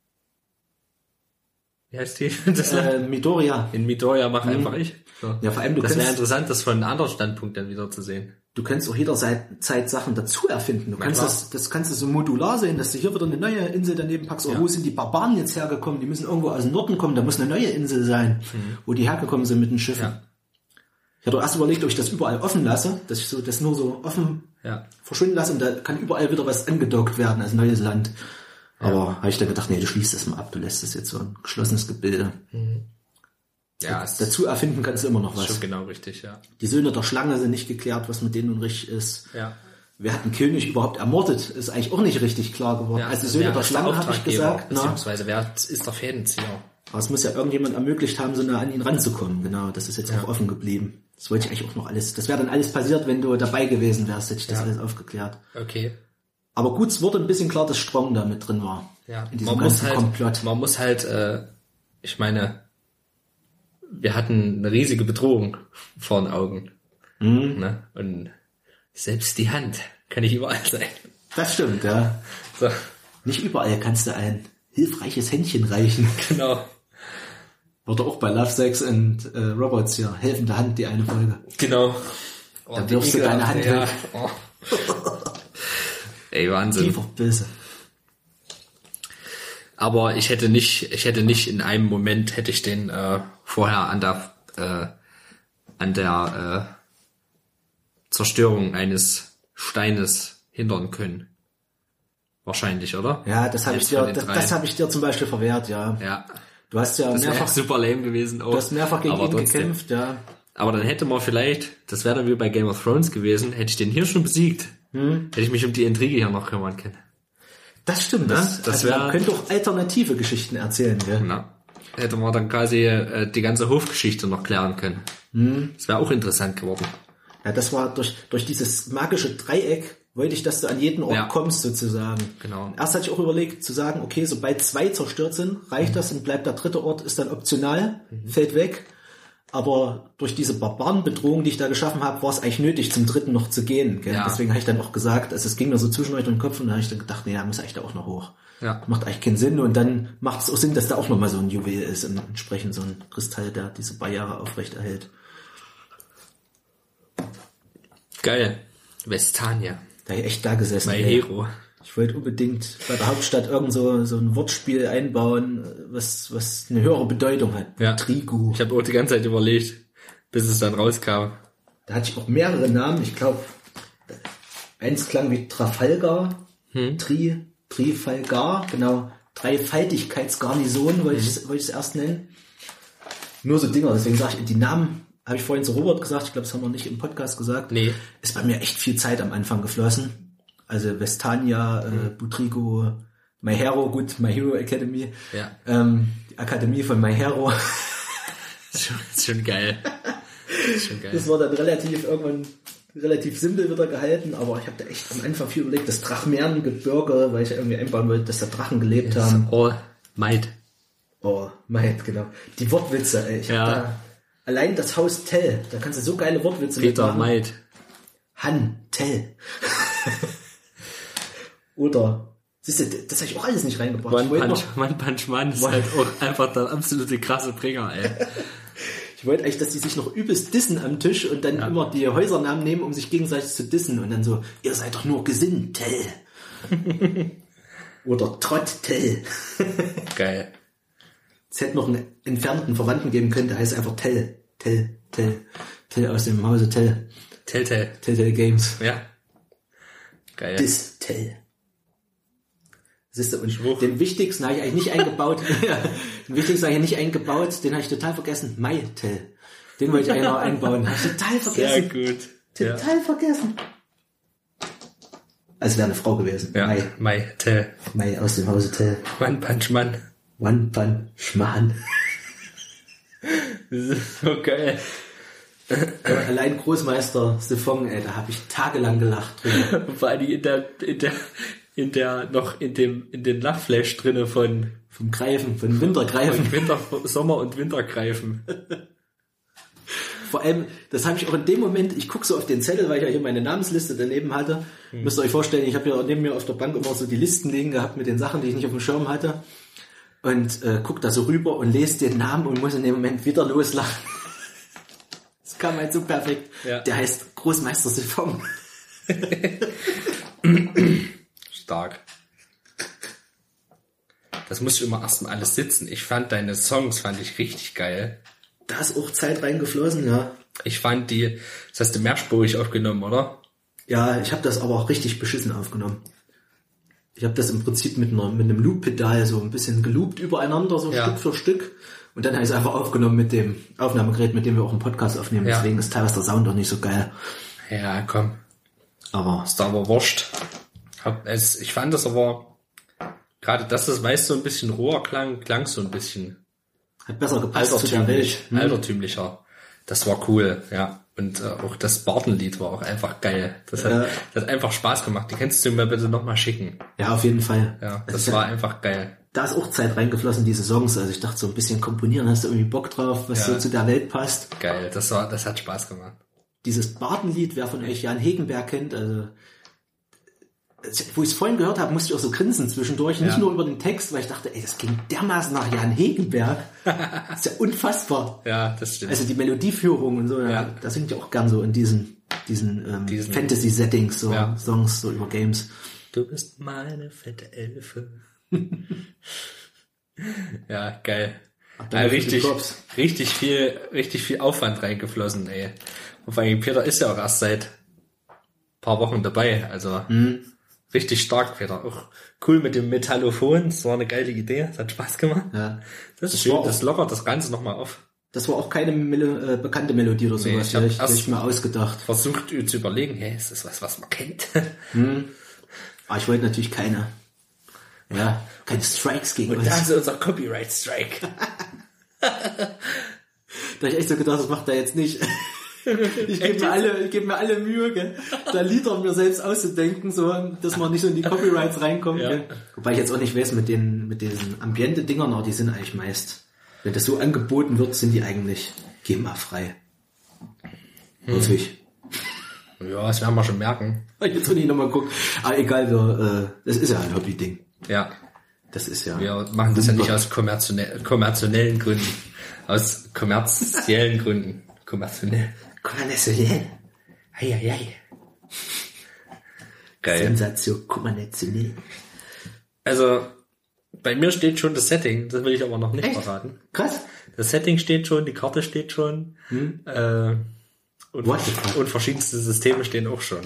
wie heißt die? Das Land? äh, Midoriya. In Midoriya mach einfach ich. So. Ja, vor allem, du Das wäre kannst, interessant, das von einem anderen Standpunkt dann wieder zu sehen. du kannst auch jederzeit Sachen dazu erfinden. Du Na kannst klar. das, das kannst du so modular sehen, dass du hier wieder eine neue Insel daneben packst. Oder Ja. wo sind die Barbaren jetzt hergekommen? Die müssen irgendwo aus dem Norden kommen. Da muss eine neue Insel sein, Mhm. wo die hergekommen sind mit den Schiffen. Ja. Ich hatte auch erst überlegt, ob ich das überall offen lasse, dass ich so das nur so offen Ja. verschwinden lasse und da kann überall wieder was angedockt werden als neues Land. Aber habe ich dann gedacht, nee, du schließt das mal ab, du lässt das jetzt so ein geschlossenes Gebilde. Ja, es Dazu erfinden kannst du immer noch ist schon was. genau richtig, ja. Die Söhne der Schlange sind nicht geklärt, was mit denen nun richtig ist. Ja. Wer hat den König überhaupt ermordet, ist eigentlich auch nicht richtig klar geworden. Ja, also die Söhne wer der ist Schlange habe ich Auftraggeber, gesagt, na, beziehungsweise wer ist der Fädenzieher? aber es muss ja irgendjemand ermöglicht haben, so nah an ihn ranzukommen. Genau, das ist jetzt Ja. auch offen geblieben. Das wollte ich eigentlich auch noch alles, das wäre dann alles passiert, wenn du dabei gewesen wärst, hätte ich das Ja. alles aufgeklärt. Okay. Aber gut, es wurde ein bisschen klar, dass Strong da mit drin war. Ja, In diesem man muss ganzen halt, Komplott. man muss halt, äh, ich meine, wir hatten eine riesige Bedrohung vor den Augen, Mhm. ne? Und selbst die Hand kann nicht überall sein. Das stimmt, ja. So, Nicht überall kannst du ein hilfreiches Händchen reichen. genau, Wurde auch bei Love, Sex and äh, Robots hier. Helfende Hand, die eine Folge. genau. Oh, Dann die wirfst du Ekel- deine Hand ja. weg. Oh. Ey, Wahnsinn. Die wird böse. Aber ich hätte nicht, ich hätte nicht in einem Moment hätte ich den äh, vorher an der äh, an der äh, Zerstörung eines Steines hindern können. Wahrscheinlich, oder? Ja, das habe ich Jetzt von dir, den das, dreien. das habe ich dir zum Beispiel verwehrt, ja. Ja, Du hast ja das wäre mehrfach, super lame gewesen. Auch. du hast mehrfach gegen Aber ihn trotzdem. gekämpft, ja. Aber dann hätte man vielleicht, das wäre dann wie bei Game of Thrones gewesen, hätte ich den hier schon besiegt, Hm. hätte ich mich um die Intrige hier noch kümmern können. Das stimmt, Das- ne? das also wär- man könnte auch alternative Geschichten erzählen, gell? Na, hätte man dann quasi äh, die ganze Hofgeschichte noch klären können. Hm. Das wäre auch interessant geworden. Ja, das war durch, durch dieses magische Dreieck, wollte ich, dass du an jeden Ort Ja. kommst, sozusagen. Genau. Erst hatte ich auch überlegt, zu sagen, okay, sobald zwei zerstört sind, reicht das und bleibt der dritte Ort, ist dann optional, fällt weg. aber durch diese Barbarenbedrohung, die ich da geschaffen habe, war es eigentlich nötig, zum dritten noch zu gehen. Gell? Ja. Deswegen habe ich dann auch gesagt, also es ging mir so zwischendurch durch den Kopf und da habe ich dann gedacht, nee, da muss eigentlich da auch noch hoch. Ja. Macht eigentlich keinen Sinn und dann macht es auch Sinn, dass da auch nochmal so ein Juwel ist und entsprechend so ein Kristall, der diese Barriere aufrecht erhält. Geil. Vestania. Da habe ich echt da gesessen. My ey. Hero. Ich wollte unbedingt bei der Hauptstadt irgend so, so ein Wortspiel einbauen, was, was eine höhere Bedeutung hat. Ja. Trigu. Ich habe auch die ganze Zeit überlegt, bis es dann rauskam. Da hatte ich auch mehrere Namen. Ich glaube, eins klang wie Trafalgar, hm. Tri, Trifalgar, genau. Dreifaltigkeitsgarnison wollte ich wollte ich es erst nennen. Nur so Dinger, deswegen sage ich, die Namen habe ich vorhin zu Robert gesagt, ich glaube, das haben wir nicht im Podcast gesagt. Nee. Ist bei mir echt viel Zeit am Anfang geflossen. Also Vestania, mhm. äh, Butrigo, My Hero, gut, My Hero Academy. Ja. Ähm, die Akademie von My Hero. ist, schon, ist schon geil. Ist schon geil. Das war dann relativ irgendwann relativ simpel wieder gehalten, aber ich habe da echt am Anfang viel überlegt, das Drachmerngebirge, weil ich ja irgendwie einbauen wollte, dass da Drachen gelebt yes. haben. Oh, Might. Oh, Might, genau. Die Wortwitze, ey. Ich ja. hab da allein das Haus Tell, da kannst du so geile Wortwitze Peter mitmachen. Might. Han Tell. Oder, siehst du, das habe ich auch alles nicht reingebracht. One Ich wollte Punch, noch, One Punch Man ist halt auch einfach der absolute krasse Bringer, ey. Ich wollte eigentlich, dass die sich noch übelst dissen am Tisch und dann ja. immer die Häusernamen nehmen, um sich gegenseitig zu dissen und dann so, ihr seid doch nur Gesinn, Tell. Oder Trott, Tell. Geil. Es hätte noch einen entfernten Verwandten geben können, der heißt einfach Tell. Tell, Tell. Tell aus dem Hause Tell. Telltale. Telltale Games. Ja. Geil. Dis Tell. Siehst du, und Spruch. Den wichtigsten habe ich eigentlich nicht eingebaut. Den wichtigsten habe ich nicht eingebaut, den habe ich total vergessen. MyTel. Den wollte ich eigentlich noch einbauen. Habe ich total vergessen. Sehr gut. Total ja. vergessen. Also wäre eine Frau gewesen. Ja, Mai. MyTel. Mai aus dem Hause Tell. One Punch Man. One Punch Man. Das ist so geil. Ja, allein Großmeister Siphon, ey, da habe ich tagelang gelacht drüber. Vor allem in der, in der, in der, noch in dem, in den Lachflash drinne von, vom Greifen, von Wintergreifen. Von Winter, Sommer- und Wintergreifen. Vor allem, das habe ich auch in dem Moment, ich gucke so auf den Zettel, weil ich ja hier meine Namensliste daneben hatte. Hm. Müsst ihr euch vorstellen, ich habe ja neben mir auf der Bank immer so die Listen liegen gehabt mit den Sachen, die ich nicht auf dem Schirm hatte. Und äh, guck da so rüber und lese den Namen und muss in dem Moment wieder loslachen. Das kam halt so perfekt. Ja. Der heißt Großmeister Siphon. Stark. Das muss ich immer erstmal alles sitzen. Ich fand deine Songs, fand ich richtig geil. Da ist auch Zeit reingeflossen, ja. Ich fand die, das hast du mehrspurig aufgenommen, oder? Ja, ich habe das aber auch richtig beschissen aufgenommen. Ich habe das im Prinzip mit, einer, mit einem Loop-Pedal so ein bisschen geloopt übereinander, so ja. Stück für Stück. Und dann habe ich es einfach aufgenommen mit dem Aufnahmegerät, mit dem wir auch einen Podcast aufnehmen. Ja. Deswegen ist teilweise der Sound doch nicht so geil. Ja, komm. Aber ist da aber wurscht. Hab es, ich fand das aber, gerade dass das meist so ein bisschen roher klang, klang so ein bisschen hat besser gepasst zu der Welt. Hm. Altertümlicher. Das war cool, ja. Und äh, auch das Bartenlied war auch einfach geil. Das hat, ja. das hat einfach Spaß gemacht. Die kannst du mir bitte nochmal schicken. Ja, auf jeden Fall. Ja, das also war ja, einfach geil. Da ist auch Zeit reingeflossen, diese Songs. Also ich dachte, so ein bisschen komponieren, hast du irgendwie Bock drauf, was ja. so zu der Welt passt. Geil, das war, das hat Spaß gemacht. Dieses Bartenlied, wer von euch Jan Hegenberg kennt, also wo ich es vorhin gehört habe, musste ich auch so grinsen zwischendurch. Ja. Nicht nur über den Text, weil ich dachte, ey, das klingt dermaßen nach Jan Hegenberg. Das ist ja unfassbar. Ja, das stimmt. Also die Melodieführung und so, ja. Da singt ja auch gern so in diesen, diesen, ähm, diesen Fantasy-Settings, so ja. Songs, so über Games. Du bist meine fette Elfe. Ja, geil. Ach, ja, richtig, richtig viel, richtig viel Aufwand reingeflossen, ey. Und vor allem Peter ist ja auch erst seit paar Wochen dabei, also mhm. richtig stark, Peter. Auch cool mit dem Metallophon, das war eine geile Idee, das hat Spaß gemacht. Ja. Das ist das schön, das lockert das Ganze nochmal auf. Das war auch keine Melo- äh, bekannte Melodie oder sowas, nee, ich habe ich, hab ich mir ausgedacht. Versucht zu überlegen, hey, ist das was, was man kennt? Hm. Aber ich wollte natürlich keine, ja, keine Strikes gegen Und uns. Und da ist unser Copyright-Strike. Da hab ich echt so gedacht, das macht er jetzt nicht. Ich gebe mir alle, ich gebe mir alle Mühe, gell? Da Lieder mir selbst auszudenken, so, dass man nicht so in die Copyrights reinkommt, ja. Gell? Wobei ich jetzt auch nicht weiß mit den, mit diesen Ambiente-Dingern, aber die sind eigentlich meist, wenn das so angeboten wird, sind die eigentlich GEMA-frei. Hm. Hoffe ich. Ja, das werden wir schon merken. Jetzt will ich nochmal gucken. Aber egal, wir, äh, das ist ja ein Hobby-Ding. Ja. Das ist ja... Wir machen das ja nicht aus kommerzielle, kommerziellen Gründen. Aus kommerziellen Gründen. Kommerziell. Kommerziell. Eieiei. Geil. Sensation, kommerziell. Also, bei mir steht schon das Setting, das will ich aber noch nicht Echt? verraten. Krass. Das Setting steht schon, die Karte steht schon. Hm. Äh, und, und verschiedenste Systeme stehen auch schon.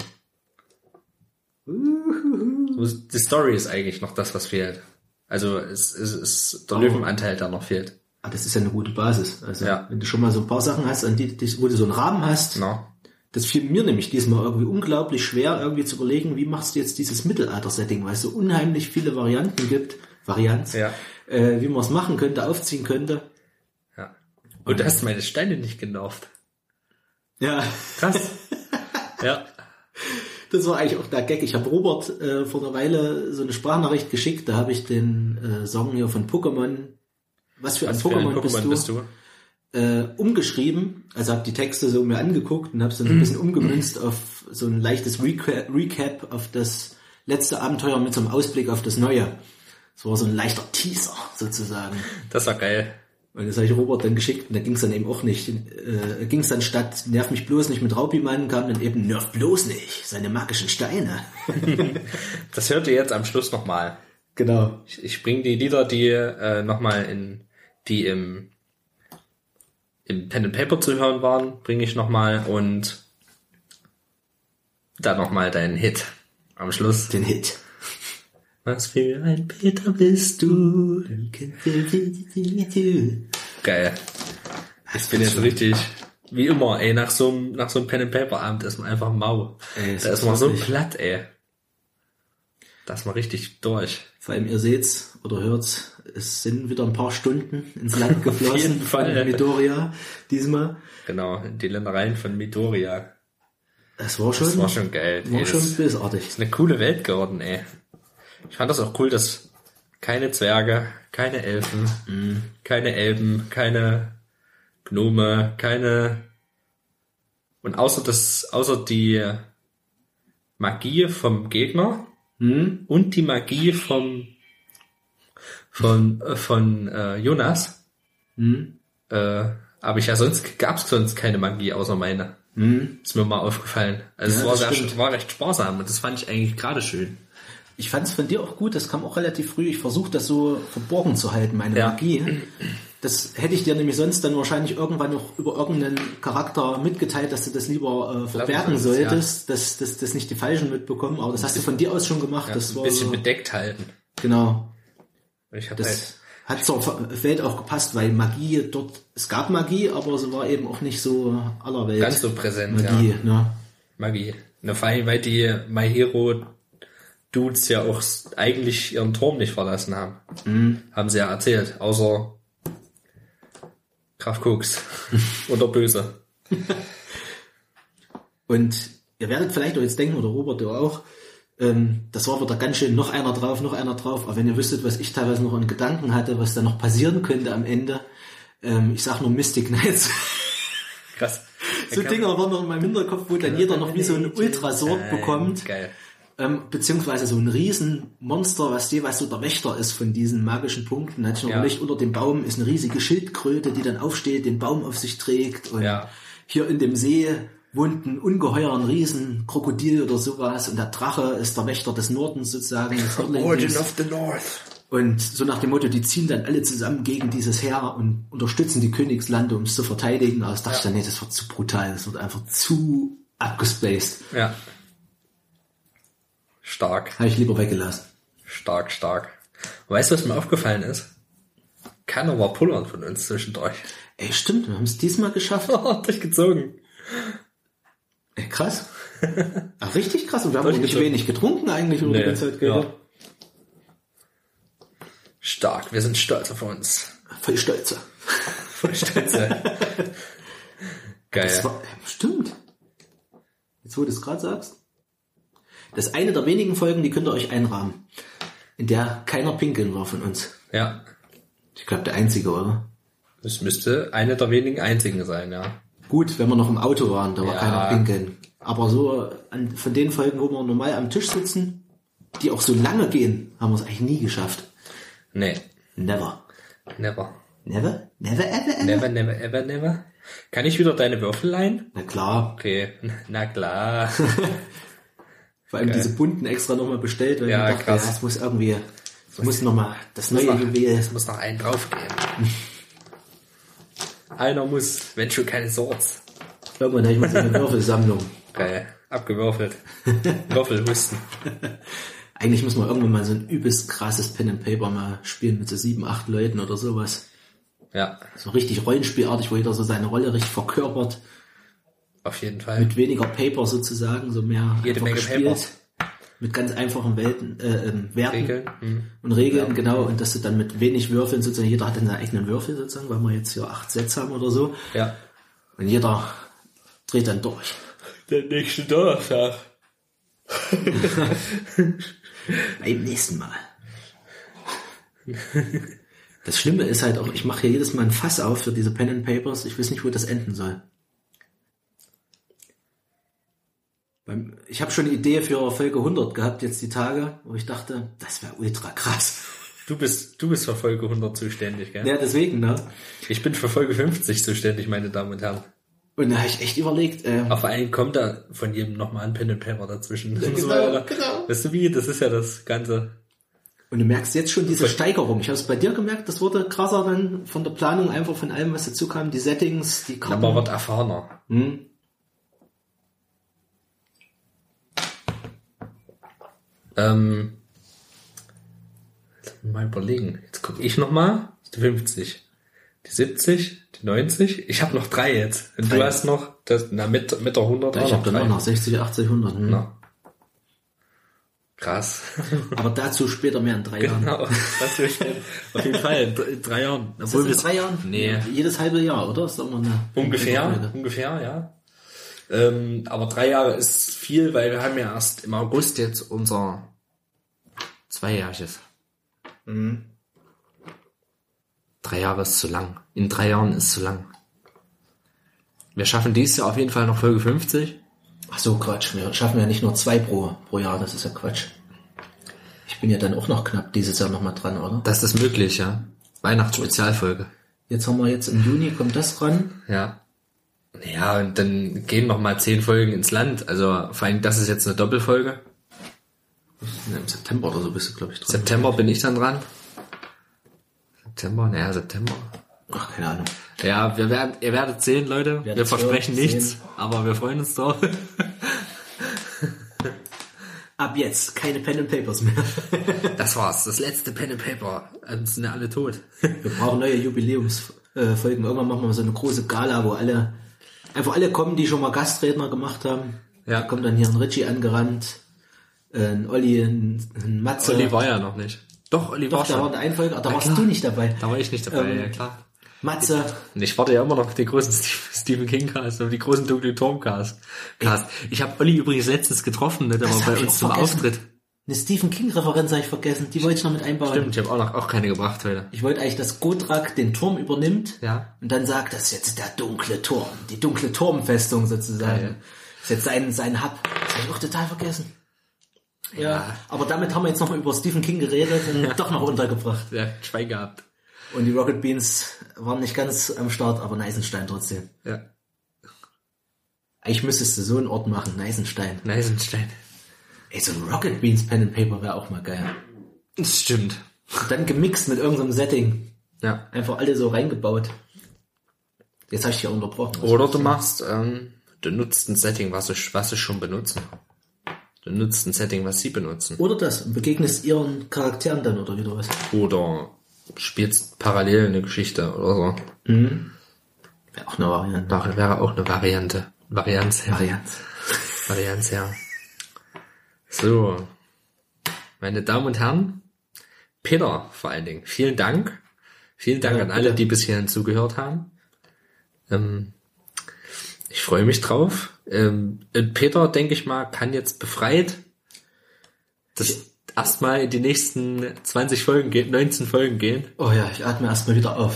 Uhuhu. Die Story ist eigentlich noch das, was fehlt. Also es, es ist der oh. Löwenanteil, der noch fehlt. Ah, das ist ja eine gute Basis. Also ja. Wenn du schon mal so ein paar Sachen hast, an die, die wo du so einen Rahmen hast, no. Das fiel mir nämlich diesmal irgendwie unglaublich schwer, irgendwie zu überlegen, wie machst du jetzt dieses Mittelalter-Setting, weil es so unheimlich viele Varianten gibt, Varianz, ja. äh, wie man es machen könnte, aufziehen könnte. Ja. Und du hast meine Steine nicht genervt. Ja. Krass. Ja. Das war eigentlich auch der Gag. Ich habe Robert äh, vor einer Weile so eine Sprachnachricht geschickt, da habe ich den äh, Song hier von Pokémon, was für ein Pokémon bist du, bist du? Äh, umgeschrieben, also habe die Texte so mir angeguckt und habe es dann so ein bisschen umgemünzt auf so ein leichtes Reca- Recap auf das letzte Abenteuer mit so einem Ausblick auf das neue. Das war so ein leichter Teaser sozusagen. Das war geil. Und das habe ich Robert dann geschickt und da ging es dann eben auch nicht. Äh, ging es dann statt Nerv mich bloß nicht mit Raupimann, kam dann eben Nerv bloß nicht, seine magischen Steine. Das hört ihr jetzt am Schluss nochmal. Genau. Ich, ich bringe die Lieder, die äh, nochmal in, die im, im Pen and Paper zu hören waren, bringe ich nochmal und dann nochmal deinen Hit am Schluss. Den Hit. Was für ein Peter bist du? Geil. Ich bin jetzt richtig, wie immer, ey, nach so einem, nach so einem Pen and Paper Abend ist man einfach mau. Ey, da ist man so platt, ey. Da ist man richtig durch. Vor allem, ihr seht's oder hört's, es sind wieder ein paar Stunden ins Land geflossen. Auf jeden Fall. Von Midoriya diesmal. Genau, die Ländereien von Midoriya. Das war schon, das war schon geil. War ey, schon das bösartig. Ist eine coole Welt geworden, ey. Ich fand das auch cool, dass keine Zwerge, keine Elfen, mm. keine Elben, keine Gnome, keine und außer das, außer die Magie vom Gegner mm. und die Magie vom von äh, von äh, Jonas, mm. äh, aber ich ja sonst gab's sonst keine Magie außer meine. Mm. Ist mir mal aufgefallen. Also ja, es war, sehr, war recht sparsam und das fand ich eigentlich gerade schön. Ich fand es von dir auch gut, das kam auch relativ früh. Ich versuche das so verborgen zu halten, meine ja. Magie. Das hätte ich dir nämlich sonst dann wahrscheinlich irgendwann noch über irgendeinen Charakter mitgeteilt, dass du das lieber äh, verbergen solltest, ja. dass, dass, dass nicht die Falschen mitbekommen. Aber das hast du von dir aus schon gemacht. Ja, das ein war bisschen so, bedeckt halten. Genau. Ich hab das halt hat zur Welt auch gepasst, weil Magie dort, es gab Magie, aber sie war eben auch nicht so aller Welt. Ganz so präsent, Magie, ja. Ne? Magie. Ne, vor allem, weil die My Hero Dudes ja auch eigentlich ihren Turm nicht verlassen haben. Mhm. Haben sie ja erzählt, außer Graf Koks und der Böse. Und ihr werdet vielleicht auch jetzt denken, oder Robert, du auch, ähm, das war wieder ganz schön noch einer drauf, noch einer drauf, aber wenn ihr wüsstet, was ich teilweise noch in Gedanken hatte, was da noch passieren könnte am Ende, ähm, ich sag nur Mystic Knights. Krass. So Dinger waren noch in meinem Hinterkopf, wo dann jeder noch wie so ein Ultrasort bekommt. Geil. Ähm, beziehungsweise so ein Riesenmonster, was jeweils so der Wächter ist von diesen magischen Punkten. Da hatte ich noch überlegt, unter dem Baum ist eine riesige Schildkröte, die dann aufsteht, den Baum auf sich trägt. Und ja. hier in dem See wohnt ein ungeheuer, ein Riesenkrokodil oder sowas. Und der Drache ist der Wächter des Nordens sozusagen. Des Origin of the North. Und so nach dem Motto, die ziehen dann alle zusammen gegen dieses Heer und unterstützen die Königslande, um es zu verteidigen. Aber ich dachte ja. dann, nee, das wird zu brutal. Das wird einfach zu abgespaced. Ja. Stark. Habe ich lieber weggelassen. Stark, stark. Weißt du, was mir aufgefallen ist? Keiner war pullern von uns zwischendurch. Ey, stimmt, wir haben es diesmal geschafft. Oh, durchgezogen. Ey, krass. Ach, richtig krass. Und wir haben auch nicht wenig getrunken eigentlich über nee, die ganze Zeit. Ja. Stark, wir sind stolz auf uns. Voll stolze. Voll stolze. Geil. Das war, stimmt. Jetzt, wo du es gerade sagst. Das ist eine der wenigen Folgen, die könnt ihr euch einrahmen, in der keiner pinkeln war von uns. Ja. Ich glaube, der einzige, oder? Es müsste eine der wenigen einzigen sein, ja. Gut, wenn wir noch im Auto waren, da war Ja. keiner pinkeln. Aber so an, von den Folgen, wo wir normal am Tisch sitzen, die auch so lange gehen, haben wir es eigentlich nie geschafft. Nee. Never. Never. Never? Never, ever, ever? Never, never, ever, never. Kann ich wieder deine Würfel leihen? Na klar. Okay, na klar. Vor allem Geil. diese bunten extra nochmal bestellt, weil Ja, ich dachte, krass. ja, es muss irgendwie, es muss nochmal das neue noch- Juwel. Es muss noch einen draufgeben. Einer muss, wenn schon keine Sorts. Irgendwann habe ich mal so eine Würfelsammlung. Geil, abgewürfelt. Würfelhusten. Eigentlich muss man irgendwann mal so ein übelst krasses Pen and Paper mal spielen mit so sieben, acht Leuten oder sowas. Ja, So richtig rollenspielartig, wo jeder so seine Rolle richtig verkörpert. auf jeden Fall. Mit weniger Paper sozusagen, so mehr Jede einfach Menge gespielt. Mit ganz einfachen Welten, äh, ähm, Werten Regeln. Hm. und Regeln, genau. Und dass du dann mit wenig Würfeln sozusagen, jeder hat dann seinen eigenen Würfel sozusagen, weil wir jetzt hier acht Sets haben oder so. Ja. Und jeder dreht dann durch. Der nächste Donnerstag. Beim nächsten Mal. Das Schlimme ist halt auch, ich mache hier jedes Mal ein Fass auf für diese Pen and Papers. Ich weiß nicht, wo das enden soll. Beim, ich habe schon eine Idee für Folge hundert gehabt jetzt die Tage, wo ich dachte, das wäre ultra krass. Du bist, du bist für Folge hundert zuständig, gell? Ja, deswegen, ne? Ich bin für Folge fünfzig zuständig, meine Damen und Herren. Und da habe ich echt überlegt, äh, Aber vor allem kommt da von jedem nochmal ein Pen and Paper dazwischen. Das muss genau, man ja- genau. Weißt du wie? Das ist ja das Ganze. und du merkst jetzt schon diese Steigerung. Ich habe es bei dir gemerkt, das wurde krasser dann von der Planung, einfach von allem, was dazu kam, die Settings, die Karten. Aber wird erfahrener. Hm? Ähm, mal überlegen. Jetzt gucke ich nochmal. Die fünfzig. Die siebzig. Die neunzig. Ich habe noch drei jetzt. Und du Drei. hast noch, das, na, mit, mit der hundert Ich auch habe dann drei. auch noch sechzig, achtzig, hundert. Hm. Na. Krass. Aber dazu später mehr in drei Jahren. Genau. Das will ich denn. Auf jeden Fall. In dr- in drei Jahren. Ist das Obwohl in wir drei Jahren? Nee. Jedes halbe Jahr, oder? Ist doch mal eine Ungefähr, eine Folge. ungefähr, ja. Ähm, aber drei Jahre ist viel, weil wir haben ja erst im August jetzt unser zweijähriges. Mhm. Drei Jahre ist zu lang. In drei Jahren ist zu lang. Wir schaffen dieses Jahr auf jeden Fall noch Folge fünfzig. Ach so, Quatsch. Wir schaffen ja nicht nur zwei pro, pro Jahr, das ist ja Quatsch. Ich bin ja dann auch noch knapp dieses Jahr nochmal dran, oder? Das ist möglich, ja. Weihnachtsspezialfolge. Jetzt haben wir jetzt im Juni, kommt das ran? Ja. Ja, und dann gehen noch mal zehn Folgen ins Land. Also vor allem, das ist jetzt eine Doppelfolge. Im September oder so bist du, glaube ich, dran. September bin ich dann dran. September, naja, September. Ach, keine Ahnung. Ja, wir werden, ihr werdet sehen, Leute. Wir Werdet versprechen sehen. nichts, aber wir freuen uns drauf. Ab jetzt keine Pen and Papers mehr. Das war's, das letzte Pen and Paper. Dann sind ja alle tot. Wir brauchen neue Jubiläumsfolgen. Irgendwann machen wir so eine große Gala, wo alle, einfach alle kommen, die schon mal Gastredner gemacht haben. Ja. Da kommt dann hier ein Richie angerannt, ein Olli, ein, ein Matze. Olli war ja noch nicht. Doch, Olli war Doch, da war schon. in der einen Folge, da Na warst klar. du nicht dabei. Da war ich nicht dabei, Ähm, ja klar. Matze, Und ich warte ja immer noch auf den großen Stephen King Cast, auf die großen dunklen Turm Cast. Cast. Ich habe Olli übrigens letztens getroffen, ne, der Das war hab bei ich uns auch zum vergessen. Auftritt. eine Stephen King-Referenz habe ich vergessen, die wollte ich noch mit einbauen. Stimmt, ich habe auch noch auch keine gebracht heute. Ich wollte eigentlich, dass Gotrak den Turm übernimmt Ja. und dann sagt, das ist jetzt der dunkle Turm, die dunkle Turmfestung sozusagen. Geil. Das ist jetzt sein, sein Hub. Das habe ich auch total vergessen. Ja, Ja. aber damit haben wir jetzt noch mal über Stephen King geredet und doch noch untergebracht. Ja, Schwein gehabt. Und die Rocket Beans waren nicht ganz am Start, aber Neisenstein trotzdem. Ja. Eigentlich müsstest du so einen Ort machen, Neisenstein. Neisenstein. Ey, so ein Rocket Beans Pen and Paper wäre auch mal geil. Das stimmt. Und dann gemixt mit irgendeinem Setting. Ja. Einfach alle so reingebaut. Jetzt habe ich dich ja unterbrochen. Oder du machst, ähm, du nutzt ein Setting, was sie, was sie schon benutzen. Du nutzt ein Setting, was sie benutzen. Oder das. Und begegnest ihren Charakteren dann oder wieder was. Oder spielst parallel eine Geschichte oder so. Mhm. Wäre auch eine Variante. Wäre, wäre auch eine Variante. Varianz, ja. Variante. Varianz, ja. So. Meine Damen und Herren, Peter vor allen Dingen, vielen Dank. Vielen Dank Ja, an alle, bitte. die bis hierhin zugehört haben. Ähm, ich freue mich drauf. Ähm, und Peter, denke ich mal, kann jetzt befreit das erstmal in die nächsten zwanzig Folgen gehen, neunzehn Folgen gehen. Oh ja, ich atme erstmal wieder auf.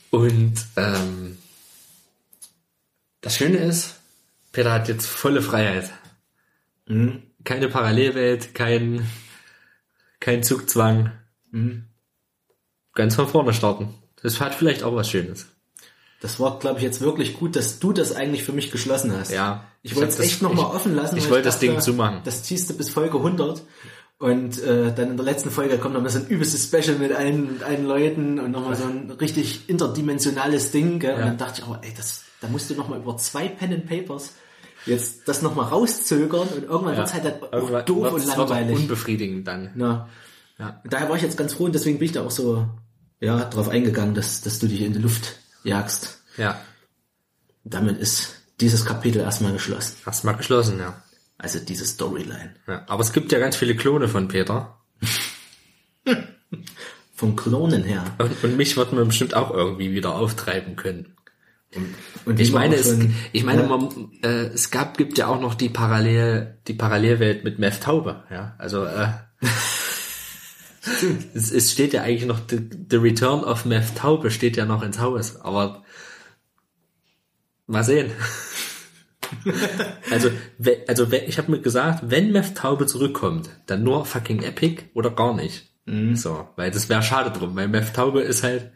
Und ähm, das Schöne ist, Peter hat jetzt volle Freiheit. Mhm. Keine Parallelwelt, kein, kein Zugzwang. Mhm. Ganz von vorne starten. Das hat vielleicht auch was Schönes. Das war, glaube ich, jetzt wirklich gut, dass du das eigentlich für mich geschlossen hast. Ja. Ich wollte es echt nochmal offen lassen. Ich weil wollte das dachte, Ding zumachen. Das ziehst du bis Folge hundert. Und äh, dann in der letzten Folge kommt nochmal so ein übelstes Special mit allen, mit allen Leuten und nochmal so ein richtig interdimensionales Ding. Gell? Und Ja. dann dachte ich, oh, ey, das, da musst du nochmal über zwei Pen and Papers jetzt das nochmal rauszögern und irgendwann Ja. wird's halt dann auch Irgendwann doof wird's- und es wird auch langweilig. unbefriedigend dann. Na. Ja. Daher war ich jetzt ganz froh und deswegen bin ich da auch so ja drauf eingegangen, dass, dass du dich in die Luft jagst. Ja. Damit ist dieses Kapitel erstmal geschlossen. Hast mal geschlossen, ja. Also diese Storyline. ja. Aber es gibt ja ganz viele Klone von Peter. Vom Klonen her. Und, und mich wird man bestimmt auch irgendwie wieder auftreiben können. Und Ich wie man meine, auch es, schon- ich meine, ja, man, äh, es gab, gibt ja auch noch die Parallel, die Parallelwelt mit Meth Taube, ja. Also, äh, es, es steht ja eigentlich noch, the, the Return of Meth Taube steht ja noch ins Haus, aber mal sehen. also, we, also we, ich habe mir gesagt, wenn Meth Taube zurückkommt, dann nur fucking Epic oder gar nicht. Mhm. So, weil das wäre schade drum, weil Meth Taube ist halt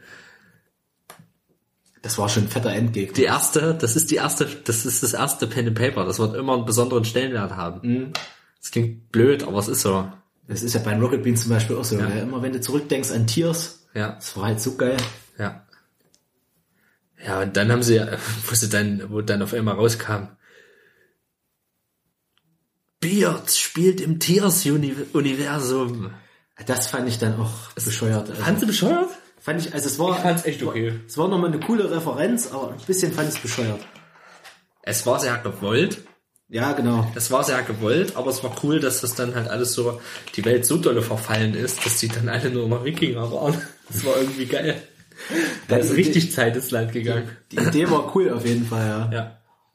das war schon ein fetter Endgegner. die erste, das ist die erste, das ist das erste Pen and Paper, das wird immer einen besonderen Stellenwert haben. Mhm. Das klingt blöd, aber es ist so. Das ist ja bei Rocket Beans zum Beispiel auch so. Ja. Immer wenn du zurückdenkst an Tears, Ja, das war halt so geil. ja. Ja, und dann haben sie, ja, wo sie dann, wo dann auf einmal rauskam, Beard spielt im Tears-Universum. Das fand ich dann auch bescheuert. Also, Fandst du bescheuert? fand ich, also es war, Ich fand's echt okay. Es war nochmal eine coole Referenz, aber ein bisschen fand ich es bescheuert. Es war sehr gewollt. Ja, genau. Es war sehr gewollt, aber es war cool, dass das dann halt alles so, die Welt so dolle verfallen ist, dass die dann alle nur noch Wikinger waren. Das war irgendwie geil. Da ist richtig Zeit ins Land gegangen. Die Idee war cool auf jeden Fall, ja. Ja.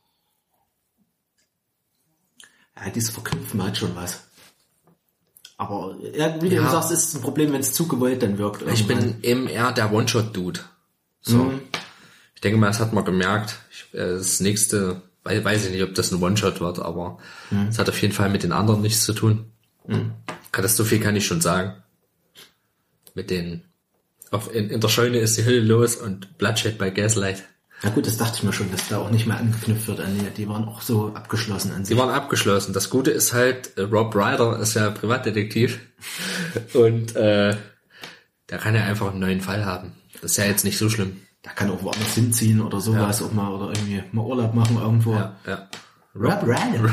Ja, dieses Verknüpfen hat schon was. Aber ja, wie du Ja. eben sagst, ist es ein Problem, wenn es zu gewollt dann wirkt. Ich irgendwann. bin eben eher der One-Shot-Dude. So. Mhm. Ich denke mal, das hat man gemerkt. Ich, äh, das nächste, weiß, weiß ich nicht, ob das ein One-Shot wird, aber es hat auf jeden Fall mit den anderen nichts zu tun. Mhm. Das so viel kann ich schon sagen. Mit den, auf, in, in der Scheune ist die Hölle los und Bloodshed by Gaslight. Ja gut, das dachte ich mir schon, dass da auch nicht mehr angeknüpft wird an die. Die waren auch so abgeschlossen an sich. Die waren abgeschlossen. Das Gute ist halt, äh, Rob Ryder ist ja Privatdetektiv und äh, der kann ja einfach einen neuen Fall haben. Das ist ja jetzt nicht so schlimm. Da kann auch woanders hinziehen oder sowas auch mal oder irgendwie mal Urlaub machen irgendwo. Ja, ja. Rob Ryder.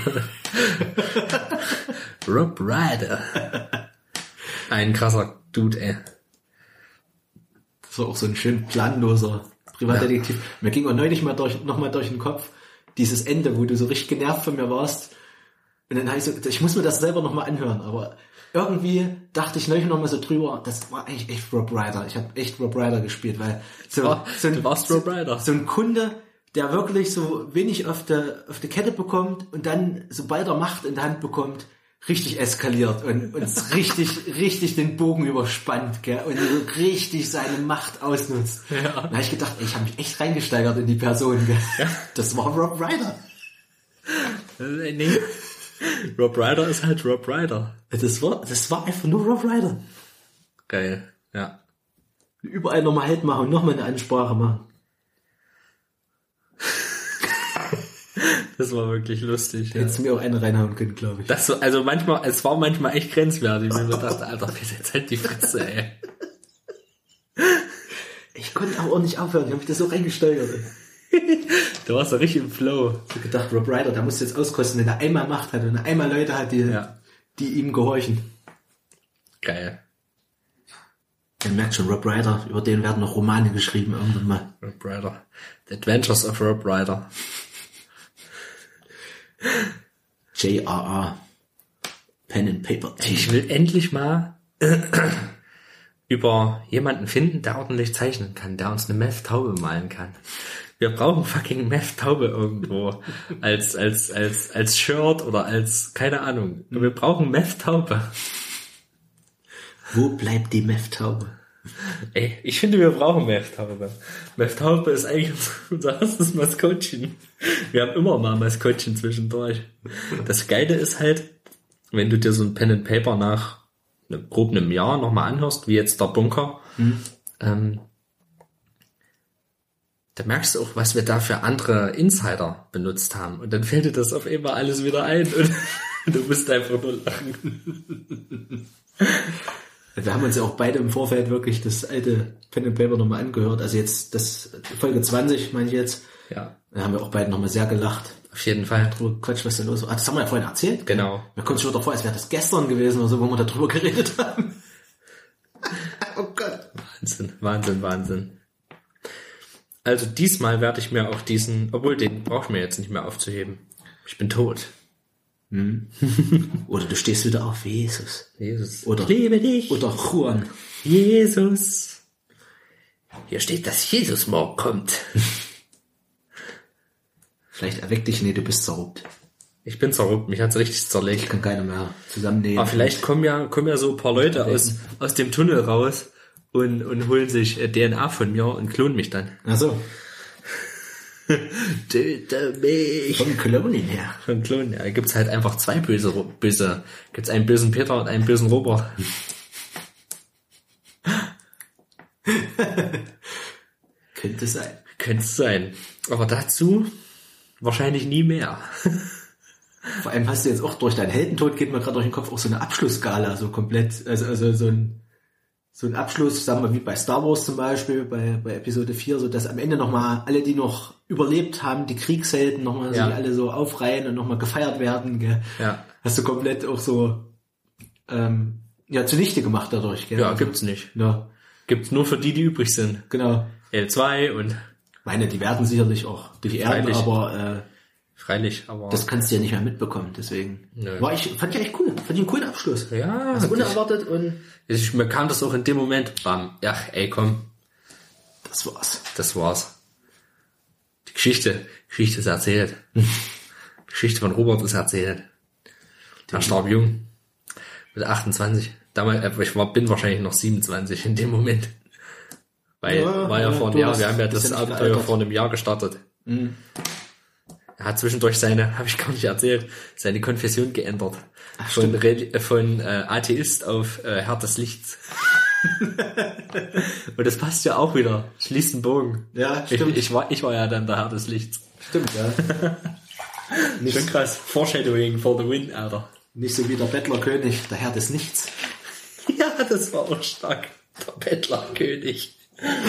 Rob Ryder. Ein krasser Dude, ey. Das war auch so ein schön planloser Privatdetektiv. Ja. Mir ging auch neulich mal durch, noch mal durch den Kopf dieses Ende, wo du so richtig genervt von mir warst. Und dann habe ich so, ich muss mir das selber noch mal anhören, aber irgendwie dachte ich neulich noch mal so drüber, das war eigentlich echt Rob Ryder. Ich habe echt Rob Ryder gespielt, weil so, war, so, ein, du warst Rob Ryder. so ein Kunde, der wirklich so wenig auf der auf der Kette bekommt und dann, sobald er Macht in der Hand bekommt, richtig eskaliert und uns richtig, richtig den Bogen überspannt, gell, und so richtig seine Macht ausnutzt. Ja. Da habe ich gedacht, ey, ich habe mich echt reingesteigert in die Person, gell. Ja. Das war Rob Ryder. Äh, nee. Rob Ryder ist halt Rob Ryder. Das war, das war einfach nur Rob Ryder. Geil, ja. Überall nochmal Halt machen und nochmal eine Ansprache machen. Das war wirklich lustig. Ja. Hättest du mir auch eine reinhauen können, glaube ich. Das, also manchmal, es war manchmal echt grenzwertig, wenn man dachte, Alter, jetzt halt die Fresse, ey. Ich konnte aber auch nicht aufhören, ich habe mich da so reingesteigert. Ey. Du warst doch richtig im Flow. Ich habe gedacht, Rob Ryder, der muss jetzt auskosten, wenn er einmal Macht hat und er einmal Leute hat, die, Ja. die ihm gehorchen. Geil. Man merkt schon, Rob Ryder, über den werden noch Romane geschrieben irgendwann mal. Rob Ryder. The Adventures of Rob Ryder. J R R. Pen and Paper. Ich will endlich mal über jemanden finden, der ordentlich zeichnen kann, der uns eine Meth-Taube malen kann. Wir brauchen fucking Meth-Taube irgendwo als als als als Shirt oder als keine Ahnung. Wir brauchen Meth-Taube. Wo bleibt die Meth-Taube? Ey, ich finde, wir brauchen Meftaube. Meftaube ist eigentlich unser erstes Maskottchen. Wir haben immer mal Maskottchen zwischendurch. Das Geile ist halt, wenn du dir so ein Pen and Paper nach ne, grob einem Jahr nochmal anhörst, wie jetzt der Bunker, hm. ähm, da merkst du auch, was wir da für andere Insider benutzt haben. Und dann fällt dir das auf einmal alles wieder ein und du musst einfach nur lachen. Wir haben uns ja auch beide im Vorfeld wirklich das alte Pen and Paper nochmal angehört. Also jetzt das Folge zwanzig, meine ich jetzt. Ja. Da haben wir auch beide nochmal sehr gelacht. Auf jeden Fall. Drüber Quatsch, was da los war. Ah, das haben wir ja vorhin erzählt. Genau. Wir konnten schon wieder vor, als wäre das gestern gewesen oder so, wo wir darüber geredet haben. Oh Gott. Wahnsinn, Wahnsinn, Wahnsinn. Also diesmal werde ich mir auch diesen, obwohl den brauche ich mir jetzt nicht mehr aufzuheben. Ich bin tot. Hm. Oder du stehst wieder auf Jesus. Jesus. Oder ich liebe dich. Oder Juan. Jesus. Hier steht, dass Jesus morgen kommt. Vielleicht erweckt dich, nee, du bist zerruppt. Ich bin zerruppt, mich hat's richtig zerlegt. Ich kann keiner mehr zusammennehmen. Aber vielleicht kommen ja, kommen ja so ein paar Leute aus, aus dem Tunnel raus und, und holen sich D N A von mir und klonen mich dann. Ach so. Töte mich. Von Klonen her. Von Klonen, ja. Gibt's halt einfach zwei böse, böse, gibt's einen bösen Peter und einen bösen Robert. Könnte sein. Könnte sein. Aber dazu wahrscheinlich nie mehr. Vor allem hast du jetzt auch durch deinen Heldentod, geht mir gerade durch den Kopf, auch so eine Abschlussskala, so komplett, also, also so ein, so ein Abschluss, sagen wir wie bei Star Wars zum Beispiel, bei, bei Episode vier, so dass am Ende nochmal alle, die noch überlebt haben, die Kriegshelden nochmal ja. sich alle so aufreihen und nochmal gefeiert werden, gell? Ja. Hast du komplett auch so, ähm, ja, zunichte gemacht dadurch, gell? Ja, also, gibt's nicht. Ja. Gibt's nur für die, die übrig sind. Genau. L zwei und... meine, die werden sicherlich auch durch Erden, aber, äh, Freilich, aber... das kannst du ja nicht mehr mitbekommen, deswegen. Nö. War ich, fand ich echt cool. Fand ich einen coolen Abschluss. Ja. Also unerwartet ich, und... Ich, mir kam das auch in dem Moment, bam, ja, ey, komm. Das war's. Das war's. Die Geschichte, Geschichte ist erzählt. Geschichte von Robert ist erzählt. Er starb jung. Mit achtundzwanzig. Damals, äh, ich war, bin wahrscheinlich noch siebenundzwanzig in dem Moment. Weil, ja, war ja, ja vor einem Jahr, wir haben ja das Abenteuer gealtert. vor einem Jahr gestartet. Mhm. Er hat zwischendurch seine, habe ich gar nicht erzählt, seine Konfession geändert. Ach, von Re- von äh, Atheist auf äh, Herr des Lichts. Und das passt ja auch wieder. Schließt den Bogen. Ja, stimmt. Ich, ich, war, ich war ja dann der Herr des Lichts. Stimmt, ja. Nicht, schon krass. Foreshadowing for the win, Alter. Nicht so wie der Bettlerkönig, der Herr des Nichts. Ja, das war auch stark. Der Bettlerkönig.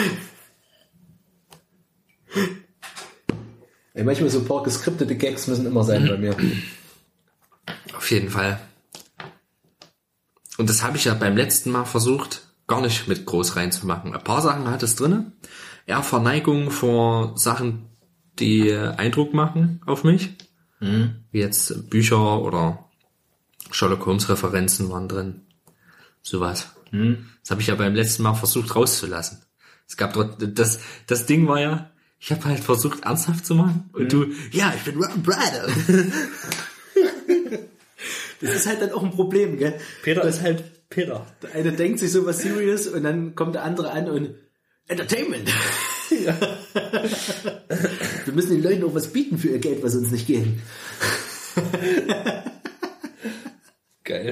Ey, manchmal so ein paar geskriptete Gags müssen immer sein bei mir. Auf jeden Fall. Und das habe ich ja beim letzten Mal versucht, gar nicht mit groß reinzumachen. Ein paar Sachen hat es drin. Eher Verneigung vor Sachen, die Eindruck machen auf mich. Mhm. Wie jetzt Bücher oder Sherlock Holmes Referenzen waren drin. Sowas. Mhm. Das habe ich ja beim letzten Mal versucht rauszulassen. Es gab dort, das, das Ding war ja, ich habe halt versucht ernsthaft zu machen und mhm. du, ja, ich bin Ron Brado. Das ist halt dann auch ein Problem, gell? Peter das ist halt Peter. Der eine denkt sich so was Serious und dann kommt der andere an und Entertainment. Ja. Wir müssen den Leuten auch was bieten für ihr Geld, was uns nicht geben. Geil.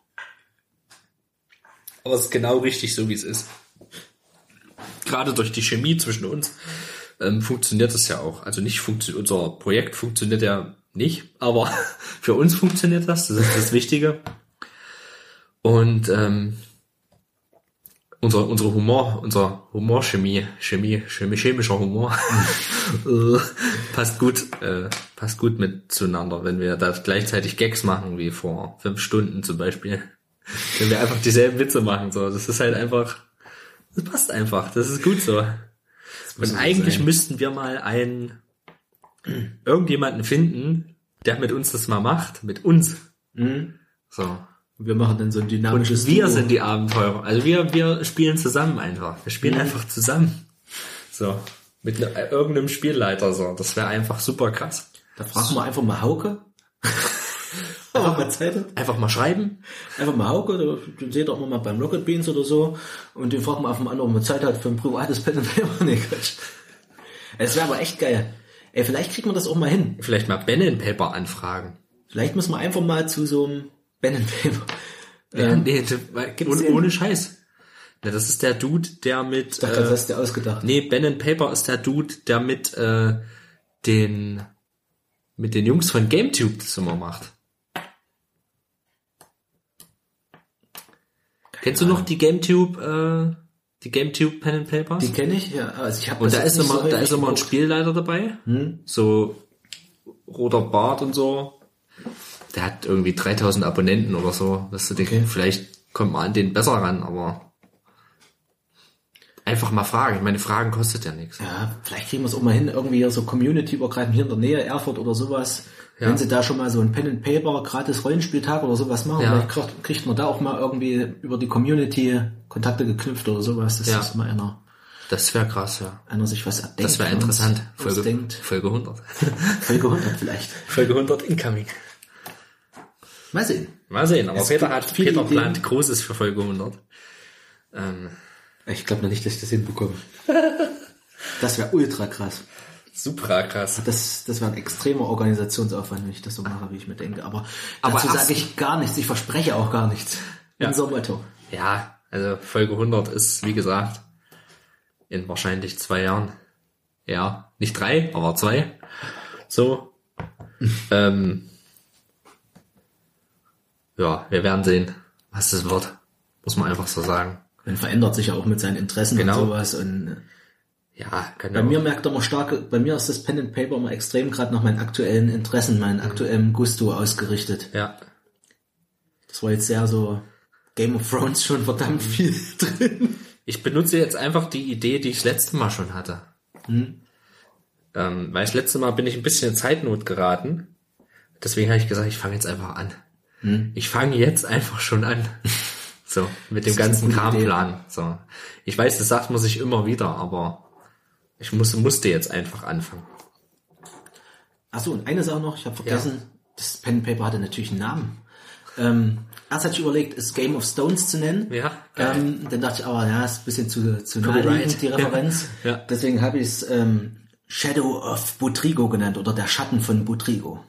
Aber es ist genau richtig so, wie es ist. Gerade durch die Chemie zwischen uns ähm, funktioniert das ja auch. Also nicht funktio- unser Projekt funktioniert ja nicht, aber für uns funktioniert das. Das ist das Wichtige. Und ähm, unser unsere Humor, unser Humorchemie, Chemie, Chemie, chemischer Humor passt gut, äh, passt gut mit zueinander, wenn wir da gleichzeitig Gags machen wie vor fünf Stunden zum Beispiel. Wenn wir einfach dieselben Witze machen, so, das ist halt einfach, das passt einfach, das ist gut so. Und eigentlich sein. Müssten wir mal einen, irgendjemanden finden, der mit uns das mal macht, mit uns. Mhm. So. Wir machen dann so ein dynamisches Und wir Duo. Sind die Abenteurer. Also wir, wir spielen zusammen einfach. Wir spielen mhm. einfach zusammen. So. Mit ne, irgendeinem Spielleiter, so. Das wäre einfach super krass. Da fragen wir einfach mal Hauke. Einfach mal Zeit hat. Einfach mal schreiben. Einfach mal Hauke, oder den seht ihr auch mal beim Rocket Beans oder so. Und den fragt man auf dem anderen, ob man Zeit hat für ein privates Pen and Paper. Nee, Quatsch. Es wäre aber echt geil. Ey, vielleicht kriegt man das auch mal hin. Vielleicht mal Pen and Paper anfragen. Vielleicht muss man einfach mal zu so einem Pen and Paper. Ja, ähm, nee, ohne, ohne Scheiß. Ja, das ist der Dude, der mit... Ich dachte, äh, das hast du dir ausgedacht. Nee, Pen and Paper ist der Dude, der mit äh, den mit den Jungs von GameTube das immer macht. Kennst du noch die GameTube, äh, die GameTube Pen and Papers? Die kenne ich, ja. Also ich habe Und das da ist nicht immer, so da häufig ist immer ein geguckt. Spielleiter dabei, Hm? so roter Bart und so. Der hat irgendwie dreitausend Abonnenten oder so. Weißt du, den, Okay. vielleicht kommt man an den besser ran, aber einfach mal fragen. Ich meine, Fragen kostet ja nichts. Ja, vielleicht kriegen wir es auch mal hin, irgendwie hier so Community-übergreifend hier in der Nähe, Erfurt oder sowas. Ja. Wenn sie da schon mal so ein Pen and Paper, gratis Rollenspieltag oder sowas machen, Ja. vielleicht kriegt, kriegt man da auch mal irgendwie über die Community Kontakte geknüpft oder sowas, dass Ja. das mal einer, Das wäre krass, ja. einer sich was erdenkt. Das wäre und interessant. Folge, ausdenkt. Folge hundert. Folge hundert vielleicht. Folge hundert incoming. Mal sehen. Mal sehen, aber Es Peter gibt hat, viele Peter Ideen. plant Großes für Folge hundert. Ähm, Ich glaube noch nicht, dass ich das hinbekomme. Das wäre ultra krass. super krass. Das, das wäre ein extremer Organisationsaufwand, wenn ich das so mache, wie ich mir denke. Aber, Aber dazu erst- sage ich gar nichts. Ich verspreche auch gar nichts. Ja. Unser Motto. Ja, also Folge hundert ist, wie gesagt, in wahrscheinlich zwei Jahren. Ja, nicht drei, aber zwei. So. ähm, ja, wir werden sehen, was das wird. Muss man einfach so sagen. Man verändert sich ja auch mit seinen Interessen Genau. und sowas. Und Ja, genau. bei mir merkt man stark, bei mir ist das Pen and Paper immer extrem gerade nach meinen aktuellen Interessen, meinen aktuellen Gusto ausgerichtet. Ja, Das war jetzt sehr so Game of Thrones schon verdammt viel drin. ich benutze jetzt einfach die Idee, die ich das letzte Mal schon hatte. Hm. Ähm, weil das letzte Mal bin ich ein bisschen in Zeitnot geraten. Deswegen habe ich gesagt, ich fange jetzt einfach an. Hm. Ich fange jetzt einfach schon an. So, mit dem Das ist ganzen eine gute Idee. Kranplan. So. Ich weiß, das sagt man sich immer wieder, aber ich muss, musste jetzt einfach anfangen. Achso, und eine Sache noch, ich habe vergessen, das Pen and Paper hatte natürlich einen Namen. Ähm, erst hatte ich überlegt, es Game of Stones zu nennen. Ja. Ähm, dann dachte ich, aber ja, ist ein bisschen zu, zu Copyright. naheliegend, die Referenz. Ja. Deswegen habe ich es ähm, Shadow of Butrigo genannt oder der Schatten von Butrigo.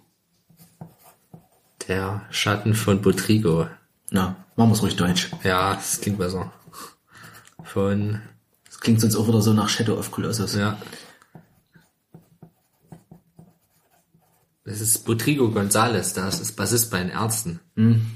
Der Schatten von Butrigo. Na, machen wir es ruhig deutsch. Ja, das klingt besser. Von, Das klingt sonst auch wieder so nach Shadow of Colossus. ja. Das ist Butrigo González, das ist Bassist bei den Ärzten. Hm.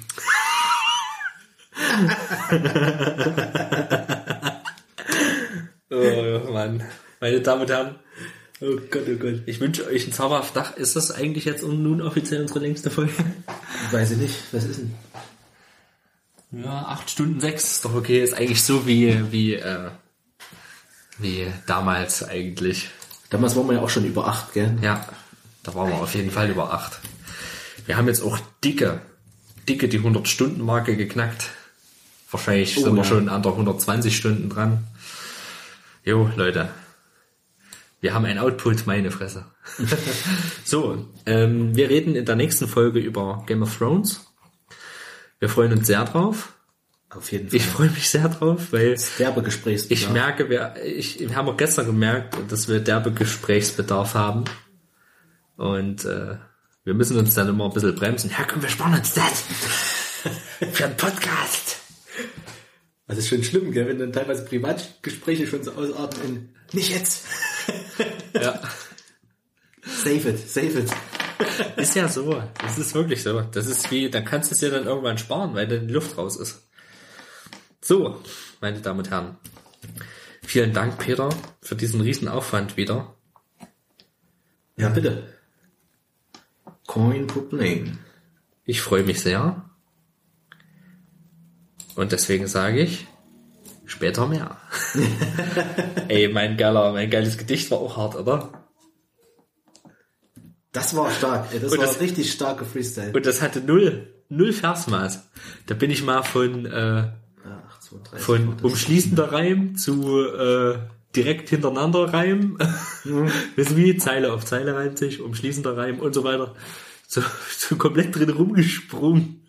Oh Mann. Meine Damen und Herren, Oh Gott, oh Gott. ich wünsche euch ein zauberhaftes Dach. Ist das eigentlich jetzt nun offiziell unsere längste Folge? Weiß ich nicht, was ist denn? Ja, acht Stunden sechs ist doch okay. Ist eigentlich so wie, wie, äh, wie damals eigentlich. Damals waren wir ja auch schon über acht, gell? Ja, da waren wir auf jeden Fall über acht. Wir haben jetzt auch dicke, dicke die hundert-Stunden-Marke geknackt. Wahrscheinlich Oh, sind wir ja. schon an der hundertzwanzig Stunden dran. Jo, Leute. Wir haben ein Output, meine Fresse. So, ähm, wir reden in der nächsten Folge über Game of Thrones. Wir freuen uns sehr drauf. Auf jeden Fall. Ich freue mich sehr drauf, weil derbe Gesprächsbedarf. ich merke, wir, ich, wir haben auch gestern gemerkt, dass wir derbe Gesprächsbedarf haben. Und äh, wir müssen uns dann immer ein bisschen bremsen. Ja, komm, wir sparen uns das. Für einen Podcast. Das ist schon schlimm, gell? Wenn dann teilweise Privatgespräche schon so ausarten in nicht jetzt. Ja. Save it, save it. Ist ja so. Das ist wirklich so. Das ist wie, dann kannst du es ja dann irgendwann sparen, weil dann die Luft raus ist. So, meine Damen und Herren. Vielen Dank, Peter, für diesen riesen Aufwand wieder. Ja, bitte. Coin Problem. Ich freue mich sehr. Und deswegen sage ich, später mehr. Ey, mein geiler, mein geiles Gedicht war auch hart, oder? Das war stark, ey. Das Und war das- richtig starke Freestyle. Und das hatte null, null Versmaß. Da bin ich mal von, äh, Ja, acht, zwei, drei, von das- umschließender Reim zu äh, direkt hintereinander Reim. Wissen wie? Zeile auf Zeile reimt sich, umschließender Reim und so weiter. so, so komplett drin rumgesprungen.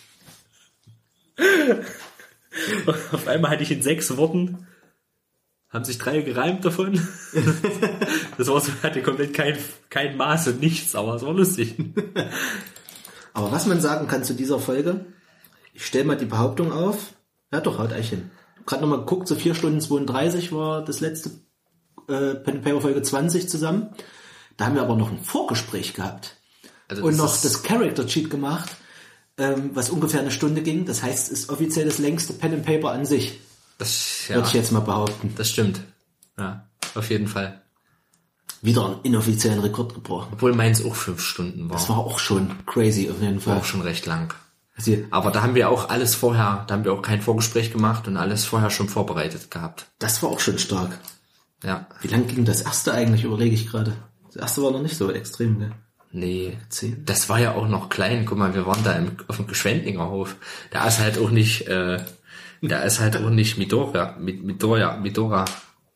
Und auf einmal hatte ich in sechs Worten, haben sich drei gereimt davon. Das war so, hatte komplett kein, kein Maß und nichts, aber es war lustig. Aber was man sagen kann zu dieser Folge, ich stelle mal die Behauptung auf, ja doch, haut eigentlich hin. Gerade nochmal geguckt, so vier Stunden zweiunddreißig war das letzte äh, Pen and Paper Folge zwanzig zusammen. Da haben wir aber noch ein Vorgespräch gehabt. Also und noch das Character Sheet gemacht, ähm, was ungefähr eine Stunde ging. Das heißt, es ist offiziell das längste Pen and Paper an sich. Das, ja, würde ich jetzt mal behaupten. Das stimmt. Ja, auf jeden Fall. Wieder einen inoffiziellen Rekord gebrochen. Obwohl meins auch fünf Stunden war. Das war auch schon crazy auf jeden Fall. War auch schon recht lang. Also, aber da haben wir auch alles vorher, da haben wir auch kein Vorgespräch gemacht und alles vorher schon vorbereitet gehabt. Das war auch schon stark. Ja. Wie lang ging das erste eigentlich, überlege ich gerade. Das erste war noch nicht so extrem, ne? Nee, Zehn. Das war ja auch noch klein. Guck mal, wir waren da im, auf dem Geschwendinger Hof. Da ist halt auch nicht, äh, da ist halt auch nicht Midora, Midora, Midora.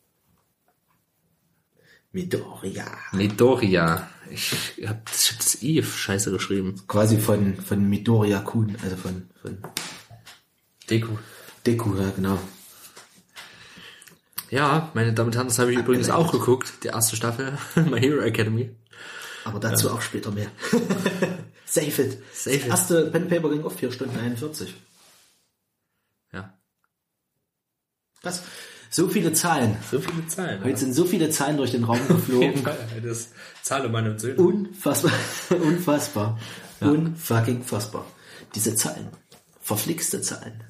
Midoriya. Midoriya. Ich hab das, ich hab das I scheiße geschrieben. Quasi von, von Midoriya Kun, also von, von Deku. Deku, ja, genau. Ja, meine Damen und Herren, das habe ich übrigens auch geguckt, die erste Staffel, My Hero Academy. Aber dazu ja. auch später mehr. Save it. Save it. Das erste Pen Paper ging auf vier Stunden einundvierzig. Ja. Was? So viele Zahlen. So viele Zahlen. Heute ja. sind so viele Zahlen durch den Raum geflogen. Das Zahlemann und Söhne. Unfassbar. Unfassbar. Ja. Unfucking fassbar. Diese Zahlen. Verflixte Zahlen.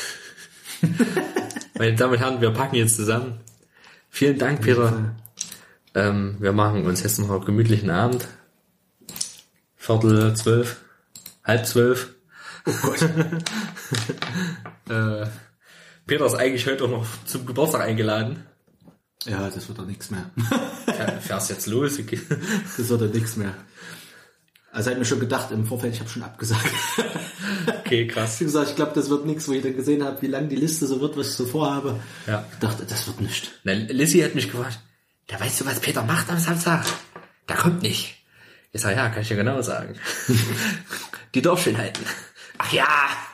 Meine Damen und Herren, wir packen jetzt zusammen. Vielen Dank, Peter. Ähm, wir machen uns jetzt noch einen gemütlichen Abend. Viertel zwölf. Halb zwölf. Oh Gott. äh, Peter ist eigentlich heute auch noch zum Geburtstag eingeladen. Ja, das wird doch nichts mehr. Fährst jetzt los? Das wird doch nichts mehr. Also hat mir schon gedacht im Vorfeld, ich habe schon abgesagt. Okay, krass. Ich habe gesagt, ich glaube, das wird nichts, wo ich dann gesehen habe, wie lang die Liste so wird, was ich so vorhabe. Ja. Ich dachte, das wird nichts. Na, Lissy hat mich gefragt, da weißt du, was Peter macht am Samstag? Der kommt nicht. Ich sag, ja, kann ich dir genau sagen. Die Dorfschönheiten. Ach ja.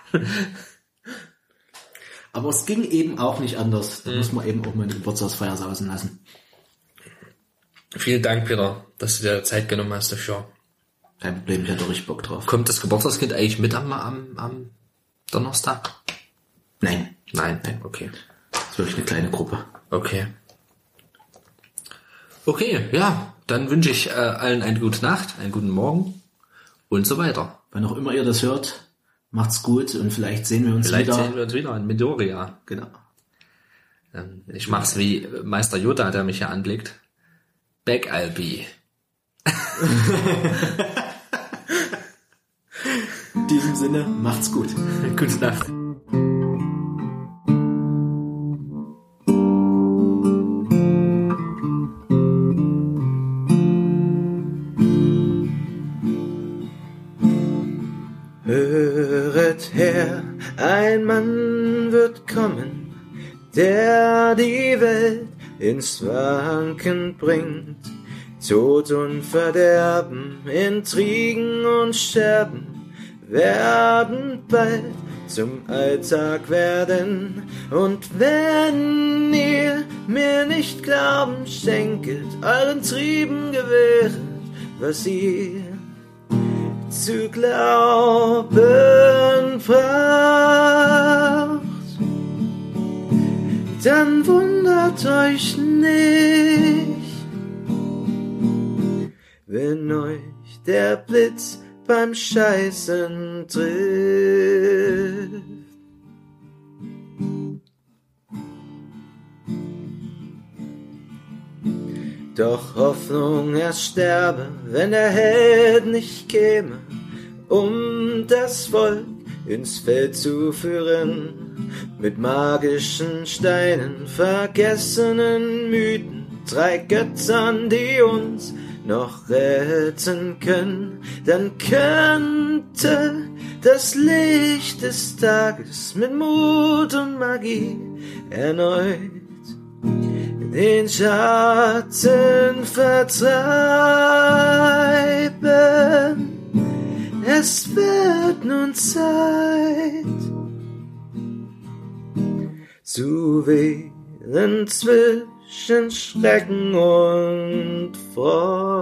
Aber es ging eben auch nicht anders. Da mhm. muss man eben auch mal eine Geburtstagsfeier sausen lassen. Vielen Dank, Peter, dass du dir Zeit genommen hast dafür. Kein Problem, ich hatte richtig Bock drauf. Kommt das Geburtstagskind eigentlich mit am, am, am Donnerstag? Nein. Nein, nein, okay. Das ist wirklich eine kleine Gruppe. Okay. Okay, ja, dann wünsche ich äh, allen eine gute Nacht, einen guten Morgen und so weiter. Wann auch immer ihr das hört, macht's gut und vielleicht sehen wir uns vielleicht wieder. Vielleicht sehen wir uns wieder in Midoriya. Genau. Ähm, ich mach's wie Meister Yoda, der mich hier anblickt. Back I'll be. In diesem Sinne, macht's gut. Gute Nacht. Höret her, ein Mann wird kommen, der die Welt ins Wanken bringt. Tod und Verderben, Intrigen und Scherben werden bald zum Alltag werden. Und wenn ihr mir nicht glauben schenket, euren Trieben gewähret, was ihr zu glauben braucht, dann wundert euch nicht, wenn euch der Blitz beim Scheißen trifft. Doch Hoffnung ersterbe, wenn der Held nicht käme, um das Volk ins Feld zu führen. Mit magischen Steinen, vergessenen Mythen, drei Göttern, die uns noch retten können, dann könnte das Licht des Tages mit Mut und Magie erneut den Schatten vertreiben. Es wird nun Zeit zu wählen zwischen Schrecken und Freude.